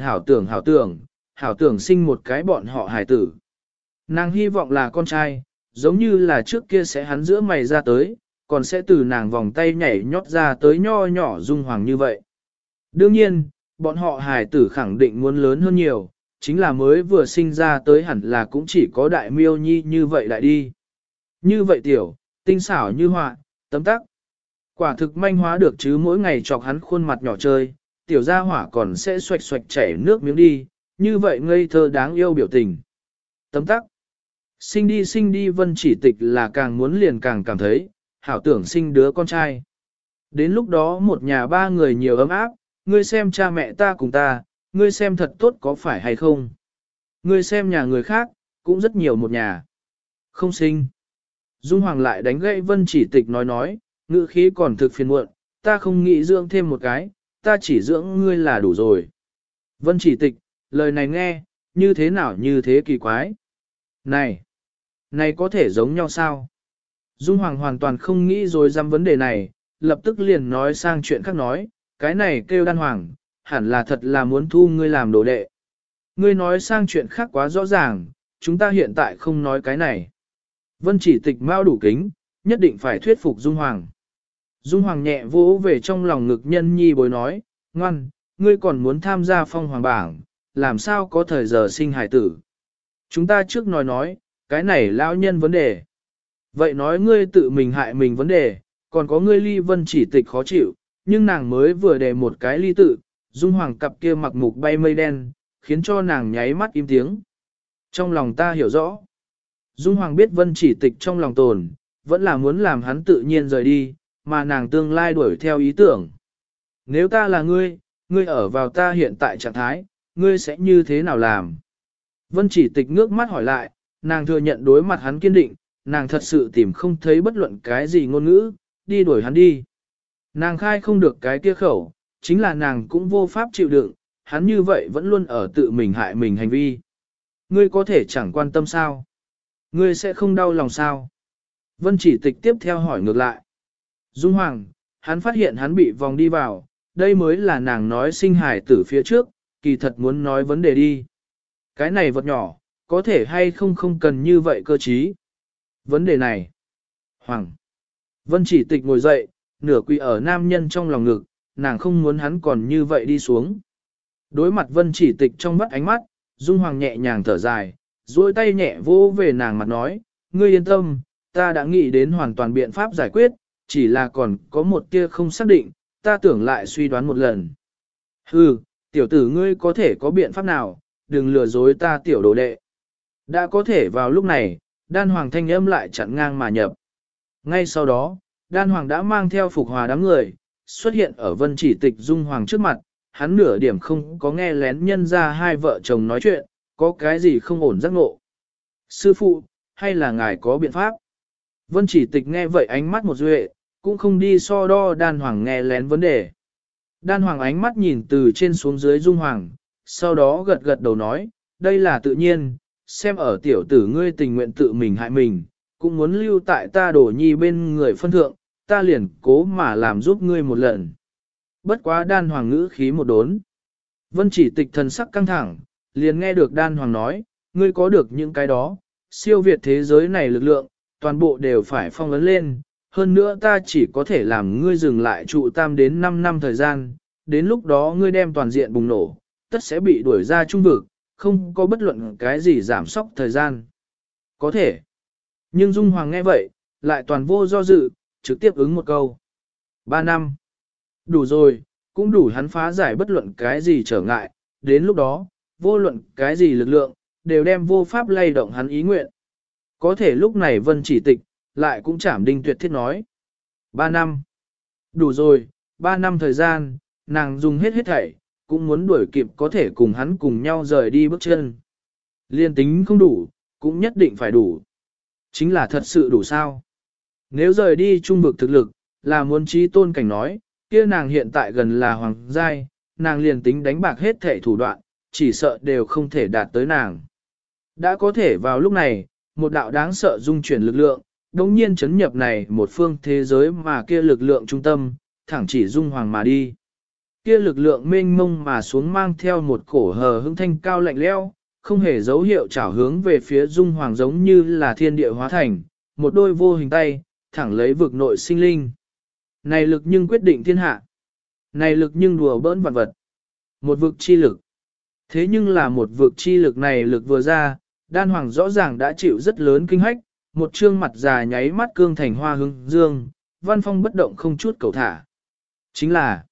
hảo tưởng sinh một cái bọn họ hài tử. Nàng hy vọng là con trai, giống như là trước kia sẽ hắn giữa mày ra tới, còn sẽ từ nàng vòng tay nhảy nhót ra tới nho nhỏ Dung Hoàng như vậy. Đương nhiên, bọn họ hài tử khẳng định muốn lớn hơn nhiều, chính là mới vừa sinh ra tới hẳn là cũng chỉ có đại miêu nhi như vậy lại đi. Như vậy tiểu, tinh xảo như họa, tấm tắc. Quả thực manh hóa được chứ mỗi ngày chọc hắn khuôn mặt nhỏ chơi, tiểu gia hỏa còn sẽ xoạch xoạch chảy nước miếng đi, như vậy ngây thơ đáng yêu biểu tình. Tấm tắc. Sinh đi Vân Chỉ Tịch là càng muốn liền càng cảm thấy, hảo tưởng sinh đứa con trai. Đến lúc đó một nhà ba người nhiều ấm áp, ngươi xem cha mẹ ta cùng ta, ngươi xem thật tốt có phải hay không? Ngươi xem nhà người khác, cũng rất nhiều một nhà. Không sinh. Dung Hoàng lại đánh gãy Vân Chỉ Tịch nói, ngữ khí còn thực phiền muộn, ta không nghĩ dưỡng thêm một cái, ta chỉ dưỡng ngươi là đủ rồi. Vân Chỉ Tịch, lời này nghe, như thế nào như thế kỳ quái. Này có thể giống nhau sao? Dung Hoàng hoàn toàn không nghĩ rồi dám vấn đề này, lập tức liền nói sang chuyện khác nói, cái này kêu Đan Hoàng, hẳn là thật là muốn thu ngươi làm đồ đệ. Ngươi nói sang chuyện khác quá rõ ràng, chúng ta hiện tại không nói cái này. Vân Chỉ Tịch mau đủ kính, nhất định phải thuyết phục Dung Hoàng. Dung Hoàng nhẹ vỗ về trong lòng ngực nhân nhi bối nói, ngoan, ngươi còn muốn tham gia phong hoàng bảng, làm sao có thời giờ sinh hài tử. Chúng ta trước nói, cái này lão nhân vấn đề. Vậy nói ngươi tự mình hại mình vấn đề, còn có ngươi ly Vân Chỉ Tịch khó chịu, nhưng nàng mới vừa đề một cái ly tự, Dung Hoàng cặp kia mặc mục bay mây đen, khiến cho nàng nháy mắt im tiếng. Trong lòng ta hiểu rõ. Dung Hoàng biết Vân Chỉ Tịch trong lòng tồn, vẫn là muốn làm hắn tự nhiên rời đi, mà nàng tương lai đuổi theo ý tưởng. Nếu ta là ngươi ở vào ta hiện tại trạng thái, ngươi sẽ như thế nào làm? Vân Chỉ Tịch ngước mắt hỏi lại, nàng thừa nhận đối mặt hắn kiên định, nàng thật sự tìm không thấy bất luận cái gì ngôn ngữ, đi đuổi hắn đi. Nàng khai không được cái kia khẩu, chính là nàng cũng vô pháp chịu đựng, hắn như vậy vẫn luôn ở tự mình hại mình hành vi. Ngươi có thể chẳng quan tâm sao? Ngươi sẽ không đau lòng sao? Vân Chỉ Tịch tiếp theo hỏi ngược lại. Dung Hoàng, hắn phát hiện hắn bị vòng đi vào, đây mới là nàng nói sinh hài tử phía trước, kỳ thật muốn nói vấn đề đi. Cái này vật nhỏ, có thể hay không cần như vậy cơ trí. Vấn đề này. Hoàng. Vân Chỉ Tịch ngồi dậy, nửa quỳ ở nam nhân trong lòng ngực, nàng không muốn hắn còn như vậy đi xuống. Đối mặt Vân Chỉ Tịch trong mắt ánh mắt, Dung Hoàng nhẹ nhàng thở dài, duỗi tay nhẹ vỗ về nàng mặt nói, ngươi yên tâm, ta đã nghĩ đến hoàn toàn biện pháp giải quyết, chỉ là còn có một tia không xác định, ta tưởng lại suy đoán một lần. Hừ, tiểu tử ngươi có thể có biện pháp nào, đừng lừa dối ta tiểu đồ đệ. Đã có thể vào lúc này, Đan Hoàng thanh âm lại chặn ngang mà nhập. Ngay sau đó, Đan Hoàng đã mang theo Phục Hòa đám người, xuất hiện ở Vân Chỉ Tịch Dung Hoàng trước mặt, hắn nửa điểm không có nghe lén nhân ra hai vợ chồng nói chuyện, có cái gì không ổn giác ngộ. Sư phụ, hay là ngài có biện pháp? Vân Chỉ Tịch nghe vậy ánh mắt một duệ, cũng không đi so đo Đan Hoàng nghe lén vấn đề. Đan Hoàng ánh mắt nhìn từ trên xuống dưới Dung Hoàng, sau đó gật gật đầu nói, đây là tự nhiên, xem ở tiểu tử ngươi tình nguyện tự mình hại mình, cũng muốn lưu tại ta đổ nhi bên người phân thượng, ta liền cố mà làm giúp ngươi một lần. Bất quá Đan Hoàng ngữ khí một đốn. Vân Chỉ Tịch thần sắc căng thẳng, liền nghe được Đan Hoàng nói, ngươi có được những cái đó, siêu việt thế giới này lực lượng, toàn bộ đều phải phong ấn lên, hơn nữa ta chỉ có thể làm ngươi dừng lại trụ tam đến 5 năm thời gian, đến lúc đó ngươi đem toàn diện bùng nổ, tất sẽ bị đuổi ra trung vực, không có bất luận cái gì giảm sóc thời gian. Có thể. Nhưng Dung Hoàng nghe vậy, lại toàn vô do dự, trực tiếp ứng một câu. 3 năm. Đủ rồi, cũng đủ hắn phá giải bất luận cái gì trở ngại, đến lúc đó, vô luận cái gì lực lượng, đều đem vô pháp lay động hắn ý nguyện. Có thể lúc này Vân Chỉ Tịch, lại cũng chảm đinh tuyệt thiết nói. 3 năm. Đủ rồi, 3 năm thời gian, nàng dùng hết thảy, cũng muốn đuổi kịp có thể cùng hắn cùng nhau rời đi bước chân. Liên tính không đủ, cũng nhất định phải đủ. Chính là thật sự đủ sao. Nếu rời đi trung vực thực lực, là muốn trí tôn cảnh nói, kia nàng hiện tại gần là hoàng giai, nàng liền tính đánh bạc hết thảy thủ đoạn, chỉ sợ đều không thể đạt tới nàng. Đã có thể vào lúc này, một đạo đáng sợ dung chuyển lực lượng, đồng nhiên chấn nhập này một phương thế giới mà kia lực lượng trung tâm, thẳng chỉ Dung Hoàng mà đi. Kia lực lượng mênh mông mà xuống mang theo một cổ hờ hững thanh cao lạnh lẽo, không hề dấu hiệu chảo hướng về phía Dung Hoàng giống như là thiên địa hóa thành, một đôi vô hình tay, thẳng lấy vực nội sinh linh. Này lực nhưng quyết định thiên hạ. Này lực nhưng đùa bỡn vạn vật. Một vực chi lực. Thế nhưng là một vực chi lực này lực vừa ra, Đan Hoàng rõ ràng đã chịu rất lớn kinh hách, một trương mặt già nháy mắt cương thành hoa hướng dương, Văn Phong bất động không chút cầu thả. Chính là,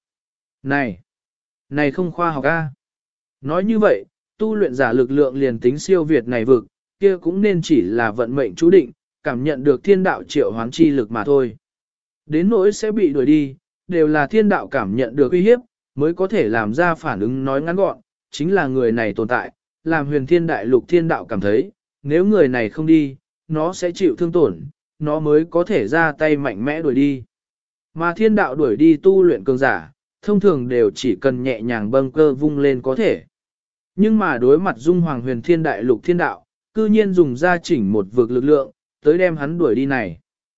này không khoa học a. Nói như vậy, tu luyện giả lực lượng liền tính siêu việt này vực, kia cũng nên chỉ là vận mệnh chú định, cảm nhận được thiên đạo triệu hoán chi lực mà thôi. Đến nỗi sẽ bị đuổi đi, đều là thiên đạo cảm nhận được uy hiếp, mới có thể làm ra phản ứng nói ngắn gọn, chính là người này tồn tại, làm huyền thiên đại lục thiên đạo cảm thấy, nếu người này không đi, nó sẽ chịu thương tổn, nó mới có thể ra tay mạnh mẽ đuổi đi. Mà thiên đạo đuổi đi tu luyện cường giả, thông thường đều chỉ cần nhẹ nhàng bâng cơ vung lên có thể. Nhưng mà đối mặt Dung Hoàng huyền thiên đại lục thiên đạo, cư nhiên dùng ra chỉnh một vực lực lượng, tới đem hắn đuổi đi này.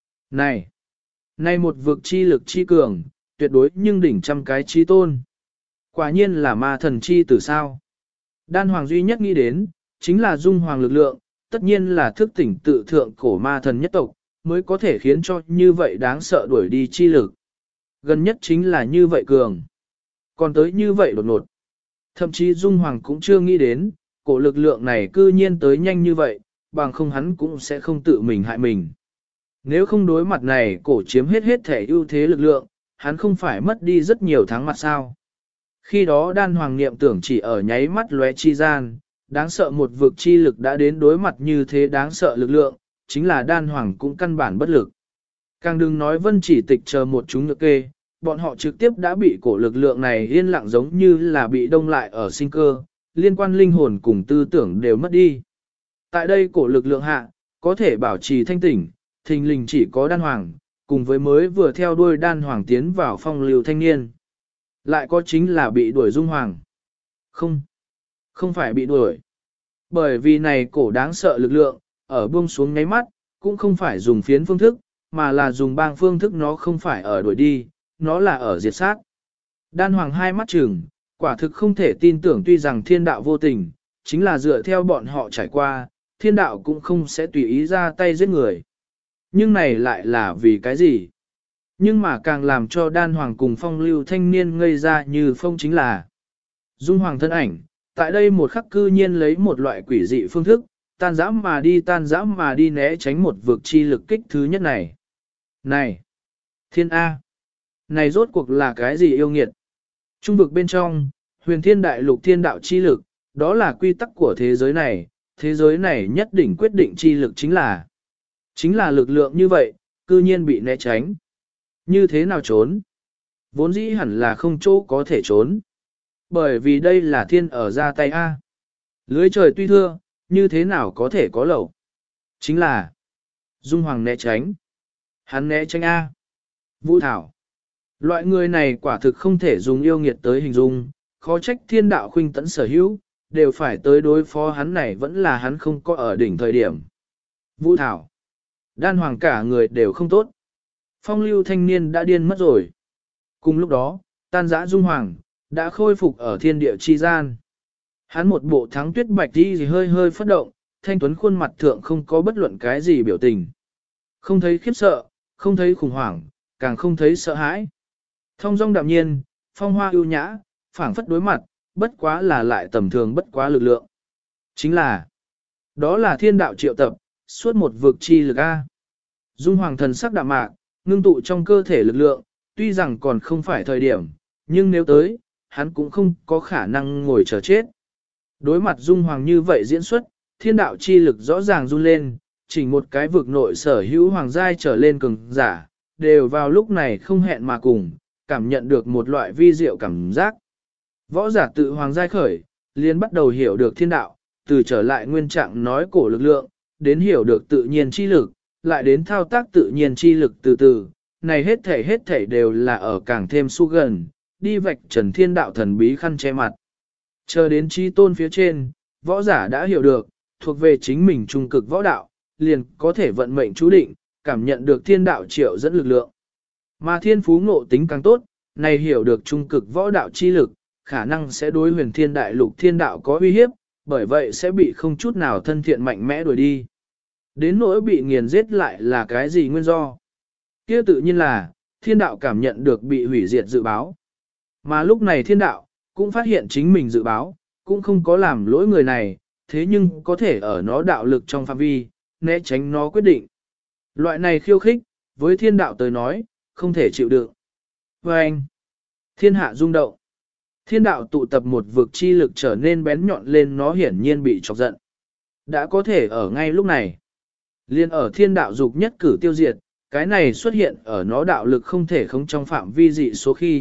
Này một vực chi lực chi cường, tuyệt đối nhưng đỉnh trăm cái chi tôn. Quả nhiên là ma thần chi tử sao. Đan Hoàng duy nhất nghĩ đến, chính là Dung Hoàng lực lượng, tất nhiên là thức tỉnh tự thượng cổ ma thần nhất tộc, mới có thể khiến cho như vậy đáng sợ đuổi đi chi lực. Gần nhất chính là như vậy cường. Còn tới như vậy đột ngột. Thậm chí Dung Hoàng cũng chưa nghĩ đến, cổ lực lượng này cư nhiên tới nhanh như vậy, bằng không hắn cũng sẽ không tự mình hại mình. Nếu không đối mặt này cổ chiếm hết thể ưu thế lực lượng, hắn không phải mất đi rất nhiều tháng mặt sao. Khi đó đan hoàng niệm tưởng chỉ ở nháy mắt lóe chi gian, đáng sợ một vực chi lực đã đến đối mặt như thế đáng sợ lực lượng, chính là đan hoàng cũng căn bản bất lực. Càng đừng nói vân chỉ tịch chờ một chúng nhược kê, bọn họ trực tiếp đã bị cổ lực lượng này yên lặng giống như là bị đông lại ở sinh cơ, liên quan linh hồn cùng tư tưởng đều mất đi. Tại đây cổ lực lượng hạ, có thể bảo trì thanh tỉnh, thình lình chỉ có đan hoàng, cùng với mới vừa theo đuôi đan hoàng tiến vào phong lưu thanh niên. Lại có chính là bị đuổi Dung Hoàng. Không phải bị đuổi. Bởi vì này cổ đáng sợ lực lượng, ở buông xuống ngáy mắt, cũng không phải dùng phiến phương thức, mà là dùng bang phương thức, nó không phải ở đuổi đi, nó là ở diệt sát. Đan Hoàng hai mắt trừng, quả thực không thể tin tưởng, tuy rằng thiên đạo vô tình, chính là dựa theo bọn họ trải qua, thiên đạo cũng không sẽ tùy ý ra tay giết người. Nhưng này lại là vì cái gì? Nhưng mà càng làm cho đan hoàng cùng phong lưu thanh niên ngây ra như phong chính là Dung Hoàng thân ảnh, tại đây một khắc cư nhiên lấy một loại quỷ dị phương thức, tan dã mà đi né tránh một vực chi lực kích thứ nhất này. Này! Thiên A! Này rốt cuộc là cái gì yêu nghiệt? Trung vực bên trong, huyền thiên đại lục thiên đạo chi lực, đó là quy tắc của thế giới này nhất định quyết định chi lực chính là lực lượng như vậy, cư nhiên bị né tránh. Như thế nào trốn? Vốn dĩ hẳn là không chỗ có thể trốn. Bởi vì đây là thiên ở ra tay A. Lưới trời tuy thưa, như thế nào có thể có lẩu? Chính là Dung Hoàng né tránh. Hắn né tránh A. Vũ Thảo. Loại người này quả thực không thể dùng yêu nghiệt tới hình dung, khó trách thiên đạo khuynh tẫn sở hữu, đều phải tới đối phó hắn này vẫn là hắn không có ở đỉnh thời điểm. Vũ Thảo. Đan Hoàng cả người đều không tốt. Phong lưu thanh niên đã điên mất rồi. Cùng lúc đó, tan dã Dung Hoàng, đã khôi phục ở thiên địa chi gian. Hắn một bộ thắng tuyết bạch đi hơi hơi phất động, thanh tuấn khuôn mặt thượng không có bất luận cái gì biểu tình. Không thấy khiếp sợ, không thấy khủng hoảng, càng không thấy sợ hãi. Thông dong đạm nhiên, phong hoa ưu nhã, phảng phất đối mặt, bất quá là lại tầm thường bất quá lực lượng. Chính là, đó là thiên đạo triệu tập, suốt một vực chi lực A. Dung Hoàng thần sắc đạm mạc, ngưng tụ trong cơ thể lực lượng, tuy rằng còn không phải thời điểm, nhưng nếu tới, hắn cũng không có khả năng ngồi chờ chết. Đối mặt Dung Hoàng như vậy diễn xuất, thiên đạo chi lực rõ ràng run lên, chỉ một cái vực nội sở hữu hoàng giai trở lên cường giả, đều vào lúc này không hẹn mà cùng, cảm nhận được một loại vi diệu cảm giác. Võ giả tự hoàng giai khởi, liền bắt đầu hiểu được thiên đạo, từ trở lại nguyên trạng nói cổ lực lượng, đến hiểu được tự nhiên chi lực, lại đến thao tác tự nhiên chi lực từ từ, này hết thảy đều là ở càng thêm su gần, đi vạch trần thiên đạo thần bí khăn che mặt. Chờ đến chi tôn phía trên, võ giả đã hiểu được, thuộc về chính mình trung cực võ đạo, liền có thể vận mệnh chú định, cảm nhận được thiên đạo triệu dẫn lực lượng. Mà thiên phú ngộ tính càng tốt, này hiểu được trung cực võ đạo chi lực, khả năng sẽ đối huyền thiên đại lục thiên đạo có uy hiếp, bởi vậy sẽ bị không chút nào thân thiện mạnh mẽ đuổi đi. Đến nỗi bị nghiền giết lại là cái gì nguyên do? Kia tự nhiên là, thiên đạo cảm nhận được bị hủy diệt dự báo. Mà lúc này thiên đạo, cũng phát hiện chính mình dự báo, cũng không có làm lỗi người này, thế nhưng có thể ở nó đạo lực trong phạm vi, né tránh nó quyết định. Loại này khiêu khích, với thiên đạo tới nói, không thể chịu được. Và anh, thiên hạ rung động. Thiên đạo tụ tập một vực chi lực trở nên bén nhọn lên, nó hiển nhiên bị chọc giận. Đã có thể ở ngay lúc này. Liên ở thiên đạo dục nhất cử tiêu diệt, cái này xuất hiện ở nó đạo lực không thể không trong phạm vi dị số khi,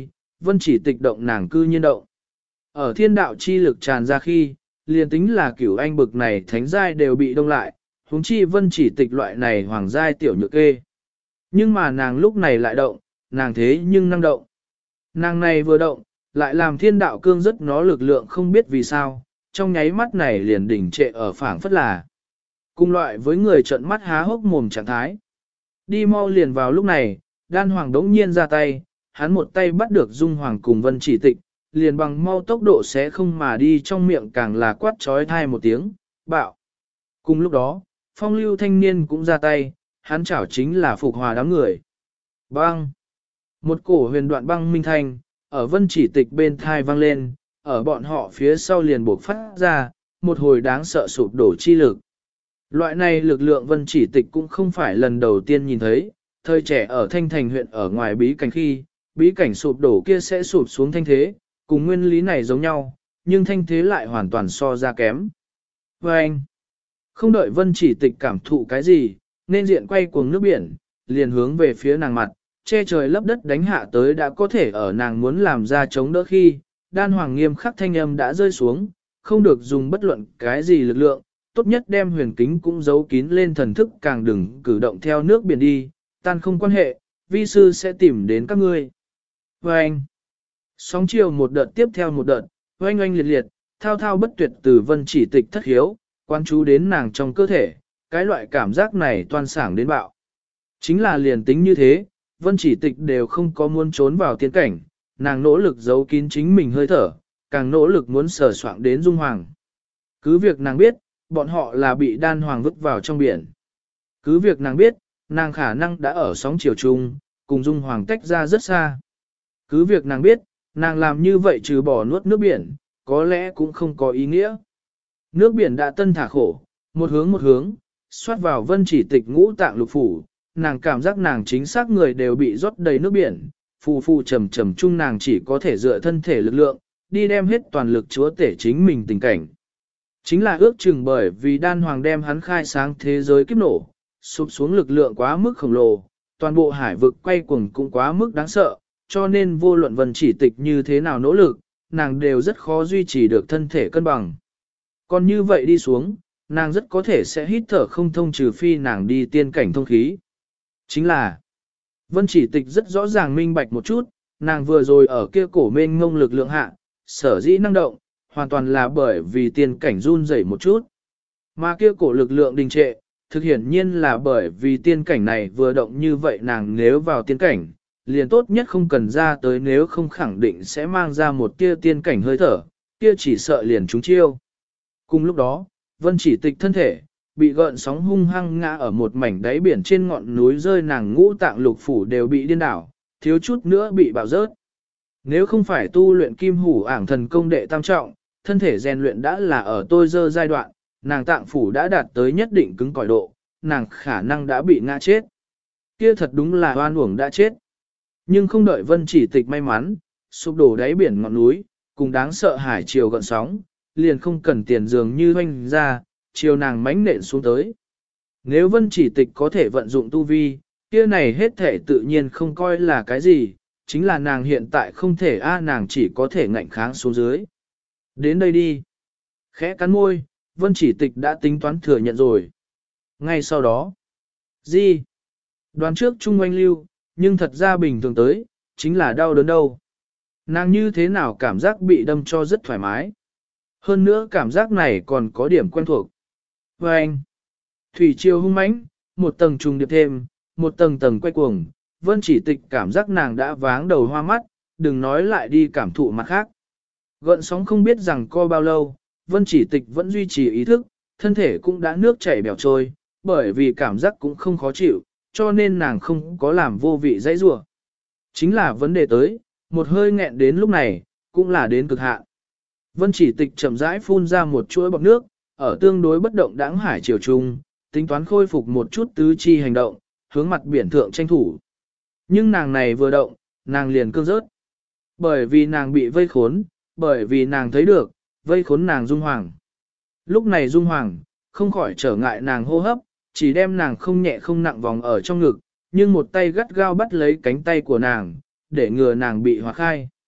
vân chỉ tịch động nàng cư nhiên động. Ở thiên đạo chi lực tràn ra khi, liền tính là cửu anh bực này thánh giai đều bị đông lại, huống chi vân chỉ tịch loại này hoàng giai tiểu nhược kê. Nhưng mà nàng lúc này lại động, nàng thế nhưng năng động. Nàng này vừa động, lại làm thiên đạo cương rất nó lực lượng không biết vì sao, trong nháy mắt này liền đỉnh trệ ở phảng phất là. Cùng loại với người trợn mắt há hốc mồm trạng thái. Đi mau liền vào lúc này, đan hoàng đống nhiên ra tay, hắn một tay bắt được dung hoàng cùng vân chỉ tịch, liền bằng mau tốc độ sẽ không mà đi trong miệng càng là quát trói thai một tiếng, bạo. Cùng lúc đó, phong lưu thanh niên cũng ra tay, hắn chảo chính là phục hòa đám người. Băng! Một cổ huyền đoạn băng minh thanh, ở vân chỉ tịch bên thai vang lên, ở bọn họ phía sau liền buộc phát ra, một hồi đáng sợ sụp đổ chi lực. Loại này lực lượng vân chỉ tịch cũng không phải lần đầu tiên nhìn thấy, thời trẻ ở Thanh Thành huyện ở ngoài bí cảnh khi, bí cảnh sụp đổ kia sẽ sụp xuống thanh thế, cùng nguyên lý này giống nhau, nhưng thanh thế lại hoàn toàn so ra kém. Và anh, không đợi vân chỉ tịch cảm thụ cái gì, nên diện quay cuồng nước biển, liền hướng về phía nàng mặt, che trời lấp đất đánh hạ tới đã có thể ở nàng muốn làm ra chống đỡ khi, đan hoàng nghiêm khắc thanh âm đã rơi xuống, không được dùng bất luận cái gì lực lượng, tốt nhất đem huyền kính cũng giấu kín lên thần thức càng đừng cử động theo nước biển đi, tan không quan hệ, vi sư sẽ tìm đến các ngươi. Và anh, sóng chiều một đợt tiếp theo một đợt, oanh oanh liệt liệt, thao thao bất tuyệt từ vân chỉ tịch thất hiếu, quan chú đến nàng trong cơ thể, cái loại cảm giác này toan sảng đến bạo. Chính là liền tính như thế, vân chỉ tịch đều không có muốn trốn vào tiên cảnh, nàng nỗ lực giấu kín chính mình hơi thở, càng nỗ lực muốn sờ soạng đến dung hoàng. Cứ việc nàng biết, bọn họ là bị đan hoàng vứt vào trong biển. Cứ việc nàng biết, nàng khả năng đã ở sóng chiều chung, cùng dung hoàng tách ra rất xa. Cứ việc nàng biết, nàng làm như vậy trừ bỏ nuốt nước biển, có lẽ cũng không có ý nghĩa. Nước biển đã tân thả khổ, một hướng, xoát vào vân chỉ tịch ngũ tạng lục phủ, nàng cảm giác nàng chính xác người đều bị rót đầy nước biển, phù phù trầm trầm chung nàng chỉ có thể dựa thân thể lực lượng, đi đem hết toàn lực chúa tể chính mình tình cảnh. Chính là ước chừng bởi vì đan hoàng đem hắn khai sáng thế giới kiếp nổ, sụp xuống lực lượng quá mức khổng lồ, toàn bộ hải vực quay cuồng cũng quá mức đáng sợ, cho nên vô luận vân chỉ tịch như thế nào nỗ lực, nàng đều rất khó duy trì được thân thể cân bằng. Còn như vậy đi xuống, nàng rất có thể sẽ hít thở không thông trừ phi nàng đi tiên cảnh thông khí. Chính là, vân chỉ tịch rất rõ ràng minh bạch một chút, nàng vừa rồi ở kia cổ mênh ngông lực lượng hạ, sở dĩ năng động, hoàn toàn là bởi vì tiên cảnh run rẩy một chút. Mà kia cổ lực lượng đình trệ, thực hiển nhiên là bởi vì tiên cảnh này vừa động như vậy nàng nếu vào tiên cảnh, liền tốt nhất không cần ra tới nếu không khẳng định sẽ mang ra một tia tiên cảnh hơi thở, kia chỉ sợ liền trúng chiêu. Cùng lúc đó, vân chỉ tịch thân thể, bị gợn sóng hung hăng ngã ở một mảnh đáy biển trên ngọn núi rơi nàng ngũ tạng lục phủ đều bị điên đảo, thiếu chút nữa bị bạo rớt. Nếu không phải tu luyện kim hủ ảng thần công đệ tam trọng, thân thể rèn luyện đã là ở tôi dơ giai đoạn, nàng tạng phủ đã đạt tới nhất định cứng cỏi độ, nàng khả năng đã bị ngã chết. Kia thật đúng là oan uổng đã chết. Nhưng không đợi vân chỉ tịch may mắn, sụp đổ đáy biển ngọn núi, cùng đáng sợ hải chiều gợn sóng, liền không cần tiền dường như hoanh ra, chiều nàng mánh nện xuống tới. Nếu vân chỉ tịch có thể vận dụng tu vi, kia này hết thể tự nhiên không coi là cái gì, chính là nàng hiện tại không thể nàng chỉ có thể ngạnh kháng xuống dưới. Đến đây đi. Khẽ cắn môi, vân chỉ tịch đã tính toán thừa nhận rồi. Ngay sau đó. Gì? Đoán trước trung oanh lưu, nhưng thật ra bình thường tới, chính là đau đớn đâu. Nàng như thế nào cảm giác bị đâm cho rất thoải mái. Hơn nữa cảm giác này còn có điểm quen thuộc. Và anh, thủy triều hung mãnh, một tầng trùng điệp thêm, một tầng tầng quay cuồng, vân chỉ tịch cảm giác nàng đã váng đầu hoa mắt, đừng nói lại đi cảm thụ mặt khác. Gợn sóng không biết rằng co bao lâu, vân chỉ tịch vẫn duy trì ý thức, thân thể cũng đã nước chảy bèo trôi, bởi vì cảm giác cũng không khó chịu, cho nên nàng không có làm vô vị dãy rủa. Chính là vấn đề tới, một hơi nghẹn đến lúc này, cũng là đến cực hạn. Vân chỉ tịch chậm rãi phun ra một chuỗi bọt nước, ở tương đối bất động đãng hải chiều trung, tính toán khôi phục một chút tứ chi hành động, hướng mặt biển thượng tranh thủ. Nhưng nàng này vừa động, nàng liền cương rớt. Bởi vì nàng bị vây khốn, bởi vì nàng thấy được, vây khốn nàng Dung Hoàng. Lúc này Dung Hoàng, không khỏi trở ngại nàng hô hấp, chỉ đem nàng không nhẹ không nặng vòng ở trong ngực, nhưng một tay gắt gao bắt lấy cánh tay của nàng, để ngừa nàng bị hóa khai.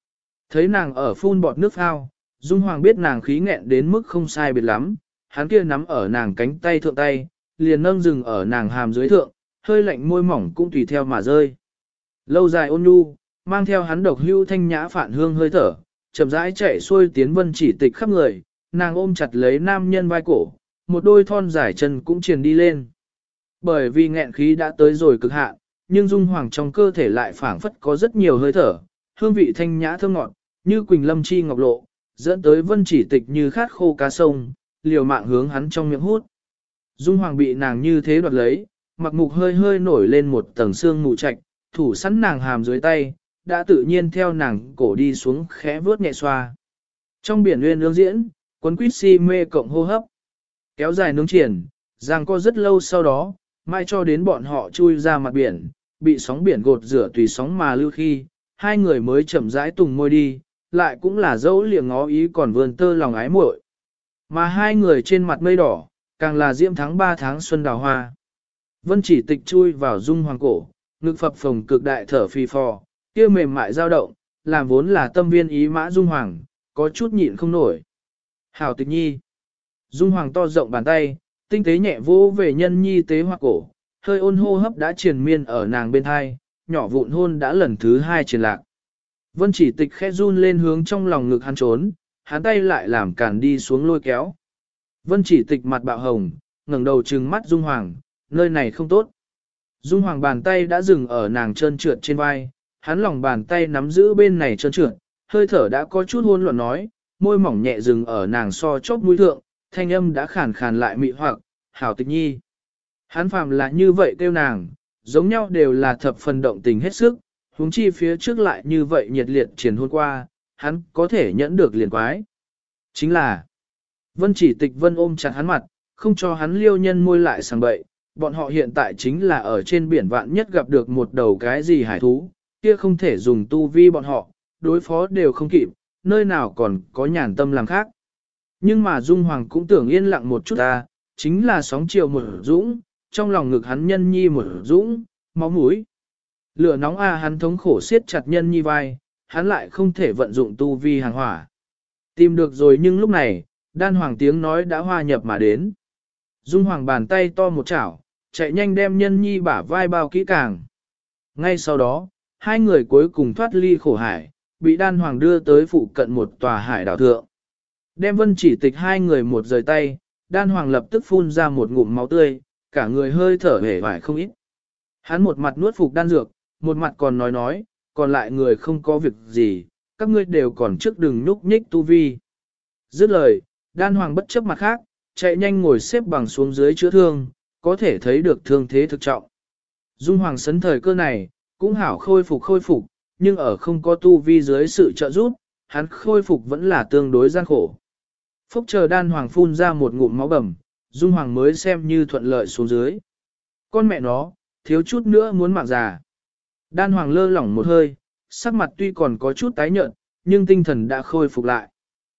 Thấy nàng ở phun bọt nước phao, Dung Hoàng biết nàng khí nghẹn đến mức không sai biệt lắm, hắn kia nắm ở nàng cánh tay thượng tay, liền nâng dừng ở nàng hàm dưới thượng, hơi lạnh môi mỏng cũng tùy theo mà rơi. Lâu dài ôn nhu, mang theo hắn độc hưu thanh nhã phản hương hơi thở, chậm rãi chạy xuôi tiến Vân Chỉ Tịch khắp người, nàng ôm chặt lấy nam nhân vai cổ, một đôi thon dài chân cũng triền đi lên. Bởi vì nghẹn khí đã tới rồi cực hạn, nhưng Dung Hoàng trong cơ thể lại phảng phất có rất nhiều hơi thở, hương vị thanh nhã thơm ngọt, như quỳnh lâm chi ngọc lộ, dẫn tới Vân Chỉ Tịch như khát khô cá sông, liều mạng hướng hắn trong miệng hút. Dung Hoàng bị nàng như thế đoạt lấy, mặc mục hơi hơi nổi lên một tầng xương mù trạch, thủ sẵn nàng hàm dưới tay, đã tự nhiên theo nàng cổ đi xuống khẽ vớt nhẹ xoa. Trong biển nguyên ương diễn, quấn quýt si mê cộng hô hấp, kéo dài nướng triển, giằng co rất lâu sau đó, mai cho đến bọn họ chui ra mặt biển, bị sóng biển gột rửa tùy sóng mà lưu khi, hai người mới chậm rãi tùng môi đi, lại cũng là dẫu liệng ngó ý còn vươn tơ lòng ái muội. Mà hai người trên mặt mây đỏ, càng là diễm tháng 3 tháng xuân đào hoa. Vân Chỉ Tịch chui vào Dung Hoàng cổ, ngực phập phồng cực đại thở phì phò, kia mềm mại dao động, làm vốn là tâm viên ý mã Dung Hoàng, có chút nhịn không nổi. Hảo Tịch Nhi. Dung Hoàng to rộng bàn tay, tinh tế nhẹ vỗ về nhân nhi tế hoa cổ, hơi ôn hô hấp đã triền miên ở nàng bên hai, nhỏ vụn hôn đã lần thứ hai triền lạc. Vân Chỉ Tịch khẽ run lên hướng trong lòng ngực hắn trốn, hắn tay lại làm cản đi xuống lôi kéo. Vân Chỉ Tịch mặt bạo hồng, ngẩng đầu trừng mắt Dung Hoàng, nơi này không tốt. Dung Hoàng bàn tay đã dừng ở nàng trơn trượt trên vai, hắn lòng bàn tay nắm giữ bên này trơn trượt, hơi thở đã có chút hôn loạn nói, môi mỏng nhẹ dừng ở nàng so chóp mũi thượng, thanh âm đã khàn khàn lại mị hoặc, Hảo Tịch Nhi. Hắn phàm là như vậy kêu nàng, giống nhau đều là thập phần động tình hết sức, huống chi phía trước lại như vậy nhiệt liệt triển hôn qua, hắn có thể nhẫn được liền quái. Chính là, Vân Chỉ Tịch Vân ôm chặt hắn mặt, không cho hắn liêu nhân môi lại sang bậy, bọn họ hiện tại chính là ở trên biển vạn nhất gặp được một đầu cái gì hải thú, kia không thể dùng tu vi bọn họ, đối phó đều không kịp, nơi nào còn có nhàn tâm làm khác. Nhưng mà Dung Hoàng cũng tưởng yên lặng một chút ta, chính là sóng chiều một dũng, trong lòng ngực hắn nhân nhi một dũng, máu mũi. Lửa nóng hắn thống khổ siết chặt nhân nhi vai, hắn lại không thể vận dụng tu vi hàng hỏa. Tìm được rồi nhưng lúc này, đan hoàng tiếng nói đã hoa nhập mà đến. Dung Hoàng bàn tay to một chảo, chạy nhanh đem nhân nhi bả vai bao kỹ càng. Ngay sau đó, hai người cuối cùng thoát ly khổ hải, bị đan hoàng đưa tới phụ cận một tòa hải đảo thượng. Đem Vân Chỉ Tịch hai người một rời tay, đan hoàng lập tức phun ra một ngụm máu tươi, cả người hơi thở hể vải không ít. Hắn một mặt nuốt phục đan dược, một mặt còn nói, còn lại người không có việc gì, các ngươi đều còn trước đừng nhúc nhích tu vi. Dứt lời, đan hoàng bất chấp mặt khác, chạy nhanh ngồi xếp bằng xuống dưới chữa thương, có thể thấy được thương thế thực trọng. Dung Hoàng sấn thời cơ này, cũng hảo khôi phục, nhưng ở không có tu vi dưới sự trợ giúp, hắn khôi phục vẫn là tương đối gian khổ. Phúc chờ đan hoàng phun ra một ngụm máu bầm, Dung Hoàng mới xem như thuận lợi xuống dưới. Con mẹ nó, thiếu chút nữa muốn mạng già. Đan hoàng lơ lỏng một hơi, sắc mặt tuy còn có chút tái nhợt, nhưng tinh thần đã khôi phục lại.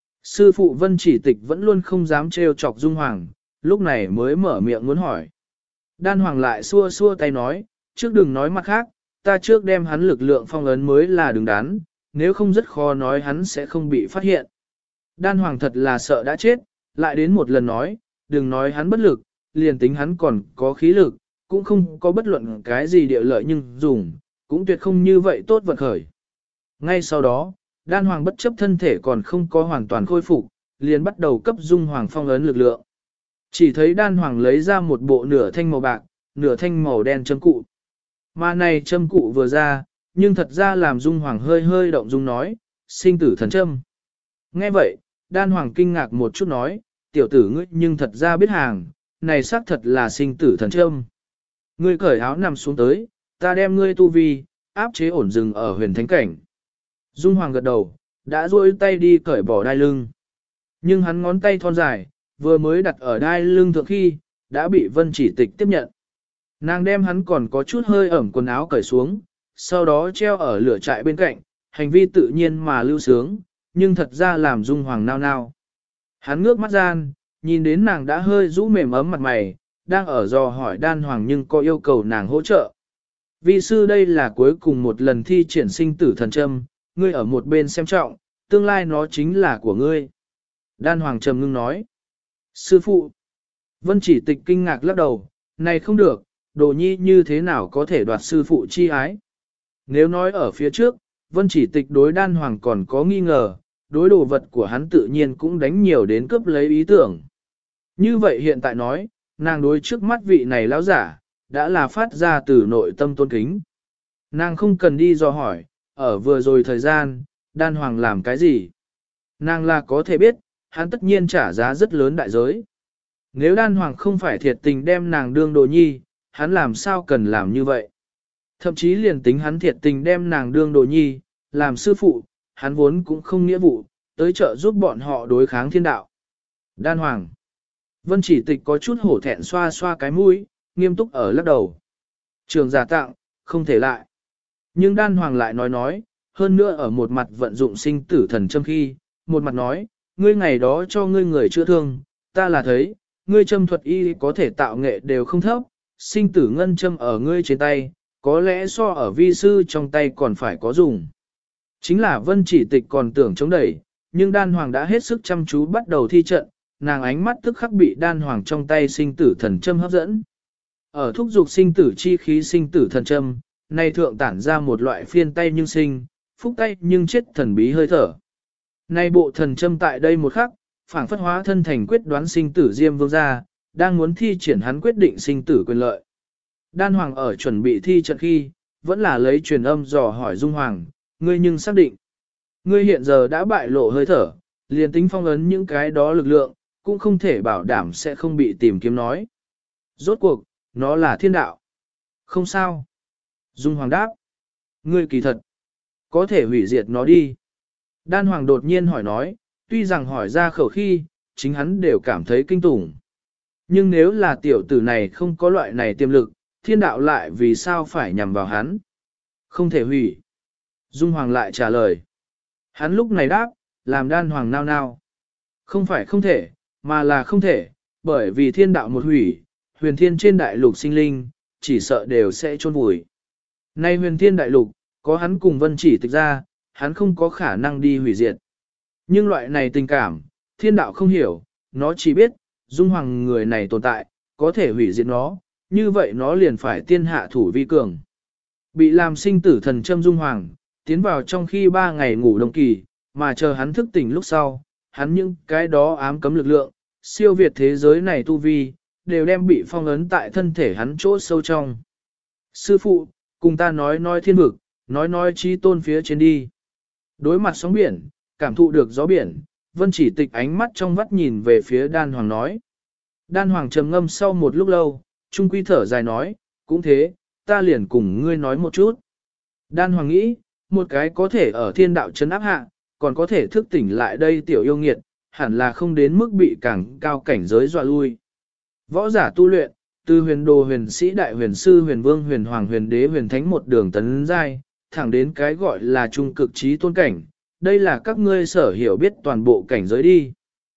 Sư phụ Vân Chỉ Tịch vẫn luôn không dám trêu chọc Dung Hoàng, lúc này mới mở miệng muốn hỏi. Đan hoàng lại xua xua tay nói, trước đừng nói mặt khác, ta trước đem hắn lực lượng phong ấn mới là đứng đắn, nếu không rất khó nói hắn sẽ không bị phát hiện. Đan hoàng thật là sợ đã chết, lại đến một lần nói, đừng nói hắn bất lực, liền tính hắn còn có khí lực, cũng không có bất luận cái gì địa lợi nhưng dùng, cũng tuyệt không như vậy tốt vận khởi. Ngay sau đó, đan hoàng bất chấp thân thể còn không có hoàn toàn khôi phục, liền bắt đầu cấp Dung Hoàng phong ấn lực lượng. Chỉ thấy đan hoàng lấy ra một bộ nửa thanh màu bạc, nửa thanh màu đen châm cụ. Mà này châm cụ vừa ra, nhưng thật ra làm Dung Hoàng hơi hơi động dung nói, sinh tử thần châm. Nghe vậy, đan hoàng kinh ngạc một chút nói, tiểu tử ngươi nhưng thật ra biết hàng, này xác thật là sinh tử thần châm. Ngươi cởi áo nằm xuống tới, ta đem ngươi tu vi, áp chế ổn dừng ở huyền thánh cảnh. Dung Hoàng gật đầu, đã duỗi tay đi cởi bỏ đai lưng. Nhưng hắn ngón tay thon dài, vừa mới đặt ở đai lưng thượng khi, đã bị Vân Chỉ Tịch tiếp nhận. Nàng đem hắn còn có chút hơi ẩm quần áo cởi xuống, sau đó treo ở lửa trại bên cạnh, hành vi tự nhiên mà lưu sướng, nhưng thật ra làm Dung Hoàng nao nao. Hắn ngước mắt gian, nhìn đến nàng đã hơi rũ mềm ấm mặt mày, đang ở dò hỏi đan hoàng nhưng có yêu cầu nàng hỗ trợ. Vi sư đây là cuối cùng một lần thi triển sinh tử thần châm, ngươi ở một bên xem trọng, tương lai nó chính là của ngươi. Đan Hoàng trầm ngưng nói. Sư phụ. Vân Chỉ Tịch kinh ngạc lắc đầu, này không được, Đồ Nhi như thế nào có thể đoạt sư phụ chi ái. Nếu nói ở phía trước, Vân Chỉ Tịch đối Đan Hoàng còn có nghi ngờ, đối đồ vật của hắn tự nhiên cũng đánh nhiều đến cướp lấy ý tưởng. Như vậy hiện tại nói, nàng đối trước mắt vị này lão giả, đã là phát ra từ nội tâm tôn kính. Nàng không cần đi dò hỏi, ở vừa rồi thời gian, Đan Hoàng làm cái gì. Nàng là có thể biết, hắn tất nhiên trả giá rất lớn đại giới. Nếu Đan Hoàng không phải thiệt tình đem nàng đương Đồ Nhi, hắn làm sao cần làm như vậy. Thậm chí liền tính hắn thiệt tình đem nàng đương Đồ Nhi, làm sư phụ, hắn vốn cũng không nghĩa vụ, tới trợ giúp bọn họ đối kháng thiên đạo. Đan Hoàng. Vân Chỉ Tịch có chút hổ thẹn xoa xoa cái mũi, nghiêm túc ở lắc đầu. Trường giả tặng, không thể lại. Nhưng Đan Hoàng lại nói, hơn nữa ở một mặt vận dụng sinh tử thần châm khi, một mặt nói, ngươi ngày đó cho ngươi người chữa thương, ta là thấy, ngươi châm thuật y có thể tạo nghệ đều không thấp, sinh tử ngân châm ở ngươi trên tay, có lẽ so ở vi sư trong tay còn phải có dùng. Chính là Vân Chỉ Tịch còn tưởng chống đẩy, nhưng Đan Hoàng đã hết sức chăm chú bắt đầu thi trận, nàng ánh mắt tức khắc bị Đan Hoàng trong tay sinh tử thần châm hấp dẫn. Ở thúc dục sinh tử chi khí sinh tử thần châm, nay thượng tản ra một loại phiên tay nhưng sinh, phúc tay nhưng chết thần bí hơi thở. Nay bộ thần châm tại đây một khắc, phảng phất hóa thân thành quyết đoán sinh tử Diêm Vương gia, đang muốn thi triển hắn quyết định sinh tử quyền lợi. Đan Hoàng ở chuẩn bị thi trận khi, vẫn là lấy truyền âm dò hỏi Dung Hoàng, ngươi nhưng xác định. Ngươi hiện giờ đã bại lộ hơi thở, liền tính phong ấn những cái đó lực lượng, cũng không thể bảo đảm sẽ không bị tìm kiếm nói. Rốt cuộc, nó là thiên đạo. Không sao. Dung Hoàng đáp. Ngươi kỳ thật. Có thể hủy diệt nó đi. Đan Hoàng đột nhiên hỏi nói, tuy rằng hỏi ra khẩu khi, chính hắn đều cảm thấy kinh tủng. Nhưng nếu là tiểu tử này không có loại này tiềm lực, thiên đạo lại vì sao phải nhằm vào hắn? Không thể hủy. Dung Hoàng lại trả lời. Hắn lúc này đáp, làm Đan Hoàng nao nao. Không phải không thể, mà là không thể, bởi vì thiên đạo một hủy, huyền thiên trên đại lục sinh linh, chỉ sợ đều sẽ chôn vùi. Nay huyền thiên đại lục, có hắn cùng Vân Chỉ Tịch ra, hắn không có khả năng đi hủy diệt. Nhưng loại này tình cảm, thiên đạo không hiểu, nó chỉ biết, Dung Hoàng người này tồn tại, có thể hủy diệt nó, như vậy nó liền phải tiên hạ thủ vi cường. Bị làm sinh tử thần châm Dung Hoàng, tiến vào trong khi 3 ngày ngủ đông kỳ, mà chờ hắn thức tỉnh lúc sau, hắn những cái đó ám cấm lực lượng, siêu việt thế giới này tu vi, đều đem bị phong ấn tại thân thể hắn chỗ sâu trong. Sư phụ, cùng ta nói thiên vực, nói chi tôn phía trên đi. Đối mặt sóng biển, cảm thụ được gió biển, Vân Chỉ Tịch ánh mắt trong vắt nhìn về phía Đan Hoàng nói. Đan Hoàng trầm ngâm sau một lúc lâu, trung quy thở dài nói, cũng thế, ta liền cùng ngươi nói một chút. Đan Hoàng nghĩ, một cái có thể ở thiên đạo trấn áp hạ, còn có thể thức tỉnh lại đây tiểu yêu nghiệt, hẳn là không đến mức bị càng cao cảnh giới dọa lui. Võ giả tu luyện, từ huyền đồ huyền sĩ đại huyền sư huyền vương huyền hoàng huyền đế huyền thánh một đường tấn giai, thẳng đến cái gọi là trung cực trí tôn cảnh, đây là các ngươi sở hiểu biết toàn bộ cảnh giới đi.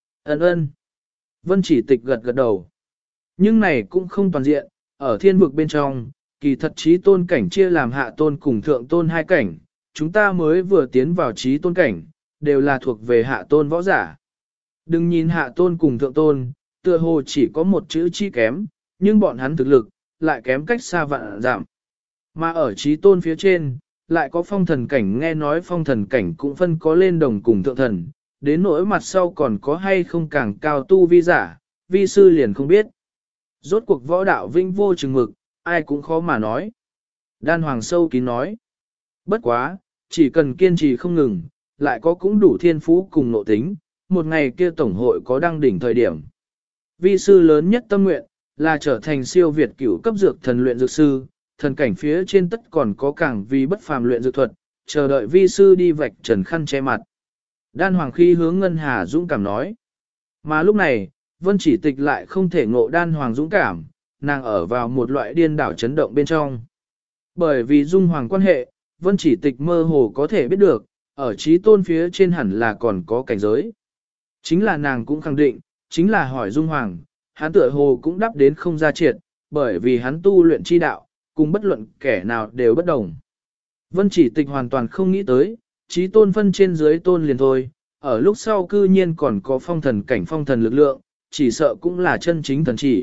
Ân. Vân Chỉ Tịch gật gật đầu. Nhưng này cũng không toàn diện, ở thiên vực bên trong, kỳ thật trí tôn cảnh chia làm hạ tôn cùng thượng tôn hai cảnh, chúng ta mới vừa tiến vào trí tôn cảnh, đều là thuộc về hạ tôn võ giả. Đừng nhìn hạ tôn cùng thượng tôn, tựa hồ chỉ có một chữ chi kém, nhưng bọn hắn thực lực, lại kém cách xa vạn giảm. Mà ở trí tôn phía trên, lại có phong thần cảnh, nghe nói phong thần cảnh cũng phân có lên đồng cùng thượng thần, đến nỗi mặt sau còn có hay không càng cao tu vi giả, vi sư liền không biết. Rốt cuộc võ đạo vinh vô chừng mực, ai cũng khó mà nói. Đan Hoàng sâu kín nói. Bất quá, chỉ cần kiên trì không ngừng, lại có cũng đủ thiên phú cùng nội tính, một ngày kia tổng hội có đăng đỉnh thời điểm. Vi sư lớn nhất tâm nguyện, là trở thành siêu việt cửu cấp dược thần luyện dược sư, thần cảnh phía trên tất còn có càng vì bất phàm luyện dược thuật, chờ đợi vi sư đi vạch trần khăn che mặt. Đan Hoàng khi hướng Ngân Hà dũng cảm nói. Mà lúc này, Vân Chỉ Tịch lại không thể ngộ Đan Hoàng dũng cảm, nàng ở vào một loại điên đảo chấn động bên trong. Bởi vì Dung Hoàng quan hệ, Vân Chỉ Tịch mơ hồ có thể biết được, ở trí tôn phía trên hẳn là còn có cảnh giới. Chính là nàng cũng khẳng định, chính là hỏi Dung Hoàng, hắn tựa hồ cũng đáp đến không ra triệt, bởi vì hắn tu luyện chi đạo, cùng bất luận kẻ nào đều bất đồng. Vân Chỉ Tịch hoàn toàn không nghĩ tới, trí tôn phân trên dưới tôn liền thôi, ở lúc sau cư nhiên còn có phong thần cảnh phong thần lực lượng, chỉ sợ cũng là chân chính thần chỉ.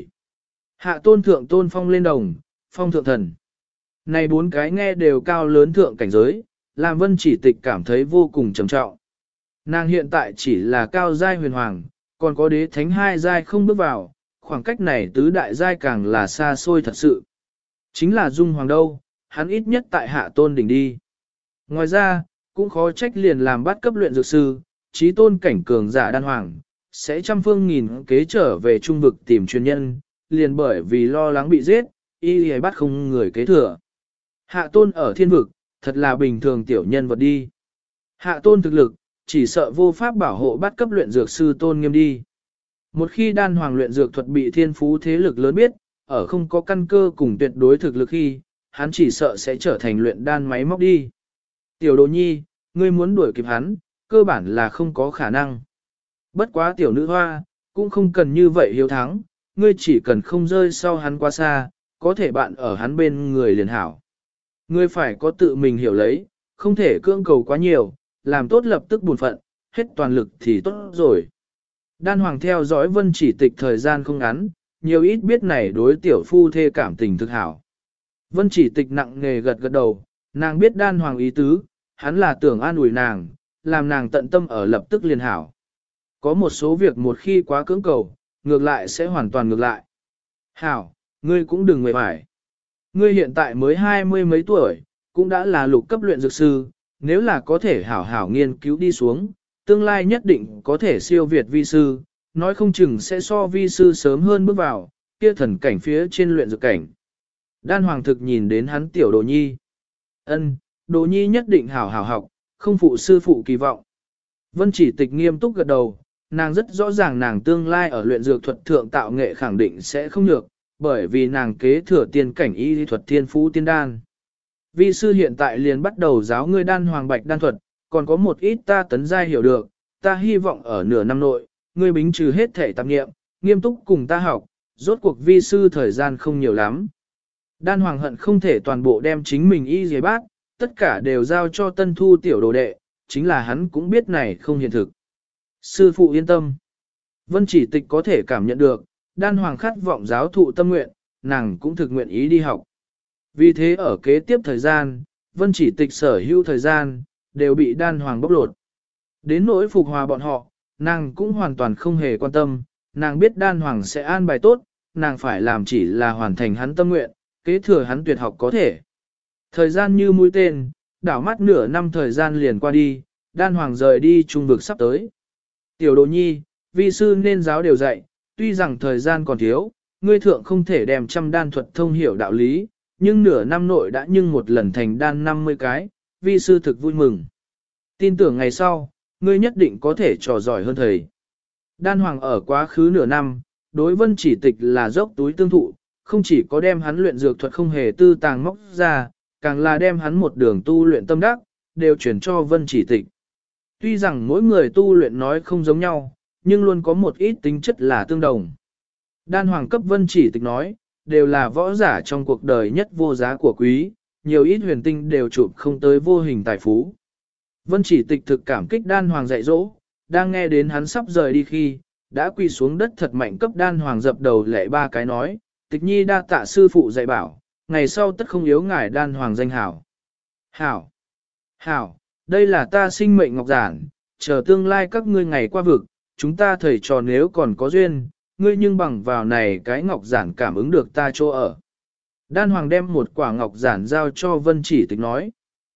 Hạ tôn thượng tôn phong lên đồng, phong thượng thần. Này bốn cái nghe đều cao lớn thượng cảnh giới, làm Vân Chỉ Tịch cảm thấy vô cùng trầm trọng. Nàng hiện tại chỉ là cao giai huyền hoàng, còn có đế thánh hai giai không bước vào, khoảng cách này tứ đại giai càng là xa xôi thật sự. Chính là Dung Hoàng đâu, hắn ít nhất tại hạ tôn đỉnh đi. Ngoài ra, cũng khó trách liền làm bắt cấp luyện dược sư, trí tôn cảnh cường giả đan hoàng, sẽ trăm phương nghìn kế trở về trung vực tìm chuyên nhân, liền bởi vì lo lắng bị giết, y bắt không người kế thừa. Hạ tôn ở thiên vực, thật là bình thường tiểu nhân vật đi. Hạ tôn thực lực, chỉ sợ vô pháp bảo hộ bắt cấp luyện dược sư tôn nghiêm đi. Một khi đan hoàng luyện dược thuật bị thiên phú thế lực lớn biết, ở không có căn cơ cùng tuyệt đối thực lực khi, hắn chỉ sợ sẽ trở thành luyện đan máy móc đi. Tiểu đồ nhi, ngươi muốn đuổi kịp hắn, cơ bản là không có khả năng. Bất quá tiểu nữ hoa, cũng không cần như vậy hiếu thắng, ngươi chỉ cần không rơi sau hắn quá xa, có thể bạn ở hắn bên người liền hảo. Ngươi phải có tự mình hiểu lấy, không thể cưỡng cầu quá nhiều, làm tốt lập tức buồn phận, hết toàn lực thì tốt rồi. Đan hoàng theo dõi Vân Chỉ Tịch thời gian không ngắn, nhiều ít biết này đối tiểu phu thê cảm tình thực hảo. Vân Chỉ Tịch nặng nề gật gật đầu, nàng biết đan hoàng ý tứ, hắn là tưởng an ủi nàng, làm nàng tận tâm ở lập tức liền hảo. Có một số việc một khi quá cưỡng cầu, ngược lại sẽ hoàn toàn ngược lại. Hảo, ngươi cũng đừng mệt mỏi. Ngươi hiện tại mới 20 mấy tuổi, cũng đã là lục cấp luyện dược sư, nếu là có thể hảo hảo nghiên cứu đi xuống, tương lai nhất định có thể siêu việt vi sư, nói không chừng sẽ so vi sư sớm hơn bước vào, kia thần cảnh phía trên luyện dược cảnh. Đan hoàng thực nhìn đến hắn tiểu đồ nhi. Ân, đồ nhi nhất định hảo hảo học, không phụ sư phụ kỳ vọng. Vân Chỉ Tịch nghiêm túc gật đầu, nàng rất rõ ràng nàng tương lai ở luyện dược thuật thượng tạo nghệ khẳng định sẽ không nhược, bởi vì nàng kế thừa tiên cảnh y lý thuật thiên phú tiên đan. Vi sư hiện tại liền bắt đầu giáo ngươi đan hoàng bạch đan thuật, còn có một ít ta tấn giai hiểu được, ta hy vọng ở nửa năm nội, ngươi bính trừ hết thể tạp nghiệm, nghiêm túc cùng ta học, rốt cuộc vi sư thời gian không nhiều lắm. Đan hoàng hận không thể toàn bộ đem chính mình y dề bác, tất cả đều giao cho tân thu tiểu đồ đệ, chính là hắn cũng biết này không hiện thực. Sư phụ yên tâm. Vân Chỉ Tịch có thể cảm nhận được, đan hoàng khát vọng giáo thụ tâm nguyện, nàng cũng thực nguyện ý đi học. Vì thế ở kế tiếp thời gian, Vân Chỉ Tịch sở hữu thời gian, đều bị đan hoàng bóc lột. Đến nỗi phục hòa bọn họ, nàng cũng hoàn toàn không hề quan tâm, nàng biết đan hoàng sẽ an bài tốt, nàng phải làm chỉ là hoàn thành hắn tâm nguyện, kế thừa hắn tuyệt học có thể. Thời gian như mũi tên, đảo mắt nửa năm thời gian liền qua đi, đan hoàng rời đi trung vực sắp tới. Tiểu đồ nhi, vi sư nên giáo điều dạy, tuy rằng thời gian còn thiếu, ngươi thượng không thể đem trăm đan thuật thông hiểu đạo lý, nhưng nửa năm nội đã nhưng một lần thành đan 50 cái, vi sư thực vui mừng. Tin tưởng ngày sau, ngươi nhất định có thể trò giỏi hơn thầy. Đan hoàng ở quá khứ nửa năm, đối Vân Chỉ Tịch là dốc túi tương thụ, không chỉ có đem hắn luyện dược thuật không hề tư tàng móc ra, càng là đem hắn một đường tu luyện tâm đắc, đều chuyển cho Vân Chỉ Tịch. Tuy rằng mỗi người tu luyện nói không giống nhau, nhưng luôn có một ít tính chất là tương đồng. Đan hoàng cấp Vân Chỉ Tịch nói, đều là võ giả trong cuộc đời nhất vô giá của quý, nhiều ít huyền tinh đều chụp không tới vô hình tài phú. Vân Chỉ Tịch thực cảm kích đan hoàng dạy dỗ, đang nghe đến hắn sắp rời đi khi, đã quỳ xuống đất thật mạnh cấp đan hoàng dập đầu lệ ba cái nói, Tịch nhi đa tạ sư phụ dạy bảo, ngày sau tất không yếu ngài đan hoàng danh hảo. Hảo! Hảo! Đây là ta sinh mệnh ngọc giản, chờ tương lai các ngươi ngày qua vực, chúng ta thầy trò nếu còn có duyên, ngươi nhưng bằng vào này cái ngọc giản cảm ứng được ta chỗ ở. Đan hoàng đem một quả ngọc giản giao cho Vân Chỉ Tịch nói.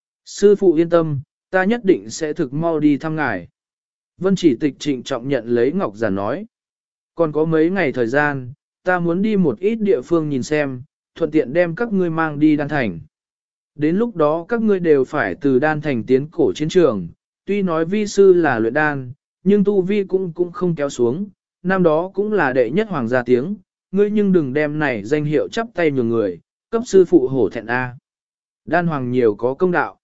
Sư phụ yên tâm, ta nhất định sẽ thực mau đi thăm ngài. Vân Chỉ Tịch trịnh trọng nhận lấy ngọc giản nói. Còn có mấy ngày thời gian, ta muốn đi một ít địa phương nhìn xem, thuận tiện đem các ngươi mang đi đan thành. Đến lúc đó các ngươi đều phải từ đan thành tiến cổ chiến trường, tuy nói vi sư là luyện đan, nhưng tu vi cũng không kéo xuống, năm đó cũng là đệ nhất hoàng gia tiếng, ngươi nhưng đừng đem này danh hiệu chắp tay nhường người, cấp sư phụ hổ thẹn A. Đan hoàng nhiều có công đạo.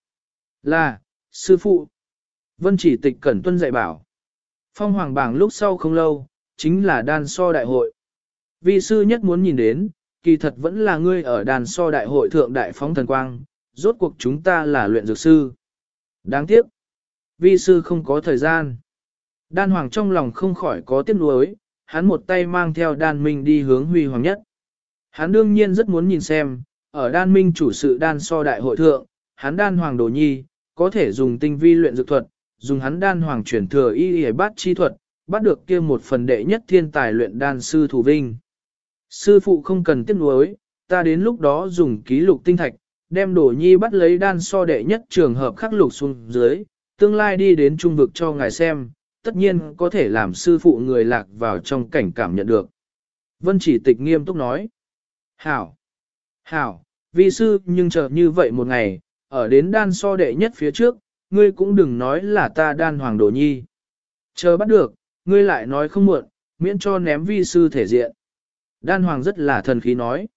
Là, sư phụ. Vân Chỉ Tịch cẩn tuân dạy bảo. Phong hoàng bảng lúc sau không lâu, chính là đan so đại hội. Vi sư nhất muốn nhìn đến, kỳ thật vẫn là ngươi ở đàn so đại hội thượng đại phóng thần quang, rốt cuộc chúng ta là luyện dược sư. Đáng tiếc, vi sư không có thời gian. Đan Hoàng trong lòng không khỏi có tiếc nuối, hắn một tay mang theo Đan Minh đi hướng Huy Hoàng nhất. Hắn đương nhiên rất muốn nhìn xem, ở Đan Minh chủ sự đan so đại hội thượng, hắn Đan Hoàng Đồ Nhi, có thể dùng tinh vi luyện dược thuật, dùng hắn Đan Hoàng chuyển thừa y bát chi thuật, bắt được kia một phần đệ nhất thiên tài luyện đan sư thủ vinh. Sư phụ không cần tiếc nuối, ta đến lúc đó dùng ký lục tinh thạch, đem Đồ Nhi bắt lấy đan so đệ nhất trường hợp khắc lục xuống dưới, tương lai đi đến trung vực cho ngài xem, tất nhiên có thể làm sư phụ người lạc vào trong cảnh cảm nhận được. Vân Chỉ Tịch nghiêm túc nói, hảo, hảo, vi sư nhưng chờ như vậy một ngày, ở đến đan so đệ nhất phía trước, ngươi cũng đừng nói là ta Đan Hoàng Đồ Nhi. Chờ bắt được, ngươi lại nói không muộn, miễn cho ném vi sư thể diện. Đan Hoàng rất là thần khí nói.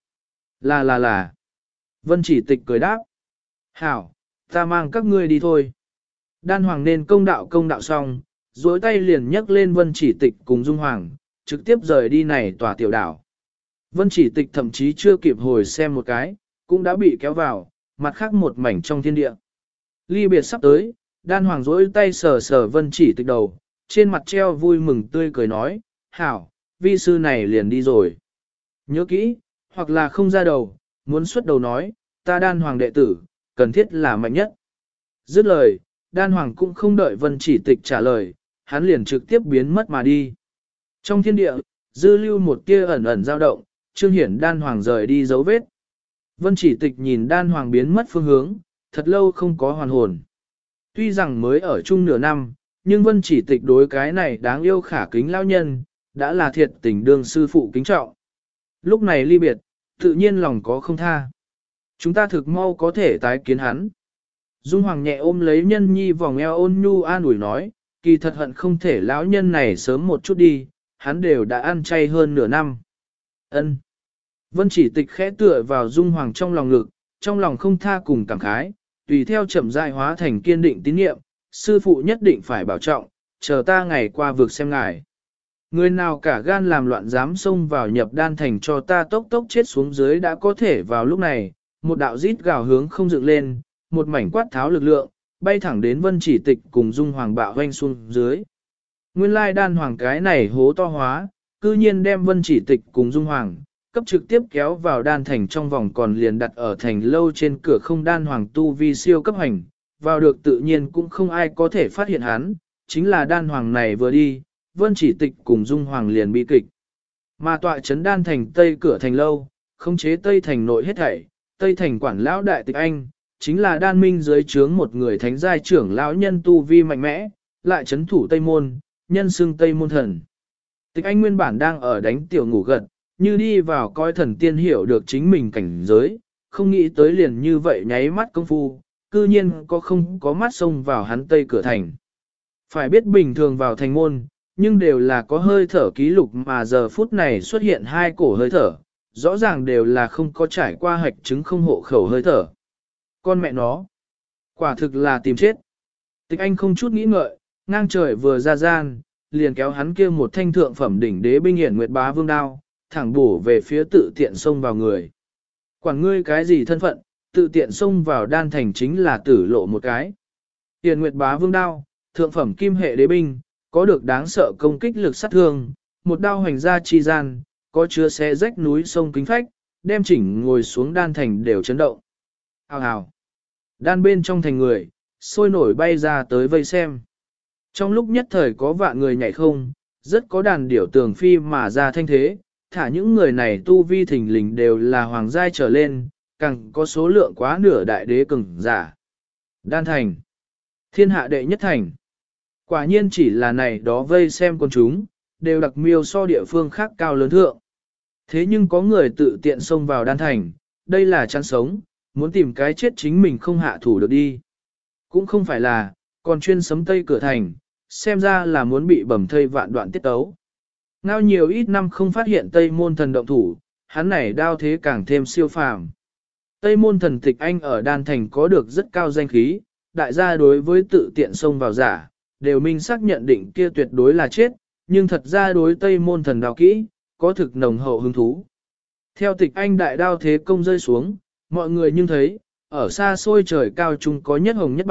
Là. Vân Chỉ Tịch cười đáp. Hảo, ta mang các ngươi đi thôi. Đan Hoàng nên công đạo xong, duỗi tay liền nhấc lên Vân Chỉ Tịch cùng Dung Hoàng, trực tiếp rời đi này tòa tiểu đảo. Vân Chỉ Tịch thậm chí chưa kịp hồi xem một cái, cũng đã bị kéo vào, mặt khác một mảnh trong thiên địa. Ly biệt sắp tới, Đan Hoàng duỗi tay sờ sờ Vân Chỉ Tịch đầu, trên mặt treo vui mừng tươi cười nói, hảo, vi sư này liền đi rồi. Nhớ kỹ, hoặc là không ra đầu, muốn xuất đầu nói, ta Đan Hoàng đệ tử, cần thiết là mạnh nhất. Dứt lời, Đan Hoàng cũng không đợi Vân Chỉ Tịch trả lời, hắn liền trực tiếp biến mất mà đi. Trong thiên địa, dư lưu một tia ẩn ẩn dao động, trương hiển Đan Hoàng rời đi dấu vết. Vân Chỉ Tịch nhìn Đan Hoàng biến mất phương hướng, thật lâu không có hoàn hồn. Tuy rằng mới ở chung nửa năm, nhưng Vân Chỉ Tịch đối cái này đáng yêu khả kính lão nhân, đã là thiệt tình đương sư phụ kính trọng. Lúc này ly biệt, tự nhiên lòng có không tha. Chúng ta thực mau có thể tái kiến hắn. Dung Hoàng nhẹ ôm lấy Nhân Nhi vòng eo ôn nhu an ủi nói, kỳ thật hận không thể lão nhân này sớm một chút đi, hắn đều đã ăn chay hơn nửa năm. Ân. Vân Chỉ Tịch khẽ tựa vào Dung Hoàng trong lòng ngực, trong lòng không tha cùng cảm khái, tùy theo chậm rãi hóa thành kiên định tín nhiệm, sư phụ nhất định phải bảo trọng, chờ ta ngày qua vực xem ngài. Người nào cả gan làm loạn dám xông vào nhập đan thành cho ta tốc tốc chết xuống dưới đã có thể vào lúc này, một đạo rít gào hướng không dựng lên, một mảnh quát tháo lực lượng, bay thẳng đến Vân Chỉ Tịch cùng Dung Hoàng bạo hoanh xuống dưới. Nguyên lai Đan Hoàng cái này hố to hóa, cư nhiên đem Vân Chỉ Tịch cùng Dung Hoàng, cấp trực tiếp kéo vào đan thành trong vòng còn liền đặt ở thành lâu trên cửa không. Đan Hoàng tu vi siêu cấp hành, vào được tự nhiên cũng không ai có thể phát hiện hắn, chính là Đan Hoàng này vừa đi, Vân Chỉ Tịch cùng Dung Hoàng liền bị kịch. Mà tọa trấn đan thành tây cửa thành lâu, khống chế tây thành nội hết thảy, tây thành quản lão đại Tịch Anh, chính là đan minh dưới trướng một người thánh giai trưởng lão nhân tu vi mạnh mẽ, lại trấn thủ Tây Môn, nhân xưng Tây Môn Thần. Tịch Anh nguyên bản đang ở đánh tiểu ngủ gật, như đi vào coi thần tiên hiểu được chính mình cảnh giới, không nghĩ tới liền như vậy nháy mắt công phu, cư nhiên không có mắt xông vào hắn tây cửa thành. Phải biết bình thường vào thành môn, nhưng đều là có hơi thở ký lục mà giờ phút này xuất hiện hai cổ hơi thở, rõ ràng đều là không có trải qua hạch chứng không hộ khẩu hơi thở. Con mẹ nó, quả thực là tìm chết. Tịch Anh không chút nghĩ ngợi, ngang trời vừa ra gian, liền kéo hắn kia một thanh thượng phẩm đỉnh đế binh hiển nguyệt bá vương đao, thẳng bổ về phía tự tiện xông vào người. Quản ngươi cái gì thân phận, tự tiện xông vào đan thành chính là tử lộ một cái. Hiển nguyệt bá vương đao, thượng phẩm kim hệ đế binh, có được đáng sợ công kích lực sát thương, một đao hoành ra chi gian, có chứa xé rách núi sông kính phách, đem chỉnh ngồi xuống đan thành đều chấn động. Hào hào. Đan bên trong thành người, sôi nổi bay ra tới vây xem. Trong lúc nhất thời có vạn người nhảy không, rất có đàn điểu tường phi mà ra thanh thế, thả những người này tu vi thình lình đều là hoàng giai trở lên, càng có số lượng quá nửa đại đế cường giả. Đan thành. Thiên hạ đệ nhất thành. Quả nhiên chỉ là này đó vây xem con chúng, đều đặc miêu so địa phương khác cao lớn thượng. Thế nhưng có người tự tiện xông vào đan thành, đây là chăn sống, muốn tìm cái chết chính mình không hạ thủ được đi. Cũng không phải là, còn chuyên sấm tây cửa thành, xem ra là muốn bị bầm thây vạn đoạn tiết tấu. Ngao nhiều ít năm không phát hiện Tây Môn Thần động thủ, hắn này đao thế càng thêm siêu phàm. Tây Môn Thần Tịch Anh ở đan thành có được rất cao danh khí, đại gia đối với tự tiện xông vào giả, đều minh xác nhận định kia tuyệt đối là chết, nhưng thật ra đối Tây Môn Thần đao kỹ, có thực nồng hậu hứng thú. Theo Tịch Anh đại đao thế công rơi xuống, mọi người nhưng thấy, ở xa xôi trời cao trung có nhất hồng nhất bạch,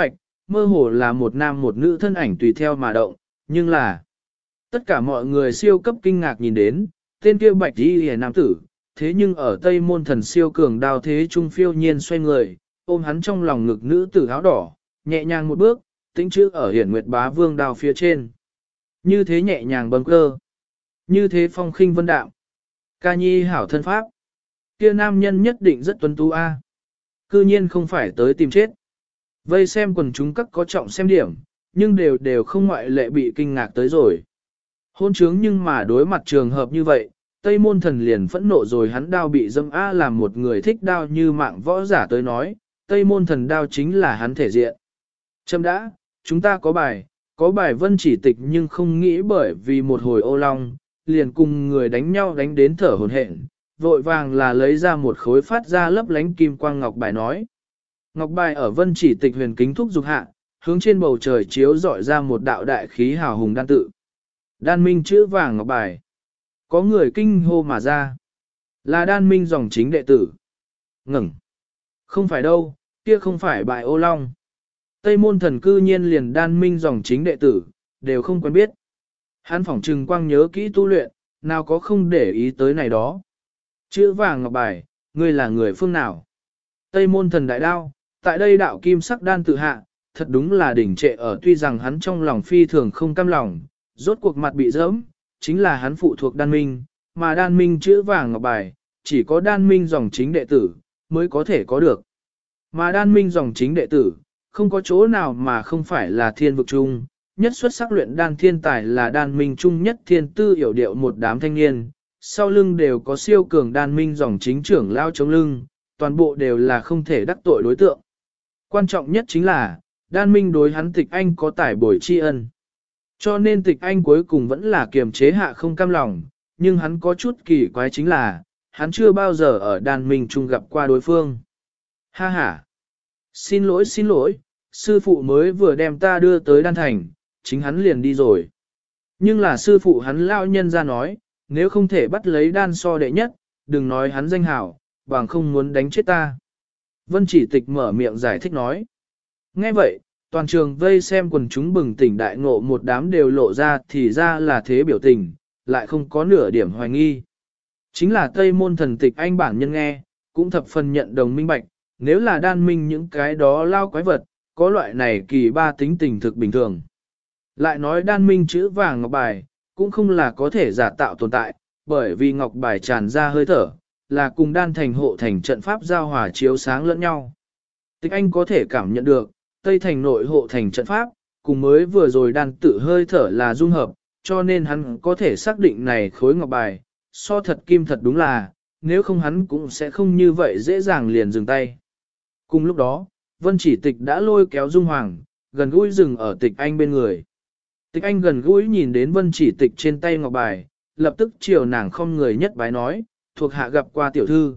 mơ hồ là một nam một nữ thân ảnh tùy theo mà động, nhưng là tất cả mọi người siêu cấp kinh ngạc nhìn đến, tên kia bạch y hề nam tử, thế nhưng ở Tây Môn Thần siêu cường đao thế trung phiêu nhiên xoay người, ôm hắn trong lòng ngực nữ tử áo đỏ, nhẹ nhàng một bước, tĩnh chữ ở hiển nguyệt bá vương đao phía trên. Như thế nhẹ nhàng bâng cơ, như thế phong khinh vân đạm. Ca nhi hảo thân pháp, kia nam nhân nhất định rất tuấn tú a. Cư nhiên không phải tới tìm chết. Vây xem quần chúng các có trọng xem điểm, nhưng đều không ngoại lệ bị kinh ngạc tới rồi. Hôn trướng nhưng mà đối mặt trường hợp như vậy, Tây Môn Thần liền phẫn nộ rồi hắn đao bị dâm a làm một người thích đao như mạng võ giả tới nói, Tây Môn Thần đao chính là hắn thể diện. Châm đã, chúng ta có bài Vân Chỉ Tịch nhưng không nghĩ bởi vì một hồi ô long, liền cùng người đánh nhau đánh đến thở hổn hển, vội vàng là lấy ra một khối phát ra lấp lánh kim quang ngọc bài nói. Ngọc bài ở Vân Chỉ Tịch huyền kính thúc dục hạ, hướng trên bầu trời chiếu dọi ra một đạo đại khí hào hùng đan tự. Đan minh chữ vàng ngọc bài. Có người kinh hô mà ra. Là đan minh dòng chính đệ tử. Ngừng. Không phải đâu, kia không phải bài ô long. Tây Môn Thần cư nhiên liền đan minh dòng chính đệ tử, đều không quen biết. Hắn phỏng trừng quang nhớ kỹ tu luyện, nào có không để ý tới này đó. Chữ vàng ngọc bài, ngươi là người phương nào? Tây Môn Thần đại đao, tại đây đạo kim sắc đan tự hạ, thật đúng là đỉnh trệ ở tuy rằng hắn trong lòng phi thường không cam lòng, rốt cuộc mặt bị dẫm, chính là hắn phụ thuộc đan minh, mà đan minh chữ vàng ngọc bài, chỉ có đan minh dòng chính đệ tử, mới có thể có được. Mà đan minh dòng chính đệ tử, không có chỗ nào mà không phải là thiên vực chung, nhất xuất sắc luyện đan thiên tài là đan minh chung nhất thiên tư hiểu điệu một đám thanh niên, sau lưng đều có siêu cường đan minh dòng chính trưởng lao chống lưng, toàn bộ đều là không thể đắc tội đối tượng. Quan trọng nhất chính là, đan minh đối hắn Tịch Anh có tải bồi tri ân. Cho nên Tịch Anh cuối cùng vẫn là kiềm chế hạ không cam lòng, nhưng hắn có chút kỳ quái chính là, hắn chưa bao giờ ở đan minh chung gặp qua đối phương. Ha ha! Xin lỗi, sư phụ mới vừa đem ta đưa tới đan thành, chính hắn liền đi rồi. Nhưng là sư phụ hắn lão nhân ra nói, nếu không thể bắt lấy đan so đệ nhất, đừng nói hắn danh hảo, bằng không muốn đánh chết ta. Vân Chỉ Tịch mở miệng giải thích nói. Nghe vậy, toàn trường vây xem quần chúng bừng tỉnh đại ngộ một đám đều lộ ra thì ra là thế biểu tình, lại không có nửa điểm hoài nghi. Chính là Tây Môn Thần Tịch Anh bản nhân nghe, cũng thập phần nhận đồng minh bạch, nếu là đan minh những cái đó lao quái vật, có loại này kỳ ba tính tình thực bình thường. Lại nói đan minh chữ vàng ngọc bài, cũng không là có thể giả tạo tồn tại, bởi vì ngọc bài tràn ra hơi thở, là cùng đan thành hộ thành trận pháp giao hòa chiếu sáng lẫn nhau. Tịch Anh có thể cảm nhận được, Tây thành nội hộ thành trận pháp, cùng mới vừa rồi đan tự hơi thở là dung hợp, cho nên hắn có thể xác định này khối ngọc bài, so thật kim thật đúng là, nếu không hắn cũng sẽ không như vậy dễ dàng liền dừng tay. Cùng lúc đó, Vân Chỉ Tịch đã lôi kéo Dung Hoàng, gần gũi dừng ở Tịch Anh bên người. Tịch Anh gần gũi nhìn đến Vân Chỉ Tịch trên tay ngọc bài, lập tức chiều nàng không người nhất bái nói, thuộc hạ gặp qua tiểu thư.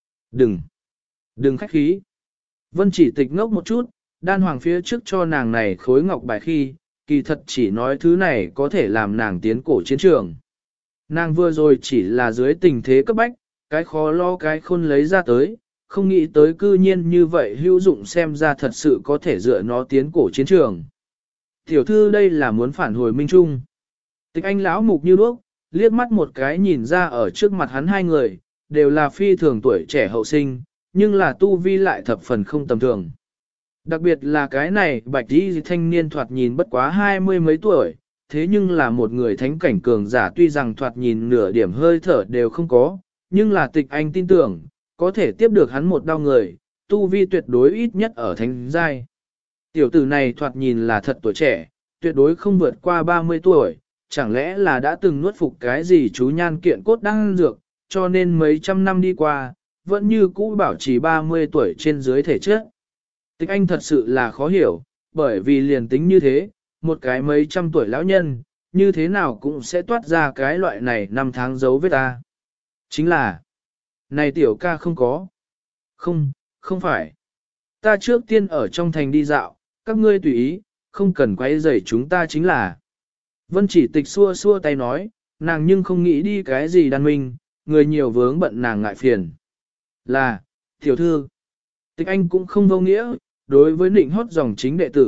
Đừng khách khí. Vân Chỉ Tịch ngốc một chút, đan hoàng phía trước cho nàng này khối ngọc bài khi, kỳ thật chỉ nói thứ này có thể làm nàng tiến cổ chiến trường. Nàng vừa rồi chỉ là dưới tình thế cấp bách, cái khó lo cái khôn lấy ra tới, không nghĩ tới cư nhiên như vậy hữu dụng xem ra thật sự có thể dựa nó tiến cổ chiến trường. Tiểu thư đây là muốn phản hồi Minh Trung. Tịch Anh lão mục như đuốc, liếc mắt một cái nhìn ra ở trước mặt hắn hai người, đều là phi thường tuổi trẻ hậu sinh, nhưng là tu vi lại thập phần không tầm thường. Đặc biệt là cái này bạch y thanh niên thoạt nhìn bất quá 20 mấy tuổi, thế nhưng là một người thánh cảnh cường giả tuy rằng thoạt nhìn nửa điểm hơi thở đều không có, nhưng là Tịch Anh tin tưởng, có thể tiếp được hắn một đao người, tu vi tuyệt đối ít nhất ở thánh giai. Tiểu tử này thoạt nhìn là thật tuổi trẻ, tuyệt đối không vượt qua 30 tuổi, chẳng lẽ là đã từng nuốt phục cái gì chú nhan kiện cốt đang dược, cho nên mấy trăm năm đi qua, vẫn như cũ bảo trì 30 tuổi trên dưới thể chất. Tịch Anh thật sự là khó hiểu, bởi vì liền tính như thế, một cái mấy trăm tuổi lão nhân, như thế nào cũng sẽ toát ra cái loại này năm tháng dấu vết ta. Chính là, này tiểu ca không có. Không phải. Ta trước tiên ở trong thành đi dạo, các ngươi tùy ý, không cần quay rầy chúng ta chính là. Vân Chỉ Tịch xua xua tay nói, nàng nhưng không nghĩ đi cái gì đan minh, người nhiều vướng bận nàng ngại phiền. Là, tiểu thư. Tịch Anh cũng không vô nghĩa, đối với nịnh hót dòng chính đệ tử,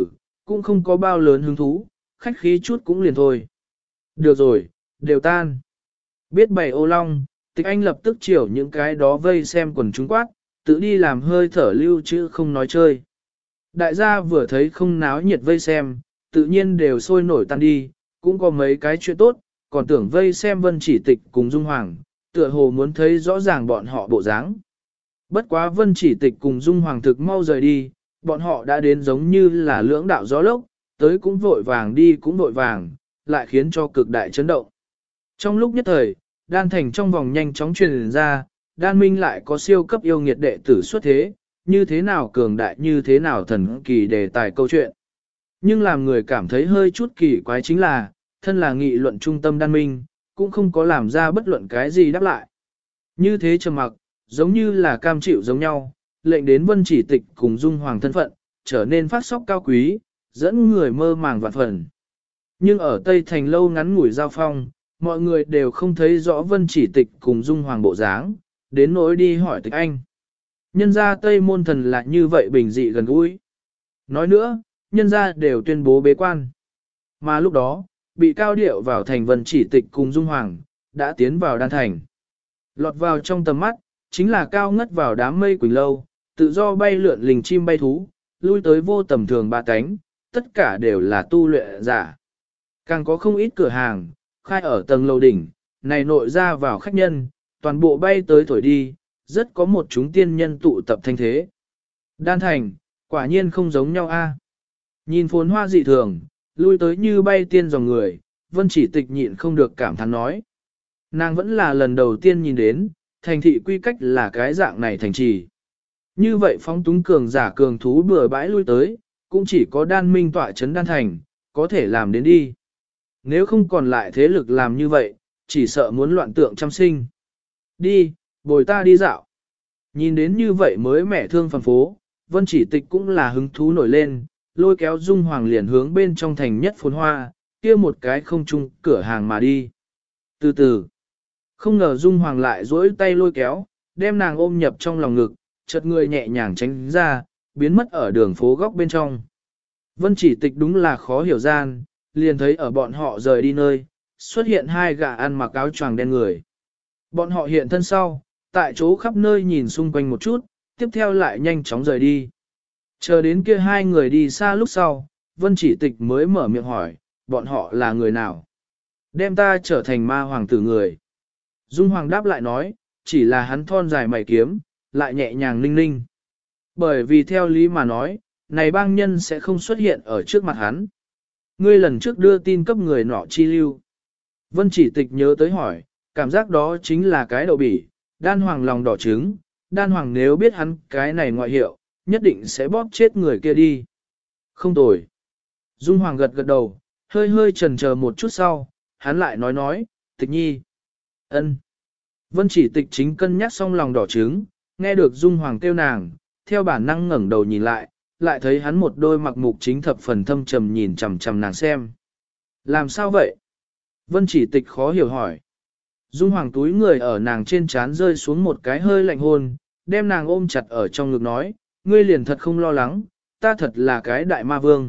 cũng không có bao lớn hứng thú, khách khí chút cũng liền thôi. Được rồi, đều tan. Biết bày ô long, Tịch Anh lập tức chiều những cái đó vây xem quần chúng quát, tự đi làm hơi thở lưu chứ không nói chơi. Đại gia vừa thấy không náo nhiệt vây xem, tự nhiên đều sôi nổi tan đi, cũng có mấy cái chuyện tốt, còn tưởng vây xem Vân Chỉ Tịch cùng Dung Hoàng, tựa hồ muốn thấy rõ ràng bọn họ bộ dáng. Bất quá Vân Chỉ Tịch cùng Dung Hoàng thực mau rời đi, bọn họ đã đến giống như là lưỡng đạo gió lốc, tới cũng vội vàng đi cũng vội vàng, lại khiến cho cực đại chấn động. Trong lúc nhất thời, Đan Thành trong vòng nhanh chóng truyền ra, Đan Minh lại có siêu cấp yêu nghiệt đệ tử xuất thế, như thế nào cường đại như thế nào thần kỳ đề tài câu chuyện. Nhưng làm người cảm thấy hơi chút kỳ quái chính là, thân là nghị luận trung tâm Đan Minh, cũng không có làm ra bất luận cái gì đáp lại. Như thế trầm mặc, giống như là cam chịu giống nhau, lệnh đến Vân Chỉ Tịch cùng Dung Hoàng thân phận, trở nên phát sóc cao quý, dẫn người mơ màng vạn phần. Nhưng ở Tây Thành lâu ngắn ngủi giao phong, mọi người đều không thấy rõ Vân Chỉ Tịch cùng Dung Hoàng bộ dáng, đến nỗi đi hỏi Tịch Anh. Nhân gia Tây Môn Thần là như vậy bình dị gần gũi. Nói nữa, nhân gia đều tuyên bố bế quan. Mà lúc đó, bị cao điệu vào thành Vân Chỉ Tịch cùng Dung Hoàng, đã tiến vào Đan Thành. Lọt vào trong tầm mắt, chính là cao ngất vào đám mây quỳnh lâu, tự do bay lượn lình chim bay thú, lui tới vô tầm thường ba cánh, tất cả đều là tu luyện giả. Càng có không ít cửa hàng, khai ở tầng lầu đỉnh, này nội ra vào khách nhân, toàn bộ bay tới thổi đi, rất có một chúng tiên nhân tụ tập thanh thế. Đan Thành, quả nhiên không giống nhau a. Nhìn phồn hoa dị thường, lui tới như bay tiên dòng người, Vân Chỉ Tịch nhịn không được cảm thán nói. Nàng vẫn là lần đầu tiên nhìn đến, thành thị quy cách là cái dạng này thành trì. Như vậy phóng túng cường giả cường thú bừa bãi lui tới, cũng chỉ có Đan Minh tọa trấn Đan Thành, có thể làm đến đi. Nếu không còn lại thế lực làm như vậy, chỉ sợ muốn loạn tượng trăm sinh. Đi, bồi ta đi dạo. Nhìn đến như vậy mới mẻ thương phần phố, Vân Chỉ Tịch cũng là hứng thú nổi lên, lôi kéo Dung Hoàng liền hướng bên trong thành nhất phồn hoa, kia một cái không chung cửa hàng mà đi. Từ từ, không ngờ Dung Hoàng lại duỗi tay lôi kéo, đem nàng ôm nhập trong lòng ngực, chợt người nhẹ nhàng tránh ra, biến mất ở đường phố góc bên trong. Vân Chỉ Tịch đúng là khó hiểu gian, liền thấy ở bọn họ rời đi nơi, xuất hiện hai gã ăn mặc áo choàng đen người. Bọn họ hiện thân sau, tại chỗ khắp nơi nhìn xung quanh một chút, tiếp theo lại nhanh chóng rời đi. Chờ đến kia hai người đi xa lúc sau, Vân Chỉ Tịch mới mở miệng hỏi, bọn họ là người nào? Đem ta trở thành ma hoàng tử người. Dung Hoàng đáp lại nói, chỉ là hắn thon dài mày kiếm, lại nhẹ nhàng ninh ninh. Bởi vì theo lý mà nói, này bang nhân sẽ không xuất hiện ở trước mặt hắn. Ngươi lần trước đưa tin cấp người nọ chi lưu. Vân Chỉ Tịch nhớ tới hỏi, cảm giác đó chính là cái đậu bỉ, Đan Hoàng lòng đỏ trứng, Đan Hoàng nếu biết hắn cái này ngoại hiệu, nhất định sẽ bóp chết người kia đi. Không tồi. Dung Hoàng gật gật đầu, hơi hơi chần chờ một chút sau, hắn lại nói, Tịch Nhi. Ân. Vân Chỉ Tịch chính cân nhắc xong lòng đỏ trứng, nghe được Dung Hoàng kêu nàng, theo bản năng ngẩng đầu nhìn lại thấy hắn một đôi mặc mục chính thập phần thâm trầm nhìn chằm chằm nàng xem. Làm sao vậy? Vân Chỉ Tịch khó hiểu hỏi. Dung Hoàng túi người ở nàng trên trán rơi xuống một cái hơi lạnh hôn, đem nàng ôm chặt ở trong ngực nói, ngươi liền thật không lo lắng, ta thật là cái đại ma vương.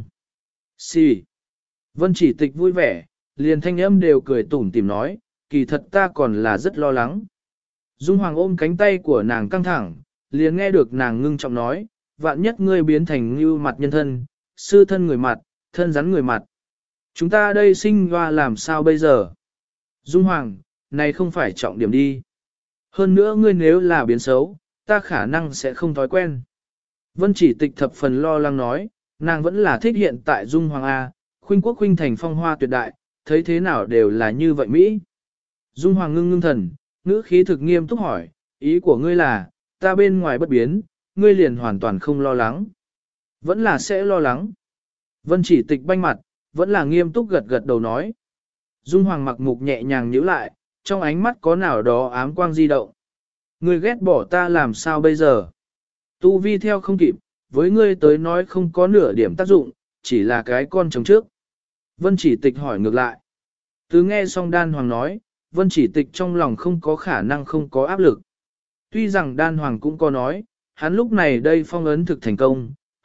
Xì. Vân Chỉ Tịch vui vẻ, liền thanh âm đều cười tủm tỉm nói, kỳ thật ta còn là rất lo lắng. Dung Hoàng ôm cánh tay của nàng căng thẳng, liền nghe được nàng ngưng trọng nói, vạn nhất ngươi biến thành như mặt nhân thân, sư thân người mặt, thân rắn người mặt. Chúng ta đây sinh hoa làm sao bây giờ? Dung Hoàng, này không phải trọng điểm đi. Hơn nữa ngươi nếu là biến xấu, ta khả năng sẽ không thói quen. Vân Chỉ Tịch thập phần lo lắng nói, nàng vẫn là thích hiện tại Dung Hoàng A, khuynh quốc khuynh thành phong hoa tuyệt đại, thấy thế nào đều là như vậy Mỹ. Dung Hoàng ngưng thần, ngữ khí thực nghiêm túc hỏi, ý của ngươi là, ta bên ngoài bất biến, ngươi liền hoàn toàn không lo lắng. Vẫn là sẽ lo lắng. Vân Chỉ Tịch banh mặt, vẫn là nghiêm túc gật gật đầu nói. Dung Hoàng mặc mục nhẹ nhàng nhíu lại, trong ánh mắt có nào đó ám quang di động. Ngươi ghét bỏ ta làm sao bây giờ? Tu vi theo không kịp, với ngươi tới nói không có nửa điểm tác dụng, chỉ là cái con trống trước. Vân Chỉ Tịch hỏi ngược lại. Từ nghe xong Đan Hoàng nói, Vân Chỉ Tịch trong lòng không có khả năng không có áp lực. Tuy rằng Đan Hoàng cũng có nói, hắn lúc này đây phong ấn thực thành công,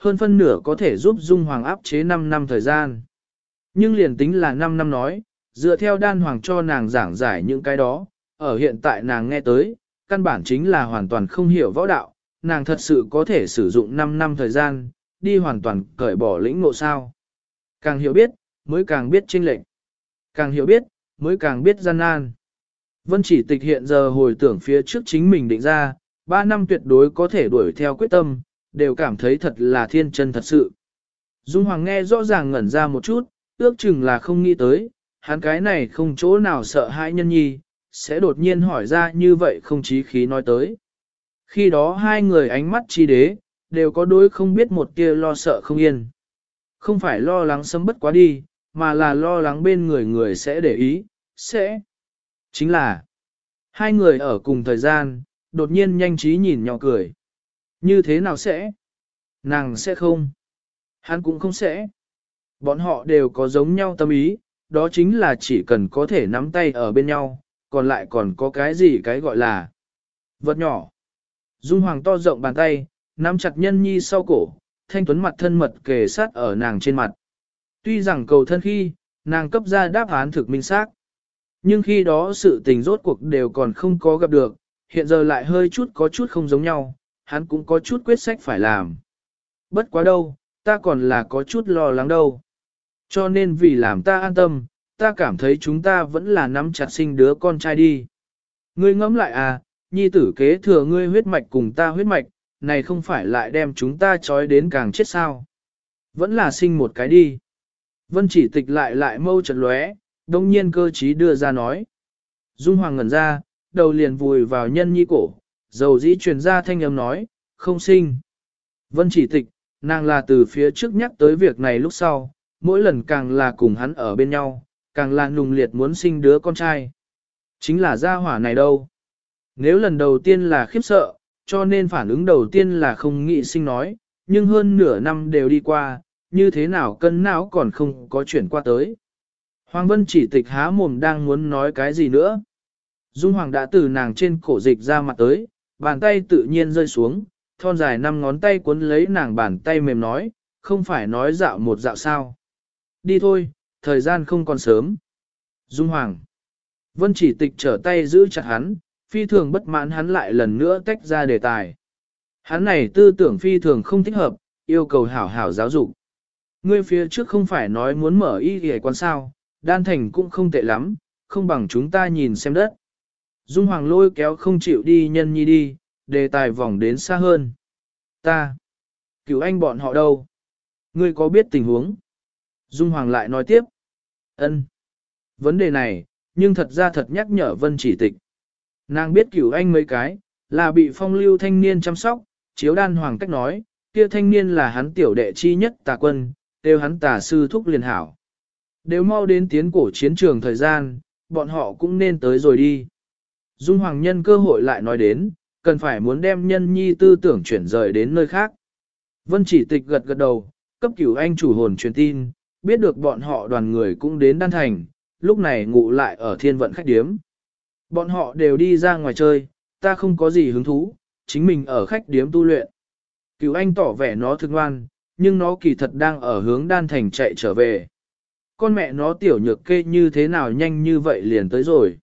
hơn phân nửa có thể giúp Dung Hoàng áp chế 5 năm thời gian. Nhưng liền tính là 5 năm nói, dựa theo đan hoàng cho nàng giảng giải những cái đó, ở hiện tại nàng nghe tới, căn bản chính là hoàn toàn không hiểu võ đạo, nàng thật sự có thể sử dụng 5 năm thời gian, đi hoàn toàn cởi bỏ lĩnh ngộ sao. Càng hiểu biết, mới càng biết chênh lệch. Càng hiểu biết, mới càng biết gian nan. Vân Chỉ Tịch hiện giờ hồi tưởng phía trước chính mình định ra, 3 năm tuyệt đối có thể đuổi theo quyết tâm, đều cảm thấy thật là thiên chân thật sự. Dung Hoàng nghe rõ ràng ngẩn ra một chút, ước chừng là không nghĩ tới, hắn cái này không chỗ nào sợ hãi nhân nhi, sẽ đột nhiên hỏi ra như vậy không chí khí nói tới. Khi đó hai người ánh mắt chi đế, đều có đối không biết một tia lo sợ không yên. Không phải lo lắng sấm bất quá đi, mà là lo lắng bên người người sẽ để ý, sẽ. Chính là, hai người ở cùng thời gian, đột nhiên nhanh trí nhìn nhỏ cười. Như thế nào sẽ? Nàng sẽ không. Hắn cũng không sẽ. Bọn họ đều có giống nhau tâm ý, đó chính là chỉ cần có thể nắm tay ở bên nhau, còn lại còn có cái gì cái gọi là vật nhỏ. Dung Hoàng to rộng bàn tay, nắm chặt nhân nhi sau cổ, thanh tuấn mặt thân mật kề sát ở nàng trên mặt. Tuy rằng cầu thân khi, nàng cấp ra đáp án thực minh xác, nhưng khi đó sự tình rốt cuộc đều còn không có gặp được, hiện giờ lại hơi chút có chút không giống nhau, hắn cũng có chút quyết sách phải làm. Bất quá đâu, ta còn là có chút lo lắng đâu. Cho nên vì làm ta an tâm, ta cảm thấy chúng ta vẫn là nắm chặt sinh đứa con trai đi. Ngươi ngẫm lại à, nhi tử kế thừa ngươi huyết mạch cùng ta huyết mạch, này không phải lại đem chúng ta trói đến càng chết sao. Vẫn là sinh một cái đi. Vân Chỉ Tịch lại mâu chật lóe, đông nhiên cơ trí đưa ra nói. Dung Hoàng ngẩn ra, đầu liền vùi vào nhân nhi cổ, dầu dĩ truyền ra thanh âm nói, không sinh. Vân Chỉ Tịch, nàng là từ phía trước nhắc tới việc này lúc sau, mỗi lần càng là cùng hắn ở bên nhau, càng là nùng liệt muốn sinh đứa con trai. Chính là gia hỏa này đâu. Nếu lần đầu tiên là khiếp sợ, cho nên phản ứng đầu tiên là không nghĩ sinh nói, nhưng hơn nửa năm đều đi qua, như thế nào cân não còn không có chuyển qua tới. Hoàng Vân Chỉ Tịch há mồm đang muốn nói cái gì nữa. Dung Hoàng đã từ nàng trên cổ dịch ra mặt tới, bàn tay tự nhiên rơi xuống, thon dài 5 ngón tay cuốn lấy nàng bàn tay mềm nói, không phải nói dạo một dạo sao. Đi thôi, thời gian không còn sớm. Dung Hoàng. Vân Chỉ Tịch trở tay giữ chặt hắn, phi thường bất mãn hắn lại lần nữa tách ra đề tài. Hắn này tư tưởng phi thường không thích hợp, yêu cầu hảo hảo giáo dục. Ngươi phía trước không phải nói muốn mở y y quán sao, đan thành cũng không tệ lắm, không bằng chúng ta nhìn xem đất. Dung Hoàng lôi kéo không chịu đi nhân nhi đi, đề tài vòng đến xa hơn. Ta, Cửu Anh bọn họ đâu? Ngươi có biết tình huống? Dung Hoàng lại nói tiếp. Ân. Vấn đề này, nhưng thật ra thật nhắc nhở Vân Chỉ Tịch. Nàng biết Cửu Anh mấy cái, là bị phong lưu thanh niên chăm sóc, chiếu đan hoàng cách nói, kia thanh niên là hắn tiểu đệ chi nhất Tà Quân, đều hắn Tà sư thúc liền hảo. Đều mau đến tiến cổ chiến trường thời gian, bọn họ cũng nên tới rồi đi. Dung Hoàng nhân cơ hội lại nói đến, cần phải muốn đem nhân nhi tư tưởng chuyển rời đến nơi khác. Vân Chỉ Tịch gật gật đầu, cấp Cửu Anh chủ hồn truyền tin, biết được bọn họ đoàn người cũng đến đan thành, lúc này ngủ lại ở thiên vận khách điếm. Bọn họ đều đi ra ngoài chơi, ta không có gì hứng thú, chính mình ở khách điếm tu luyện. Cửu Anh tỏ vẻ nó thương ngoan, nhưng nó kỳ thật đang ở hướng đan thành chạy trở về. Con mẹ nó tiểu nhược kê như thế nào nhanh như vậy liền tới rồi.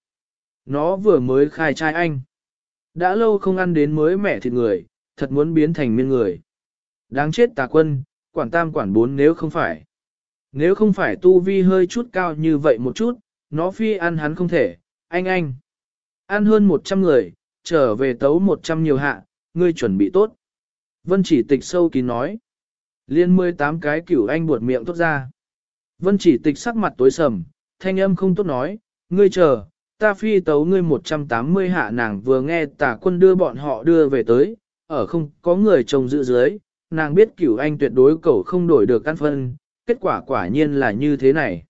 Nó vừa mới khai trai anh. Đã lâu không ăn đến mới mẻ thịt người, thật muốn biến thành miên người. Đáng chết Tà Quân, quản tam quản bốn nếu không phải. Nếu không phải tu vi hơi chút cao như vậy một chút, nó phi ăn hắn không thể, anh. Ăn hơn 100 người, trở về tấu 100 nhiều hạ, ngươi chuẩn bị tốt. Vân Chỉ Tịch sâu kín nói. Liên 18 cái Cửu Anh buột miệng tốt ra. Vân Chỉ Tịch sắc mặt tối sầm, thanh âm không tốt nói, ngươi chờ, ta phi tấu ngươi 180 hạ. Nàng vừa nghe Tà Quân đưa bọn họ đưa về tới, ở không có người trông giữ dưới, nàng biết Cửu Anh tuyệt đối cẩu không đổi được căn phân, kết quả quả nhiên là như thế này.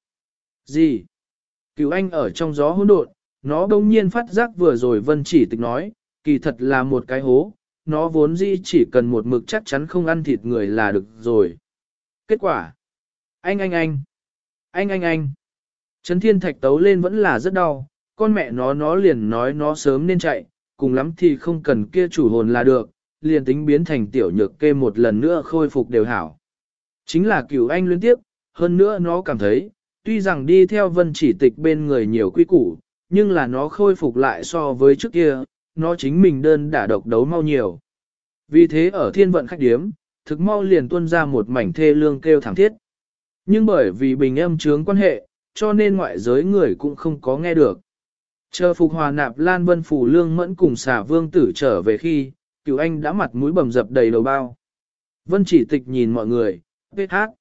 Gì? Cửu Anh ở trong gió hỗn độn, nó đông nhiên phát giác vừa rồi Vân Chỉ Tịch nói, kỳ thật là một cái hố, nó vốn dĩ chỉ cần một mực chắc chắn không ăn thịt người là được rồi. Kết quả? Anh. Trấn Thiên Thạch tấu lên vẫn là rất đau, con mẹ nó liền nói nó sớm nên chạy, cùng lắm thì không cần kia chủ hồn là được, liền tính biến thành tiểu nhược kê một lần nữa khôi phục đều hảo. Chính là Cửu Anh liên tiếp, hơn nữa nó cảm thấy, tuy rằng đi theo Vân Chỉ Tịch bên người nhiều quy củ, nhưng là nó khôi phục lại so với trước kia, nó chính mình đơn đả độc đấu mau nhiều. Vì thế ở thiên vận khách điếm, thực mau liền tuôn ra một mảnh thê lương kêu thảm thiết. Nhưng bởi vì bình âm chướng quan hệ, cho nên ngoại giới người cũng không có nghe được. Chờ phục hòa nạp Lan Vân Phủ Lương Mẫn cùng xả vương tử trở về khi, Cửu Anh đã mặt mũi bầm dập đầy đầu bao. Vân Chỉ Tịch nhìn mọi người, hát.